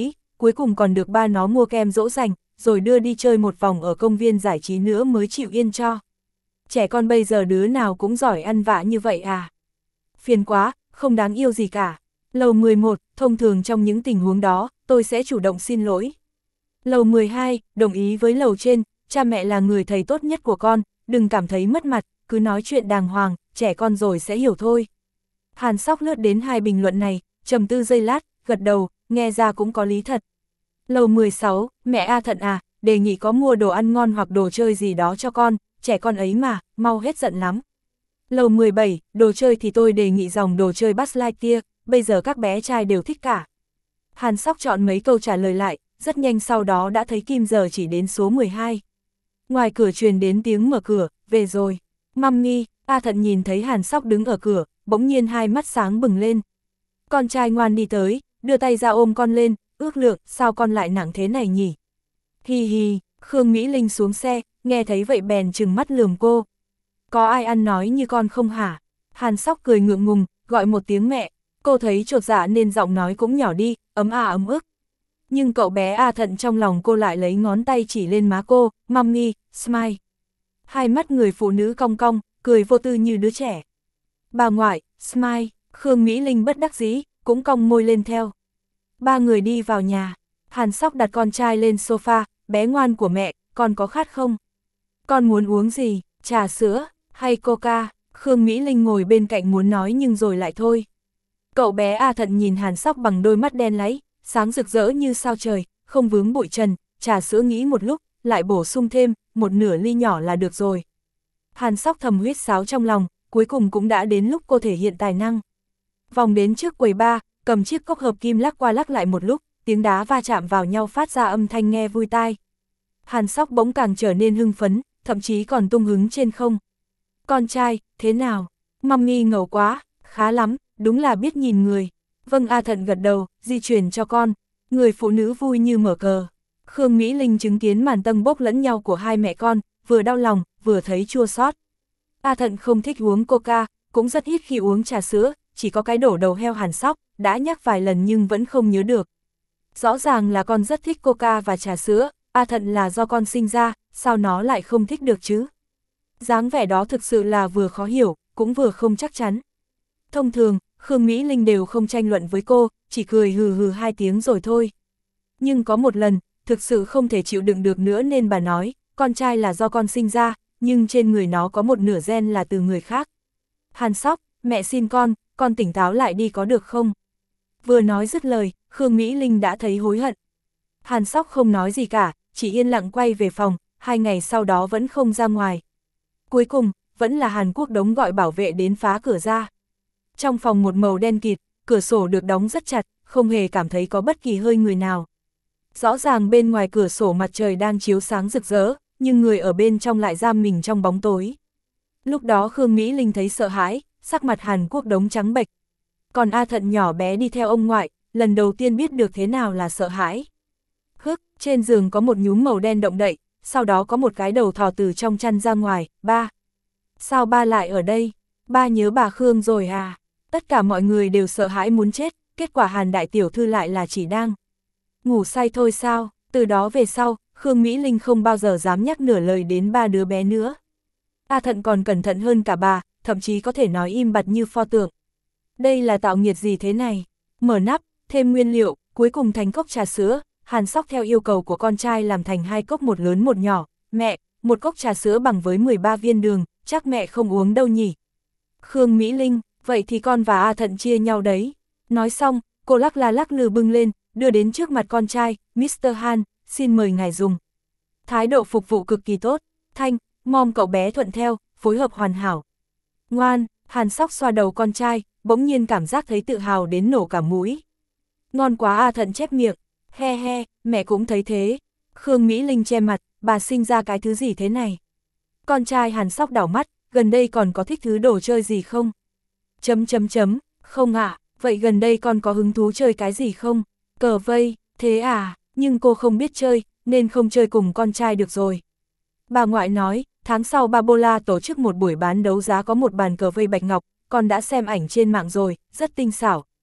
cuối cùng còn được ba nó mua kem dỗ dành, rồi đưa đi chơi một vòng ở công viên giải trí nữa mới chịu yên cho. Trẻ con bây giờ đứa nào cũng giỏi ăn vạ như vậy à? Phiền quá, không đáng yêu gì cả. Lầu mười một, thông thường trong những tình huống đó, tôi sẽ chủ động xin lỗi. Lầu mười hai, đồng ý với lầu trên, cha mẹ là người thầy tốt nhất của con, đừng cảm thấy mất mặt, cứ nói chuyện đàng hoàng, trẻ con rồi sẽ hiểu thôi. Hàn Sóc lướt đến hai bình luận này, trầm tư giây lát, gật đầu, nghe ra cũng có lý thật. Lầu mười sáu, mẹ A Thận à, đề nghị có mua đồ ăn ngon hoặc đồ chơi gì đó cho con, trẻ con ấy mà, mau hết giận lắm. Lầu mười bảy, đồ chơi thì tôi đề nghị dòng đồ chơi Buzz Lightyear, bây giờ các bé trai đều thích cả. Hàn Sóc chọn mấy câu trả lời lại, rất nhanh sau đó đã thấy kim giờ chỉ đến số mười hai. Ngoài cửa truyền đến tiếng mở cửa, về rồi. Mummy, A Thận nhìn thấy Hàn Sóc đứng ở cửa, bỗng nhiên hai mắt sáng bừng lên. Con trai ngoan đi tới, đưa tay ra ôm con lên, ước lượng, sao con lại nặng thế này nhỉ? Hi hi, Khương Mỹ Linh xuống xe, nghe thấy vậy bèn trừng mắt lườm cô. Có ai ăn nói như con không hả? Hàn Sóc cười ngượng ngùng, gọi một tiếng mẹ, cô thấy chột dạ nên giọng nói cũng nhỏ đi, ấm à ấm ức. Nhưng cậu bé A Thận trong lòng cô lại lấy ngón tay chỉ lên má cô, Mummy, smile. Hai mắt người phụ nữ cong cong, cười vô tư như đứa trẻ. Bà ngoại, smile, Khương Mỹ Linh bất đắc dĩ, cũng cong môi lên theo. Ba người đi vào nhà, Hàn Sóc đặt con trai lên sofa, bé ngoan của mẹ, con có khát không? Con muốn uống gì, trà sữa, hay coca? Khương Mỹ Linh ngồi bên cạnh muốn nói nhưng rồi lại thôi. Cậu bé A Thận nhìn Hàn Sóc bằng đôi mắt đen láy, sáng rực rỡ như sao trời, không vướng bụi trần, trà sữa nghĩ một lúc, lại bổ sung thêm, một nửa ly nhỏ là được rồi. Hàn Sóc thầm huýt sáo trong lòng, cuối cùng cũng đã đến lúc cô thể hiện tài năng. Vòng đến trước quầy bar, cầm chiếc cốc hợp kim lắc qua lắc lại một lúc, tiếng đá va chạm vào nhau phát ra âm thanh nghe vui tai. Hàn Sóc bỗng càng trở nên hưng phấn, thậm chí còn tung hứng trên không. Con trai, thế nào? Mummy ngầu quá, khá lắm, đúng là biết nhìn người. Vâng, A Thận gật đầu, di chuyển cho con. Người phụ nữ vui như mở cờ. Khương Mỹ Linh chứng kiến màn tâng bốc lẫn nhau của hai mẹ con, vừa đau lòng, vừa thấy chua xót. A Thận không thích uống coca, cũng rất ít khi uống trà sữa, chỉ có cái đổ đầu heo Hàn Sóc, đã nhắc vài lần nhưng vẫn không nhớ được. Rõ ràng là con rất thích coca và trà sữa, A Thận là do con sinh ra, sao nó lại không thích được chứ? Dáng vẻ đó thực sự là vừa khó hiểu, cũng vừa không chắc chắn. Thông thường, Khương Mỹ Linh đều không tranh luận với cô, chỉ cười hừ hừ hai tiếng rồi thôi. Nhưng có một lần, thực sự không thể chịu đựng được nữa nên bà nói, con trai là do con sinh ra, nhưng trên người nó có một nửa gen là từ người khác. Hàn Sóc, mẹ xin con, con tỉnh táo lại đi có được không? Vừa nói dứt lời, Khương Mỹ Linh đã thấy hối hận. Hàn Sóc không nói gì cả, chỉ yên lặng quay về phòng, hai ngày sau đó vẫn không ra ngoài. Cuối cùng, vẫn là Hàn Quốc Đống gọi bảo vệ đến phá cửa ra. Trong phòng một màu đen kịt, cửa sổ được đóng rất chặt, không hề cảm thấy có bất kỳ hơi người nào. Rõ ràng bên ngoài cửa sổ mặt trời đang chiếu sáng rực rỡ, nhưng người ở bên trong lại giam mình trong bóng tối. Lúc đó Khương Mỹ Linh thấy sợ hãi, sắc mặt Hàn Quốc Đống trắng bệch. Còn A Thận nhỏ bé đi theo ông ngoại, lần đầu tiên biết được thế nào là sợ hãi. Hức, trên giường có một nhúm màu đen động đậy, sau đó có một cái đầu thò từ trong chăn ra ngoài, ba. Sao ba lại ở đây? Ba nhớ bà Khương rồi à? Tất cả mọi người đều sợ hãi muốn chết, kết quả Hàn đại tiểu thư lại là chỉ đang ngủ say thôi sao? Từ đó về sau, Khương Mỹ Linh không bao giờ dám nhắc nửa lời đến ba đứa bé nữa. A Thận còn cẩn thận hơn cả bà, thậm chí có thể nói im bặt như pho tượng. Đây là tạo nghiệt gì thế này? Mở nắp, thêm nguyên liệu, cuối cùng thành cốc trà sữa. Hàn Sóc theo yêu cầu của con trai làm thành hai cốc một lớn một nhỏ. Mẹ, một cốc trà sữa bằng với mười ba viên đường, chắc mẹ không uống đâu nhỉ? Khương Mỹ Linh, vậy thì con và A Thận chia nhau đấy. Nói xong, cô lắc la lắc lư bưng lên, đưa đến trước mặt con trai, mít tơ Han, xin mời ngài dùng. Thái độ phục vụ cực kỳ tốt, Thanh, mom cậu bé thuận theo, phối hợp hoàn hảo. Ngoan, Hàn Sóc xoa đầu con trai, bỗng nhiên cảm giác thấy tự hào đến nổ cả mũi. Ngon quá, A Thận chép miệng, he he, mẹ cũng thấy thế. Khương Mỹ Linh che mặt, bà sinh ra cái thứ gì thế này? Con trai Hàn Sóc đảo mắt, gần đây còn có thích thứ đồ chơi gì không? Chấm chấm chấm, không ạ, à, vậy gần đây con có hứng thú chơi cái gì không? Cờ vây, thế à, nhưng cô không biết chơi, nên không chơi cùng con trai được rồi. Bà ngoại nói, tháng sau Babola tổ chức một buổi bán đấu giá có một bàn cờ vây bạch ngọc, con đã xem ảnh trên mạng rồi, rất tinh xảo.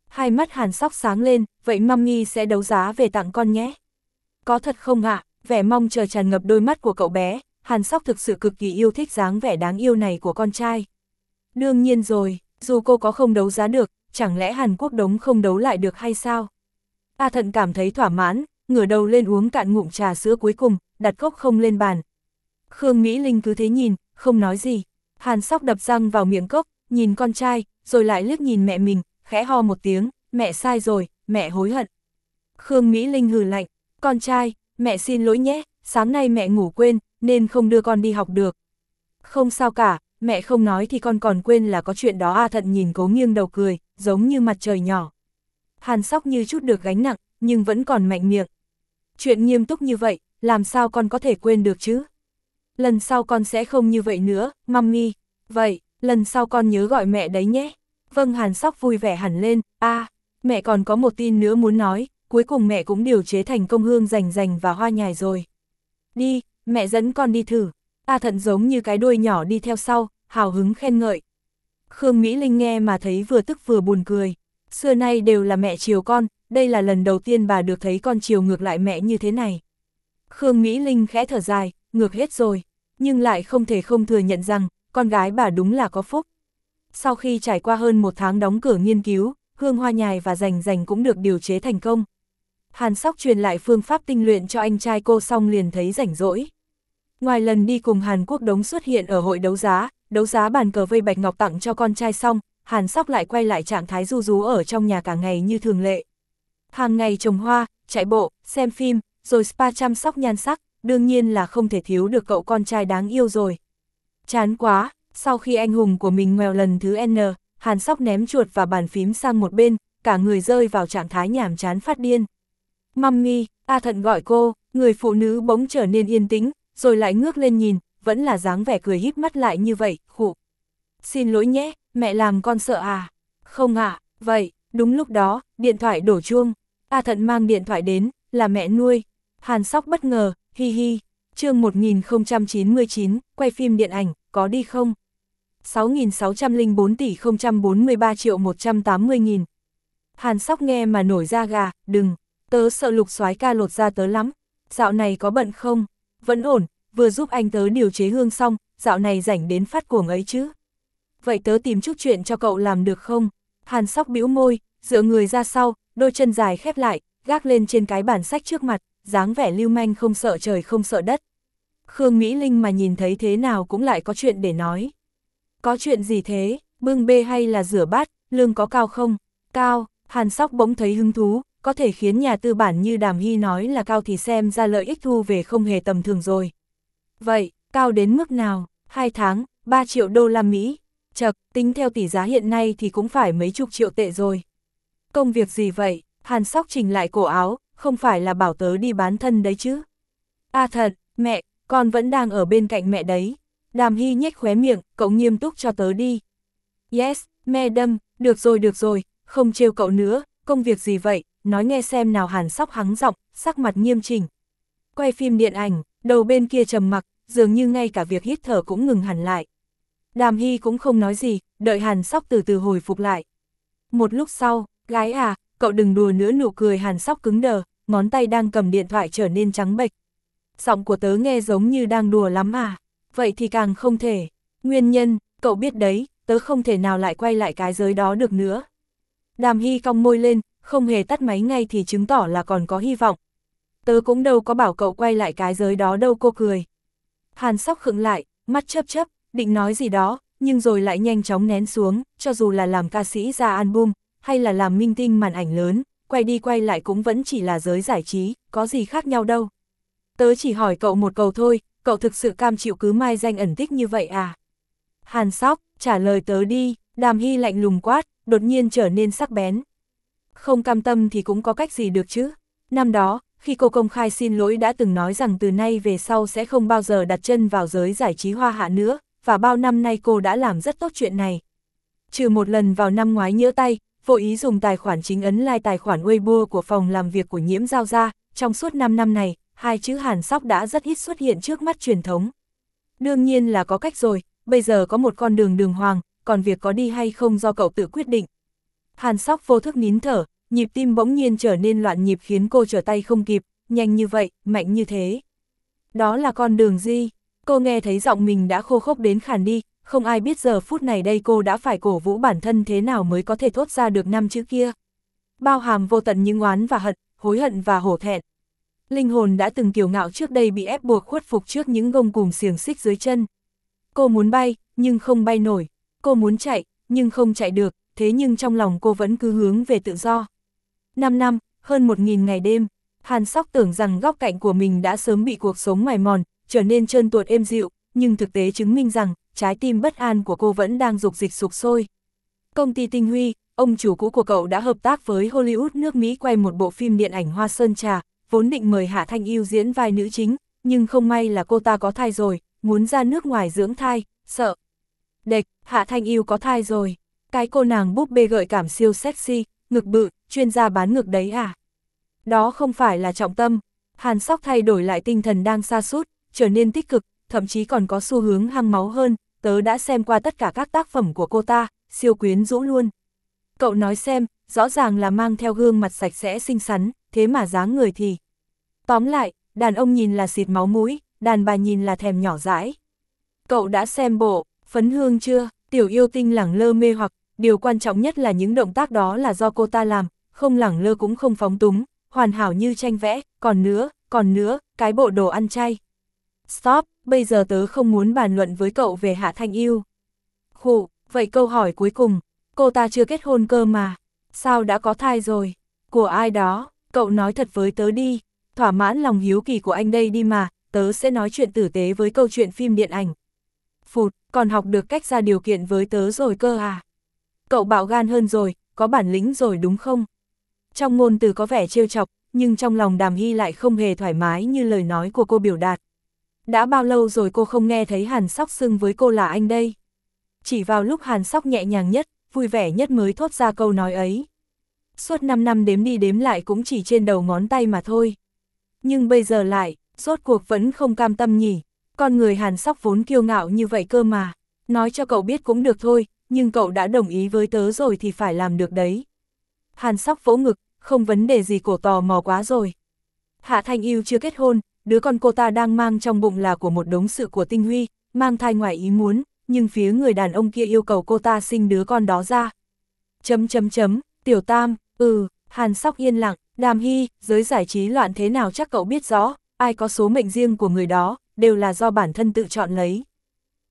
Hai mắt Hàn Sóc sáng lên, vậy mummy sẽ đấu giá về tặng con nhé. Có thật không ạ? Vẻ mong chờ tràn ngập đôi mắt của cậu bé, Hàn Sóc thực sự cực kỳ yêu thích dáng vẻ đáng yêu này của con trai. Đương nhiên rồi, dù cô có không đấu giá được, chẳng lẽ Hàn Quốc đống không đấu lại được hay sao? A Thận cảm thấy thỏa mãn, ngửa đầu lên uống cạn ngụm trà sữa cuối cùng, đặt cốc không lên bàn. Khương Mỹ Linh cứ thế nhìn, không nói gì. Hàn Sóc đập răng vào miệng cốc, nhìn con trai, rồi lại liếc nhìn mẹ mình, khẽ ho một tiếng, mẹ sai rồi, mẹ hối hận. Khương Mỹ Linh hừ lạnh, con trai, mẹ xin lỗi nhé, sáng nay mẹ ngủ quên, nên không đưa con đi học được. Không sao cả, mẹ không nói thì con còn quên là có chuyện đó. A Thận nhìn Cố nghiêng đầu cười, giống như mặt trời nhỏ. Hàn Sóc như chút được gánh nặng, nhưng vẫn còn mạnh miệng. Chuyện nghiêm túc như vậy, làm sao con có thể quên được chứ? Lần sau con sẽ không như vậy nữa, mummy. Vậy, lần sau con nhớ gọi mẹ đấy nhé. Vâng. Hàn Sóc vui vẻ hẳn lên. A, à, mẹ còn có một tin nữa muốn nói, cuối cùng mẹ cũng điều chế thành công hương rành rành và hoa nhài rồi. Đi, mẹ dẫn con đi thử. A Thận giống như cái đuôi nhỏ đi theo sau, hào hứng khen ngợi. Khương Mỹ Linh nghe mà thấy vừa tức vừa buồn cười. Xưa nay đều là mẹ chiều con, đây là lần đầu tiên bà được thấy con chiều ngược lại mẹ như thế này. Khương Mỹ Linh khẽ thở dài, ngược hết rồi, nhưng lại không thể không thừa nhận rằng, con gái bà đúng là có phúc. Sau khi trải qua hơn một tháng đóng cửa nghiên cứu, hương hoa nhài và rành rành cũng được điều chế thành công. Hàn Sóc truyền lại phương pháp tinh luyện cho anh trai cô xong liền thấy rảnh rỗi. Ngoài lần đi cùng Hàn Quốc đống xuất hiện ở hội đấu giá, đấu giá bàn cờ vây bạch ngọc tặng cho con trai xong, Hàn Sóc lại quay lại trạng thái ru rú ở trong nhà cả ngày như thường lệ. Hàng ngày trồng hoa, chạy bộ, xem phim, rồi spa chăm sóc nhan sắc, đương nhiên là không thể thiếu được cậu con trai đáng yêu rồi. Chán quá, sau khi anh hùng của mình ngoèo lần thứ N, Hàn Sóc ném chuột và bàn phím sang một bên, cả người rơi vào trạng thái nhàm chán phát điên. Mummy, A Thận gọi cô, người phụ nữ bỗng trở nên yên tĩnh, rồi lại ngước lên nhìn, vẫn là dáng vẻ cười híp mắt lại như vậy, khụ. Xin lỗi nhé, mẹ làm con sợ à? Không ạ, à, vậy, đúng lúc đó, điện thoại đổ chuông. A Thận mang điện thoại đến, là mẹ nuôi. Hàn Sóc bất ngờ, hi hi. Chương một nghìn không trăm chín mươi chín, quay phim điện ảnh, có đi không? sáu nghìn sáu trăm lẻ bốn tỷ không trăm bốn mươi ba triệu một trăm tám mươi nghìn. Hàn Sóc nghe mà nổi da gà, đừng, tớ sợ Lục soái ca lột da tớ lắm. Dạo này có bận không? Vẫn ổn, vừa giúp anh tớ điều chế hương xong, dạo này rảnh đến phát cuồng ấy chứ. Vậy tớ tìm chút chuyện cho cậu làm được không? Hàn Sóc bĩu môi, dựa người ra sau, đôi chân dài khép lại, gác lên trên cái bản sách trước mặt, dáng vẻ lưu manh không sợ trời không sợ đất. Khương Mỹ Linh mà nhìn thấy thế nào cũng lại có chuyện để nói. Có chuyện gì thế, bưng bê hay là rửa bát, lương có cao không? Cao, Hàn Sóc bỗng thấy hứng thú, có thể khiến nhà tư bản như Đàm Hy nói là cao thì xem ra lợi ích thu về không hề tầm thường rồi. Vậy, cao đến mức nào? Hai tháng, ba triệu đô la Mỹ. Chật, tính theo tỷ giá hiện nay thì cũng phải mấy chục triệu tệ rồi. Công việc gì vậy? Hàn Sóc chỉnh lại cổ áo, không phải là bảo tớ đi bán thân đấy chứ? À thật, mẹ, con vẫn đang ở bên cạnh mẹ đấy. Đàm Hy nhếch khóe miệng, cậu nghiêm túc cho tớ đi. Yes, madam, được rồi được rồi, không trêu cậu nữa, công việc gì vậy, nói nghe xem nào. Hàn Sóc hắng giọng, sắc mặt nghiêm chỉnh. Quay phim điện ảnh, đầu bên kia trầm mặc, dường như ngay cả việc hít thở cũng ngừng hẳn lại. Đàm Hy cũng không nói gì, đợi Hàn Sóc từ từ hồi phục lại. Một lúc sau, gái à, cậu đừng đùa nữa. Nụ cười Hàn Sóc cứng đờ, ngón tay đang cầm điện thoại trở nên trắng bệch. Giọng của tớ nghe giống như đang đùa lắm à, vậy thì càng không thể. Nguyên nhân, cậu biết đấy, tớ không thể nào lại quay lại cái giới đó được nữa. Đàm Hy cong môi lên, không hề tắt máy ngay thì chứng tỏ là còn có hy vọng. Tớ cũng đâu có bảo cậu quay lại cái giới đó đâu. Cô cười. Hàn Sóc khựng lại, mắt chớp chớp, định nói gì đó, nhưng rồi lại nhanh chóng nén xuống, cho dù là làm ca sĩ ra album, hay là làm minh tinh màn ảnh lớn, quay đi quay lại cũng vẫn chỉ là giới giải trí, có gì khác nhau đâu. Tớ chỉ hỏi cậu một câu thôi, cậu thực sự cam chịu cứ mai danh ẩn tích như vậy à? Hàn Sóc, trả lời tớ đi. Đàm Hy lạnh lùng quát, đột nhiên trở nên sắc bén. Không cam tâm thì cũng có cách gì được chứ. Năm đó, khi cô công khai xin lỗi đã từng nói rằng từ nay về sau sẽ không bao giờ đặt chân vào giới giải trí hoa hạ nữa, và bao năm nay cô đã làm rất tốt chuyện này. Trừ một lần vào năm ngoái nhỡ tay, vô ý dùng tài khoản chính ấn like tài khoản Weibo của phòng làm việc của Nhiễm Giao Gia, trong suốt năm năm này, hai chữ Hàn Sóc đã rất ít xuất hiện trước mắt truyền thống. Đương nhiên là có cách rồi, bây giờ có một con đường đường hoàng, còn việc có đi hay không do cậu tự quyết định. Hàn Sóc vô thức nín thở, nhịp tim bỗng nhiên trở nên loạn nhịp khiến cô trở tay không kịp, nhanh như vậy, mạnh như thế. Đó là con đường gì? Cô nghe thấy giọng mình đã khô khốc đến khàn đi, không ai biết giờ phút này đây cô đã phải cổ vũ bản thân thế nào mới có thể thốt ra được năm chữ kia. Bao hàm vô tận những oán và hận, hối hận và hổ thẹn. Linh hồn đã từng kiêu ngạo trước đây bị ép buộc khuất phục trước những gông cùm xiềng xích dưới chân. Cô muốn bay, nhưng không bay nổi. Cô muốn chạy, nhưng không chạy được, thế nhưng trong lòng cô vẫn cứ hướng về tự do. Năm năm, hơn một nghìn ngày đêm, Hàn Sóc tưởng rằng góc cạnh của mình đã sớm bị cuộc sống mài mòn, trở nên trơn tuột êm dịu, nhưng thực tế chứng minh rằng, trái tim bất an của cô vẫn đang dục dịch sục sôi. Công ty Tinh Huy, ông chủ cũ của cậu đã hợp tác với Hollywood nước Mỹ quay một bộ phim điện ảnh Hoa Sơn Trà, vốn định mời Hạ Thanh Yêu diễn vai nữ chính, nhưng không may là cô ta có thai rồi, muốn ra nước ngoài dưỡng thai, sợ. Đệch, Hạ Thanh Yêu có thai rồi. Cái cô nàng búp bê gợi cảm siêu sexy, ngực bự, chuyên gia bán ngực đấy à? Đó không phải là trọng tâm. Hàn Sóc thay đổi lại tinh thần đang sa sút, trở nên tích cực, thậm chí còn có xu hướng hăng máu hơn. Tớ đã xem qua tất cả các tác phẩm của cô ta, siêu quyến rũ luôn. Cậu nói xem, rõ ràng là mang theo gương mặt sạch sẽ xinh xắn, thế mà dáng người thì. Tóm lại, đàn ông nhìn là xịt máu mũi, đàn bà nhìn là thèm nhỏ dãi. Cậu đã xem bộ Phấn Hương chưa? Tiểu yêu tinh lẳng lơ mê hoặc, điều quan trọng nhất là những động tác đó là do cô ta làm, không lẳng lơ cũng không phóng túng, hoàn hảo như tranh vẽ, còn nữa, còn nữa, cái bộ đồ ăn chay. Stop, bây giờ tớ không muốn bàn luận với cậu về Hạ Thanh Yêu. Khụ, vậy câu hỏi cuối cùng, cô ta chưa kết hôn cơ mà, sao đã có thai rồi? Của ai đó, cậu nói thật với tớ đi, thỏa mãn lòng hiếu kỳ của anh đây đi mà, tớ sẽ nói chuyện tử tế với câu chuyện phim điện ảnh. Phụt, còn học được cách ra điều kiện với tớ rồi cơ à? Cậu bạo gan hơn rồi, có bản lĩnh rồi đúng không? Trong ngôn từ có vẻ trêu chọc, nhưng trong lòng Đàm Hy lại không hề thoải mái như lời nói của cô biểu đạt. Đã bao lâu rồi cô không nghe thấy Hàn Sóc xưng với cô là anh đây? Chỉ vào lúc Hàn Sóc nhẹ nhàng nhất, vui vẻ nhất mới thốt ra câu nói ấy. Suốt năm năm đếm đi đếm lại cũng chỉ trên đầu ngón tay mà thôi. Nhưng bây giờ lại, rốt cuộc vẫn không cam tâm nhỉ. Con người Hàn Sóc vốn kiêu ngạo như vậy cơ mà. Nói cho cậu biết cũng được thôi, nhưng cậu đã đồng ý với tớ rồi thì phải làm được đấy. Hàn Sóc vỗ ngực, không vấn đề gì, cổ tò mò quá rồi. Hạ Thanh Yêu chưa kết hôn, đứa con cô ta đang mang trong bụng là của một đống sự của Tinh Huy, mang thai ngoài ý muốn, nhưng phía người đàn ông kia yêu cầu cô ta sinh đứa con đó ra. Chấm chấm chấm, Tiểu Tam, ừ, Hàn Sóc yên lặng, Đàm Hy, giới giải trí loạn thế nào chắc cậu biết rõ, ai có số mệnh riêng của người đó, đều là do bản thân tự chọn lấy.